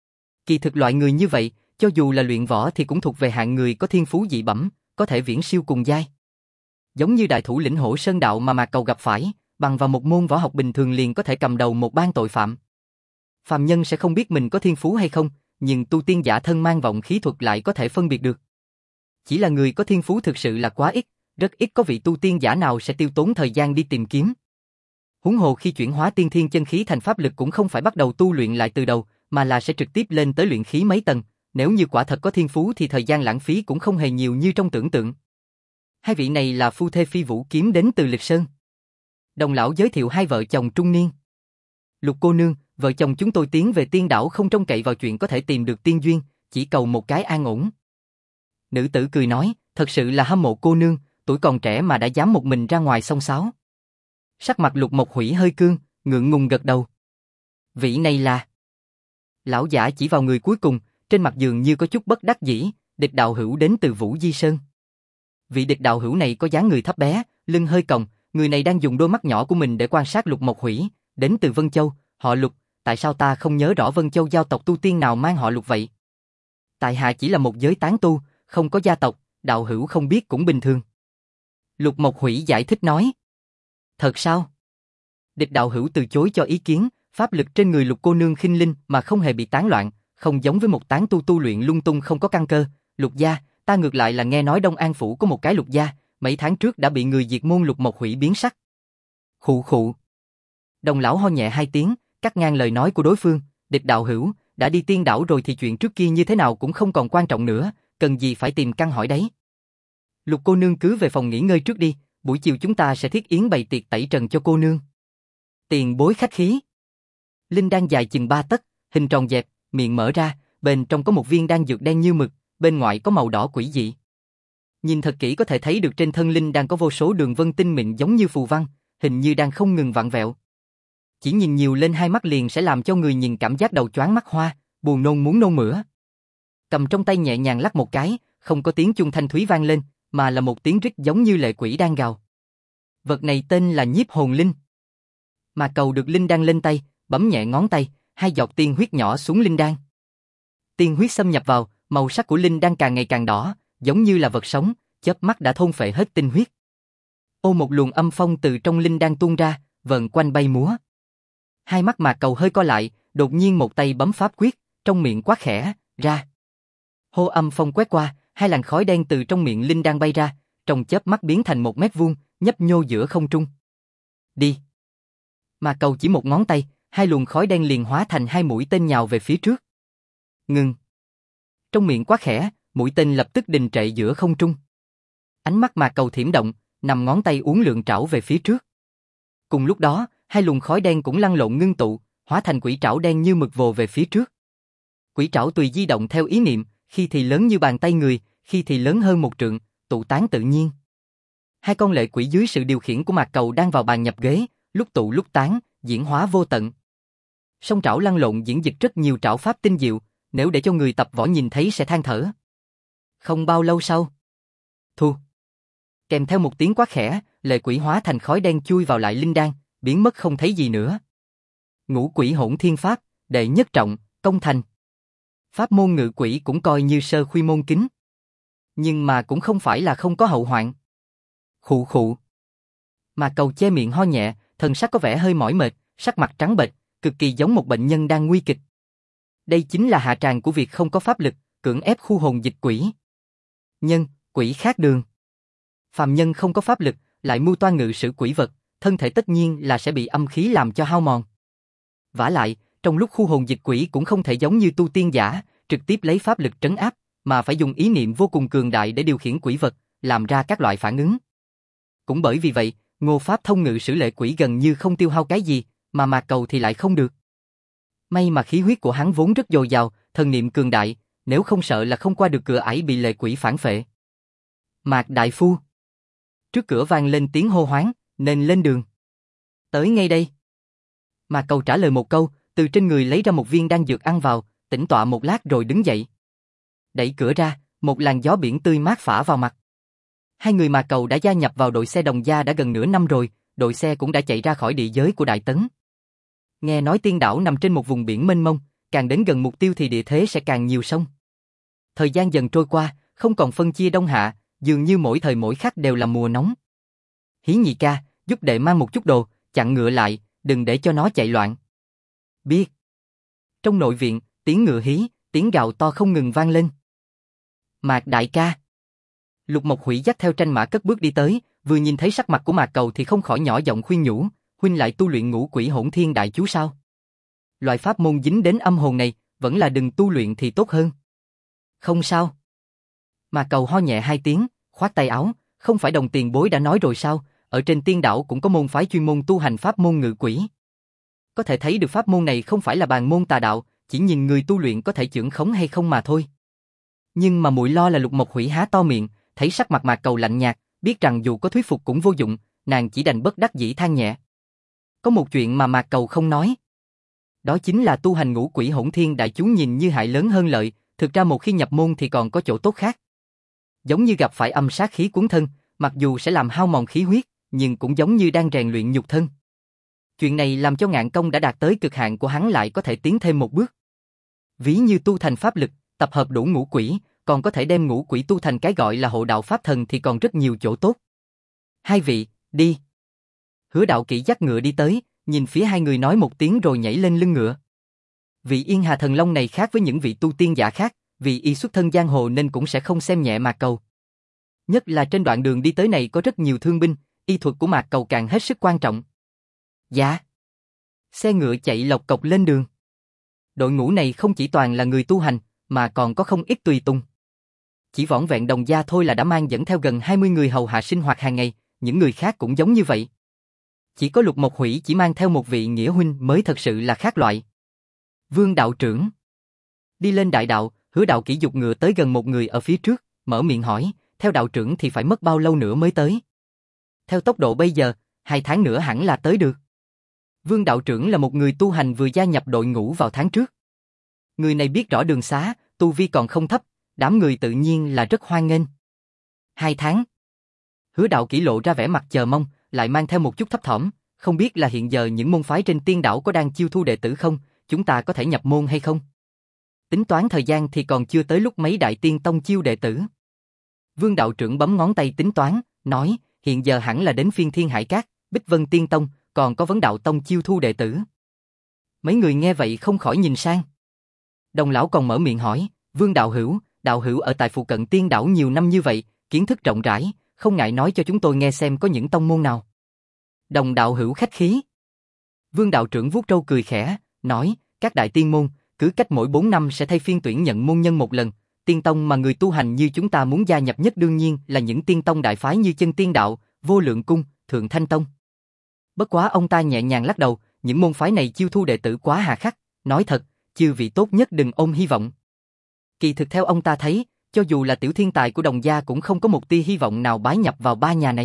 Kỳ thực loại người như vậy, cho dù là luyện võ thì cũng thuộc về hạng người có thiên phú dị bẩm, có thể viễn siêu cùng giai. Giống như đại thủ lĩnh Hổ Sơn đạo mà Mạc Cầu gặp phải, bằng vào một môn võ học bình thường liền có thể cầm đầu một bang tội phạm. Phàm nhân sẽ không biết mình có thiên phú hay không, nhưng tu tiên giả thân mang vọng khí thuật lại có thể phân biệt được. Chỉ là người có thiên phú thực sự là quá ít, rất ít có vị tu tiên giả nào sẽ tiêu tốn thời gian đi tìm kiếm. Huống hồ khi chuyển hóa tiên thiên chân khí thành pháp lực cũng không phải bắt đầu tu luyện lại từ đầu, mà là sẽ trực tiếp lên tới luyện khí mấy tầng, nếu như quả thật có thiên phú thì thời gian lãng phí cũng không hề nhiều như trong tưởng tượng. Hai vị này là phu thê Phi Vũ Kiếm đến từ Lịch Sơn. Đồng lão giới thiệu hai vợ chồng trung niên. Lục cô nương, vợ chồng chúng tôi tiến về Tiên đảo không trông cậy vào chuyện có thể tìm được tiên duyên, chỉ cầu một cái an ổn. Nữ tử cười nói, thật sự là hâm mộ cô nương, tuổi còn trẻ mà đã dám một mình ra ngoài xông xáo. Sắc mặt Lục Mộc Hủy hơi cương, ngượng ngùng gật đầu. Vị này là... Lão giả chỉ vào người cuối cùng, trên mặt dường như có chút bất đắc dĩ, Địch đạo hữu đến từ Vũ Di Sơn. Vị Địch đạo hữu này có dáng người thấp bé, lưng hơi còng, người này đang dùng đôi mắt nhỏ của mình để quan sát Lục Mộc Hủy, đến từ Vân Châu, họ Lục, tại sao ta không nhớ rõ Vân Châu giao tộc tu tiên nào mang họ Lục vậy? Tại hạ chỉ là một giới tán tu, không có gia tộc, đạo hữu không biết cũng bình thường. Lục Mộc Hủy giải thích nói. Thật sao? Địch đạo hữu từ chối cho ý kiến, pháp lực trên người Lục cô nương khinh linh mà không hề bị tán loạn, không giống với một tán tu luyện lung tung không có căn cơ. Lục gia, ta ngược lại là nghe nói Đông An phủ có một cái Lục gia, mấy tháng trước đã bị người diệt môn. Lục Mộc Hủy biến sắc. Khụ khụ. Đồng lão ho nhẹ hai tiếng, cắt ngang lời nói của đối phương. Địch đạo hữu, đã đi tiên đảo rồi thì chuyện trước kia như thế nào cũng không còn quan trọng nữa, cần gì phải tìm căn hỏi đấy. Lục cô nương cứ về phòng nghỉ ngơi trước đi, buổi chiều chúng ta sẽ thiết yến bày tiệc tẩy trần cho cô nương. Tiền bối khách khí. Linh đan dài chừng 3 tấc, hình tròn dẹp, miệng mở ra, bên trong có một viên đan dược đen như mực, bên ngoài có màu đỏ quỷ dị. Nhìn thật kỹ có thể thấy được trên thân linh đan có vô số đường vân tinh mịn giống như phù văn, hình như đang không ngừng vặn vẹo. Chỉ nhìn nhiều lên hai mắt liền sẽ làm cho người nhìn cảm giác đầu choáng mắt hoa, buồn nôn muốn nôn mửa. Cầm trong tay nhẹ nhàng lắc một cái, không có tiếng chuông thanh thúy vang lên, mà là một tiếng rít giống như lệ quỷ đang gào. Vật này tên là nhiếp hồn linh. Mà cầu được linh đan lên tay, bấm nhẹ ngón tay, hai giọt tiên huyết nhỏ xuống linh đan. Tiên huyết xâm nhập vào, màu sắc của linh đan càng ngày càng đỏ, giống như là vật sống, chớp mắt đã thôn phệ hết tinh huyết. Ô một luồng âm phong từ trong linh đan tuôn ra, vần quanh bay múa. Hai mắt Mạc Cầu hơi co lại, đột nhiên một tay bấm pháp quyết, trong miệng quát khẽ, ra. Hô âm phong quét qua, hai làn khói đen từ trong miệng linh đan bay ra, trong chớp mắt biến thành 1 mét vuông, nhấp nhô giữa không trung. Đi. Mạc Cầu chỉ một ngón tay, hai luồng khói đen liền hóa thành 2 mũi tên nhào về phía trước. Ngừng. Trong miệng quát khẽ, mũi tên lập tức đình trệ giữa không trung. Ánh mắt Mạc Cầu thiểm động, nằm ngón tay uốn lượn trảo về phía trước. Cùng lúc đó, hai luồng khói đen cũng lăn lộn ngưng tụ, hóa thành quỷ trảo đen như mực vồ về phía trước. Quỷ trảo tùy di động theo ý niệm, khi thì lớn như bàn tay người, khi thì lớn hơn 1 trượng, tụ tán tự nhiên. Hai con lệ quỷ dưới sự điều khiển của Mạc Cầu đang vào bàn nhập ghế, lúc tụ lúc tán, diễn hóa vô tận. Song trảo lăn lộn diễn dịch rất nhiều trảo pháp tinh diệu, nếu để cho người tập võ nhìn thấy sẽ than thở. Không bao lâu sau, thu. Kèm theo một tiếng quát khẽ, lệ quỷ hóa thành khói đen chui vào lại linh đan, biến mất không thấy gì nữa. Ngũ quỷ hỗn thiên pháp, đệ nhất trọng, công thành. Pháp môn ngự quỷ cũng coi như sơ khuy môn kính. Nhưng mà cũng không phải là không có hậu hoạn. Khụ khụ. Mà Cầu che miệng ho nhẹ, thần sắc có vẻ hơi mỏi mệt, sắc mặt trắng bệch, cực kỳ giống một bệnh nhân đang nguy kịch. Đây chính là hạ tràng của việc không có pháp lực, cưỡng ép khu hồn dịch quỷ. Nhân, quỷ khác đường. Phàm nhân không có pháp lực, lại mưu toan ngự sử quỷ vật, thân thể tất nhiên là sẽ bị âm khí làm cho hao mòn. Vả lại, trong lúc khu hồn dịch quỷ cũng không thể giống như tu tiên giả, trực tiếp lấy pháp lực trấn áp, mà phải dùng ý niệm vô cùng cường đại để điều khiển quỷ vật, làm ra các loại phản ứng. Cũng bởi vì vậy, Ngô Pháp Thông ngự sử lệ quỷ gần như không tiêu hao cái gì, mà Mạc Cầu thì lại không được. May mà khí huyết của hắn vốn rất dồi dào, thần niệm cường đại, nếu không sợ là không qua được cửa ải bị lệ quỷ phản phệ. Mạc đại phu. Trước cửa vang lên tiếng hô hoáng, nên lên đường. Tới ngay đây. Mạc Cầu trả lời một câu, từ trên người lấy ra một viên đan dược ăn vào, tĩnh tọa một lát rồi đứng dậy. Đẩy cửa ra, một làn gió biển tươi mát phả vào mặt. Hai người Mạc Cầu đã gia nhập vào đội xe Đồng Gia đã gần nửa năm rồi, đội xe cũng đã chạy ra khỏi địa giới của Đại Tấn. Nghe nói tiên đảo nằm trên một vùng biển mênh mông, càng đến gần mục tiêu thì địa thế sẽ càng nhiều sông. Thời gian dần trôi qua, không còn phân chia đông hạ, dường như mỗi thời mỗi khắc đều là mùa nóng. Hí nhị ca, giúp đệ mang một chút đồ, chặn ngựa lại, đừng để cho nó chạy loạn. Biết. Trong nội viện, tiếng ngựa hí, tiếng gào to không ngừng vang lên. Mạc đại ca. Lục Mộc Hủy dắt theo tranh mã cất bước đi tới, vừa nhìn thấy sắc mặt của Mạc Cầu thì không khỏi nhỏ giọng khuyên nhủ, huynh lại tu luyện ngũ quỷ hỗn thiên đại chú sao? Loại pháp môn dính đến âm hồn này, vẫn là đừng tu luyện thì tốt hơn. Không sao. Mạc Cầu ho nhẹ 2 tiếng, khoát tay áo, không phải Đồng tiền bối đã nói rồi sao, ở trên tiên đảo cũng có môn phái chuyên môn tu hành pháp môn ngự quỷ. Có thể thấy được pháp môn này không phải là bàn môn tà đạo, chỉ nhìn người tu luyện có thể chưởng khống hay không mà thôi. Nhưng mà muội lo là Lục Mộc Hủy há to miệng, thấy sắc mặt Mạc Cầu lạnh nhạt, biết rằng dù có thuyết phục cũng vô dụng, nàng chỉ đành bất đắc dĩ than nhẹ. Có một chuyện mà Mạc Cầu không nói. Đó chính là tu hành ngũ quỷ hỗn thiên đại chú nhìn như hại lớn hơn lợi, thực ra một khi nhập môn thì còn có chỗ tốt khác. Giống như gặp phải âm sát khí cuốn thân, mặc dù sẽ làm hao mòn khí huyết, nhưng cũng giống như đang rèn luyện nhục thân. Chuyện này làm cho Ngạn Công đã đạt tới cực hạn của hắn lại có thể tiến thêm một bước. Ví như tu thành pháp lực, tập hợp đủ ngũ quỷ, còn có thể đem ngũ quỷ tu thành cái gọi là hộ đạo pháp thần thì còn rất nhiều chỗ tốt. Hai vị, đi. Hứa Đạo Kỷ dắt ngựa đi tới, nhìn phía hai người nói một tiếng rồi nhảy lên lưng ngựa. Vị Yên Hà Thần Long này khác với những vị tu tiên giả khác, vì y xuất thân giang hồ nên cũng sẽ không xem nhẹ Mạc Cầu. Nhất là trên đoạn đường đi tới này có rất nhiều thương binh, y thuật của Mạc Cầu càng hết sức quan trọng. Dạ. Xe ngựa chạy lộc cộc lên đường. Đội ngũ này không chỉ toàn là người tu hành, mà còn có không ít tùy tùng. Chỉ vỏn vẹn Đồng gia thôi là đã mang dẫn theo gần 20 người hầu hạ sinh hoạt hàng ngày, những người khác cũng giống như vậy. Chỉ có Lục Mộc Hủy chỉ mang theo một vị nghĩa huynh mới thật sự là khác loại. Vương đạo trưởng. Đi lên đại đạo, Hứa Đạo Kỷ dục ngựa tới gần một người ở phía trước, mở miệng hỏi, theo đạo trưởng thì phải mất bao lâu nữa mới tới? Theo tốc độ bây giờ, 2 tháng nữa hẳn là tới được. Vương đạo trưởng là một người tu hành vừa gia nhập đội ngũ vào tháng trước. Người này biết rõ đường xá, tu vi còn không thấp, đám người tự nhiên là rất hoan nghênh. 2 tháng. Hứa Đạo Kỷ lộ ra vẻ mặt chờ mong, lại mang theo một chút thấp thỏm, không biết là hiện giờ những môn phái trên tiên đảo có đang chiêu thu đệ tử không, chúng ta có thể nhập môn hay không? Tính toán thời gian thì còn chưa tới lúc mấy đại tiên tông chiêu đệ tử. Vương đạo trưởng bấm ngón tay tính toán, nói, hiện giờ hẳn là đến phiên Thiên Hải Các, Bích Vân Tiên Tông, còn có Vấn Đạo Tông chiêu thu đệ tử. Mấy người nghe vậy không khỏi nhìn sang. Đồng lão còn mở miệng hỏi, Vương đạo hữu ở tại phụ cận tiên đảo nhiều năm như vậy, kiến thức rộng rãi, không ngại nói cho chúng tôi nghe xem có những tông môn nào. Đồng đạo hữu khách khí. Vương đạo trưởng vuốt râu cười khẽ, nói, các đại tiên môn, cứ cách mỗi 4 năm sẽ thay phiên tuyển nhận môn nhân một lần. Tiên tông mà người tu hành như chúng ta muốn gia nhập nhất đương nhiên là những tiên tông đại phái như Chân Tiên Đạo, Vô Lượng Cung, Thượng Thanh Tông. Bất quá ông ta nhẹ nhàng lắc đầu, những môn phái này chiêu thu đệ tử quá hà khắc, nói thật, chư vị tốt nhất đừng ôm hy vọng. Kỳ thực theo ông ta thấy, cho dù là tiểu thiên tài của Đồng gia cũng không có một tia hy vọng nào bái nhập vào 3 nhà này.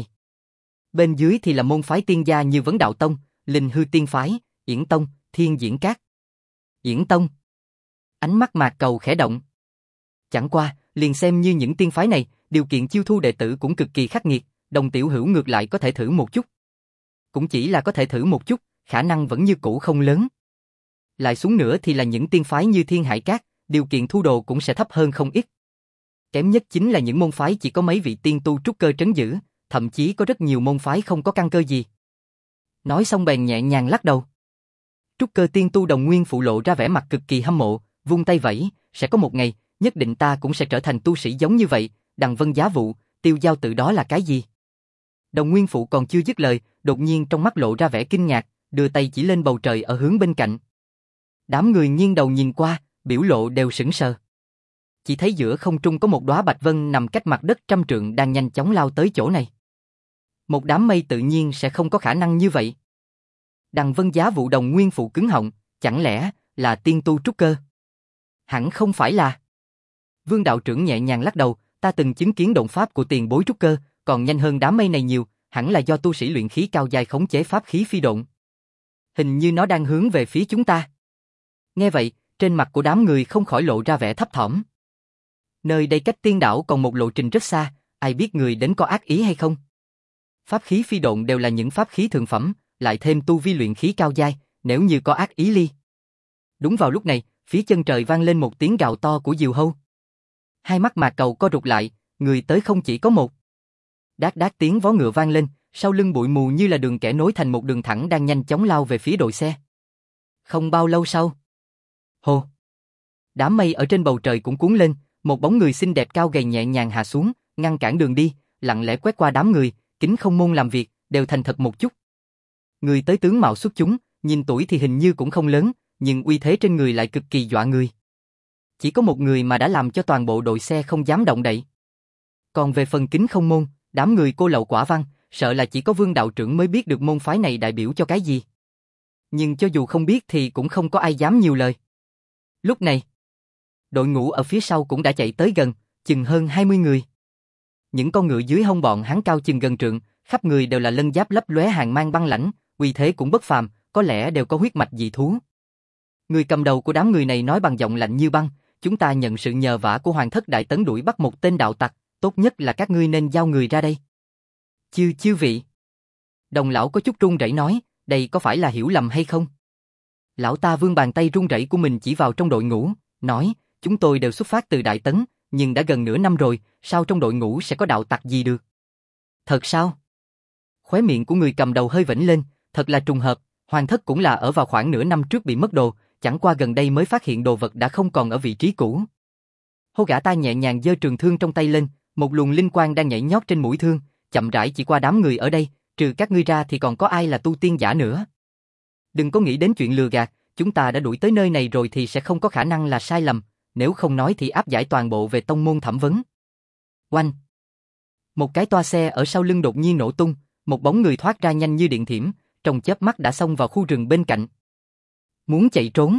Bên dưới thì là môn phái tiên gia như Vấn Đạo Tông, Linh Hư Tiên Phái, Yển Tông, Thiên Diễn Các. Yển Tông. Ánh mắt Mạc Cầu khẽ động. Chẳng qua, liền xem như những tiên phái này, điều kiện chiêu thu đệ tử cũng cực kỳ khắc nghiệt, Đồng tiểu hữu ngược lại có thể thử một chút. Cũng chỉ là có thể thử một chút, khả năng vẫn như cũ không lớn. Lại xuống nữa thì là những tiên phái như Thiên Hải Các, điều kiện thu đồ cũng sẽ thấp hơn không ít. Kém nhất chính là những môn phái chỉ có mấy vị tiên tu trúc cơ trấn giữ, thậm chí có rất nhiều môn phái không có căn cơ gì. Nói xong bèn nhẹ nhàng lắc đầu. Trúc cơ tiên tu Đồng Nguyên Phụ lộ ra vẻ mặt cực kỳ hâm mộ, vung tay vẫy, sẽ có một ngày, nhất định ta cũng sẽ trở thành tu sĩ giống như vậy, Đằng Vân Giá Vụ, tiêu giao tự đó là cái gì? Đồng Nguyên Phụ còn chưa dứt lời, đột nhiên trong mắt lộ ra vẻ kinh ngạc, đưa tay chỉ lên bầu trời ở hướng bên cạnh. Đám người nghiêng đầu nhìn qua, biểu lộ đều sững sờ. Chỉ thấy giữa không trung có một đóa bạch vân nằm cách mặt đất 100 trượng đang nhanh chóng lao tới chỗ này. Một đám mây tự nhiên sẽ không có khả năng như vậy. Đằng Vân Giá Vụ Đồng Nguyên Phụ cứng họng, chẳng lẽ là tiên tu trúc cơ? Hẳn không phải là. Vương đạo trưởng nhẹ nhàng lắc đầu, ta từng chứng kiến động pháp của tiền bối trúc cơ, còn nhanh hơn đám mây này nhiều, hẳn là do tu sĩ luyện khí cao giai khống chế pháp khí phi độn. Hình như nó đang hướng về phía chúng ta. Nghe vậy, trên mặt của đám người không khỏi lộ ra vẻ thấp thỏm. Nơi đây cách tiên đảo còn một lộ trình rất xa, ai biết người đến có ác ý hay không? Pháp khí phi độn đều là những pháp khí thượng phẩm, lại thêm tu vi luyện khí cao giai, nếu như có ác ý ly. Đúng vào lúc này, phía chân trời vang lên một tiếng gào to của diều hâu. Hai mắt Mạc Cầu co rụt lại, người tới không chỉ có một. Đát đát tiếng vó ngựa vang lên, sau lưng bụi mù như là đường kẻ nối thành một đường thẳng đang nhanh chóng lao về phía đội xe. Không bao lâu sau, hồ, đám mây ở trên bầu trời cũng cuốn lên, một bóng người xinh đẹp cao gầy nhẹ nhàng hạ xuống, ngăn cản đường đi, lặng lẽ quét qua đám người, kính không môn làm việc, đều thành thật một chút. Người tới tướng mạo xuất chúng, nhìn tuổi thì hình như cũng không lớn, nhưng uy thế trên người lại cực kỳ dọa người. Chỉ có một người mà đã làm cho toàn bộ đội xe không dám động đậy. Còn về phần kính không môn, đám người cô lậu quả văn, sợ là chỉ có Vương đạo trưởng mới biết được môn phái này đại biểu cho cái gì. Nhưng cho dù không biết thì cũng không có ai dám nhiều lời. Lúc này, đội ngũ ở phía sau cũng đã chạy tới gần, chừng hơn 20 người. Những con ngựa dưới hông bọn hắn cao chừng gần trượng, khắp người đều là lân giáp lấp lóe hàng mang băng lãnh, uy thế cũng bất phàm, có lẽ đều có huyết mạch dị thú. Người cầm đầu của đám người này nói bằng giọng lạnh như băng, chúng ta nhận sự nhờ vả của Hoàng thất Đại Tấn đuổi bắt một tên đạo tặc, tốt nhất là các ngươi nên giao người ra đây. Chư vị. Đồng lão có chút run rẩy nói, đây có phải là hiểu lầm hay không? Lão ta vươn bàn tay run rẩy của mình chỉ vào trong đội ngũ, nói, chúng tôi đều xuất phát từ Đại Tấn, nhưng đã gần nửa năm rồi, sao trong đội ngũ sẽ có đạo tặc gì được? Thật sao? Khóe miệng của người cầm đầu hơi vểnh lên, thật là trùng hợp, Hoàng thất cũng là ở vào khoảng nửa năm trước bị mất đồ, chẳng qua gần đây mới phát hiện đồ vật đã không còn ở vị trí cũ. Hô gã ta nhẹ nhàng giơ trường thương trong tay lên, một luồng linh quang đang nhảy nhót trên mũi thương, chậm rãi chỉ qua đám người ở đây, trừ các ngươi ra thì còn có ai là tu tiên giả nữa. Đừng có nghĩ đến chuyện lừa gạt, chúng ta đã đuổi tới nơi này rồi thì sẽ không có khả năng là sai lầm, nếu không nói thì áp giải toàn bộ về tông môn thẩm vấn. Oanh! Một cái toa xe ở sau lưng đột nhiên nổ tung, một bóng người thoát ra nhanh như điện thiểm, trong chớp mắt đã xông vào khu rừng bên cạnh. Muốn chạy trốn.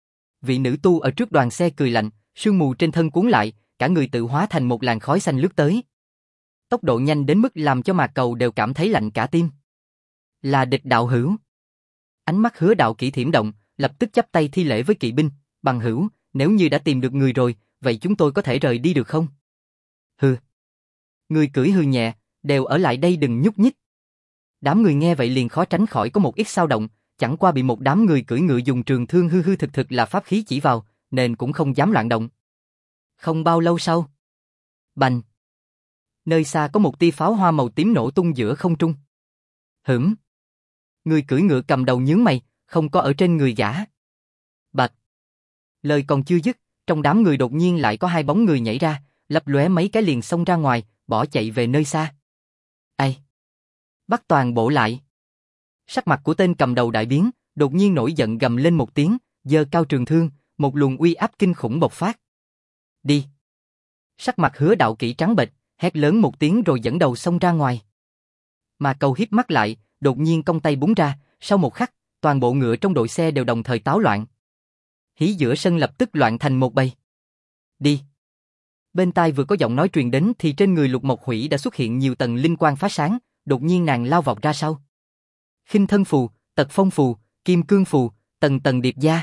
Vị nữ tu ở trước đoàn xe cười lạnh, sương mù trên thân cuốn lại, cả người tự hóa thành một làn khói xanh lướt tới. Tốc độ nhanh đến mức làm cho Mạc Cầu đều cảm thấy lạnh cả tim. Là địch đạo hữu. Ánh mắt Hứa Đạo Kỷ thiểm động, lập tức chắp tay thi lễ với kỵ binh, bằng hữu, nếu như đã tìm được người rồi, vậy chúng tôi có thể rời đi được không? Hừ. Người cưỡi hừ nhẹ, đều ở lại đây đừng nhúc nhích. Đám người nghe vậy liền khó tránh khỏi có một ít xao động, chẳng qua bị một đám người cưỡi ngựa dùng trường thương hư hư thực thực là pháp khí chỉ vào, nên cũng không dám loạn động. Không bao lâu sau, bành. Nơi xa có một tia pháo hoa màu tím nổ tung giữa không trung. Hửm. Người cưỡi ngựa cầm đầu nhướng mày, không có ở trên người gã. Bạch. Lời còn chưa dứt, trong đám người đột nhiên lại có hai bóng người nhảy ra, lập lóe mấy cái liền xông ra ngoài, bỏ chạy về nơi xa. Ai? Bắt toàn bộ lại. Sắc mặt của tên cầm đầu đại biến, đột nhiên nổi giận gầm lên một tiếng, giơ cao trường thương, một luồng uy áp kinh khủng bộc phát. Đi. Sắc mặt Hứa Đạo Kỷ trắng bệch, hét lớn một tiếng rồi dẫn đầu xông ra ngoài. Mà Cầu híp mắt lại, đột nhiên cong tay búng ra, sau một khắc, toàn bộ ngựa trong đội xe đều đồng thời táo loạn. Hí giữa sân lập tức loạn thành một bầy. Đi. Bên tai vừa có giọng nói truyền đến thì trên người Lục Mộc Hủy đã xuất hiện nhiều tầng linh quang phá sáng, đột nhiên nàng lao vọt ra sau. Khinh thân phù, tật phong phù, kim cương phù, tầng tầng điệp gia.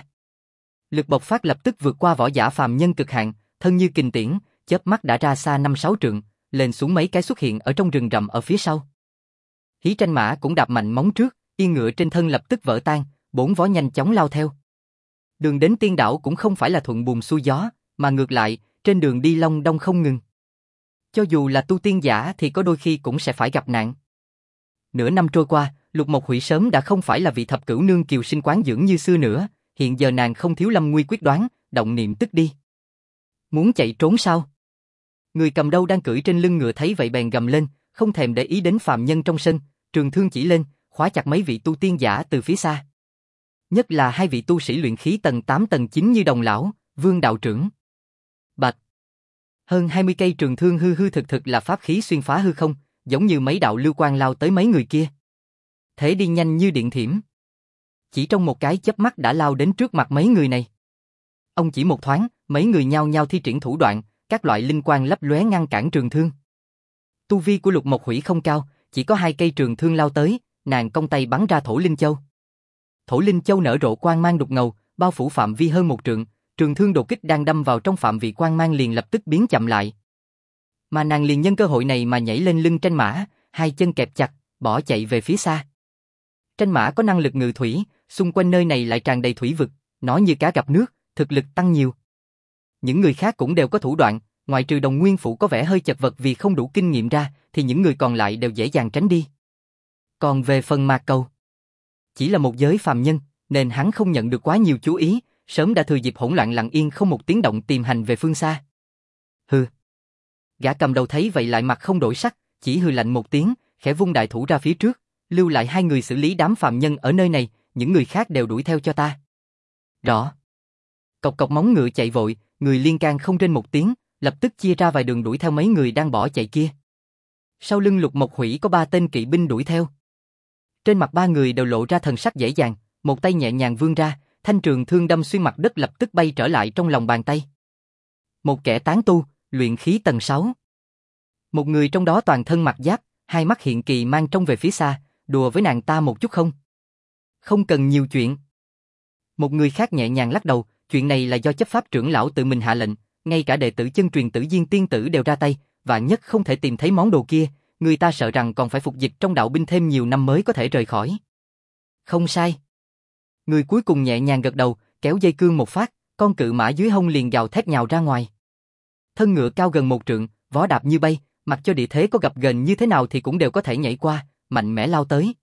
Lực bộc phát lập tức vượt qua võ giả phàm nhân cực hạn, thân như kình tiễn, chớp mắt đã ra xa 5-6 trượng, lên xuống mấy cái xuất hiện ở trong rừng rậm ở phía sau. Hí Tranh Mã cũng đạp mạnh móng trước, yên ngựa trên thân lập tức vỡ tan, bốn vó nhanh chóng lao theo. Đường đến tiên đảo cũng không phải là thuận buồm xuôi gió, mà ngược lại, trên đường đi long đong không ngừng. Cho dù là tu tiên giả thì có đôi khi cũng sẽ phải gặp nạn. Nửa năm trôi qua, Lục Mộc Hủy sớm đã không phải là vị thập cửu nương kiều sinh quán dưỡng như xưa nữa, hiện giờ nàng không thiếu lâm nguy quyết đoán, động niệm tức đi. Muốn chạy trốn sao? Người cầm đầu đang cưỡi trên lưng ngựa thấy vậy bèn gầm lên, không thèm để ý đến phàm nhân trong sân, trường thương chỉ lên, khóa chặt mấy vị tu tiên giả từ phía xa. Nhất là hai vị tu sĩ luyện khí tầng 8 tầng 9 như Đồng lão, Vương đạo trưởng. Bạch. Hơn 20 cây trường thương hư hư thực thực là pháp khí xuyên phá hư không, giống như mấy đạo lưu quang lao tới mấy người kia. Thế đi nhanh như điện thiểm. Chỉ trong một cái chớp mắt đã lao đến trước mặt mấy người này. Ông chỉ một thoáng, mấy người nhao nhao thi triển thủ đoạn, các loại linh quang lấp lóe ngăn cản trường thương. Tu vi của Lục Mộc Hủy không cao, chỉ có 2 cây trường thương lao tới, nàng cong tay bắn ra Thổ Linh Châu. Thổ Linh Châu nở rộ quang mang đục ngầu, bao phủ phạm vi hơn 1 trượng, trường thương đột kích đang đâm vào trong phạm vi quang mang liền lập tức biến chậm lại. Mà nàng liền nhân cơ hội này mà nhảy lên lưng Tranh Mã, hai chân kẹp chặt, bỏ chạy về phía xa. Tranh Mã có năng lực ngự thủy, xung quanh nơi này lại tràn đầy thủy vực, nó như cá gặp nước, thực lực tăng nhiều. Những người khác cũng đều có thủ đoạn, ngoại trừ Đồng Nguyên Phủ có vẻ hơi chật vật vì không đủ kinh nghiệm ra, thì những người còn lại đều dễ dàng tránh đi. Còn về phần Mạc Cầu, chỉ là một giới phàm nhân, nên hắn không nhận được quá nhiều chú ý, sớm đã thừa dịp hỗn loạn lặng yên không một tiếng động tìm hành về phương xa. Hừ. Gã cầm đầu thấy vậy lại mặt không đổi sắc, chỉ hừ lạnh một tiếng, khẽ vung đại thủ ra phía trước, lưu lại 2 người xử lý đám phàm nhân ở nơi này, những người khác đều đuổi theo cho ta. Rõ. Cộc cộc móng ngựa chạy vội, người liên can không rên một tiếng, lập tức chia ra vài đường đuổi theo mấy người đang bỏ chạy kia. Sau lưng Lục Mộc Hủy có 3 tên kỵ binh đuổi theo. Trên mặt 3 người đều lộ ra thần sắc dễ dàng, một tay nhẹ nhàng vươn ra, thanh trường thương đâm xuyên mặt đất lập tức bay trở lại trong lòng bàn tay. Một kẻ tán tu, luyện khí tầng 6. Một người trong đó toàn thân mặc giáp, hai mắt hiện kỳ mang trông về phía xa, đùa với nàng ta một chút không? Không cần nhiều chuyện. Một người khác nhẹ nhàng lắc đầu, chuyện này là do chấp pháp trưởng lão tự mình hạ lệnh, ngay cả đệ tử chân truyền Tử Diên tiên tử đều ra tay, vạn nhất không thể tìm thấy món đồ kia, người ta sợ rằng còn phải phục dịch trong đạo binh thêm nhiều năm mới có thể rời khỏi. Không sai. Người cuối cùng nhẹ nhàng gật đầu, kéo dây cương một phát, con cự mã dưới hông liền gào thét nhào ra ngoài. Thân ngựa cao gần 1 trượng, vó đạp như bay, mặc cho địa thế có gập ghềnh như thế nào thì cũng đều có thể nhảy qua, mạnh mẽ lao tới.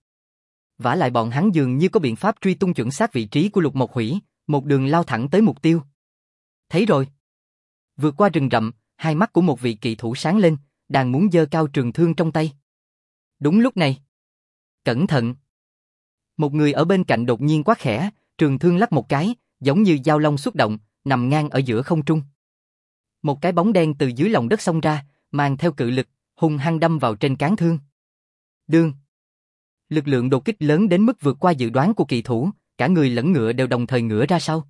Vả lại bọn hắn dường như có biện pháp truy tung chuẩn xác vị trí của Lục Mộc Hủy, một đường lao thẳng tới mục tiêu. Thấy rồi. Vượt qua rừng rậm, hai mắt của một vị kỵ thủ sáng lên, đang muốn giơ cao trường thương trong tay. Đúng lúc này. Cẩn thận. Một người ở bên cạnh đột nhiên quát khẽ, Trường thương lắc một cái, giống như dao long xuất động, nằm ngang ở giữa không trung. Một cái bóng đen từ dưới lòng đất xông ra, mang theo cự lực, hung hăng đâm vào trên cán thương. Đương. Lực lượng đột kích lớn đến mức vượt qua dự đoán của kỳ thủ, cả người lẫn ngựa đều đồng thời ngửa ra sau.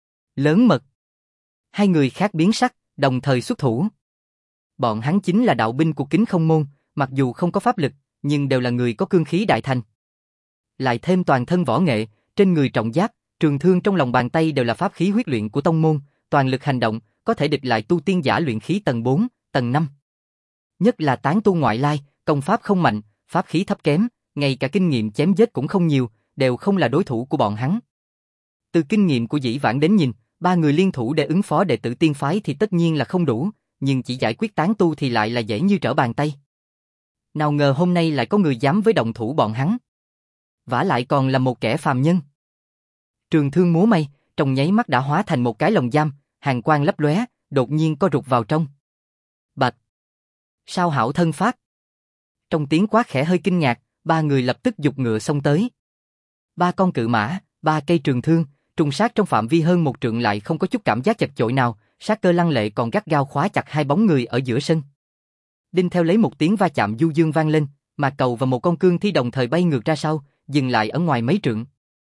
Lớn mật. Hai người khác biến sắc, đồng thời xuất thủ. Bọn hắn chính là đạo binh của Kính Không Môn, mặc dù không có pháp lực, nhưng đều là người có cương khí đại thành. Lại thêm toàn thân võ nghệ, trên người trọng giáp, trường thương trong lòng bàn tay đều là pháp khí huyết luyện của tông môn, toàn lực hành động, có thể địch lại tu tiên giả luyện khí tầng 4, tầng 5. Nhất là tán tu ngoại lai, công pháp không mạnh, pháp khí thấp kém, ngay cả kinh nghiệm chém giết cũng không nhiều, đều không là đối thủ của bọn hắn. Từ kinh nghiệm của Dĩ Vãng đến nhìn, ba người liên thủ để ứng phó đệ tử tiên phái thì tất nhiên là không đủ, nhưng chỉ giải quyết tán tu thì lại là dễ như trở bàn tay. Nào ngờ hôm nay lại có người dám với động thủ bọn hắn. Vả lại còn là một kẻ phàm nhân. Trường thương múa may, trong nháy mắt đã hóa thành một cái lồng giam, hàn quang lấp lóe, đột nhiên co rụt vào trong. Bạch! Sao hảo thân pháp? Trong tiếng quát khẽ hơi kinh ngạc, ba người lập tức giục ngựa xông tới. Ba con cự mã, ba cây trường thương, trùng sát trong phạm vi hơn 1 trượng lại không có chút cảm giác chật chội nào, sát cơ lăng lệ còn gắt gao khóa chặt hai bóng người ở giữa sân. Đinh theo lấy một tiếng va chạm du dương vang lên, Mạc Cầu và một con cương thi đồng thời bay ngược ra sau, dừng lại ở ngoài mấy trượng.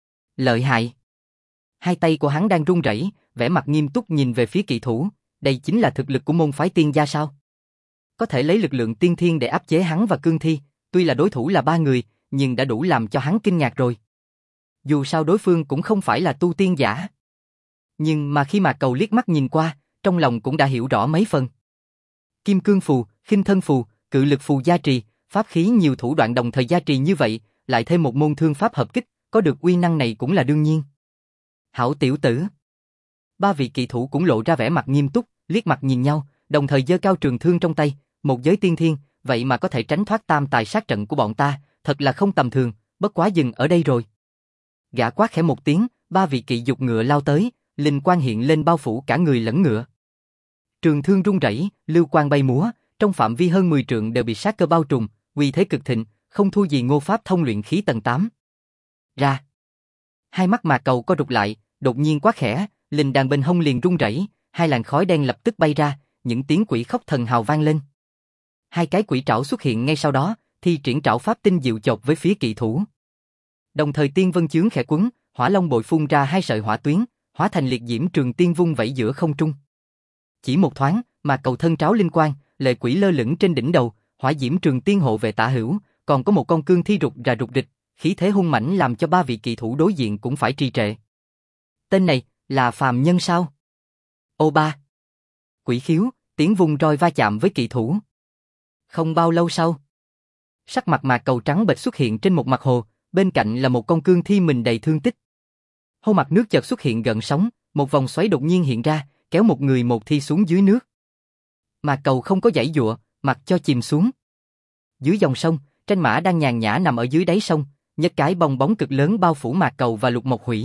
Lợi hại! Hai tay của hắn đang run rẩy, vẻ mặt nghiêm túc nhìn về phía kỵ thủ, đây chính là thực lực của môn phái tiên gia sao? Có thể lấy lực lượng tiên thiên để áp chế hắn và cương thi, tuy là đối thủ là ba người, nhưng đã đủ làm cho hắn kinh ngạc rồi. Dù sao đối phương cũng không phải là tu tiên giả. Nhưng mà khi Mạc Cầu liếc mắt nhìn qua, trong lòng cũng đã hiểu rõ mấy phần. Kim cương phù, khinh thân phù, cự lực phù gia trì, pháp khí nhiều thủ đoạn đồng thời gia trì như vậy, lại thêm một môn thương pháp hợp kích, có được uy năng này cũng là đương nhiên. Hảo tiểu tử. Ba vị kỵ thủ cũng lộ ra vẻ mặt nghiêm túc, liếc mặt nhìn nhau, đồng thời giơ cao trường thương trong tay, một giới tiên thiên, vậy mà có thể tránh thoát tam tài sát trận của bọn ta, thật là không tầm thường, bất quá dừng ở đây rồi. Gã quát khẽ một tiếng, ba vị kỵ dục ngựa lao tới, linh quang hiện lên bao phủ cả người lẫn ngựa. Trường thương rung rẩy, lưu quang bay múa, trong phạm vi hơn 10 trượng đều bị sát cơ bao trùm, uy thế cực thịnh, không thua gì Ngô Pháp thông luyện khí tầng 8. Ra. Hai mắt Mạc Cầu co rụt lại, đột nhiên quát khẽ, linh đàn bên hông liền rung rẩy, hai làn khói đen lập tức bay ra, những tiếng quỷ khóc thần hào vang lên. Hai cái quỷ trảo xuất hiện ngay sau đó, thi triển trảo pháp tinh diệu chộp với phía kỵ thủ. Đồng thời tiên vân chướng khẽ quấn, hỏa long bội phun ra hai sợi hỏa tuyến, hóa thành liệt diễm trường tiên vung vẩy giữa không trung. Chỉ một thoáng, Mạc Cầu thân tráo linh quang, lệ quỷ lơ lửng trên đỉnh đầu, hỏa diễm trường tiên hộ vệ tả hữu, còn có một con cương thi rụt ra rụt rịch, khí thế hung mãnh làm cho ba vị kỵ thủ đối diện cũng phải trì trệ. Tên này là phàm nhân sao? Ô ba. Quỷ khiếu, tiếng vung roi va chạm với kỵ thủ. Không bao lâu sau, sắc mặt Mạc Cầu trắng bệch xuất hiện trên một mặt hồ, bên cạnh là một con cương thi mình đầy thương tích. Hồ mặt nước chợt xuất hiện gợn sóng, một vòng xoáy đột nhiên hiện ra, kéo một người một thi xuống dưới nước. Mạc Cầu không có giãy giụa, mặc cho chìm xuống. Dưới dòng sông, Tranh Mã đang nhàn nhã nằm ở dưới đáy sông, nhất cái bong bóng cực lớn bao phủ Mạc Cầu và Lục Mộc Hủy.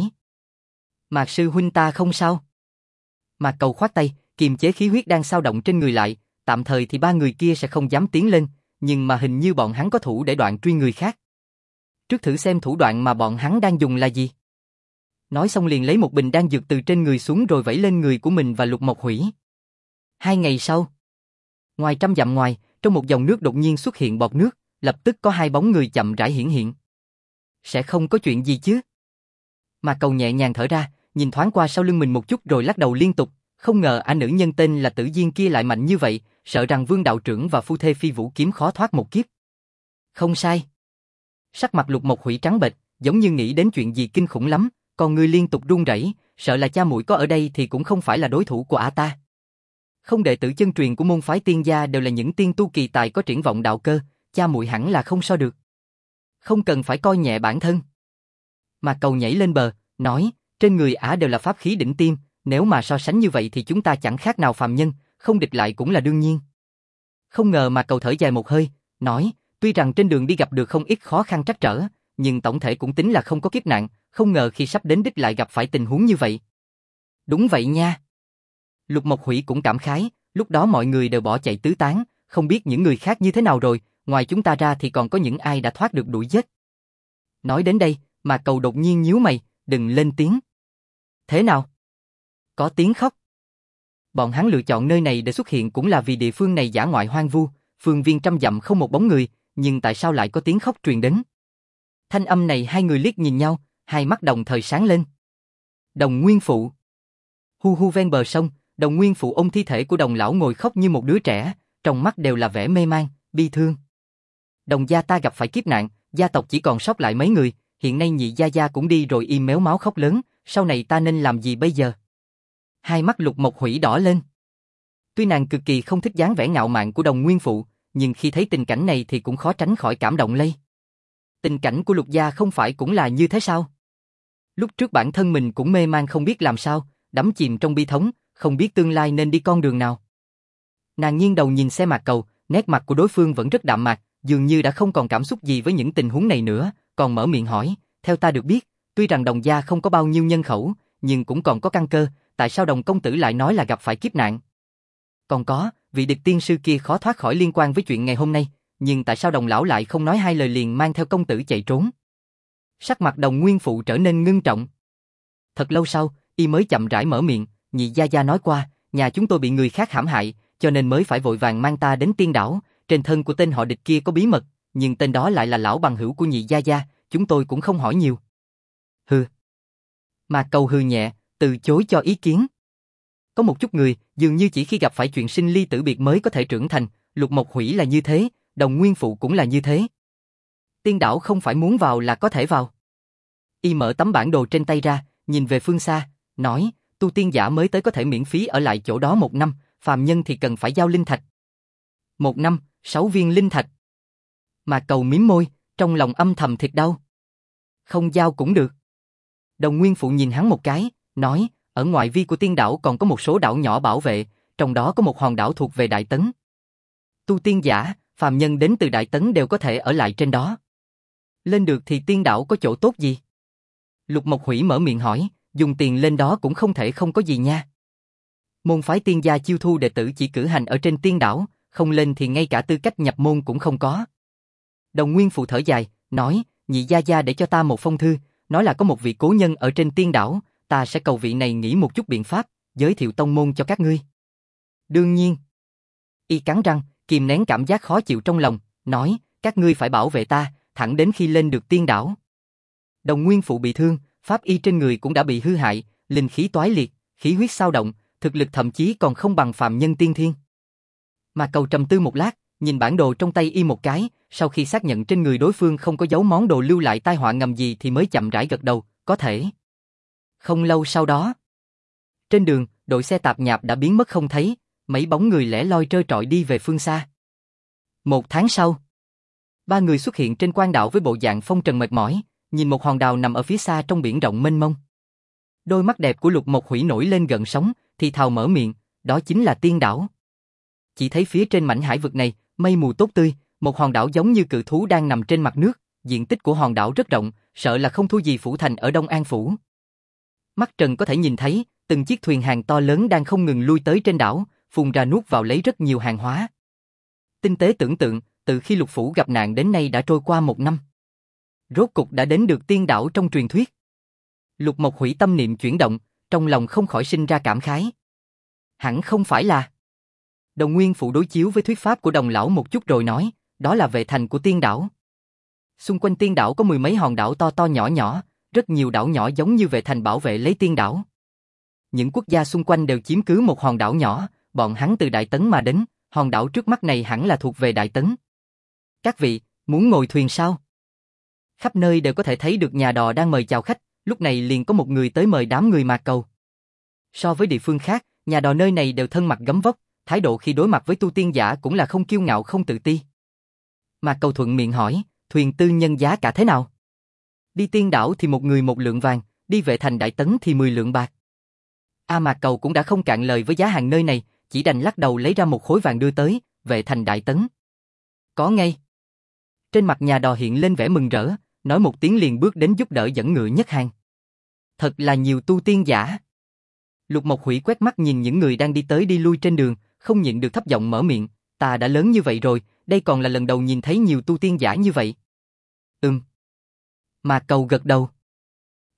Mạc sư huynh ta không sao? Mạc Cầu khoát tay, kiềm chế khí huyết đang xao động trên người lại, tạm thời thì ba người kia sẽ không dám tiến lên, nhưng mà hình như bọn hắn có thủ để đoạn truy người khác. Trước thử xem thủ đoạn mà bọn hắn đang dùng là gì. Nói xong liền lấy một bình đan dược từ trên người xuống rồi vẩy lên người của mình và Lục Mộc Hủy. 2 ngày sau, ngoài trăm dặm ngoài, trong một dòng nước đột nhiên xuất hiện bọt nước, lập tức có hai bóng người chậm rãi hiển hiện. Sẽ không có chuyện gì chứ? Mạc Cầu nhẹ nhàng thở ra, nhìn thoáng qua sau lưng mình một chút rồi lắc đầu liên tục, không ngờ nữ nhân tên là Tử Diên kia lại mạnh như vậy, sợ rằng Vương đạo trưởng và phu thê Phi Vũ Kiếm khó thoát một kiếp. Không sai. Sắc mặt Lục Mộc Hủy trắng bệch, giống như nghĩ đến chuyện gì kinh khủng lắm, còn người liên tục run rẩy, sợ là cha muội có ở đây thì cũng không phải là đối thủ của ả ta. Không đệ tử chân truyền của môn phái tiên gia đều là những tiên tu kỳ tài có triển vọng đạo cơ, cha muội hẳn là không so được. Không cần phải coi nhẹ bản thân. Mạc Cầu nhảy lên bờ, nói, trên người ả đều là pháp khí đỉnh tiêm, nếu mà so sánh như vậy thì chúng ta chẳng khác nào phàm nhân, không địch lại cũng là đương nhiên. Không ngờ Mạc Cầu thở dài một hơi, nói, tuy rằng trên đường đi gặp được không ít khó khăn trắc trở, nhưng tổng thể cũng tính là không có kiếp nạn, không ngờ khi sắp đến đích lại gặp phải tình huống như vậy. Đúng vậy nha. Lục Mộc Hủy cũng cảm khái, lúc đó mọi người đều bỏ chạy tứ tán, không biết những người khác như thế nào rồi, ngoài chúng ta ra thì còn có những ai đã thoát được đuổi giết. Nói đến đây, Mạc Cầu đột nhiên nhíu mày, đừng lên tiếng. Thế nào? Có tiếng khóc. Bọn hắn lựa chọn nơi này để xuất hiện cũng là vì địa phương này dã ngoại hoang vu, phương viên trăm dặm không một bóng người, nhưng tại sao lại có tiếng khóc truyền đến? Thanh âm này hai người liếc nhìn nhau, hai mắt đồng thời sáng lên. Đồng Nguyên Phụ. Hu hu ven bờ sông, Đồng Nguyên Phụ ôm thi thể của Đồng lão ngồi khóc như một đứa trẻ, trong mắt đều là vẻ mê man, bi thương. Đồng gia ta gặp phải kiếp nạn, gia tộc chỉ còn sót lại mấy người, hiện nay nhị gia gia cũng đi rồi, im méo máu khóc lớn, sau này ta nên làm gì bây giờ? Hai mắt Lục Mộc Hủy đỏ lên. Tuy nàng cực kỳ không thích dáng vẻ ngạo mạn của Đồng Nguyên Phụ, nhưng khi thấy tình cảnh này thì cũng khó tránh khỏi cảm động lây. Tình cảnh của Lục gia không phải cũng là như thế sao? Lúc trước bản thân mình cũng mê man không biết làm sao, đắm chìm trong bi thống, không biết tương lai nên đi con đường nào. Nàng nghiêng đầu nhìn xe Mạc Cầu, nét mặt của đối phương vẫn rất đạm mạc, dường như đã không còn cảm xúc gì với những tình huống này nữa, còn mở miệng hỏi, theo ta được biết, tuy rằng Đồng gia không có bao nhiêu nhân khẩu, nhưng cũng còn có căn cơ, tại sao Đồng công tử lại nói là gặp phải kiếp nạn? Còn có, vị địch tiên sư kia khó thoát khỏi liên quan với chuyện ngày hôm nay, nhưng tại sao Đồng lão lại không nói hai lời liền mang theo công tử chạy trốn? Sắc mặt Đồng Nguyên Phụ trở nên ngưng trọng. Thật lâu sau, y mới chậm rãi mở miệng, nhị gia gia nói qua, nhà chúng tôi bị người khác hãm hại, cho nên mới phải vội vàng mang ta đến Tiên đảo, trên thân của tên họ địch kia có bí mật, nhưng tên đó lại là lão bằng hữu của nhị gia gia, chúng tôi cũng không hỏi nhiều. Hừ. Mà Cầu hừ nhẹ, từ chối cho ý kiến. Có một chút người, dường như chỉ khi gặp phải chuyện sinh ly tử biệt mới có thể trưởng thành, Lục Mộc Hủy là như thế, Đồng Nguyên Phụ cũng là như thế. Tiên đảo không phải muốn vào là có thể vào. Y mở tấm bản đồ trên tay ra, nhìn về phương xa, nói, tu tiên giả mới tới có thể miễn phí ở lại chỗ đó 1 năm, phàm nhân thì cần phải giao linh thạch. 1 năm, 6 viên linh thạch. Mà Cầu mím môi, trong lòng âm thầm thiệt đau. Không giao cũng được. Đồng Nguyên Phụ nhìn hắn một cái, nói, ở ngoại vi của tiên đảo còn có một số đảo nhỏ bảo vệ, trong đó có một hòn đảo thuộc về Đại Tấn. Tu tiên giả, phàm nhân đến từ Đại Tấn đều có thể ở lại trên đó. Lên được thì tiên đảo có chỗ tốt gì? Lục Mộc Hủy mở miệng hỏi, dùng tiền lên đó cũng không thể không có gì nha. Môn phái tiên gia chiêu thu đệ tử chỉ cử hành ở trên tiên đảo, không lên thì ngay cả tư cách nhập môn cũng không có. Đồng Nguyên Phụ thở dài, nói, nhị gia gia để cho ta một phong thư, nói là có một vị cố nhân ở trên tiên đảo, ta sẽ cầu vị này nghĩ một chút biện pháp, giới thiệu tông môn cho các ngươi. Đương nhiên. Y cắn răng, kìm nén cảm giác khó chịu trong lòng, nói, các ngươi phải bảo vệ ta, thẳng đến khi lên được tiên đảo. Đồng Nguyên Phụ bị thương, pháp y trên người cũng đã bị hư hại, linh khí toái liệt, khí huyết xao động, thực lực thậm chí còn không bằng phàm nhân tiên thiên. Mà Cầu trầm tư một lát, nhìn bản đồ trong tay y một cái, sau khi xác nhận trên người đối phương không có dấu món đồ lưu lại tai họa ngầm gì thì mới chậm rãi gật đầu, có thể. Không lâu sau đó, trên đường, đội xe tạp nhạp đã biến mất không thấy, mấy bóng người lẻ loi trơ trọi đi về phương xa. 1 tháng sau, 3 người xuất hiện trên quan đạo với bộ dạng phong trần mệt mỏi, nhìn một hòn đảo nằm ở phía xa trong biển rộng mênh mông. Đôi mắt đẹp của Lục Mộc Hủy nổi lên gợn sóng, thì thào mở miệng, đó chính là tiên đảo. Chỉ thấy phía trên mảnh hải vực này, mây mù tốt tươi, một hòn đảo giống như cự thú đang nằm trên mặt nước, diện tích của hòn đảo rất rộng, sợ là không thua gì phủ thành ở Đông An phủ. Mắt trần có thể nhìn thấy, từng chiếc thuyền hàng to lớn đang không ngừng lui tới trên đảo, phun ra nuốt vào lấy rất nhiều hàng hóa. Tinh tế tưởng tượng, từ khi Lục phủ gặp nạn đến nay đã trôi qua 1 năm. Rốt cục đã đến được tiên đảo trong truyền thuyết. Lục Mộc Hủy tâm niệm chuyển động, trong lòng không khỏi sinh ra cảm khái. Hẳn không phải là. Đồng Nguyên Phụ đối chiếu với thuyết pháp của Đồng lão một chút rồi nói, đó là vệ thành của tiên đảo. Xung quanh tiên đảo có 10 mấy hòn đảo to to nhỏ nhỏ, rất nhiều đảo nhỏ giống như vệ thành bảo vệ lấy tiên đảo. Những quốc gia xung quanh đều chiếm cứ một hòn đảo nhỏ, bọn hắn từ Đại Tấn mà đến, hòn đảo trước mắt này hẳn là thuộc về Đại Tấn. Các vị, muốn ngồi thuyền sao? Khắp nơi đều có thể thấy được nhà đò đang mời chào khách, lúc này liền có một người tới mời đám người Mạc Cầu. So với địa phương khác, nhà đò nơi này đều thân mặt gấm vóc, thái độ khi đối mặt với tu tiên giả cũng là không kiêu ngạo không tự ti. Mạc Cầu thuận miệng hỏi, thuyền tư nhân giá cả thế nào? Đi tiên đảo thì một người 1 lượng vàng, đi vệ thành Đại Tấn thì 10 lượng bạc. Mạc Cầu cũng đã không cạn lời với giá hàng nơi này, chỉ đành lắc đầu lấy ra 1 khối vàng đưa tới, vệ thành Đại Tấn. Có ngay. Trên mặt nhà đò hiện lên vẻ mừng rỡ, nói một tiếng liền bước đến giúp đỡ dẫn ngựa nhất hàng. Thật là nhiều tu tiên giả. Lục Mộc Hủy quét mắt nhìn những người đang đi tới đi lui trên đường, không nhịn được thấp giọng mở miệng, ta đã lớn như vậy rồi, đây còn là lần đầu nhìn thấy nhiều tu tiên giả như vậy. Mà Cầu gật đầu.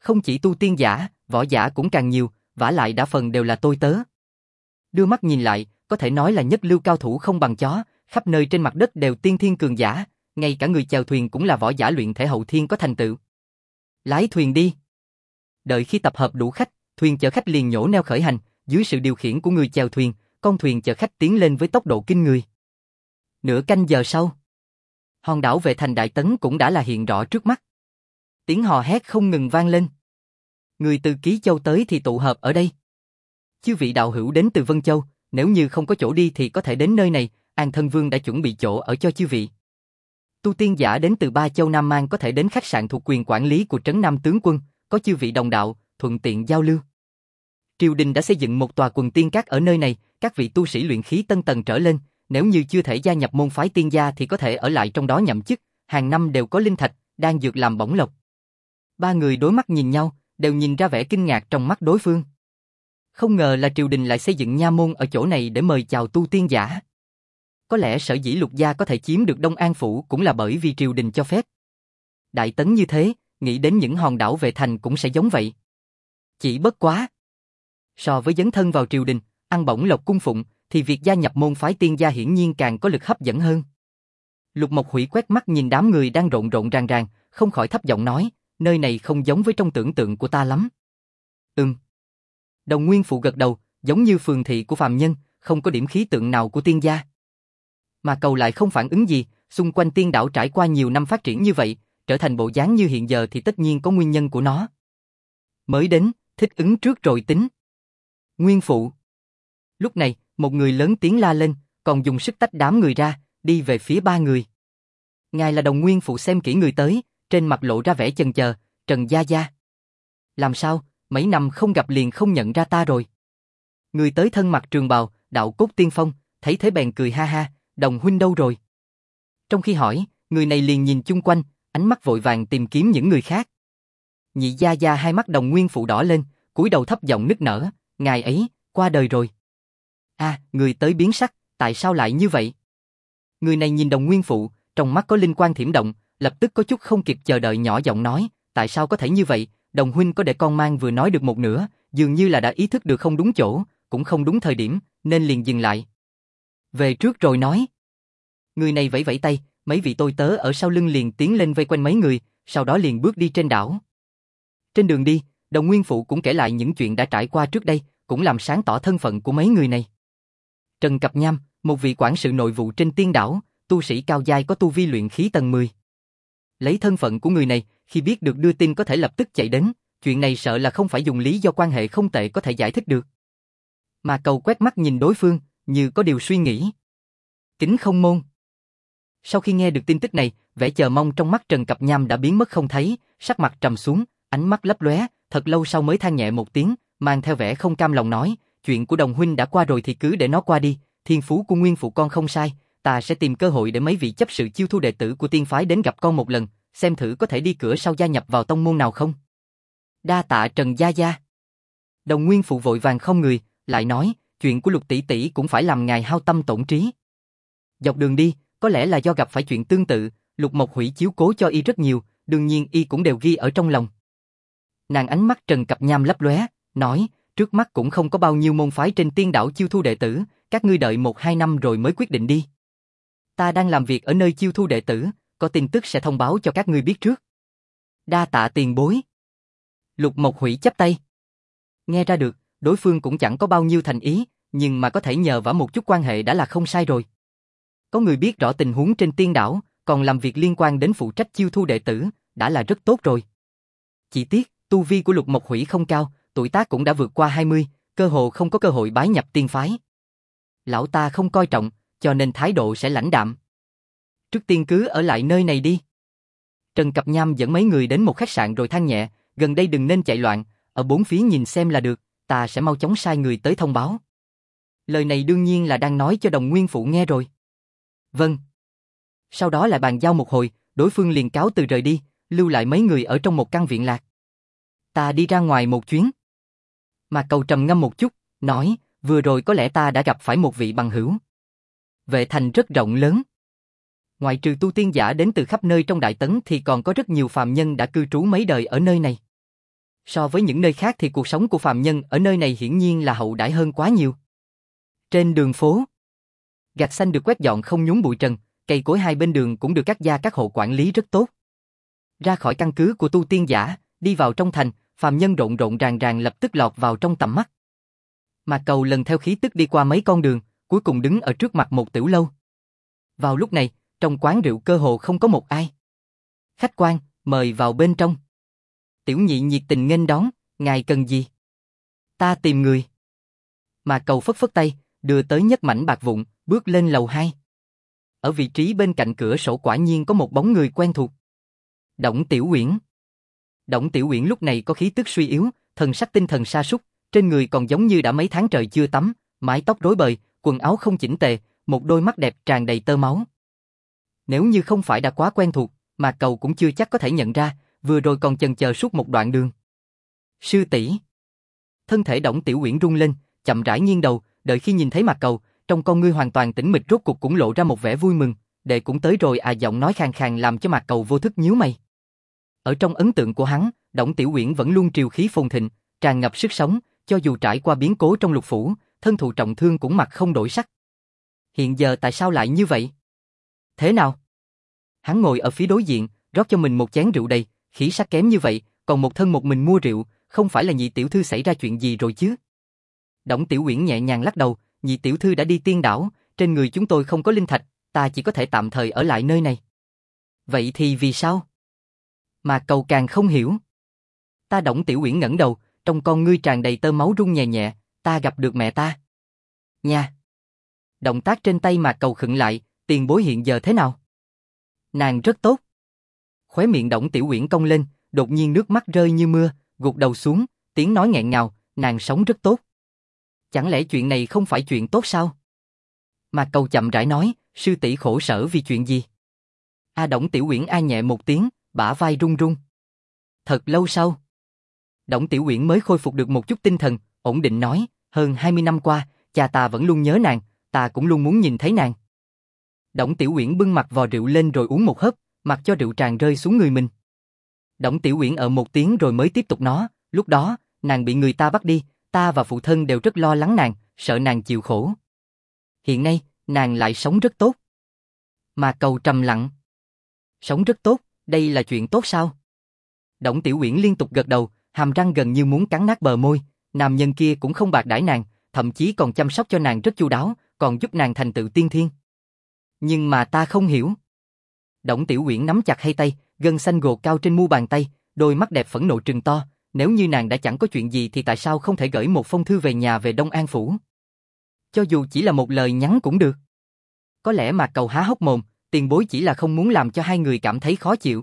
Không chỉ tu tiên giả, võ giả cũng càng nhiều, vả lại đa phần đều là tôi tớ. Đưa mắt nhìn lại, có thể nói là nhất lưu cao thủ không bằng chó, khắp nơi trên mặt đất đều tiên thiên cường giả, ngay cả người chèo thuyền cũng là võ giả luyện thể hậu thiên có thành tựu. Lái thuyền đi. Đợi khi tập hợp đủ khách, thuyền chở khách liền nhổ neo khởi hành, dưới sự điều khiển của người chèo thuyền, con thuyền chở khách tiến lên với tốc độ kinh người. Nửa canh giờ sau, hòn đảo Vệ Thành Đại Tấn cũng đã là hiện rõ trước mắt. Tiếng hò hét không ngừng vang lên. Người từ Ký Châu tới thì tụ hợp ở đây. Chư vị đạo hữu đến từ Vân Châu, nếu như không có chỗ đi thì có thể đến nơi này, An Thân Vương đã chuẩn bị chỗ ở cho chư vị. Tu tiên giả đến từ Ba Châu Nam Mang có thể đến khách sạn thuộc quyền quản lý của Trấn Nam Tướng Quân, có chư vị đồng đạo, thuận tiện giao lưu. Triều đình đã xây dựng một tòa quần tiên các ở nơi này, các vị tu sĩ luyện khí tân tầng trở lên, nếu như chưa thể gia nhập môn phái tiên gia thì có thể ở lại trong đó nhậm chức, hàng năm đều có linh thạch, đang dược làm bổng lộc. Ba người đối mắt nhìn nhau, đều nhìn ra vẻ kinh ngạc trong mắt đối phương. Không ngờ là triều đình lại xây dựng nha môn ở chỗ này để mời chào tu tiên giả. Có lẽ sở dĩ Lục gia có thể chiếm được Đông An Phủ cũng là bởi vì triều đình cho phép. Đại Tấn như thế, nghĩ đến những hòn đảo Vệ Thành cũng sẽ giống vậy. Chỉ bất quá. So với dấn thân vào triều đình, ăn bổng lộc cung phụng, thì việc gia nhập môn phái tiên gia hiển nhiên càng có lực hấp dẫn hơn. Lục Mộc Hủy quét mắt nhìn đám người đang rộn rộn ràng ràng, không khỏi thấp giọng nói, nơi này không giống với trong tưởng tượng của ta lắm. Đồng Nguyên Phụ gật đầu, giống như phường thị của phàm nhân, không có điểm khí tượng nào của tiên gia. Mà Cầu lại không phản ứng gì, xung quanh tiên đảo trải qua nhiều năm phát triển như vậy, trở thành bộ dáng như hiện giờ thì tất nhiên có nguyên nhân của nó. Mới đến, thích ứng trước rồi tính. Nguyên Phụ. Lúc này, một người lớn tiếng la lên, còn dùng sức tách đám người ra, đi về phía ba người. Ngài là Đồng Nguyên Phụ xem kỹ người tới, trên mặt lộ ra vẻ chần chờ, Trần Gia Gia. Làm sao, mấy năm không gặp liền không nhận ra ta rồi. Người tới thân mặc trường bào, đạo cốt tiên phong, thấy thế bèn cười ha ha, Đồng huynh đâu rồi? Trong khi hỏi, người này liền nhìn chung quanh, ánh mắt vội vàng tìm kiếm những người khác. Nhị Gia Gia hai mắt Đồng Nguyên Phụ đỏ lên, cúi đầu thấp giọng nức nở, ngài ấy, qua đời rồi. Người tới biến sắc, tại sao lại như vậy? Người này nhìn Đồng Nguyên Phụ, trong mắt có linh quang thiểm động, lập tức có chút không kịp chờ đợi nhỏ giọng nói, tại sao có thể như vậy? Đồng huynh có để con mang vừa nói được một nửa, dường như là đã ý thức được không đúng chỗ, cũng không đúng thời điểm, nên liền dừng lại. Về trước rồi nói. Người này vẫy vẫy tay, mấy vị tôi tớ ở sau lưng liền tiến lên vây quanh mấy người, sau đó liền bước đi trên đảo. Trên đường đi, Đồng Nguyên Phụ cũng kể lại những chuyện đã trải qua trước đây, cũng làm sáng tỏ thân phận của mấy người này. Trần Cập Nham, một vị quản sự nội vụ trên tiên đảo, tu sĩ cao giai có tu vi luyện khí tầng 10. Lấy thân phận của người này, khi biết được đưa tin có thể lập tức chạy đến, chuyện này sợ là không phải dùng lý do quan hệ không tệ có thể giải thích được. Mà Cầu quét mắt nhìn đối phương, như có điều suy nghĩ. Kính Không Môn. Sau khi nghe được tin tức này, vẻ chờ mong trong mắt Trần Cập Nham đã biến mất không thấy, sắc mặt trầm xuống, ánh mắt lấp lóe, thật lâu sau mới than nhẹ một tiếng, mang theo vẻ không cam lòng nói, chuyện của Đồng huynh đã qua rồi thì cứ để nó qua đi, thiên phú của Nguyên Phụ con không sai, ta sẽ tìm cơ hội để mấy vị chấp sự chiêu thu đệ tử của tiên phái đến gặp con một lần, xem thử có thể đi cửa sau gia nhập vào tông môn nào không. Đa tạ Trần Gia Gia. Đồng Nguyên Phụ vội vàng không người, lại nói, chuyện của Lục tỷ tỷ cũng phải làm ngài hao tâm tổn trí. Dọc đường đi, có lẽ là do gặp phải chuyện tương tự, Lục Mộc Hủy chiếu cố cho y rất nhiều, đương nhiên y cũng đều ghi ở trong lòng. Nàng ánh mắt Trần Cập Nham lấp lóe, nói, trước mắt cũng không có bao nhiêu môn phái trên tiên đảo chiêu thu đệ tử, các ngươi đợi 1-2 năm rồi mới quyết định đi. Ta đang làm việc ở nơi chiêu thu đệ tử, có tin tức sẽ thông báo cho các ngươi biết trước. Đa tạ tiền bối. Lục Mộc Hủy chắp tay. Nghe ra được, đối phương cũng chẳng có bao nhiêu thành ý, nhưng mà có thể nhờ vả một chút quan hệ đã là không sai rồi. Có người biết rõ tình huống trên tiên đảo, còn làm việc liên quan đến phụ trách chiêu thu đệ tử, đã là rất tốt rồi. Chỉ tiếc, tu vi của Lục Mộc Hủy không cao, tuổi tác cũng đã vượt qua 20, cơ hồ không có cơ hội bái nhập tiên phái. Lão ta không coi trọng, cho nên thái độ sẽ lãnh đạm. Trước tiên cứ ở lại nơi này đi. Trần Cập Nham dẫn mấy người đến một khách sạn rồi than nhẹ, gần đây đừng nên chạy loạn, ở bốn phía nhìn xem là được, ta sẽ mau chóng sai người tới thông báo. Lời này đương nhiên là đang nói cho Đồng Nguyên Phụ nghe rồi. Vâng. Sau đó lại bàn giao một hồi, đối phương liền cáo từ rời đi, lưu lại mấy người ở trong một căn viện lạc. Ta đi ra ngoài một chuyến. Mà Cầu trầm ngâm một chút, nói, vừa rồi có lẽ ta đã gặp phải một vị bằng hữu. Vệ thành rất rộng lớn. Ngoại trừ tu tiên giả đến từ khắp nơi trong Đại Tấn thì còn có rất nhiều phàm nhân đã cư trú mấy đời ở nơi này. So với những nơi khác thì cuộc sống của phàm nhân ở nơi này hiển nhiên là hậu đãi hơn quá nhiều. Trên đường phố, gạch xanh được quét dọn không nhúng bụi trần, cây cối hai bên đường cũng được các gia các hộ quản lý rất tốt. Ra khỏi căn cứ của tu tiên giả, đi vào trong thành, phàm nhân rộn rộn ràng ràng lập tức lọt vào trong tầm mắt. Mạc Cầu lần theo khí tức đi qua mấy con đường, cuối cùng đứng ở trước mặt một tiểu lâu. Vào lúc này, trong quán rượu cơ hồ không có một ai. Khách quan, mời vào bên trong. Tiểu nhị nhiệt tình nghênh đón, ngài cần gì? Ta tìm người. Mạc Cầu phất phất tay, đưa tới nhất mảnh bạc vụn, bước lên lầu 2. Ở vị trí bên cạnh cửa sổ quả nhiên có một bóng người quen thuộc. Đổng Tiểu Uyển. Đổng Tiểu Uyển lúc này có khí tức suy yếu, thần sắc tinh thần sa sút, trên người còn giống như đã mấy tháng trời chưa tắm, mái tóc rối bời, quần áo không chỉnh tề, một đôi mắt đẹp tràn đầy tơ máu. Nếu như không phải đã quá quen thuộc, Mạc Cầu cũng chưa chắc có thể nhận ra, vừa rồi còn chần chờ suốt một đoạn đường. Sư tỷ. Thân thể Đổng Tiểu Uyển rung lên, chậm rãi nghiêng đầu, đợi khi nhìn thấy Mạc Cầu, trong con ngươi hoàn toàn tĩnh mịch rốt cuộc cũng lộ ra một vẻ vui mừng, đệ cũng tới rồi à, giọng nói khàn khàn làm cho Mạc Cầu vô thức nhíu mày. Ở trong ấn tượng của hắn, Đổng Tiểu Uyển vẫn luôn triều khí phồn thịnh, tràn ngập sức sống, cho dù trải qua biến cố trong lục phủ, thân thụ trọng thương cũng mặt không đổi sắc. Hiện giờ tại sao lại như vậy? Thế nào? Hắn ngồi ở phía đối diện, rót cho mình một chén rượu đầy, khí sắc kém như vậy, còn một thân một mình mua rượu, không phải là nhị tiểu thư xảy ra chuyện gì rồi chứ? Đổng Tiểu Uyển nhẹ nhàng lắc đầu, nhị tiểu thư đã đi tiên đảo, trên người chúng tôi không có linh thạch, ta chỉ có thể tạm thời ở lại nơi này. Vậy thì vì sao? Mà Cầu càng không hiểu. Ta Đổng Tiểu Uyển ngẩng đầu, trong con ngươi tràn đầy tơ máu run nhẹ nhẹ, ta gặp được mẹ ta. Nha. Động tác trên tay Mạc Cầu khựng lại, tiền bối hiện giờ thế nào? Nàng rất tốt. Khóe miệng Đổng Tiểu Uyển cong lên, đột nhiên nước mắt rơi như mưa, gục đầu xuống, tiếng nói nghẹn ngào, nàng sống rất tốt. Chẳng lẽ chuyện này không phải chuyện tốt sao? Mạc Cầu chậm rãi nói, sư tỷ khổ sở vì chuyện gì? Đổng Tiểu Uyển a nhẹ một tiếng, bả vai run run. Thật lâu sau, Đổng Tiểu Uyển mới khôi phục được một chút tinh thần, ổn định nói, hơn 20 năm qua, cha ta vẫn luôn nhớ nàng, ta cũng luôn muốn nhìn thấy nàng. Đổng Tiểu Uyển bưng mặt vò rượu lên rồi uống một hớp, mặc cho rượu tràn rơi xuống người mình. Đổng Tiểu Uyển ở một tiếng rồi mới tiếp tục nói, lúc đó, nàng bị người ta bắt đi, ta và phụ thân đều rất lo lắng nàng, sợ nàng chịu khổ. Hiện nay, nàng lại sống rất tốt. Mà Cầu trầm lặng. Sống rất tốt, đây là chuyện tốt sao? Đổng Tiểu Uyển liên tục gật đầu, hàm răng gần như muốn cắn nát bờ môi, nam nhân kia cũng không bạc đãi nàng, thậm chí còn chăm sóc cho nàng rất chu đáo, còn giúp nàng thành tựu tiên thiên. Nhưng mà ta không hiểu. Đổng Tiểu Uyển nắm chặt hai tay, gân xanh gồ cao trên mu bàn tay, đôi mắt đẹp phẫn nộ trừng to, nếu như nàng đã chẳng có chuyện gì thì tại sao không thể gửi một phong thư về nhà về Đông An Phủ? Cho dù chỉ là một lời nhắn cũng được. Có lẽ Mạc Cầu há hốc mồm, tiền bối chỉ là không muốn làm cho hai người cảm thấy khó chịu.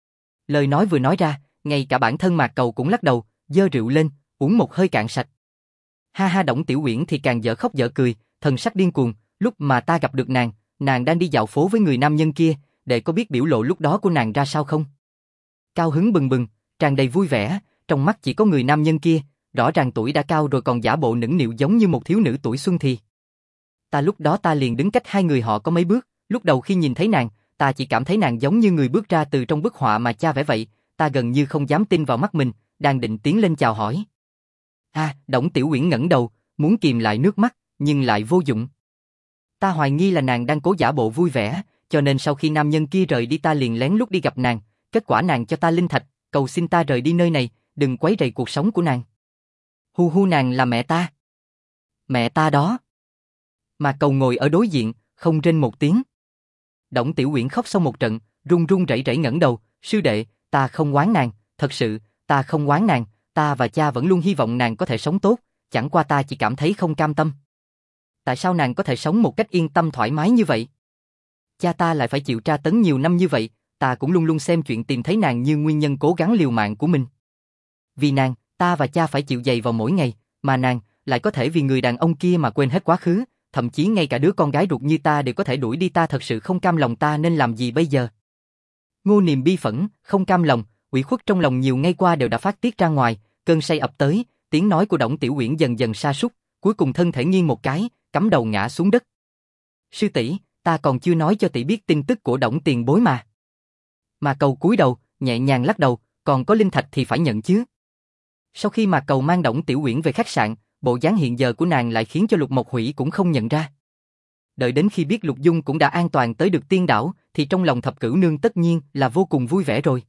Lời nói vừa nói ra, ngay cả bản thân Mạc Cầu cũng lắc đầu, giơ rượu lên, uống một hơi cạn sạch. Ha ha, Đổng Tiểu Uyển thì càng dở khóc dở cười, thần sắc điên cuồng, lúc mà ta gặp được nàng đang đi dạo phố với người nam nhân kia, để có biết biểu lộ lúc đó của nàng ra sao không? Cao hứng bừng bừng, tràn đầy vui vẻ, trong mắt chỉ có người nam nhân kia, rõ ràng tuổi đã cao rồi còn giả bộ nũng nịu giống như một thiếu nữ tuổi xuân thì. Lúc đó ta liền đứng cách hai người họ có mấy bước, lúc đầu khi nhìn thấy nàng, ta chỉ cảm thấy nàng giống như người bước ra từ trong bức họa mà cha vẽ vậy, ta gần như không dám tin vào mắt mình, đang định tiến lên chào hỏi. Đổng Tiểu Uyển ngẩng đầu, muốn kìm lại nước mắt, nhưng lại vô dụng. Ta hoài nghi là nàng đang cố giả bộ vui vẻ, cho nên sau khi nam nhân kia rời đi ta liền lén lút đi gặp nàng, kết quả nàng cho ta linh thạch, cầu xin ta rời đi nơi này, đừng quấy rầy cuộc sống của nàng. Hu hu, nàng là mẹ ta. Mẹ ta đó. Mà Cầu ngồi ở đối diện, không rên một tiếng. Đổng Tiểu Uyển khóc xong một trận, run run rẩy rẩy ngẩng đầu, sư đệ, ta không oán nàng, thật sự, ta không oán nàng, ta và cha vẫn luôn hy vọng nàng có thể sống tốt, chẳng qua ta chỉ cảm thấy không cam tâm. Tại sao nàng có thể sống một cách yên tâm thoải mái như vậy? Cha ta lại phải chịu tra tấn nhiều năm như vậy, ta cũng luôn luôn xem chuyện tìm thấy nàng như nguyên nhân cố gắng liều mạng của mình. Vì nàng, ta và cha phải chịu dày vào mỗi ngày, mà nàng lại có thể vì người đàn ông kia mà quên hết quá khứ, thậm chí ngay cả đứa con gái ruột như ta đều có thể đuổi đi, ta thật sự không cam lòng, ta nên làm gì bây giờ? Ngô Niềm bi phẫn, không cam lòng, ủy khuất trong lòng nhiều ngày qua đều đã phát tiết ra ngoài, cơn say ập tới, tiếng nói của Đổng Tiểu Uyển dần dần sa sút, cuối cùng thân thể nghiêng một cái, cắm đầu ngã xuống đất. Sư tỷ, ta còn chưa nói cho tỷ biết tin tức của Đổng tiền bối mà. Mà Cầu cúi đầu, nhẹ nhàng lắc đầu, còn có linh thạch thì phải nhận chứ. Sau khi Mạc Cầu mang Đổng Tiểu Uyển về khách sạn, bộ dáng hiện giờ của nàng lại khiến cho Lục Mộc Hủy cũng không nhận ra. Đợi đến khi biết Lục Dung cũng đã an toàn tới được Tiên Đảo, thì trong lòng Thập Cửu Nương tất nhiên là vô cùng vui vẻ rồi.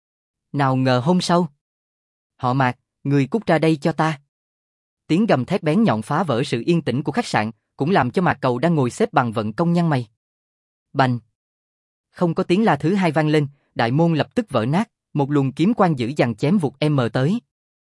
Nào ngờ hôm sau, họ Mạc, người cút ra đây cho ta. Tiếng gầm thét bén nhọn phá vỡ sự yên tĩnh của khách sạn, cũng làm cho Mạc Cầu đang ngồi xếp bằng vận công nhăn mày. Bành! Không có tiếng la thứ hai vang lên, đại môn lập tức vỡ nát, một luồng kiếm quang dữ dằn chém vụt tới.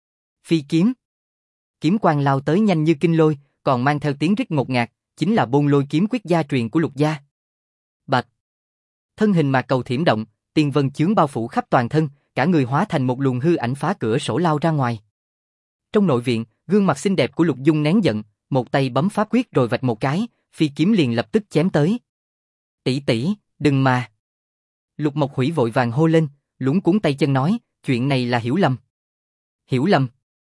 Phi kiếm! Kiếm quang lao tới nhanh như kinh lôi, còn mang theo tiếng rít ngột ngạt, chính là Bôn Lôi kiếm quyết gia truyền của Lục gia. Bạch! Thân hình Mạc Cầu thiểm động, tiên vân chướng bao phủ khắp toàn thân, cả người hóa thành một luồng hư ảnh phá cửa sổ lao ra ngoài. Trong nội viện, gương mặt xinh đẹp của Lục Dung nén giận, một tay bấm pháp quyết rồi vạch một cái, phi kiếm liền lập tức chém tới. Tỷ tỷ, đừng mà! Lục Mộc Hủy vội vàng hô lên, luống cuống tay chân nói, chuyện này là hiểu lầm. Hiểu lầm?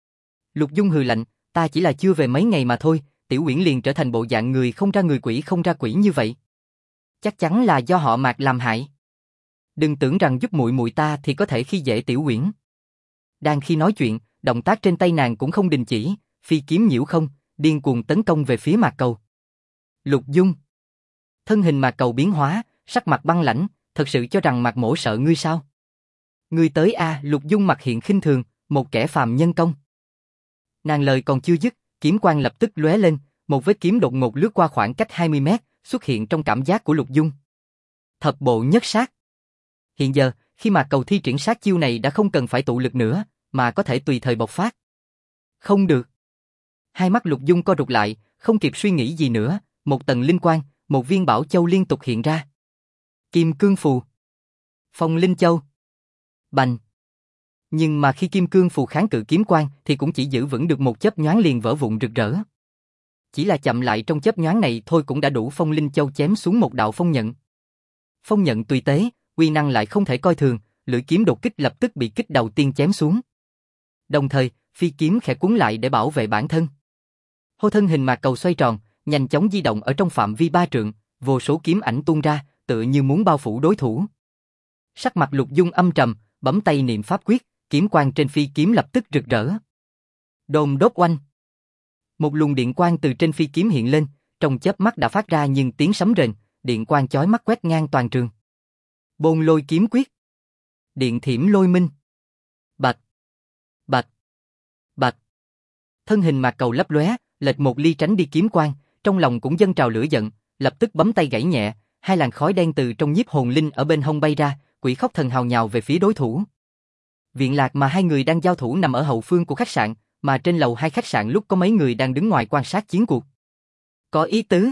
Lục Dung hừ lạnh, ta chỉ là chưa về mấy ngày mà thôi, Tiểu Uyển liền trở thành bộ dạng người không ra người quỷ không ra quỷ như vậy. Chắc chắn là do họ Mạc làm hại. Đừng tưởng rằng giúp muội muội ta thì có thể khi dễ Tiểu Uyển. Đang khi nói chuyện, động tác trên tay nàng cũng không đình chỉ, phi kiếm nhiễu không, điên cuồng tấn công về phía Mạc Cầu. Lục Dung! Thân hình Mạc Cầu biến hóa, sắc mặt băng lãnh, thật sự cho rằng Mạc mỗ sợ ngươi sao? Ngươi tới a, Lục Dung mặt hiện khinh thường, một kẻ phàm nhân công. Nàng lời còn chưa dứt, kiếm quang lập tức lóe lên, một vết kiếm đột ngột lướt qua khoảng cách 20 mét, xuất hiện trong cảm giác của Lục Dung. Thập bộ nhất sát. Hiện giờ, khi Mạc Cầu thi triển sát chiêu này đã không cần phải tụ lực nữa, mà có thể tùy thời bộc phát. Không được. Hai mắt Lục Dung co rụt lại, không kịp suy nghĩ gì nữa, một tầng linh quang, một viên bảo châu liên tục hiện ra. Kim cương phù. Phong linh châu. Bành. Nhưng mà khi kim cương phù kháng cự kiếm quang thì cũng chỉ giữ vững được một chớp nhoáng liền vỡ vụn rực rỡ. Chỉ là chậm lại trong chớp nhoáng này thôi cũng đã đủ phong linh châu chém xuống một đạo phong nhận. Phong nhận tùy tế, uy năng lại không thể coi thường, lưỡi kiếm đột kích lập tức bị kích đầu tiên chém xuống. Đồng thời, phi kiếm khẽ cuốn lại để bảo vệ bản thân. Hô thân hình Mạc Cầu xoay tròn, nhanh chóng di động ở trong phạm vi 3 trượng, vô số kiếm ảnh tuôn ra, tựa như muốn bao phủ đối thủ. Sắc mặt Lục Dung âm trầm, bấm tay niệm pháp quyết, kiếm quang trên phi kiếm lập tức rực rỡ. Đồn đốt oanh. Một luồng điện quang từ trên phi kiếm hiện lên, trong chớp mắt đã phát ra nhưng tiếng sấm rền, điện quang chói mắt quét ngang toàn trường. Bôn Lôi kiếm quyết. Điện thiểm lôi minh. Bạch. Bạch. Bạch. Thân hình Mạc Cầu lấp lóe, lệch một ly tránh đi kiếm quang, trong lòng cũng dâng trào lửa giận, lập tức bấm tay gảy nhẹ, hai làn khói đen từ trong nhiếp hồn linh ở bên hông bay ra, quỷ khóc thần hào nhào về phía đối thủ. Viện lạc mà hai người đang giao thủ nằm ở hậu phương của khách sạn, mà trên lầu hai khách sạn lúc có mấy người đang đứng ngoài quan sát chiến cuộc. Có ý tứ.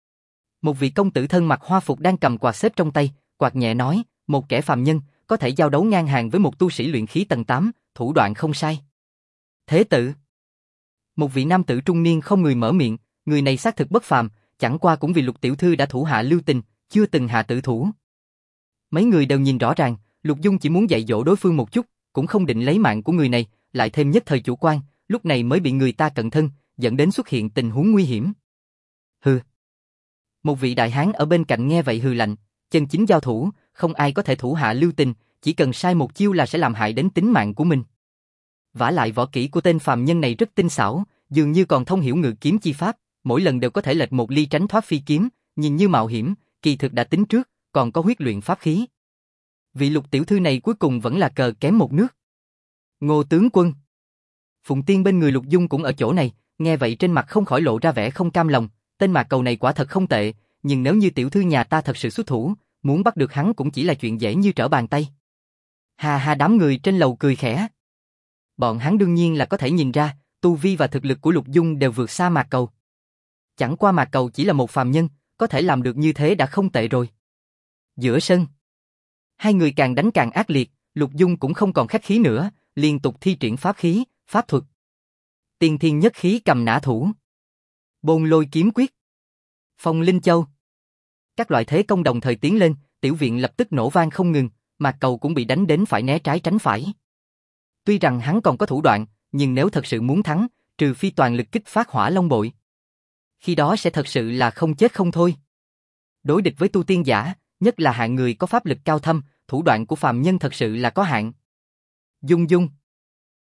Một vị công tử thân mặc hoa phục đang cầm quạt xếp trong tay, quạt nhẹ nói, một kẻ phàm nhân, có thể giao đấu ngang hàng với một tu sĩ luyện khí tầng 8, thủ đoạn không sai. Thế tử. Một vị nam tử trung niên không người mở miệng, người này xác thực bất phàm, chẳng qua cũng vì Lục tiểu thư đã thủ hạ lưu tình, chưa từng hạ tử thủ. Mấy người đều nhìn rõ ràng, Lục Dung chỉ muốn dạy dỗ đối phương một chút, cũng không định lấy mạng của người này, lại thêm nhất thời chủ quan, lúc này mới bị người ta cận thân, dẫn đến xuất hiện tình huống nguy hiểm. Hừ. Một vị đại hán ở bên cạnh nghe vậy hừ lạnh, chân chính giao thủ, không ai có thể thủ hạ lưu tình, chỉ cần sai một chiêu là sẽ làm hại đến tính mạng của mình. Vả lại võ kỹ của tên phàm nhân này rất tinh xảo, dường như còn thông hiểu ngự kiếm chi pháp, mỗi lần đều có thể lệch một ly tránh thoát phi kiếm, nhìn như mạo hiểm, kỳ thực đã tính trước, còn có huyết luyện pháp khí. Vị Lục tiểu thư này cuối cùng vẫn là cờ kém một nước. Ngô tướng quân. Phụng Tiên bên người Lục Dung cũng ở chỗ này, nghe vậy trên mặt không khỏi lộ ra vẻ không cam lòng, tên Mạc Cầu này quả thật không tệ, nhưng nếu như tiểu thư nhà ta thật sự xuất thủ, muốn bắt được hắn cũng chỉ là chuyện dễ như trở bàn tay. Hà hà, đám người trên lầu cười khẽ. Bọn hắn đương nhiên là có thể nhìn ra, tu vi và thực lực của Lục Dung đều vượt xa Mạc Cầu. Chẳng qua Mạc Cầu chỉ là một phàm nhân, có thể làm được như thế đã không tệ rồi. Giữa sân, hai người càng đánh càng ác liệt, Lục Dung cũng không còn khách khí nữa, liên tục thi triển pháp khí, pháp thuật. Tiên thiên nhất khí cầm nã thủ. Bôn Lôi kiếm quyết. Phong linh châu. Các loại thế công đồng thời tiến lên, tiểu viện lập tức nổ vang không ngừng, Mạc Cầu cũng bị đánh đến phải né trái tránh phải. Tuy rằng hắn còn có thủ đoạn, nhưng nếu thật sự muốn thắng, trừ phi toàn lực kích phát Hỏa Long bội. Khi đó sẽ thật sự là không chết không thôi. Đối địch với tu tiên giả, nhất là hạng người có pháp lực cao thâm, thủ đoạn của phàm nhân thật sự là có hạn. Dung Dung.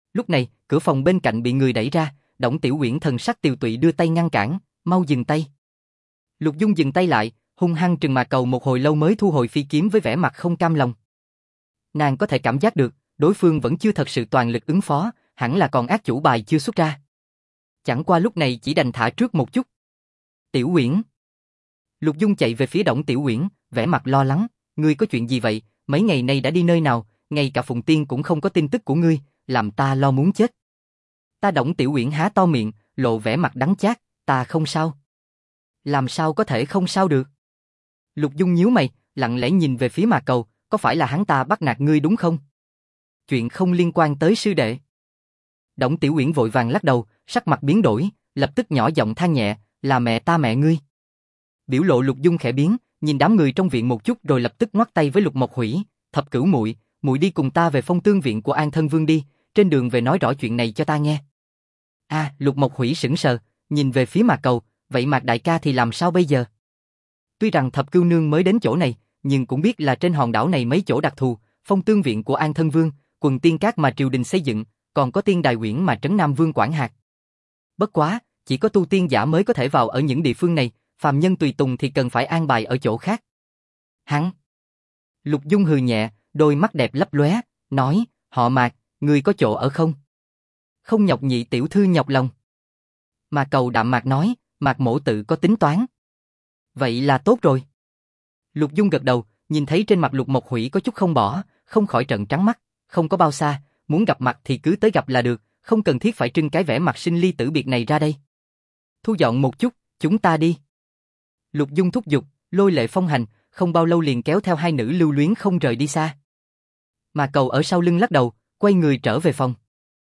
Lúc này, cửa phòng bên cạnh bị người đẩy ra, Đổng Tiểu Uyển thần sắc tiều tụy đưa tay ngăn cản, mau dừng tay. Lục Dung dừng tay lại, hung hăng trừng Mạc Cầu một hồi lâu mới thu hồi phi kiếm với vẻ mặt không cam lòng. Nàng có thể cảm giác được, đối phương vẫn chưa thật sự toàn lực ứng phó, hẳn là còn ác chủ bài chưa xuất ra. Chẳng qua lúc này chỉ đành thả trước một chút. Tiểu Uyển. Lục Dung chạy về phía Đổng Tiểu Uyển, vẻ mặt lo lắng, ngươi có chuyện gì vậy, mấy ngày nay đã đi nơi nào, ngay cả Phụng Tiên cũng không có tin tức của ngươi, làm ta lo muốn chết. Ta Đổng Tiểu Uyển há to miệng, lộ vẻ mặt đắng chát, ta không sao. Làm sao có thể không sao được? Lục Dung nhíu mày, lặng lẽ nhìn về phía Mạc Cầu, có phải là hắn ta bắt nạt ngươi đúng không? Chuyện không liên quan tới sư đệ. Đổng Tiểu Uyển vội vàng lắc đầu, sắc mặt biến đổi, lập tức nhỏ giọng than nhẹ, là mẹ ta mẹ ngươi. Biểu lộ Lục Dung khẽ biến, nhìn đám người trong viện một chút rồi lập tức ngoắt tay với Lục Mộc Hủy, Thập Cửu muội, muội đi cùng ta về Phong Tương viện của An Thân Vương đi, trên đường về nói rõ chuyện này cho ta nghe. Lục Mộc Hủy sững sờ, nhìn về phía Mạc Cầu, vậy Mạc đại ca thì làm sao bây giờ? Tuy rằng Thập Cửu nương mới đến chỗ này, nhưng cũng biết là trên hòn đảo này mấy chỗ đặc thù, Phong Tương viện của An Thân Vương, quần tiên cát mà triều đình xây dựng, còn có tiên đài uyển mà Trấn Nam Vương quản hạt. Bất quá, chỉ có tu tiên giả mới có thể vào ở những địa phương này, phàm nhân tùy tùng thì cần phải an bài ở chỗ khác. Hắn. Lục Dung hừ nhẹ, đôi mắt đẹp lấp lóe, nói, họ Mạc, ngươi có chỗ ở không? Không nhọc nhị tiểu thư nhọc lòng. Mạc Cầu đạm mạc nói, Mạc mỗ tự có tính toán. Vậy là tốt rồi. Lục Dung gật đầu, nhìn thấy trên mặt Lục Mộc Hủy có chút không bỏ, không khỏi trợn trắng mắt, không có bao xa, muốn gặp mặt thì cứ tới gặp là được, không cần thiết phải trưng cái vẻ mặt sinh ly tử biệt này ra đây. Thu dọn một chút, chúng ta đi. Lục Dung thúc giục, lôi lệ phong hành, không bao lâu liền kéo theo hai nữ lưu luyến không rời đi xa. Mà Cầu ở sau lưng lắc đầu, quay người trở về phòng.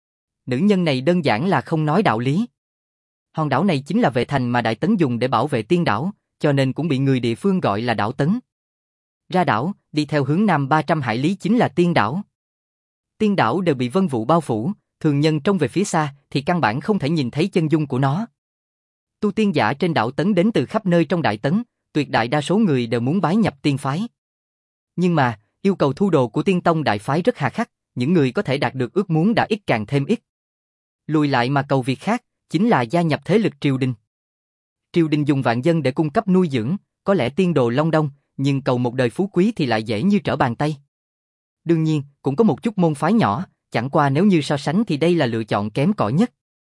Nữ nhân này đơn giản là không nói đạo lý. Hòn đảo này chính là vệ thành mà Đại Tấn dùng để bảo vệ tiên đảo, cho nên cũng bị người địa phương gọi là đảo Tấn. Ra đảo, đi theo hướng nam 300 hải lý chính là tiên đảo. Tiên đảo đều bị vân vụ bao phủ, thường nhân trông về phía xa thì căn bản không thể nhìn thấy chân dung của nó. Tu tiên giả trên đảo Tấn đến từ khắp nơi trong Đại Tấn, tuyệt đại đa số người đều muốn bái nhập tiên phái. Nhưng mà, yêu cầu thu đồ của tiên tông đại phái rất hà khắc, những người có thể đạt được ước muốn đã ít càng thêm ít. Lùi lại mà cầu việc khác, chính là gia nhập thế lực triều đình. Triều đình dùng vạn dân để cung cấp nuôi dưỡng, có lẽ tiên đồ long đong, nhưng cầu một đời phú quý thì lại dễ như trở bàn tay. Đương nhiên, cũng có một chút môn phái nhỏ, chẳng qua nếu như so sánh thì đây là lựa chọn kém cỏi nhất.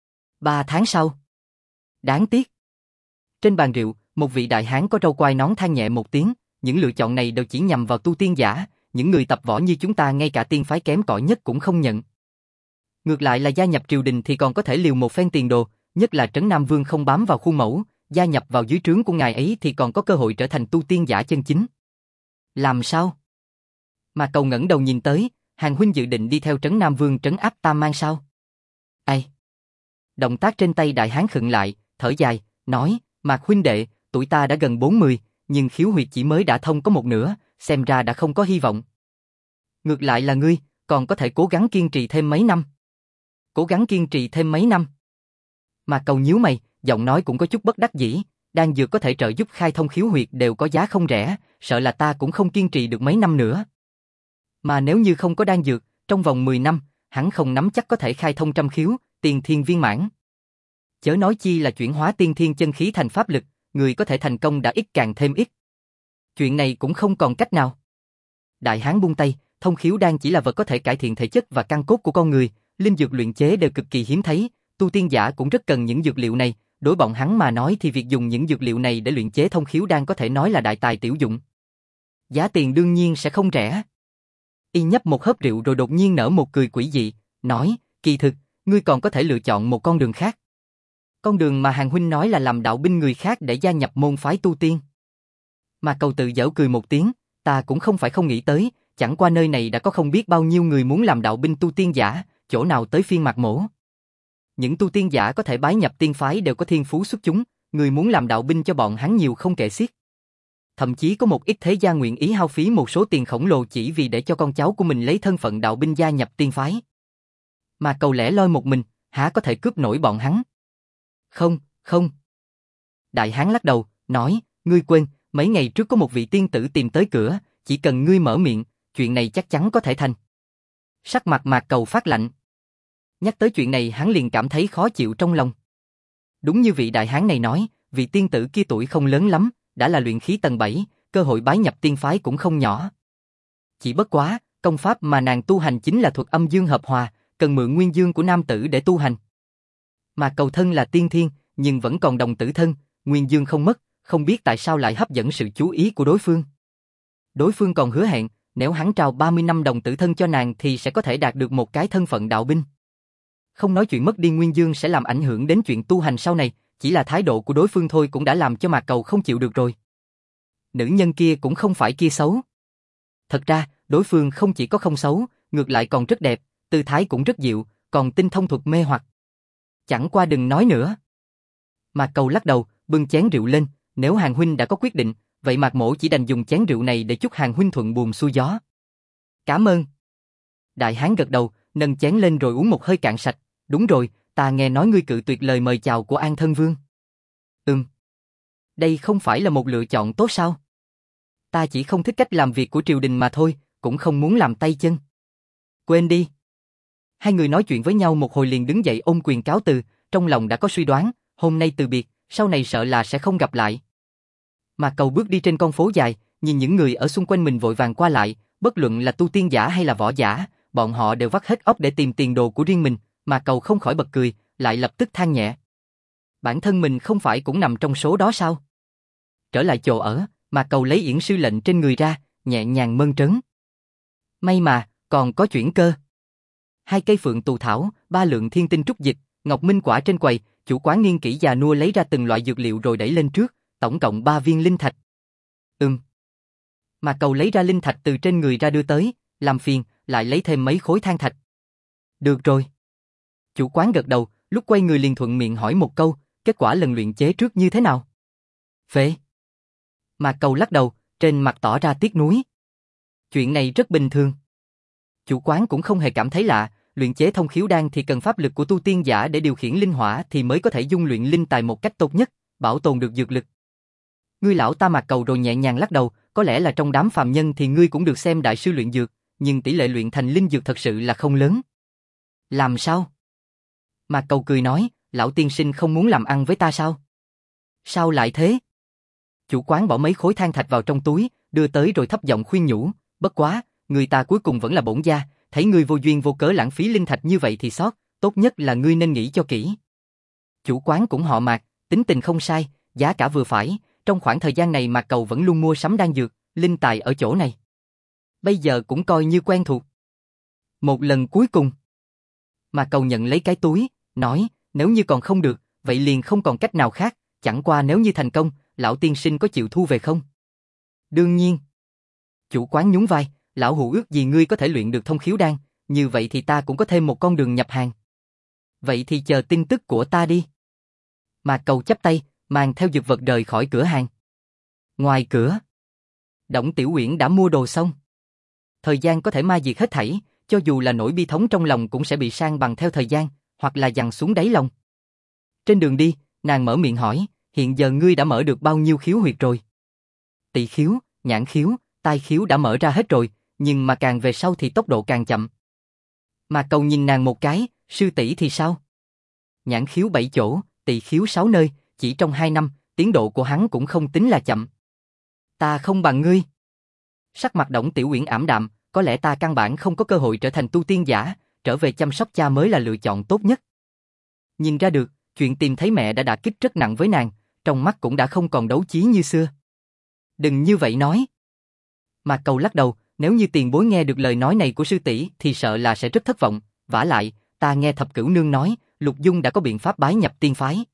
3 tháng sau. Đáng tiếc. Trên bàn rượu, một vị đại hán có râu quai nón than nhẹ một tiếng, những lựa chọn này đều chỉ nhằm vào tu tiên giả, những người tập võ như chúng ta ngay cả tiên phái kém cỏi nhất cũng không nhận. Ngược lại là gia nhập triều đình thì còn có thể liều một phen tiền đồ, nhất là Trấn Nam Vương không bám vào khuôn mẫu, gia nhập vào dưới trướng của ngài ấy thì còn có cơ hội trở thành tu tiên giả chân chính. Làm sao? Mà Cầu ngẩng đầu nhìn tới, Hàng huynh dự định đi theo Trấn Nam Vương trấn áp Tam Mang sao? Ai? Động tác trên tay đại hán khựng lại, thở dài, nói, Mạc huynh đệ, tuổi ta đã gần 40, nhưng khiếu huyệt chỉ mới đã thông có một nửa, xem ra đã không có hy vọng. Ngược lại là ngươi, còn có thể cố gắng kiên trì thêm mấy năm. Cố gắng kiên trì thêm mấy năm. Mạc Cầu nhíu mày, giọng nói cũng có chút bất đắc dĩ, đan dược có thể trợ giúp khai thông khiếu huyệt đều có giá không rẻ, sợ là ta cũng không kiên trì được mấy năm nữa. Mà nếu như không có đan dược, trong vòng 10 năm, hắn không nắm chắc có thể khai thông trăm khiếu, tiên thiên viên mãn. Chớ nói chi là chuyển hóa tiên thiên chân khí thành pháp lực, người có thể thành công đã ít càng thêm ít. Chuyện này cũng không còn cách nào. Đại hán buông tay, thông khiếu đan chỉ là vật có thể cải thiện thể chất và căn cốt của con người, linh dược luyện chế đều cực kỳ hiếm thấy, tu tiên giả cũng rất cần những dược liệu này, đối bọn hắn mà nói thì việc dùng những dược liệu này để luyện chế thông khiếu đan có thể nói là đại tài tiểu dụng. Giá tiền đương nhiên sẽ không rẻ. Y nhấp một hớp rượu rồi đột nhiên nở một cười quỷ dị, nói, kỳ thực, ngươi còn có thể lựa chọn một con đường khác. Con đường mà Hàng huynh nói là làm đạo binh người khác để gia nhập môn phái tu tiên. Mà Cầu tự giễu cười một tiếng, ta cũng không phải không nghĩ tới, chẳng qua nơi này đã có không biết bao nhiêu người muốn làm đạo binh tu tiên giả, chỗ nào tới phiên Mạc mỗ. Những tu tiên giả có thể bái nhập tiên phái đều có thiên phú xuất chúng, người muốn làm đạo binh cho bọn hắn nhiều không kể xiết. Thậm chí có một ít thế gia nguyện ý hao phí một số tiền khổng lồ chỉ vì để cho con cháu của mình lấy thân phận đạo binh gia nhập tiên phái. Mà Cầu lẻ loi một mình, há có thể cướp nổi bọn hắn? Không, không. Đại hán lắc đầu, nói, ngươi quên, mấy ngày trước có một vị tiên tử tìm tới cửa, chỉ cần ngươi mở miệng, chuyện này chắc chắn có thể thành. Sắc mặt Mạc Cầu phát lạnh. Nhắc tới chuyện này hắn liền cảm thấy khó chịu trong lòng. Đúng như vị đại hán này nói, vị tiên tử kia tuổi không lớn lắm, đã là luyện khí tầng 7, cơ hội bái nhập tiên phái cũng không nhỏ. Chỉ bất quá, công pháp mà nàng tu hành chính là thuật âm dương hợp hòa, cần mượn nguyên dương của nam tử để tu hành. Mà cầu thân là tiên thiên, nhưng vẫn còn đồng tử thân, nguyên dương không mất, không biết tại sao lại hấp dẫn sự chú ý của đối phương. Đối phương còn hứa hẹn, nếu hắn trao 30 năm đồng tử thân cho nàng thì sẽ có thể đạt được một cái thân phận đạo binh. Không nói chuyện mất đi nguyên dương sẽ làm ảnh hưởng đến chuyện tu hành sau này, chỉ là thái độ của đối phương thôi cũng đã làm cho Mạc Cầu không chịu được rồi. Nữ nhân kia cũng không phải kia xấu. Thật ra, đối phương không chỉ có không xấu, ngược lại còn rất đẹp, tư thái cũng rất dịu, còn tinh thông thuật mê hoặc. Chẳng qua đừng nói nữa. Mạc Cầu lắc đầu, bưng chén rượu lên, nếu Hàng huynh đã có quyết định, vậy Mạc mỗ chỉ đành dùng chén rượu này để chúc Hàng huynh thuận buồm xuôi gió. Cảm ơn. Đại hán gật đầu, nâng chén lên rồi uống một hơi cạn sạch. Đúng rồi, ta nghe nói ngươi cự tuyệt lời mời chào của An Thân Vương. Đây không phải là một lựa chọn tốt sao? Ta chỉ không thích cách làm việc của triều đình mà thôi, cũng không muốn làm tay chân. Quên đi. Hai người nói chuyện với nhau một hồi liền đứng dậy ôm quyền cáo từ, trong lòng đã có suy đoán, hôm nay từ biệt, sau này sợ là sẽ không gặp lại. Mạc Cầu bước đi trên con phố dài, nhìn những người ở xung quanh mình vội vàng qua lại, bất luận là tu tiên giả hay là võ giả, bọn họ đều vắt hết óc để tìm tiền đồ của riêng mình, Mạc Cầu không khỏi bật cười, lại lập tức than nhẹ. Bản thân mình không phải cũng nằm trong số đó sao? Trở lại chỗ ở, Mạc Cầu lấy yển sư lệnh trên người ra, nhẹ nhàng mơn trớn. May mà, còn có chuyển cơ. 2 cây phượng tù thảo, 3 lượng thiên tinh trúc dịch, ngọc minh quả trên quầy, chủ quán niên kỷ già nua lấy ra từng loại dược liệu rồi đẩy lên trước, tổng cộng 3 viên linh thạch. Mạc Cầu lấy ra linh thạch từ trên người ra đưa tới, làm phiền, lại lấy thêm mấy khối than thạch. Được rồi. Chủ quán gật đầu, lúc quay người liền thuận miệng hỏi một câu, kết quả lần luyện chế trước như thế nào? Phế. Mạc Cầu lắc đầu, trên mặt tỏ ra tiếc nuối. Chuyện này rất bình thường. Chủ quán cũng không hề cảm thấy lạ, luyện chế thông khiếu đan thì cần pháp lực của tu tiên giả để điều khiển linh hỏa thì mới có thể dung luyện linh tài một cách tốt nhất, bảo tồn được dược lực. Ngươi lão ta Mạc Cầu rồi nhẹ nhàng lắc đầu, có lẽ là trong đám phàm nhân thì ngươi cũng được xem đại sư luyện dược, nhưng tỷ lệ luyện thành linh dược thật sự là không lớn. Làm sao? Mạc Cầu cười nói, lão tiên sinh không muốn làm ăn với ta sao? Sao lại thế? Chủ quán bỏ mấy khối than thạch vào trong túi, đưa tới rồi thấp giọng khuyên nhủ, bất quá, người ta cuối cùng vẫn là bổn gia, thấy ngươi vô duyên vô cớ lãng phí linh thạch như vậy thì sót, tốt nhất là ngươi nên nghĩ cho kỹ. Chủ quán cũng họ Mạc, tính tình không sai, giá cả vừa phải, trong khoảng thời gian này Mạc Cầu vẫn luôn mua sắm đan dược, linh tài ở chỗ này. Bây giờ cũng coi như quen thuộc. Một lần cuối cùng, Mạc Cầu nhận lấy cái túi, nói, nếu như còn không được, vậy liền không còn cách nào khác, chẳng qua nếu như thành công, lão tiên sinh có chịu thu về không? Đương nhiên. Chủ quán nhún vai, lão hữu ước gì ngươi có thể luyện được thông khiếu đan, như vậy thì ta cũng có thêm một con đường nhập hàng. Vậy thì chờ tin tức của ta đi. Mạc Cầu chắp tay, mang theo dược vật rời khỏi cửa hàng. Ngoài cửa, Đổng Tiểu Uyển đã mua đồ xong. Thời gian có thể ma diệt hết thảy, cho dù là nỗi bi thống trong lòng cũng sẽ bị san bằng theo thời gian, hoặc là dằn xuống đáy lòng. Trên đường đi, nàng mở miệng hỏi, hiện giờ ngươi đã mở được bao nhiêu khiếu huyệt rồi? Tỵ khiếu, nhãn khiếu, tai khiếu đã mở ra hết rồi, nhưng mà càng về sau thì tốc độ càng chậm. Mạc Cầu nhìn nàng một cái, sư tỷ thì sao? Nhãn khiếu 7 chỗ, tỵ khiếu 6 nơi, chỉ trong 2 năm, tiến độ của hắn cũng không tính là chậm. Ta không bằng ngươi. Sắc mặt Đổng Tiểu Uyển ảm đạm, có lẽ ta căn bản không có cơ hội trở thành tu tiên giả, trở về chăm sóc cha mới là lựa chọn tốt nhất. Nhìn ra được, chuyện tìm thấy mẹ đã đả kích rất nặng với nàng, trong mắt cũng đã không còn đấu trí như xưa. Đừng như vậy nói. Mạc Cầu lắc đầu, nếu như tiền bối nghe được lời nói này của sư tỷ thì sợ là sẽ rất thất vọng, vả lại, ta nghe Thập Cửu Nương nói, Lục Dung đã có biện pháp bái nhập tiên phái.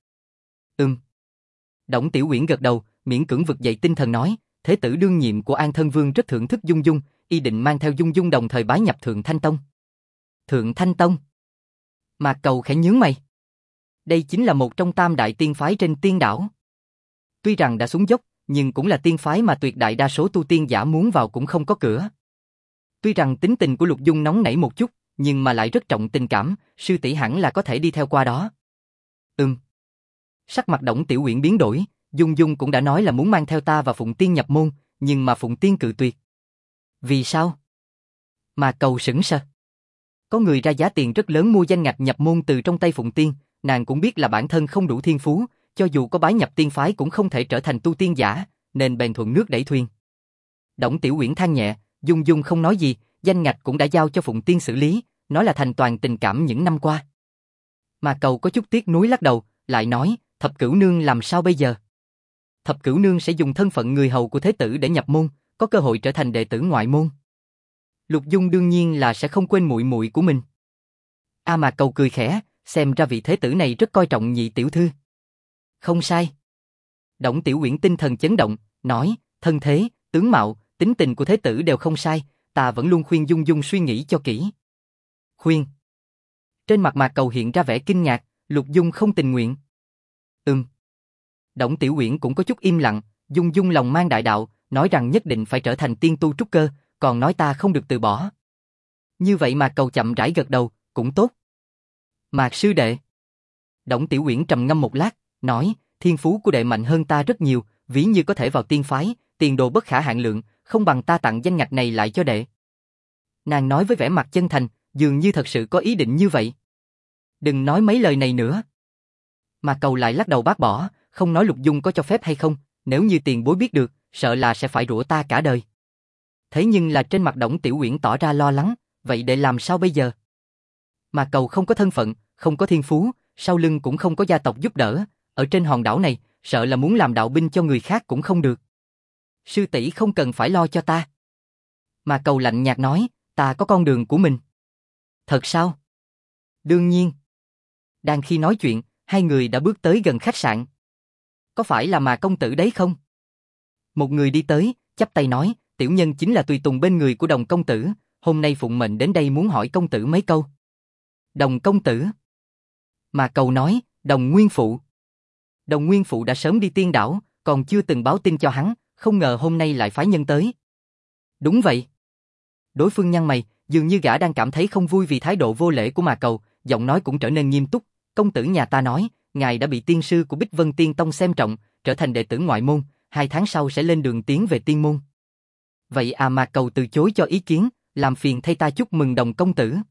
Đổng Tiểu Uyển gật đầu, miễn cưỡng vực dậy tinh thần nói, thế tử đương nhiệm của An Thân Vương rất thưởng thức Dung Dung, y định mang theo Dung Dung đồng thời bái nhập Thượng Thanh Tông. Thượng Thanh Tông? Mạc Cầu khẽ nhướng mày. Đây chính là một trong tam đại tiên phái trên tiên đảo. Tuy rằng đã xuống dốc, nhưng cũng là tiên phái mà tuyệt đại đa số tu tiên giả muốn vào cũng không có cửa. Tuy rằng tính tình của Lục Dung nóng nảy một chút, nhưng mà lại rất trọng tình cảm, sư tỷ hẳn là có thể đi theo qua đó. Sắc mặt Đổng Tiểu Uyển biến đổi, Dung Dung cũng đã nói là muốn mang theo ta và Phụng Tiên nhập môn, nhưng mà Phụng Tiên cự tuyệt. Vì sao? Mạc Cầu sững sờ. Có người ra giá tiền rất lớn mua danh ngạch nhập môn từ trong tay Phụng Tiên, nàng cũng biết là bản thân không đủ thiên phú, cho dù có bái nhập tiên phái cũng không thể trở thành tu tiên giả, nên bèn thuận nước đẩy thuyền. Đổng Tiểu Uyển than nhẹ, Dung Dung không nói gì, danh ngạch cũng đã giao cho Phụng Tiên xử lý, nói là thành toàn tình cảm những năm qua. Mà Cầu có chút tiếc nuối lắc đầu, lại nói, Thập Cửu Nương làm sao bây giờ? Thập Cửu Nương sẽ dùng thân phận người hầu của thế tử để nhập môn, có cơ hội trở thành đệ tử ngoại môn. Lục Dung đương nhiên là sẽ không quên muội muội của mình. Mà Cầu cười khẽ, xem ra vị thế tử này rất coi trọng nhị tiểu thư. Không sai. Đổng Tiểu Uyển tinh thần chấn động, nói, thân thế, tướng mạo, tính tình của thế tử đều không sai, ta vẫn luôn khuyên Dung Dung suy nghĩ cho kỹ. Khuyên. Trên mặt Mạc Cầu hiện ra vẻ kinh ngạc, Lục Dung không tình nguyện. Đổng Tiểu Uyển cũng có chút im lặng, Dung Dung lòng mang đại đạo, nói rằng nhất định phải trở thành tiên tu trúc cơ, còn nói ta không được từ bỏ. Như vậy Mạc Cầu chậm rãi gật đầu, cũng tốt. Mạc sư đệ. Đổng Tiểu Uyển trầm ngâm một lát, nói, thiên phú của đệ mạnh hơn ta rất nhiều, ví như có thể vào tiên phái, tiền đồ bất khả hạn lượng, không bằng ta tặng danh ngạch này lại cho đệ. Nàng nói với vẻ mặt chân thành, dường như thật sự có ý định như vậy. Đừng nói mấy lời này nữa. Mạc Cầu lại lắc đầu bác bỏ, không nói Lục Dung có cho phép hay không, nếu như tiền bối biết được, sợ là sẽ phải rủa ta cả đời. Thế nhưng là trên mặt Đổng Tiểu Uyển tỏ ra lo lắng, vậy để làm sao bây giờ? Mạc Cầu không có thân phận, không có thiên phú, sau lưng cũng không có gia tộc giúp đỡ, ở trên hòn đảo này, sợ là muốn làm đạo binh cho người khác cũng không được. Sư tỷ không cần phải lo cho ta. Mạc Cầu lạnh nhạt nói, ta có con đường của mình. Thật sao? Đương nhiên. Đang khi nói chuyện, hai người đã bước tới gần khách sạn. Có phải là Mạc công tử đấy không? Một người đi tới, chắp tay nói, tiểu nhân chính là tùy tùng bên người của Đồng công tử, hôm nay phụng mệnh đến đây muốn hỏi công tử mấy câu. Đồng công tử. Mạc Cầu nói, Đồng Nguyên Phụ. Đồng Nguyên Phụ đã sớm đi tiên đảo, còn chưa từng báo tin cho hắn, không ngờ hôm nay lại phái nhân tới. Đúng vậy. Đối phương nhăn mày, dường như gã đang cảm thấy không vui vì thái độ vô lễ của Mạc Cầu, giọng nói cũng trở nên nghiêm túc. Công tử nhà ta nói, ngài đã bị tiên sư của Bích Vân Tiên Tông xem trọng, trở thành đệ tử ngoại môn, 2 tháng sau sẽ lên đường tiến về tiên môn. Vậy Mạc Cầu từ chối cho ý kiến, làm phiền thay ta chúc mừng Đồng công tử.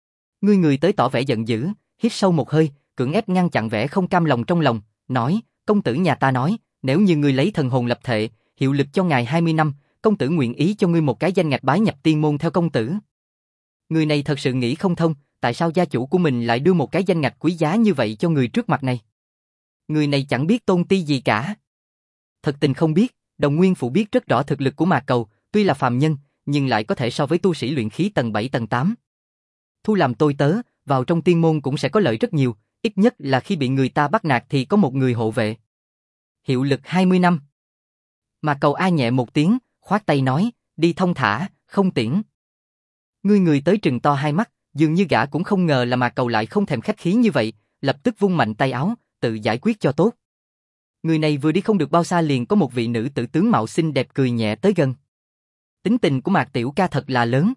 Người tới tỏ vẻ giận dữ, hít sâu một hơi, cưỡng ép ngăn chặn vẻ không cam lòng trong lòng, nói, công tử nhà ta nói, nếu như ngươi lấy thần hồn lập thệ, hiệu lực cho ngài 20 năm, công tử nguyện ý cho ngươi một cái danh ngạch bái nhập tiên môn theo công tử. Người này thật sự nghĩ không thông, tại sao gia chủ của mình lại đưa một cái danh ngạch quý giá như vậy cho người trước mặt này? Người này chẳng biết tôn ti gì cả. Thật tình không biết, Đồng Nguyên Phụ biết rất rõ thực lực của Mạc Cầu, tuy là phàm nhân, nhưng lại có thể so với tu sĩ luyện khí tầng 7 tầng 8. Thu làm tôi tớ, vào trong tiên môn cũng sẽ có lợi rất nhiều, ít nhất là khi bị người ta bắt nạt thì có một người hộ vệ. Hiệu lực 20 năm. Mạc Cầu a nhẹ một tiếng, khoát tay nói, đi thông thả, không tiễn. Người tới trừng to hai mắt, dường như gã cũng không ngờ là Mạc Cầu lại không thèm khách khí như vậy, lập tức vung mạnh tay áo, tự giải quyết cho tốt. Người này vừa đi không được bao xa liền có một vị nữ tử tướng mạo xinh đẹp cười nhẹ tới gần. Tính tình của Mạc tiểu ca thật là lớn.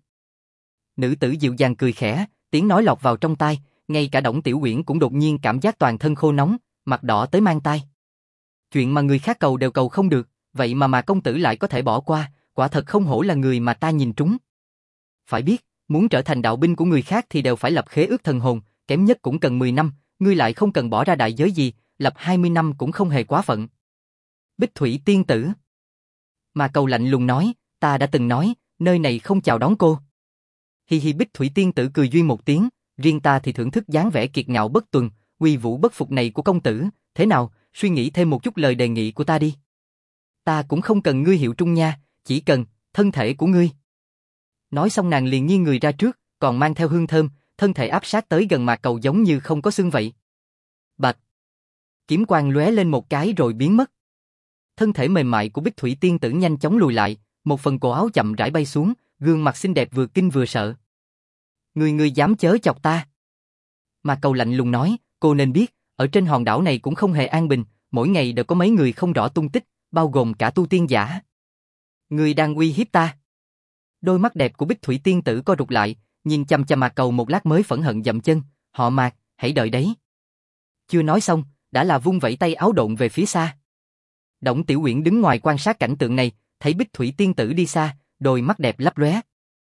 Nữ tử dịu dàng cười khẽ, tiếng nói lọt vào trong tai, ngay cả Đổng Tiểu Uyển cũng đột nhiên cảm giác toàn thân khô nóng, mặt đỏ tới mang tai. Chuyện mà người khác cầu đều cầu không được, vậy mà Mạc công tử lại có thể bỏ qua, quả thật không hổ là người mà ta nhìn trúng. Phải biết, muốn trở thành đạo binh của người khác thì đều phải lập khế ước thần hồn, kém nhất cũng cần 10 năm, ngươi lại không cần bỏ ra đại giới gì, lập 20 năm cũng không hề quá phận. Bích Thủy tiên tử. Mạc Cầu lạnh lùng nói, ta đã từng nói, nơi này không chào đón cô. Hi hi. Bích Thủy tiên tử cười duyên một tiếng, riêng ta thì thưởng thức dáng vẻ kiệt ngạo bất tuần, uy vũ bất phục này của công tử, thế nào, suy nghĩ thêm một chút lời đề nghị của ta đi. Ta cũng không cần ngươi hiệu trung nha, chỉ cần thân thể của ngươi. Nói xong nàng liền nghiêng người ra trước, còn mang theo hương thơm, thân thể áp sát tới gần Mạc Cầu giống như không có xương vậy. Bạch. Kiếm quang lóe lên một cái rồi biến mất. Thân thể mềm mại của Bích Thủy tiên tử nhanh chóng lùi lại, một phần cổ áo chậm rãi bay xuống, gương mặt xinh đẹp vừa kinh vừa sợ. Ngươi dám chớ chọc ta? Mạc Cầu lạnh lùng nói, cô nên biết, ở trên hòn đảo này cũng không hề an bình, mỗi ngày đều có mấy người không rõ tung tích, bao gồm cả tu tiên giả. Ngươi đang uy hiếp ta? Đôi mắt đẹp của Bích Thủy tiên tử co rụt lại, nhìn chằm chằm Mạc Cầu một lát mới phẫn hận dậm chân, họ Mạc, hãy đợi đấy. Chưa nói xong, đã là vung vẩy tay áo độn về phía xa. Đổng Tiểu Uyển đứng ngoài quan sát cảnh tượng này, thấy Bích Thủy tiên tử đi xa, đôi mắt đẹp lấp lóe.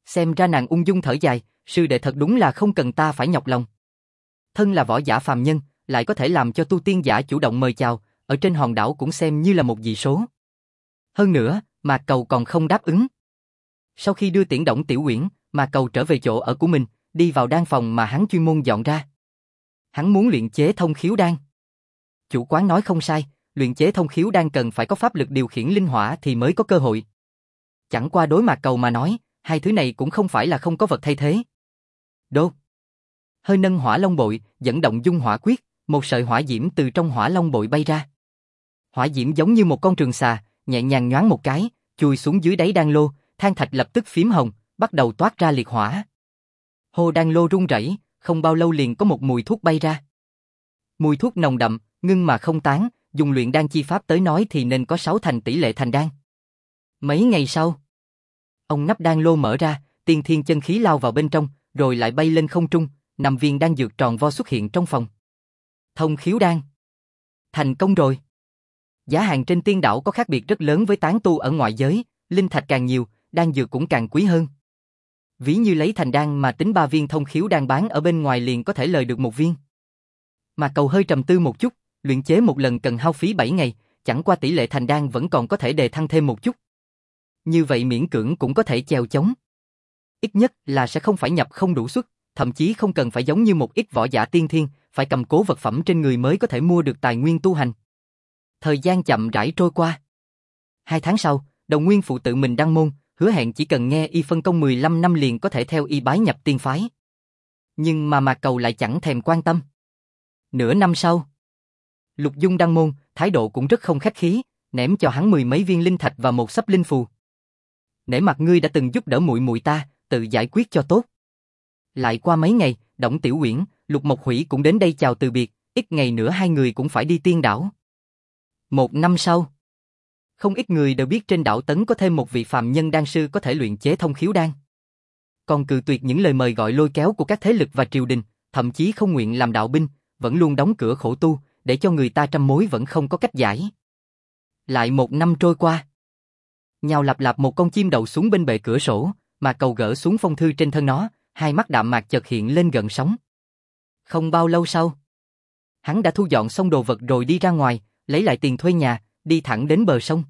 Xem ra nàng ung dung thở dài, sư đệ thật đúng là không cần ta phải nhọc lòng. Thân là võ giả phàm nhân, lại có thể làm cho tu tiên giả chủ động mời chào, ở trên hòn đảo cũng xem như là một dị số. Hơn nữa, Mạc Cầu còn không đáp ứng. Sau khi đưa tiễn Đổng Tiểu Uyển, Mạc Cầu trở về chỗ ở của mình, đi vào đan phòng mà hắn chuyên môn dọn ra. Hắn muốn luyện chế thông khiếu đan. Chủ quán nói không sai, luyện chế thông khiếu đan cần phải có pháp lực điều khiển linh hỏa thì mới có cơ hội. Chẳng qua đối Mạc Cầu mà nói, hai thứ này cũng không phải là không có vật thay thế. Đô. Hơi nâng hỏa long bội, dẫn động dung hỏa quyết, một sợi hỏa diễm từ trong hỏa long bội bay ra. Hỏa diễm giống như một con trường xà, nhẹ nhàng nhoáng một cái, chui xuống dưới đáy đan lô, than thạch lập tức phím hồng, bắt đầu toát ra liệt hỏa. Hồ đan lô rung rẩy, không bao lâu liền có một mùi thuốc bay ra. Mùi thuốc nồng đậm, ngưng mà không tán, dùng luyện đan chi pháp tới nói thì nên có 6 thành tỷ lệ thành đan. Mấy ngày sau, ông nắp đan lô mở ra, tiên thiên chân khí lao vào bên trong, rồi lại bay lên không trung, 5 viên đan dược tròn vo xuất hiện trong phòng. Thông khiếu đan. Thành công rồi. Giá hàng trên tiên đảo có khác biệt rất lớn với tán tu ở ngoại giới, linh thạch càng nhiều, đan dược cũng càng quý hơn. Ví như lấy thành đan mà tính 3 viên thông khiếu đan bán ở bên ngoài liền có thể lời được 1 viên. Mà Cầu hơi trầm tư một chút, luyện chế một lần cần hao phí 7 ngày, chẳng qua tỷ lệ thành đan vẫn còn có thể đề thăng thêm một chút. Như vậy miễn cưỡng cũng có thể chèo chống. Ít nhất là sẽ không phải nhập không đủ suất, thậm chí không cần phải giống như một ít võ giả tiên thiên, phải cầm cố vật phẩm trên người mới có thể mua được tài nguyên tu hành. Thời gian chậm rãi trôi qua. 2 tháng sau, Đồng Nguyên Phụ tự mình đăng môn, hứa hẹn chỉ cần nghe y phân công 15 năm liền có thể theo y bái nhập tiên phái. Nhưng mà Mạc Cầu lại chẳng thèm quan tâm. Nửa năm sau, Lục Dung đăng môn, thái độ cũng rất không khách khí, ném cho hắn 10 mấy viên linh thạch và một xấp linh phù. Nể mặt ngươi đã từng giúp đỡ muội muội ta, tự giải quyết cho tốt. Lại qua mấy ngày, Đổng Tiểu Uyển, Lục Mộc Hủy cũng đến đây chào từ biệt, ít ngày nữa hai người cũng phải đi tiên đảo. 1 năm sau, không ít người đều biết trên đảo Tấn có thêm một vị phàm nhân đan sư có thể luyện chế thông khiếu đan. Còn cự tuyệt những lời mời gọi lôi kéo của các thế lực và triều đình, thậm chí không nguyện làm đạo binh, vẫn luôn đóng cửa khổ tu, để cho người ta trăm mối vẫn không có cách giải. Lại 1 năm trôi qua. Nhào lạp lạp một con chim đậu xuống bên bệ cửa sổ, mà Cầu gỡ xuống phong thư trên thân nó, hai mắt đạm mạc chợt hiện lên gần sóng. Không bao lâu sau, hắn đã thu dọn xong đồ vật rồi đi ra ngoài, lấy lại tiền thuê nhà, đi thẳng đến bờ sông.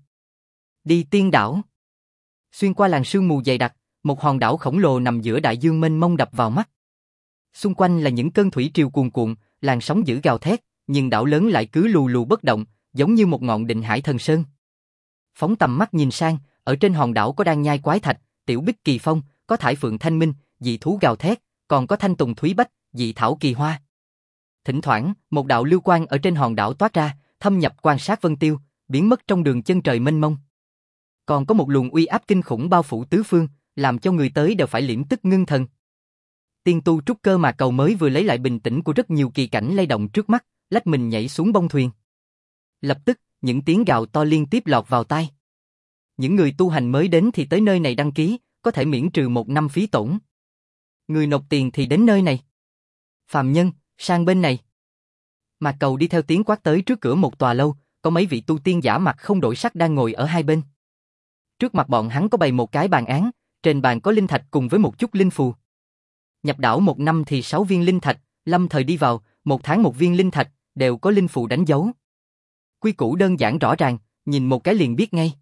Đi tiên đảo. Xuyên qua làn sương mù dày đặc, một hòn đảo khổng lồ nằm giữa đại dương mênh mông đập vào mắt. Xung quanh là những cơn thủy triều cuồn cuộn, làn sóng dữ gào thét, nhưng đảo lớn lại cứ lù lù bất động, giống như một ngọn định hải thần sơn. Phóng tầm mắt nhìn sang, ở trên hòn đảo có đan nhai quái thạch, tiểu bích kỳ phong, có thải phượng thanh minh, dị thú gào thét, còn có thanh tùng thúy bách, dị thảo kỳ hoa. Thỉnh thoảng, một đạo lưu quang ở trên hòn đảo toát ra, thâm nhập quan sát vân tiêu, biến mất trong đường chân trời mênh mông. Còn có một luồng uy áp kinh khủng bao phủ tứ phương, làm cho người tới đều phải liễm tức ngưng thần. Tiên tu trúc cơ mà Cầu mới vừa lấy lại bình tĩnh của rất nhiều kỳ cảnh lay động trước mắt, lách mình nhảy xuống bông thuyền. Lập tức, những tiếng gào to liên tiếp lọt vào tai. Những người tu hành mới đến thì tới nơi này đăng ký, có thể miễn trừ 1 năm phí tổn. Người nộp tiền thì đến nơi này. Phàm nhân, sang bên này. Mà Cầu đi theo tiếng quát tới trước cửa một tòa lâu, có mấy vị tu tiên giả mặt không đổi sắc đang ngồi ở hai bên. Trước mặt bọn hắn có bày một cái bàn án, trên bàn có linh thạch cùng với một chút linh phù. Nhập đảo 1 năm thì 6 viên linh thạch, lâm thời đi vào, 1 tháng 1 viên linh thạch, đều có linh phù đánh dấu. Quy củ đơn giản rõ ràng, nhìn một cái liền biết ngay.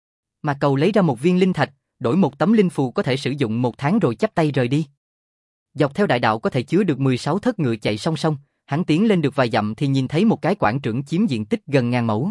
Mà Cầu lấy ra 1 viên linh thạch, đổi 1 tấm linh phù có thể sử dụng 1 tháng rồi chắp tay rời đi. Dọc theo đại đạo có thể chứa được 16 thất ngựa chạy song song, hắn tiến lên được vài dặm thì nhìn thấy một cái quảng trường chiếm diện tích gần 1000 mẫu.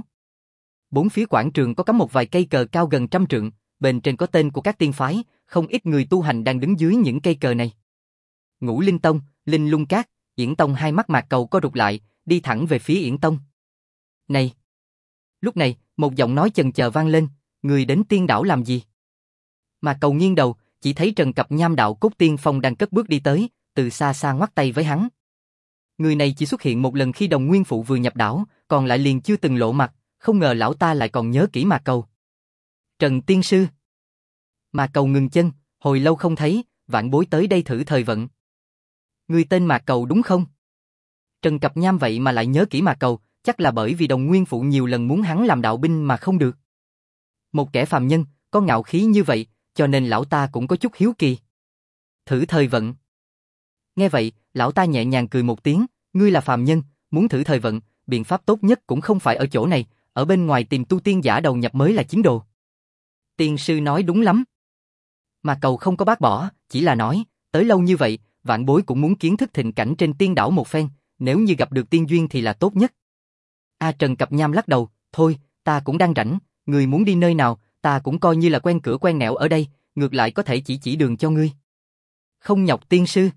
4 phía quảng trường có cắm một vài cây cờ cao gần 100 trượng, bên trên có tên của các tiên phái, không ít người tu hành đang đứng dưới những cây cờ này. Ngũ Linh Tông, Linh Lung Các, Yển Tông, hai mắt Mạc Cầu co rụt lại, đi thẳng về phía Yển Tông. Này! Lúc này, một giọng nói chần chờ vang lên, người đến tiên đảo làm gì? Mạc Cầu nghiêng đầu, chỉ thấy Trần Cập Nham đạo cốt tiên phong đang cất bước đi tới, từ xa xa ngoắc tay với hắn. Người này chỉ xuất hiện một lần khi Đồng Nguyên Phụ vừa nhập đảo, còn lại liền chưa từng lộ mặt, không ngờ lão ta lại còn nhớ kỹ Mạc Cầu. Trần tiên sư. Mạc Cầu ngừng chân, hồi lâu không thấy, vạn bối tới đây thử thời vận. Người tên Mạc Cầu đúng không? Trần Cập Nham vậy mà lại nhớ kỹ Mạc Cầu, chắc là bởi vì Đồng Nguyên Phụ nhiều lần muốn hắn làm đạo binh mà không được. Một kẻ phàm nhân, có ngạo khí như vậy, cho nên lão ta cũng có chút hiếu kỳ. Thử thời vận. Nghe vậy, lão ta nhẹ nhàng cười một tiếng, ngươi là phàm nhân, muốn thử thời vận, biện pháp tốt nhất cũng không phải ở chỗ này, ở bên ngoài tìm tu tiên giả đầu nhập mới là chiến đồ. Tiên sư nói đúng lắm. Mà Cầu không có bác bỏ, chỉ là nói, tới lâu như vậy, vạn bối cũng muốn kiến thức thịnh cảnh trên tiên đảo một phen, nếu như gặp được tiên duyên thì là tốt nhất. Trần Cập Nham lắc đầu, thôi, ta cũng đang rảnh, người muốn đi nơi nào, ta cũng coi như là quen cửa quen nẻo ở đây, ngược lại có thể chỉ đường cho ngươi. Không nhọc tiên sư.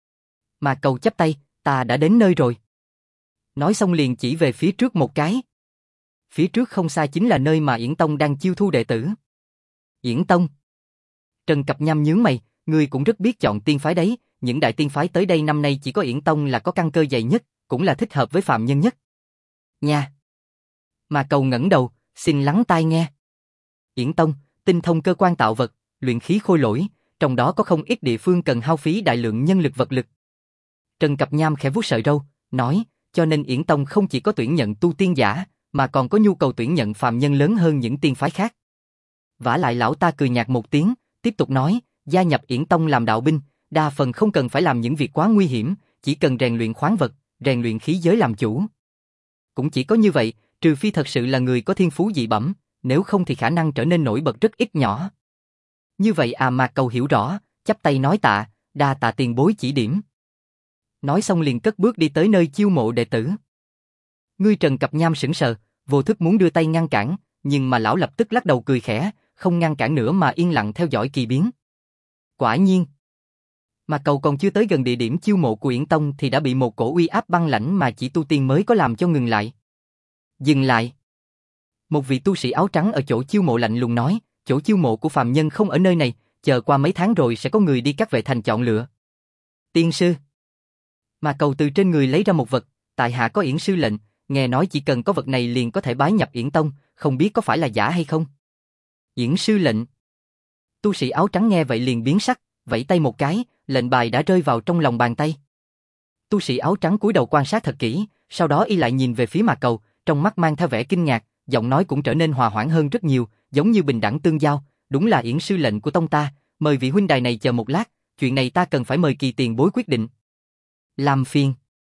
Mà Cầu chắp tay, ta đã đến nơi rồi. Nói xong liền chỉ về phía trước một cái. Phía trước không xa chính là nơi mà Yển Tông đang chiêu thu đệ tử. Yển Tông. Trần Cập Nham nhướng mày, ngươi cũng rất biết chọn tiên phái đấy, những đại tiên phái tới đây năm nay chỉ có Yển Tông là có căn cơ dày nhất, cũng là thích hợp với phàm nhân nhất. Nha. Mà Cầu ngẩng đầu, xin lắng tai nghe. Yển Tông, tinh thông cơ quan tạo vật, luyện khí khôi lỗi, trong đó có không ít địa phương cần hao phí đại lượng nhân lực vật lực. Trần Cập Nham khẽ vuốt sợi râu, nói, cho nên Yển Tông không chỉ có tuyển nhận tu tiên giả, mà còn có nhu cầu tuyển nhận phàm nhân lớn hơn những tiên phái khác. Vả lại lão ta cười nhạt một tiếng, tiếp tục nói, gia nhập Yển Tông làm đạo binh, đa phần không cần phải làm những việc quá nguy hiểm, chỉ cần rèn luyện khoáng vật, rèn luyện khí giới làm chủ. Cũng chỉ có như vậy, trừ phi thật sự là người có thiên phú dị bẩm, nếu không thì khả năng trở nên nổi bật rất ít nhỏ. Như vậy Mạc Cầu hiểu rõ, chắp tay nói tạ, đa tạ tiền bối chỉ điểm. Nói xong liền cất bước đi tới nơi chiêu mộ đệ tử. Ngươi Trần Cập Nham sững sờ, vô thức muốn đưa tay ngăn cản, nhưng mà lão lập tức lắc đầu cười khẽ, không ngăn cản nữa mà yên lặng theo dõi kỳ biến. Quả nhiên, Mạc Cầu còn chưa tới gần địa điểm chiêu mộ của Yển Tông thì đã bị một cổ uy áp băng lãnh mà chỉ tu tiên mới có làm cho ngừng lại. Dừng lại. Một vị tu sĩ áo trắng ở chỗ chiêu mộ lạnh lùng nói, chỗ chiêu mộ của phàm nhân không ở nơi này, chờ qua mấy tháng rồi sẽ có người đi các vệ thành chọn lựa. Tiên sư. Mà Cầu từ trên người lấy ra một vật, tại hạ có Yển sư lệnh, nghe nói chỉ cần có vật này liền có thể bái nhập Yển Tông, không biết có phải là giả hay không. Yển sư lệnh. Tu sĩ áo trắng nghe vậy liền biến sắc, vẫy tay một cái, lệnh bài đã rơi vào trong lòng bàn tay. Tu sĩ áo trắng cúi đầu quan sát thật kỹ, sau đó y lại nhìn về phía Mạc Cầu, trong mắt mang theo vẻ kinh ngạc, giọng nói cũng trở nên hòa hoãn hơn rất nhiều, giống như bình đẳng tương giao, đúng là Yển sư lệnh của tông ta, mời vị huynh đài này chờ một lát, chuyện này ta cần phải mời kỳ tiền bối quyết định. Làm phiền.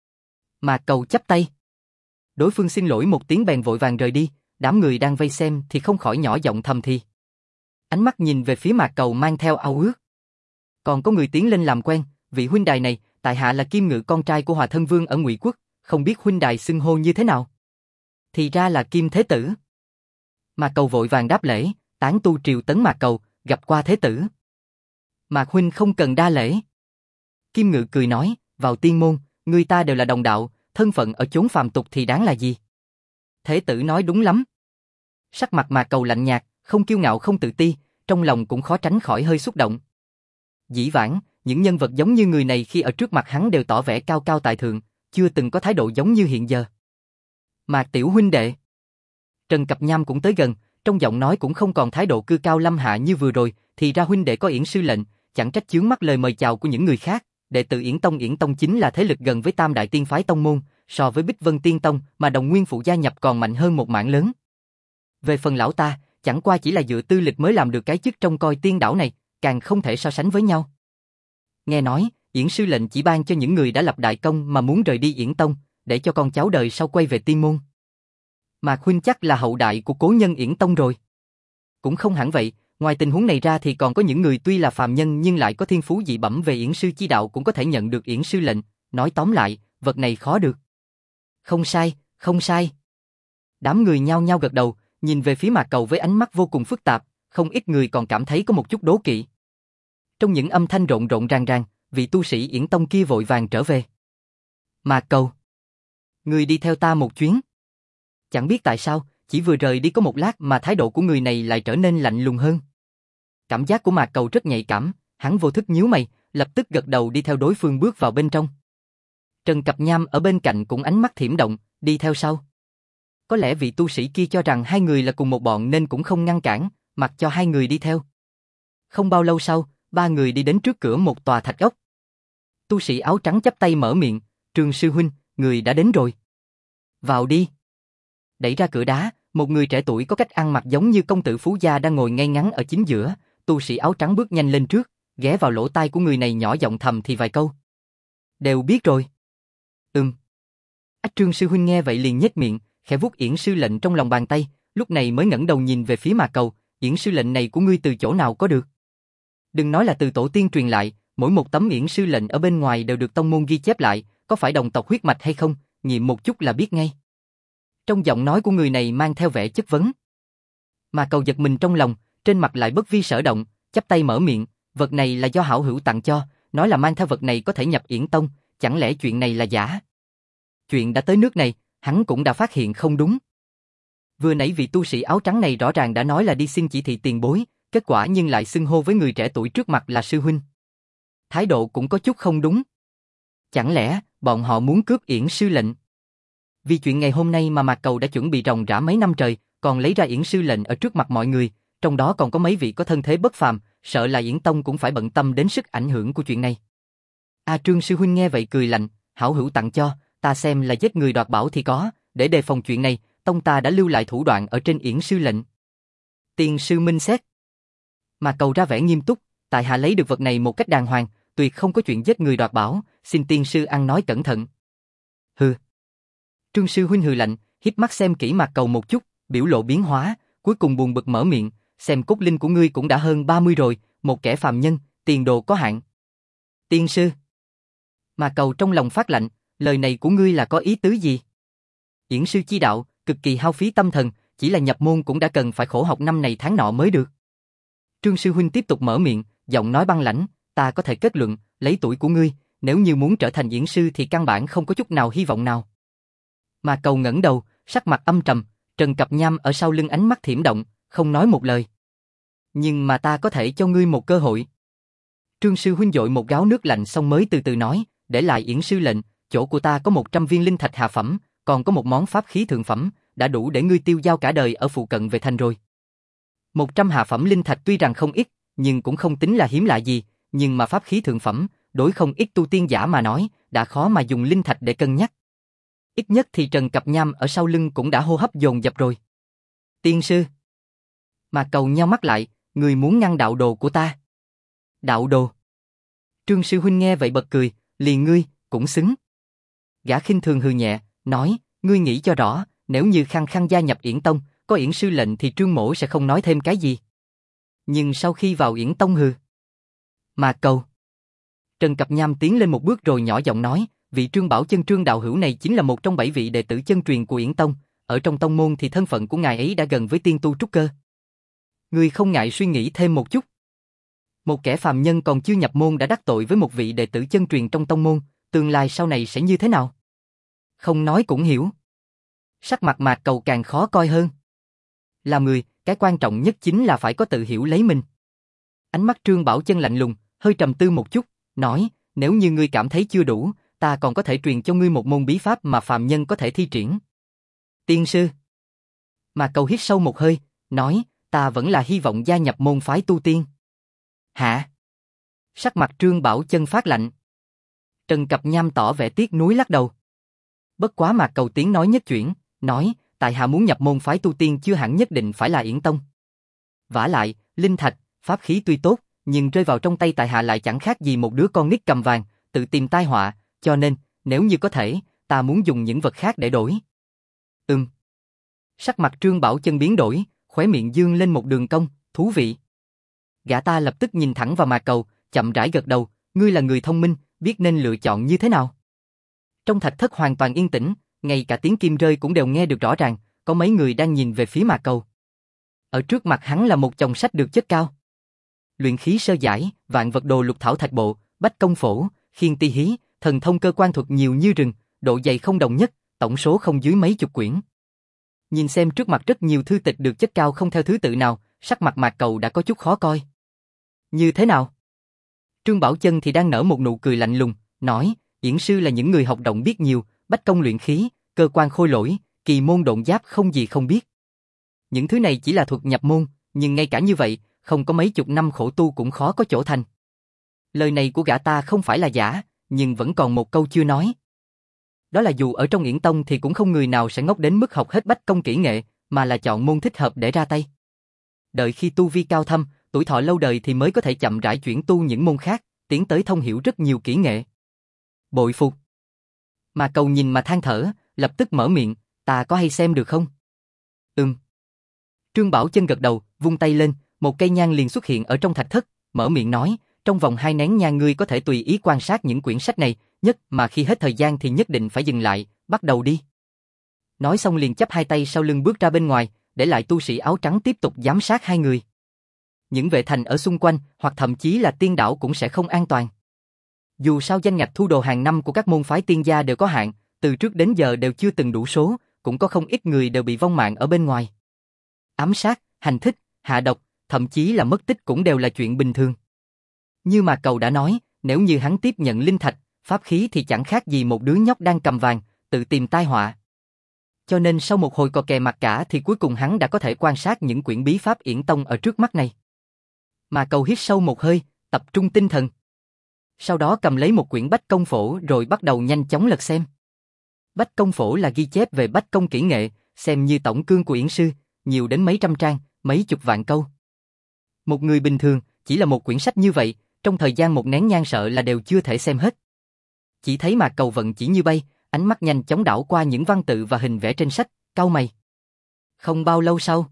Mạc Cầu chắp tay. Đối phương xin lỗi một tiếng bèn vội vàng rời đi, đám người đang vây xem thì không khỏi nhỏ giọng thầm thì. Ánh mắt nhìn về phía Mạc Cầu mang theo ao ước. Còn có người tiến lên làm quen, vị huynh đài này, tại hạ là Kim Ngự con trai của Hòa Thân Vương ở Ngụy Quốc, không biết huynh đài xưng hô như thế nào? Thì ra là Kim Thế Tử. Mạc Cầu vội vàng đáp lễ, tán tu triều tấn Mạc Cầu, gặp qua Thế Tử. Mạc huynh không cần đa lễ. Kim Ngự cười nói, vào tiên môn, người ta đều là đồng đạo, thân phận ở chốn phàm tục thì đáng là gì? Thế Tử nói đúng lắm. Sắc mặt Mạc Cầu lạnh nhạt, không kiêu ngạo không tự ti, trong lòng cũng khó tránh khỏi hơi xúc động. Dĩ vãng, những nhân vật giống như người này khi ở trước mặt hắn đều tỏ vẻ cao cao tại thượng, chưa từng có thái độ giống như hiện giờ. Mạc tiểu huynh đệ. Trần Cập Nham cũng tới gần, trong giọng nói cũng không còn thái độ cư cao lâm hạ như vừa rồi, thì ra huynh đệ có Yển sư lệnh, chẳng trách chướng mắt lời mời chào của những người khác. Đệ tử Yển Tông chính là thế lực gần với Tam đại tiên phái tông môn, so với Bích Vân Tiên Tông mà Đồng Nguyên phụ gia nhập còn mạnh hơn một mảng lớn. Về phần lão ta, chẳng qua chỉ là dựa tư lịch mới làm được cái chức trông coi tiên đảo này, càng không thể so sánh với nhau. Nghe nói, Yển sư lệnh chỉ ban cho những người đã lập đại công mà muốn rời đi Yển Tông, để cho con cháu đời sau quay về tiên môn. Mạc huynh chắc là hậu đại của cố nhân Yển Tông rồi. Cũng không hẳn vậy, ngoài tình huống này ra thì còn có những người tuy là phàm nhân nhưng lại có thiên phú dị bẩm về Yển sư chi đạo cũng có thể nhận được Yển sư lệnh, nói tóm lại, vật này khó được. Không sai, không sai. Đám người nhao nhao gật đầu, nhìn về phía Mạc Cầu với ánh mắt vô cùng phức tạp, không ít người còn cảm thấy có một chút đố kỵ. Trong những âm thanh rộn rộn ràng ràng, vị tu sĩ Yển Tông kia vội vàng trở về. Mạc Cầu, người đi theo ta một chuyến. Chẳng biết tại sao, chỉ vừa rời đi có một lát mà thái độ của người này lại trở nên lạnh lùng hơn. Cảm giác của Mạc Cầu rất nhạy cảm, hắn vô thức nhíu mày, lập tức gật đầu đi theo đối phương bước vào bên trong. Trần Cập Nham ở bên cạnh cũng ánh mắt thiểm động, đi theo sau. Có lẽ vị tu sĩ kia cho rằng hai người là cùng một bọn nên cũng không ngăn cản, mặc cho hai người đi theo. Không bao lâu sau, ba người đi đến trước cửa một tòa thạch ốc. Tu sĩ áo trắng chắp tay mở miệng, Trương sư huynh, người đã đến rồi. Vào đi. Đẩy ra cửa đá, một người trẻ tuổi có cách ăn mặc giống như công tử phú gia đang ngồi ngay ngắn ở chính giữa, tu sĩ áo trắng bước nhanh lên trước, ghé vào lỗ tai của người này nhỏ giọng thầm thì vài câu. Đều biết rồi. Trương sư huynh nghe vậy liền nhếch miệng, khẽ vuốt yển sư lệnh trong lòng bàn tay, lúc này mới ngẩng đầu nhìn về phía Mạc Cầu, yển sư lệnh này của ngươi từ chỗ nào có được? Đừng nói là từ tổ tiên truyền lại, mỗi một tấm yển sư lệnh ở bên ngoài đều được tông môn ghi chép lại, có phải đồng tộc huyết mạch hay không, nghiệm một chút là biết ngay. Trong giọng nói của người này mang theo vẻ chất vấn. Mạc Cầu giật mình trong lòng, trên mặt lại bất vi sở động, chắp tay mở miệng, vật này là do hảo hữu tặng cho, nói là mang theo vật này có thể nhập yển tông, chẳng lẽ chuyện này là giả? Chuyện đã tới nước này, hắn cũng đã phát hiện không đúng. Vừa nãy vị tu sĩ áo trắng này rõ ràng đã nói là đi xin chỉ thị tiền bối, kết quả nhưng lại xưng hô với người trẻ tuổi trước mặt là sư huynh. Thái độ cũng có chút không đúng. Chẳng lẽ bọn họ muốn cướp yển sư lệnh? Vì chuyện ngày hôm nay mà Mạc Cầu đã chuẩn bị ròng rã mấy năm trời, còn lấy ra yển sư lệnh ở trước mặt mọi người, trong đó còn có mấy vị có thân thế bất phàm, sợ là yển tông cũng phải bận tâm đến sức ảnh hưởng của chuyện này. Trương sư huynh nghe vậy cười lạnh, hảo hữu tặng cho, ta xem là giết người đoạt bảo thì có, để đề phòng chuyện này, tông ta đã lưu lại thủ đoạn ở trên yển sư lệnh. Tiên sư minh xét. Mạc Cầu ra vẻ nghiêm túc, tại hạ lấy được vật này một cách đàng hoàng, tuyệt không có chuyện giết người đoạt bảo, xin tiên sư ăn nói cẩn thận. Hừ. Trương sư huynh hừ lạnh, híp mắt xem kỹ Mạc Cầu một chút, biểu lộ biến hóa, cuối cùng buồn bực mở miệng, xem cốt linh của ngươi cũng đã hơn 30 rồi, một kẻ phàm nhân, tiền đồ có hạn. Tiên sư. Mạc Cầu trong lòng phát lạnh, lời này của ngươi là có ý tứ gì? Yển sư chi đạo, cực kỳ hao phí tâm thần, chỉ là nhập môn cũng đã cần phải khổ học năm này tháng nọ mới được. Trương sư huynh tiếp tục mở miệng, giọng nói băng lãnh, ta có thể kết luận, lấy tuổi của ngươi, nếu như muốn trở thành yển sư thì căn bản không có chút nào hy vọng nào. Mạc Cầu ngẩng đầu, sắc mặt âm trầm, Trần Cập Nham ở sau lưng ánh mắt thiểm động, không nói một lời. Nhưng mà ta có thể cho ngươi một cơ hội. Trương sư huynh dội một gáo nước lạnh xong mới từ từ nói, để lại yển sư lệnh, chỗ của ta có 100 viên linh thạch hạ phẩm, còn có một món pháp khí thượng phẩm, đã đủ để ngươi tiêu dao cả đời ở phụ cận về thành rồi. 100 hạ phẩm linh thạch tuy rằng không ít, nhưng cũng không tính là hiếm lạ gì, nhưng mà pháp khí thượng phẩm, đối không ít tu tiên giả mà nói, đã khó mà dùng linh thạch để cân nhắc. Ít nhất thì Trần Cập Nham ở sau lưng cũng đã hô hấp dồn dập rồi. Tiên sư. Mạc Cầu nheo mắt lại, người muốn ngăn đạo đồ của ta. Đạo đồ. Trương sư huynh nghe vậy bật cười, liền ngươi, cũng xứng. Gã khinh thường hừ nhẹ, nói, ngươi nghĩ cho rõ, nếu như khăng khăng gia nhập Yển Tông, có yển sư lệnh thì Trương mỗ sẽ không nói thêm cái gì. Nhưng sau khi vào Yển Tông hừ. Mạc Cầu. Trần Cập Nham tiến lên một bước rồi nhỏ giọng nói, vị Trương Bảo Chân Trương đạo hữu này chính là một trong 7 vị đệ tử chân truyền của Yển Tông, ở trong tông môn thì thân phận của ngài ấy đã gần với tiên tu trúc cơ. Ngươi không ngại suy nghĩ thêm một chút. Một kẻ phàm nhân còn chưa nhập môn đã đắc tội với một vị đệ tử chân truyền trong tông môn, tương lai sau này sẽ như thế nào? Không nói cũng hiểu. Sắc mặt Mạc Cầu càng khó coi hơn. Làm người, cái quan trọng nhất chính là phải có tự hiểu lấy mình. Ánh mắt Trương Bảo Chân lạnh lùng, hơi trầm tư một chút, nói, nếu như ngươi cảm thấy chưa đủ, ta còn có thể truyền cho ngươi một môn bí pháp mà phàm nhân có thể thi triển. Tiên sư. Mạc Cầu hít sâu một hơi, nói, ta vẫn là hy vọng gia nhập môn phái tu tiên. Hả? Sắc mặt Trương Bảo Chân phát lạnh. Trần Cập Nham tỏ vẻ tiếc nuối lắc đầu. Bất quá Mạc Cầu tiếng nói nhất chuyển, nói, tại hạ muốn nhập môn phái tu tiên chưa hẳn nhất định phải là Yển Tông. Vả lại, linh thạch, pháp khí tuy tốt, nhưng rơi vào trong tay tại hạ lại chẳng khác gì một đứa con nít cầm vàng, tự tìm tai họa, cho nên, nếu như có thể, ta muốn dùng những vật khác để đổi. Sắc mặt Trương Bảo Chân biến đổi, khóe miệng dương lên một đường cong, thú vị. Gã ta lập tức nhìn thẳng vào Mạc Cầu, chậm rãi gật đầu, ngươi là người thông minh, biết nên lựa chọn như thế nào. Trong thạch thất hoàn toàn yên tĩnh, ngay cả tiếng kim rơi cũng đều nghe được rõ ràng, có mấy người đang nhìn về phía Mạc Cầu. Ở trước mặt hắn là một chồng sách được chất cao. Luyện khí sơ giải, vạn vật đồ lục thảo thạch bộ, bách công phổ, khiên ti hí, thần thông cơ quan thuật nhiều như rừng, độ dày không đồng nhất, tổng số không dưới mấy chục quyển. Nhìn xem trước mặt rất nhiều thư tịch được chất cao không theo thứ tự nào, sắc mặt Mạc Cầu đã có chút khó coi. Như thế nào? Trương Bảo Chân thì đang nở một nụ cười lạnh lùng, nói, yển sư là những người học rộng biết nhiều, bách công luyện khí, cơ quan khôi lỗi, kỳ môn độn giáp không gì không biết. Những thứ này chỉ là thuật nhập môn, nhưng ngay cả như vậy, không có mấy chục năm khổ tu cũng khó có chỗ thành. Lời này của gã ta không phải là giả, nhưng vẫn còn một câu chưa nói. Đó là dù ở trong Yển Tông thì cũng không người nào sẽ ngốc đến mức học hết bách công kỹ nghệ, mà là chọn môn thích hợp để ra tay. Đợi khi tu vi cao thâm, tuổi thọ lâu đời thì mới có thể chậm rãi chuyển tu những môn khác, tiến tới thông hiểu rất nhiều kỹ nghệ. Bội phục. Mà Cầu nhìn mà than thở, lập tức mở miệng, ta có hay xem được không? Trương Bảo Chân gật đầu, vung tay lên, một cây nhang liền xuất hiện ở trong thạch thất, mở miệng nói, trong vòng 2 nén nhang ngươi có thể tùy ý quan sát những quyển sách này, nhất mà khi hết thời gian thì nhất định phải dừng lại, bắt đầu đi. Nói xong liền chắp hai tay sau lưng bước ra bên ngoài, để lại tu sĩ áo trắng tiếp tục giám sát hai người. Những vệ thành ở xung quanh, hoặc thậm chí là tiên đảo cũng sẽ không an toàn. Dù sao danh ngạch thu đồ hàng năm của các môn phái tiên gia đều có hạn, từ trước đến giờ đều chưa từng đủ số, cũng có không ít người đều bị vong mạng ở bên ngoài. Ám sát, hành thích, hạ độc, thậm chí là mất tích cũng đều là chuyện bình thường. Như mà Cầu đã nói, nếu như hắn tiếp nhận linh thạch, pháp khí thì chẳng khác gì một đứa nhóc đang cầm vàng, tự tìm tai họa. Cho nên sau một hồi cò kè mặt cả thì cuối cùng hắn đã có thể quan sát những quyển bí pháp Yển Tông ở trước mắt này. Mà Cầu hít sâu một hơi, tập trung tinh thần. Sau đó cầm lấy một quyển Bách Công Phổ rồi bắt đầu nhanh chóng lật xem. Bách Công Phổ là ghi chép về Bách Công kỹ nghệ, xem như tổng cương của Yển sư, nhiều đến mấy trăm trang, mấy chục vạn câu. Một người bình thường, chỉ là một quyển sách như vậy, trong thời gian một nén nhang sợ là đều chưa thể xem hết. Chỉ thấy mà Cầu vận chỉ như bay, ánh mắt nhanh chóng đảo qua những văn tự và hình vẽ trên sách, cau mày. Không bao lâu sau.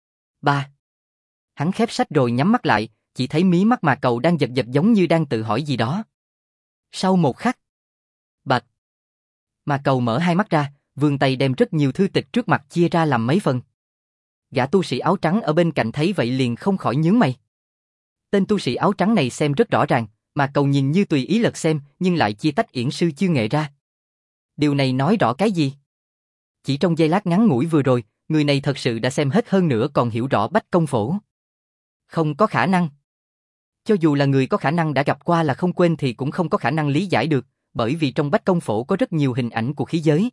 Hắn khép sách rồi nhắm mắt lại, chỉ thấy mí mắt mà Cầu đang giật giật giống như đang tự hỏi gì đó. Sau một khắc. Bạch. Mà Cầu mở hai mắt ra, vươn tay đem rất nhiều thư tịch trước mặt chia ra làm mấy phần. Gã tu sĩ áo trắng ở bên cạnh thấy vậy liền không khỏi nhướng mày. Tên tu sĩ áo trắng này xem rất rõ ràng, mà Cầu nhìn như tùy ý lật xem, nhưng lại chia tách Yển sư chưa nghệ ra. Điều này nói rõ cái gì? Chỉ trong giây lát ngắn ngủi vừa rồi, người này thật sự đã xem hết hơn nữa còn hiểu rõ Bách Công Phổ. Không có khả năng. Cho dù là người có khả năng đã gặp qua là không quên thì cũng không có khả năng lý giải được, bởi vì trong Bách Công Phổ có rất nhiều hình ảnh của khí giới.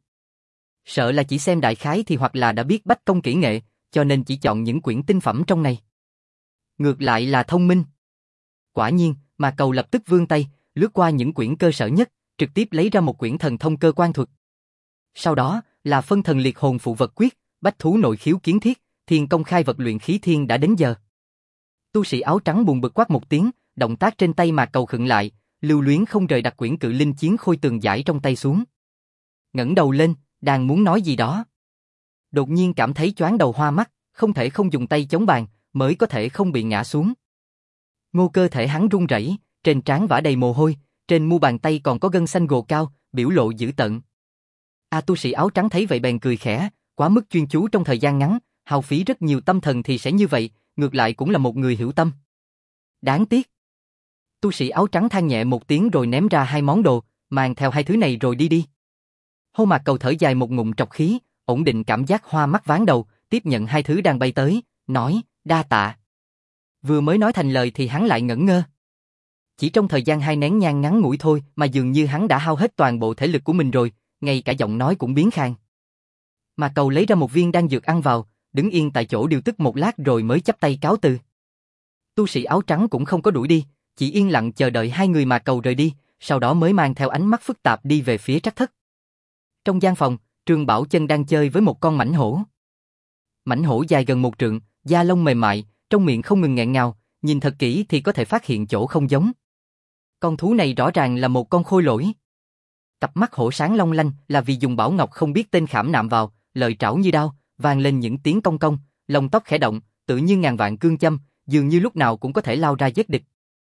Sợ là chỉ xem đại khái thì hoặc là đã biết Bách Công kỹ nghệ, cho nên chỉ chọn những quyển tinh phẩm trong này. Ngược lại là thông minh. Quả nhiên, mà Cầu lập tức vươn tay, lướt qua những quyển cơ sở nhất, trực tiếp lấy ra một quyển thần thông cơ quan thuật. Sau đó, là phân thần liệt hồn phụ vật quyết, bách thú nội khiếu kiến thiết, thiên công khai vật luyện khí thiên đã đến giờ. Tu sĩ áo trắng buồn bực quát một tiếng, động tác trên tay mà Cầu khựng lại, lưu luyến không rời đặt quyển cự linh chiến khôi tường giải trong tay xuống. Ngẩng đầu lên, đang muốn nói gì đó. Đột nhiên cảm thấy choáng đầu hoa mắt, không thể không dùng tay chống bàn, mới có thể không bị ngã xuống. Ngô cơ thể hắn run rẩy, trên trán vã đầy mồ hôi, trên mu bàn tay còn có gân xanh gồ cao, biểu lộ dữ tợn. Tu sĩ áo trắng thấy vậy bèn cười khẽ, quá mức chuyên chú trong thời gian ngắn, hao phí rất nhiều tâm thần thì sẽ như vậy, ngược lại cũng là một người hiểu tâm. Đáng tiếc. Tu sĩ áo trắng than nhẹ một tiếng rồi ném ra hai món đồ, mang theo hai thứ này rồi đi. Hô Mạc Cầu thở dài một ngụm trọc khí, ổn định cảm giác hoa mắt váng đầu, tiếp nhận hai thứ đang bay tới, nói, đa tạ. Vừa mới nói thành lời thì hắn lại ngẩn ngơ. Chỉ trong thời gian 2 nén nhang ngắn ngủi thôi mà dường như hắn đã hao hết toàn bộ thể lực của mình rồi, ngay cả giọng nói cũng biến khàn. Mà Cầu lấy ra một viên đan dược ăn vào, đứng yên tại chỗ điều tức một lát rồi mới chắp tay cáo từ. Tu sĩ áo trắng cũng không có đuổi đi, chỉ yên lặng chờ đợi hai người Mà Cầu rời đi, sau đó mới mang theo ánh mắt phức tạp đi về phía trắc thất. Trong gian phòng, Trương Bảo Chân đang chơi với một con mãnh hổ. Mãnh hổ dài gần 1 trượng, da lông mềm mại, trong miệng không ngừng nghẹn ngào, nhìn thật kỹ thì có thể phát hiện chỗ không giống. Con thú này rõ ràng là một con khôi lỗi. Cặp mắt hổ sáng long lanh là vì dùng bảo ngọc không biết tên khảm nạm vào, lợi trảo như đao, vang lên những tiếng cong cong, lông tóc khẽ động, tự như ngàn vạn cương châm, dường như lúc nào cũng có thể lao ra giết địch.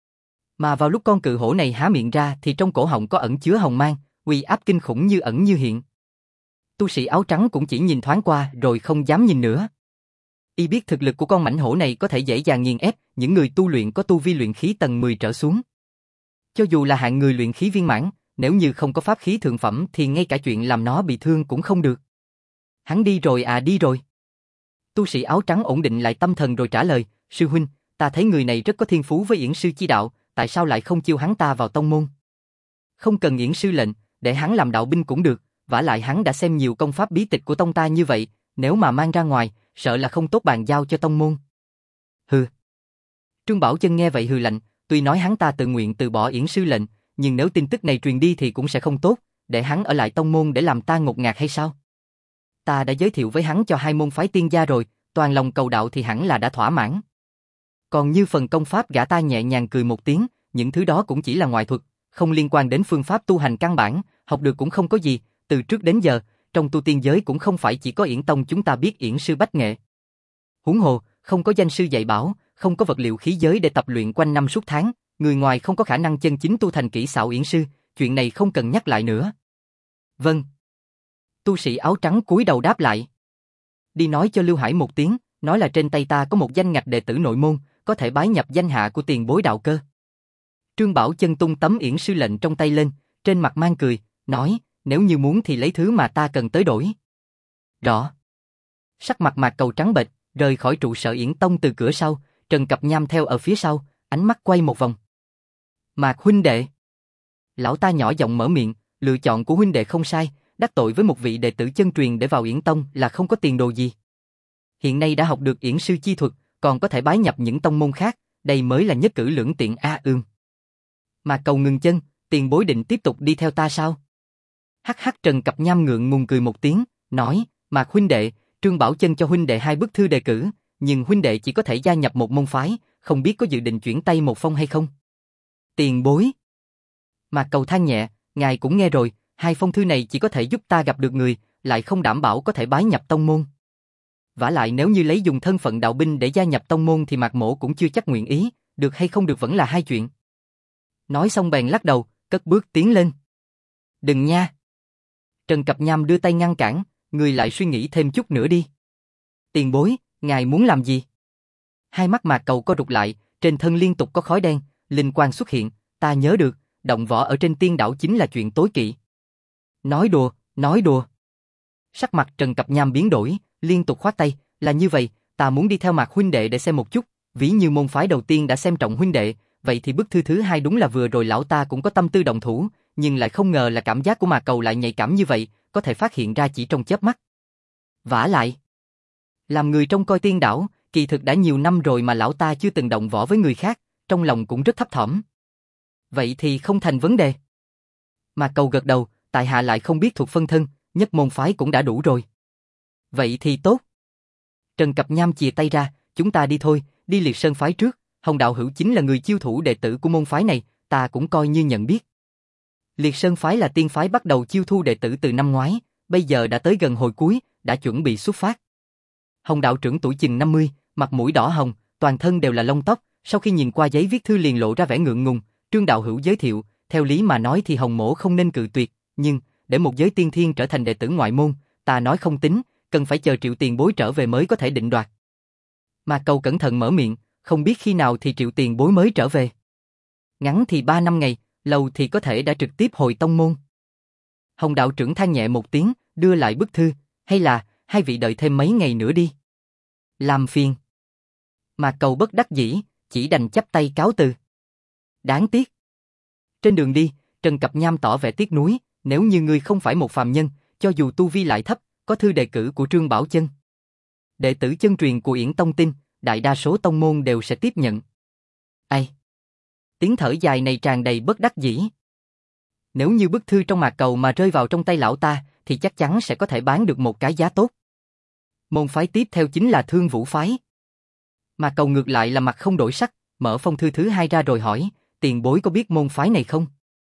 Mà vào lúc con cự hổ này há miệng ra thì trong cổ họng có ẩn chứa hồng mang, uy áp kinh khủng như ẩn như hiện. Tu sĩ áo trắng cũng chỉ nhìn thoáng qua rồi không dám nhìn nữa. Y biết thực lực của con mãnh hổ này có thể dễ dàng nghiền ép những người tu luyện có tu vi luyện khí tầng 10 trở xuống. Cho dù là hạng người luyện khí viên mãn, nếu như không có pháp khí thượng phẩm thì ngay cả chuyện làm nó bị thương cũng không được. Hắn đi rồi đi rồi. Tu sĩ áo trắng ổn định lại tâm thần rồi trả lời, sư huynh, ta thấy người này rất có thiên phú với Yển sư chi đạo, tại sao lại không chiêu hắn ta vào tông môn? Không cần Yển sư lệnh, để hắn làm đạo binh cũng được, vả lại hắn đã xem nhiều công pháp bí tịch của tông ta như vậy, nếu mà mang ra ngoài, sợ là không tốt bàn giao cho tông môn. Hừ. Trương Bảo Chân nghe vậy hừ lạnh, tuy nói hắn ta tự nguyện từ bỏ Yển sư lệnh, nhưng nếu tin tức này truyền đi thì cũng sẽ không tốt, để hắn ở lại tông môn để làm ta ngột ngạt hay sao? Ta đã giới thiệu với hắn cho 2 môn phái tiên gia rồi, toàn lòng cầu đạo thì hẳn là đã thỏa mãn. Còn như phần công pháp gã ta nhẹ nhàng cười một tiếng, những thứ đó cũng chỉ là ngoại thuật, không liên quan đến phương pháp tu hành căn bản, học được cũng không có gì, từ trước đến giờ, trong tu tiên giới cũng không phải chỉ có Yển Tông chúng ta biết yển sư bách nghệ. Huống hồ, không có danh sư dạy bảo, không có vật liệu khí giới để tập luyện quanh năm suốt tháng, người ngoài không có khả năng chân chính tu thành kỹ xảo yển sư, chuyện này không cần nhắc lại nữa. Vâng. Tu sĩ áo trắng cúi đầu đáp lại. Đi nói cho Lưu Hải một tiếng, nói là trên tay ta có một danh ngạch đệ tử nội môn, có thể bái nhập danh hạ của tiền bối đạo cơ. Trương Bảo Chân tung tấm yển sư lệnh trong tay lên, trên mặt mang cười, nói, nếu như muốn thì lấy thứ mà ta cần tới đổi. Rõ. Sắc mặt Mạc Cầu trắng bệch, rời khỏi trụ sở Yển Tông từ cửa sau, Trần Cập Nham theo ở phía sau, ánh mắt quay một vòng. Mạc huynh đệ. Lão ta nhỏ giọng mở miệng, lựa chọn của huynh đệ không sai, đắc tội với một vị đệ tử chân truyền để vào Yển Tông là không có tiền đồ gì. Hiện nay đã học được yển sư chi thuật, còn có thể bái nhập những tông môn khác, đây mới là nhất cử lưỡng tiện a ương. Mạc Cầu ngừng chân, tiền bối định tiếp tục đi theo ta sao? Hắc hắc. Trần Cập Nham ngượng ngùng cười một tiếng, nói, Mạc huynh đệ, Trương Bảo Chân cho huynh đệ 2 bức thư đề cử, nhưng huynh đệ chỉ có thể gia nhập một môn phái, không biết có dự định chuyển tay một phong hay không? Tiền bối. Mạc Cầu than nhẹ, ngài cũng nghe rồi, 2 phong thư này chỉ có thể giúp ta gặp được người, lại không đảm bảo có thể bái nhập tông môn. Vả lại nếu như lấy dùng thân phận đạo binh để gia nhập tông môn thì Mạc Mỗ cũng chưa chắc nguyện ý, được hay không được vẫn là hai chuyện. Nói xong bèn lắc đầu, cất bước tiến lên. Đừng nha. Trần Cập Nham đưa tay ngăn cản, người lại suy nghĩ thêm chút nữa đi. Tiền bối, ngài muốn làm gì? Hai mắt Mạc Cầu co rụt lại, trên thân liên tục có khói đen, linh quang xuất hiện, ta nhớ được, động võ ở trên tiên đảo chính là chuyện tối kỵ. Nói đùa, nói đùa. Sắc mặt Trần Cập Nham biến đổi, liên tục khoát tay, là như vậy, ta muốn đi theo Mạc huynh đệ để xem một chút, ví như môn phái đầu tiên đã xem trọng huynh đệ, vậy thì bức thư thứ 2 đúng là vừa rồi lão ta cũng có tâm tư động thủ, nhưng lại không ngờ là cảm giác của Mạc Cầu lại nhạy cảm như vậy, có thể phát hiện ra chỉ trong chớp mắt. Vả lại, làm người trông coi tiên đảo, kỳ thực đã nhiều năm rồi mà lão ta chưa từng động võ với người khác, trong lòng cũng rất thấp thỏm. Vậy thì không thành vấn đề. Mạc Cầu gật đầu, tại hạ lại không biết thuộc phân thân, nhất môn phái cũng đã đủ rồi. Vậy thì tốt. Trần Cập Nham chìa tay ra, chúng ta đi thôi, đi Liệt Sơn phái trước, Hồng đạo hữu chính là người chiêu thủ đệ tử của môn phái này, ta cũng coi như nhận biết. Liệt Sơn phái là tiên phái bắt đầu chiêu thu đệ tử từ năm ngoái, bây giờ đã tới gần hồi cuối, đã chuẩn bị xuất phát. Hồng đạo trưởng tuổi chừng 50, mặt mũi đỏ hồng, toàn thân đều là lông tóc, sau khi nhìn qua giấy viết thư liền lộ ra vẻ ngượng ngùng, Trương đạo hữu giới thiệu, theo lý mà nói thì Hồng mỗ không nên cự tuyệt, nhưng để một giới tiên thiên trở thành đệ tử ngoại môn, ta nói không tính, cần phải chờ Triệu tiền bối trở về mới có thể định đoạt. Mạc Cầu cẩn thận mở miệng, không biết khi nào thì Triệu tiền bối mới trở về. Ngắn thì 3 năm ngày, lâu thì có thể đã trực tiếp hồi tông môn. Hồng đạo trưởng than nhẹ một tiếng, đưa lại bức thư, hay là hai vị đợi thêm mấy ngày nữa đi. Làm phiền. Mạc Cầu bất đắc dĩ, chỉ đành chắp tay cáo từ. Đáng tiếc. Trên đường đi, Trần Cập Nham tỏ vẻ tiếc nuối, nếu như ngươi không phải một phàm nhân, cho dù tu vi lại thấp, có thư đề cử của Trương Bảo Chân. Đệ tử chân truyền của Yển Tông tin, đại đa số tông môn đều sẽ tiếp nhận. Ai? Tiếng thở dài này tràn đầy bất đắc dĩ. Nếu như bức thư trong Mạc Cầu mà rơi vào trong tay lão ta, thì chắc chắn sẽ có thể bán được một cái giá tốt. Môn phái tiếp theo chính là Thương Vũ phái. Mạc Cầu ngược lại là mặt không đổi sắc, mở phong thư thứ 2 ra rồi hỏi, tiền bối có biết môn phái này không?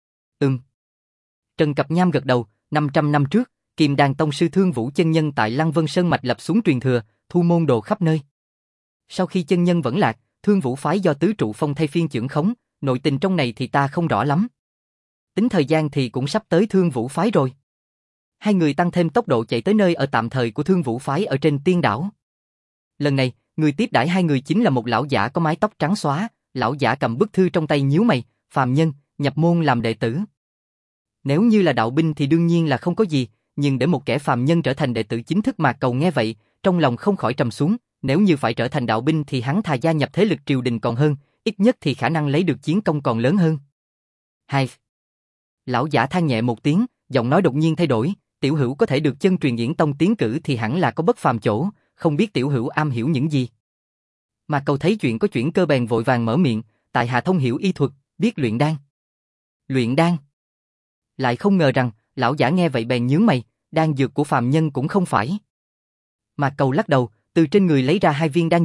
Trần Cập Nham gật đầu, 500 năm trước, Kim Đan tông sư Thương Vũ chân nhân tại Lăng Vân Sơn mạch lập xuống truyền thừa, thu môn đồ khắp nơi. Sau khi chân nhân vẫn lạc, Thương Vũ phái do Tứ Trụ Phong thay phiên chưởng khống, nội tình trong này thì ta không rõ lắm. Tính thời gian thì cũng sắp tới Thương Vũ phái rồi. Hai người tăng thêm tốc độ chạy tới nơi ở tạm thời của Thương Vũ phái ở trên tiên đảo. Lần này, người tiếp đãi hai người chính là một lão giả có mái tóc trắng xóa, lão giả cầm bức thư trong tay nhíu mày, phàm nhân, nhập môn làm đệ tử. Nếu như là đạo binh thì đương nhiên là không có gì, nhưng để một kẻ phàm nhân trở thành đệ tử chính thức Mạc Cầu nghe vậy, trong lòng không khỏi trầm xuống, nếu như phải trở thành đạo binh thì hắn thà gia nhập thế lực triều đình còn hơn, ít nhất thì khả năng lấy được chiến công còn lớn hơn. Hai. Lão giả than nhẹ một tiếng, giọng nói đột nhiên thay đổi, tiểu hữu có thể được chân truyền Yển Tông tiến cử thì hẳn là có bất phàm chỗ, không biết tiểu hữu am hiểu những gì. Mạc Cầu thấy chuyện có chuyển cơ bèn vội vàng mở miệng, tại hạ thông hiểu y thuật, biết luyện đan. Luyện đan? Lại không ngờ rằng, lão giả nghe vậy bèn nhướng mày, đan dược của phàm nhân cũng không phải. Mạc Cầu lắc đầu, từ trên người lấy ra 2 viên đan dược,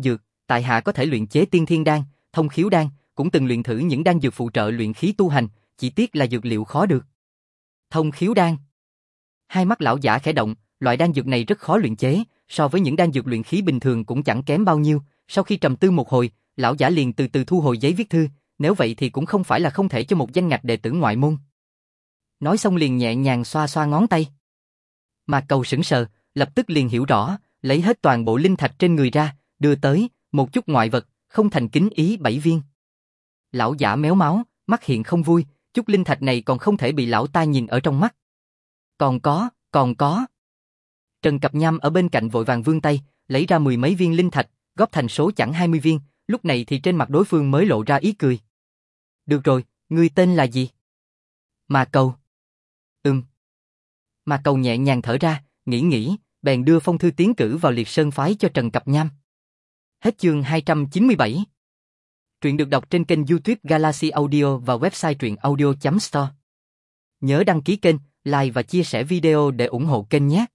Tại hạ có thể luyện chế tiên thiên đan, thông khiếu đan, cũng từng luyện thử những đan dược phụ trợ luyện khí tu hành, chỉ tiếc là dược liệu khó được. Thông khiếu đan. Hai mắt lão giả khẽ động, loại đan dược này rất khó luyện chế, so với những đan dược luyện khí bình thường cũng chẳng kém bao nhiêu. Sau khi trầm tư một hồi, lão giả liền từ từ thu hồi giấy viết thư, nếu vậy thì cũng không phải là không thể cho một danh ngạch đệ tử ngoại môn. Nói xong liền nhẹ nhàng xoa xoa ngón tay. Mạc Cầu sững sờ, lập tức liền hiểu rõ, lấy hết toàn bộ linh thạch trên người ra, đưa tới, một chút ngoại vật, không thành kính ý 7 viên. Lão giả méo máu, mắt hiện không vui, chút linh thạch này còn không thể bị lão ta nhìn ở trong mắt. Còn có. Trần Cập Nham ở bên cạnh vội vàng vươn tay, lấy ra 10 mấy viên linh thạch, góp thành số chẳng 20 viên, lúc này thì trên mặt đối phương mới lộ ra ý cười. Được rồi, ngươi tên là gì? Mạc Cầu. Mạc Cầu nhẹ nhàng thở ra, nghĩ, bèn đưa phong thư tiến cử vào Liệt Sơn phái cho Trần Cập Nham. Hết chương 297. Truyện được đọc trên kênh YouTube Galaxy Audio và website truyệnaudio.store. Nhớ đăng ký kênh, like và chia sẻ video để ủng hộ kênh nhé.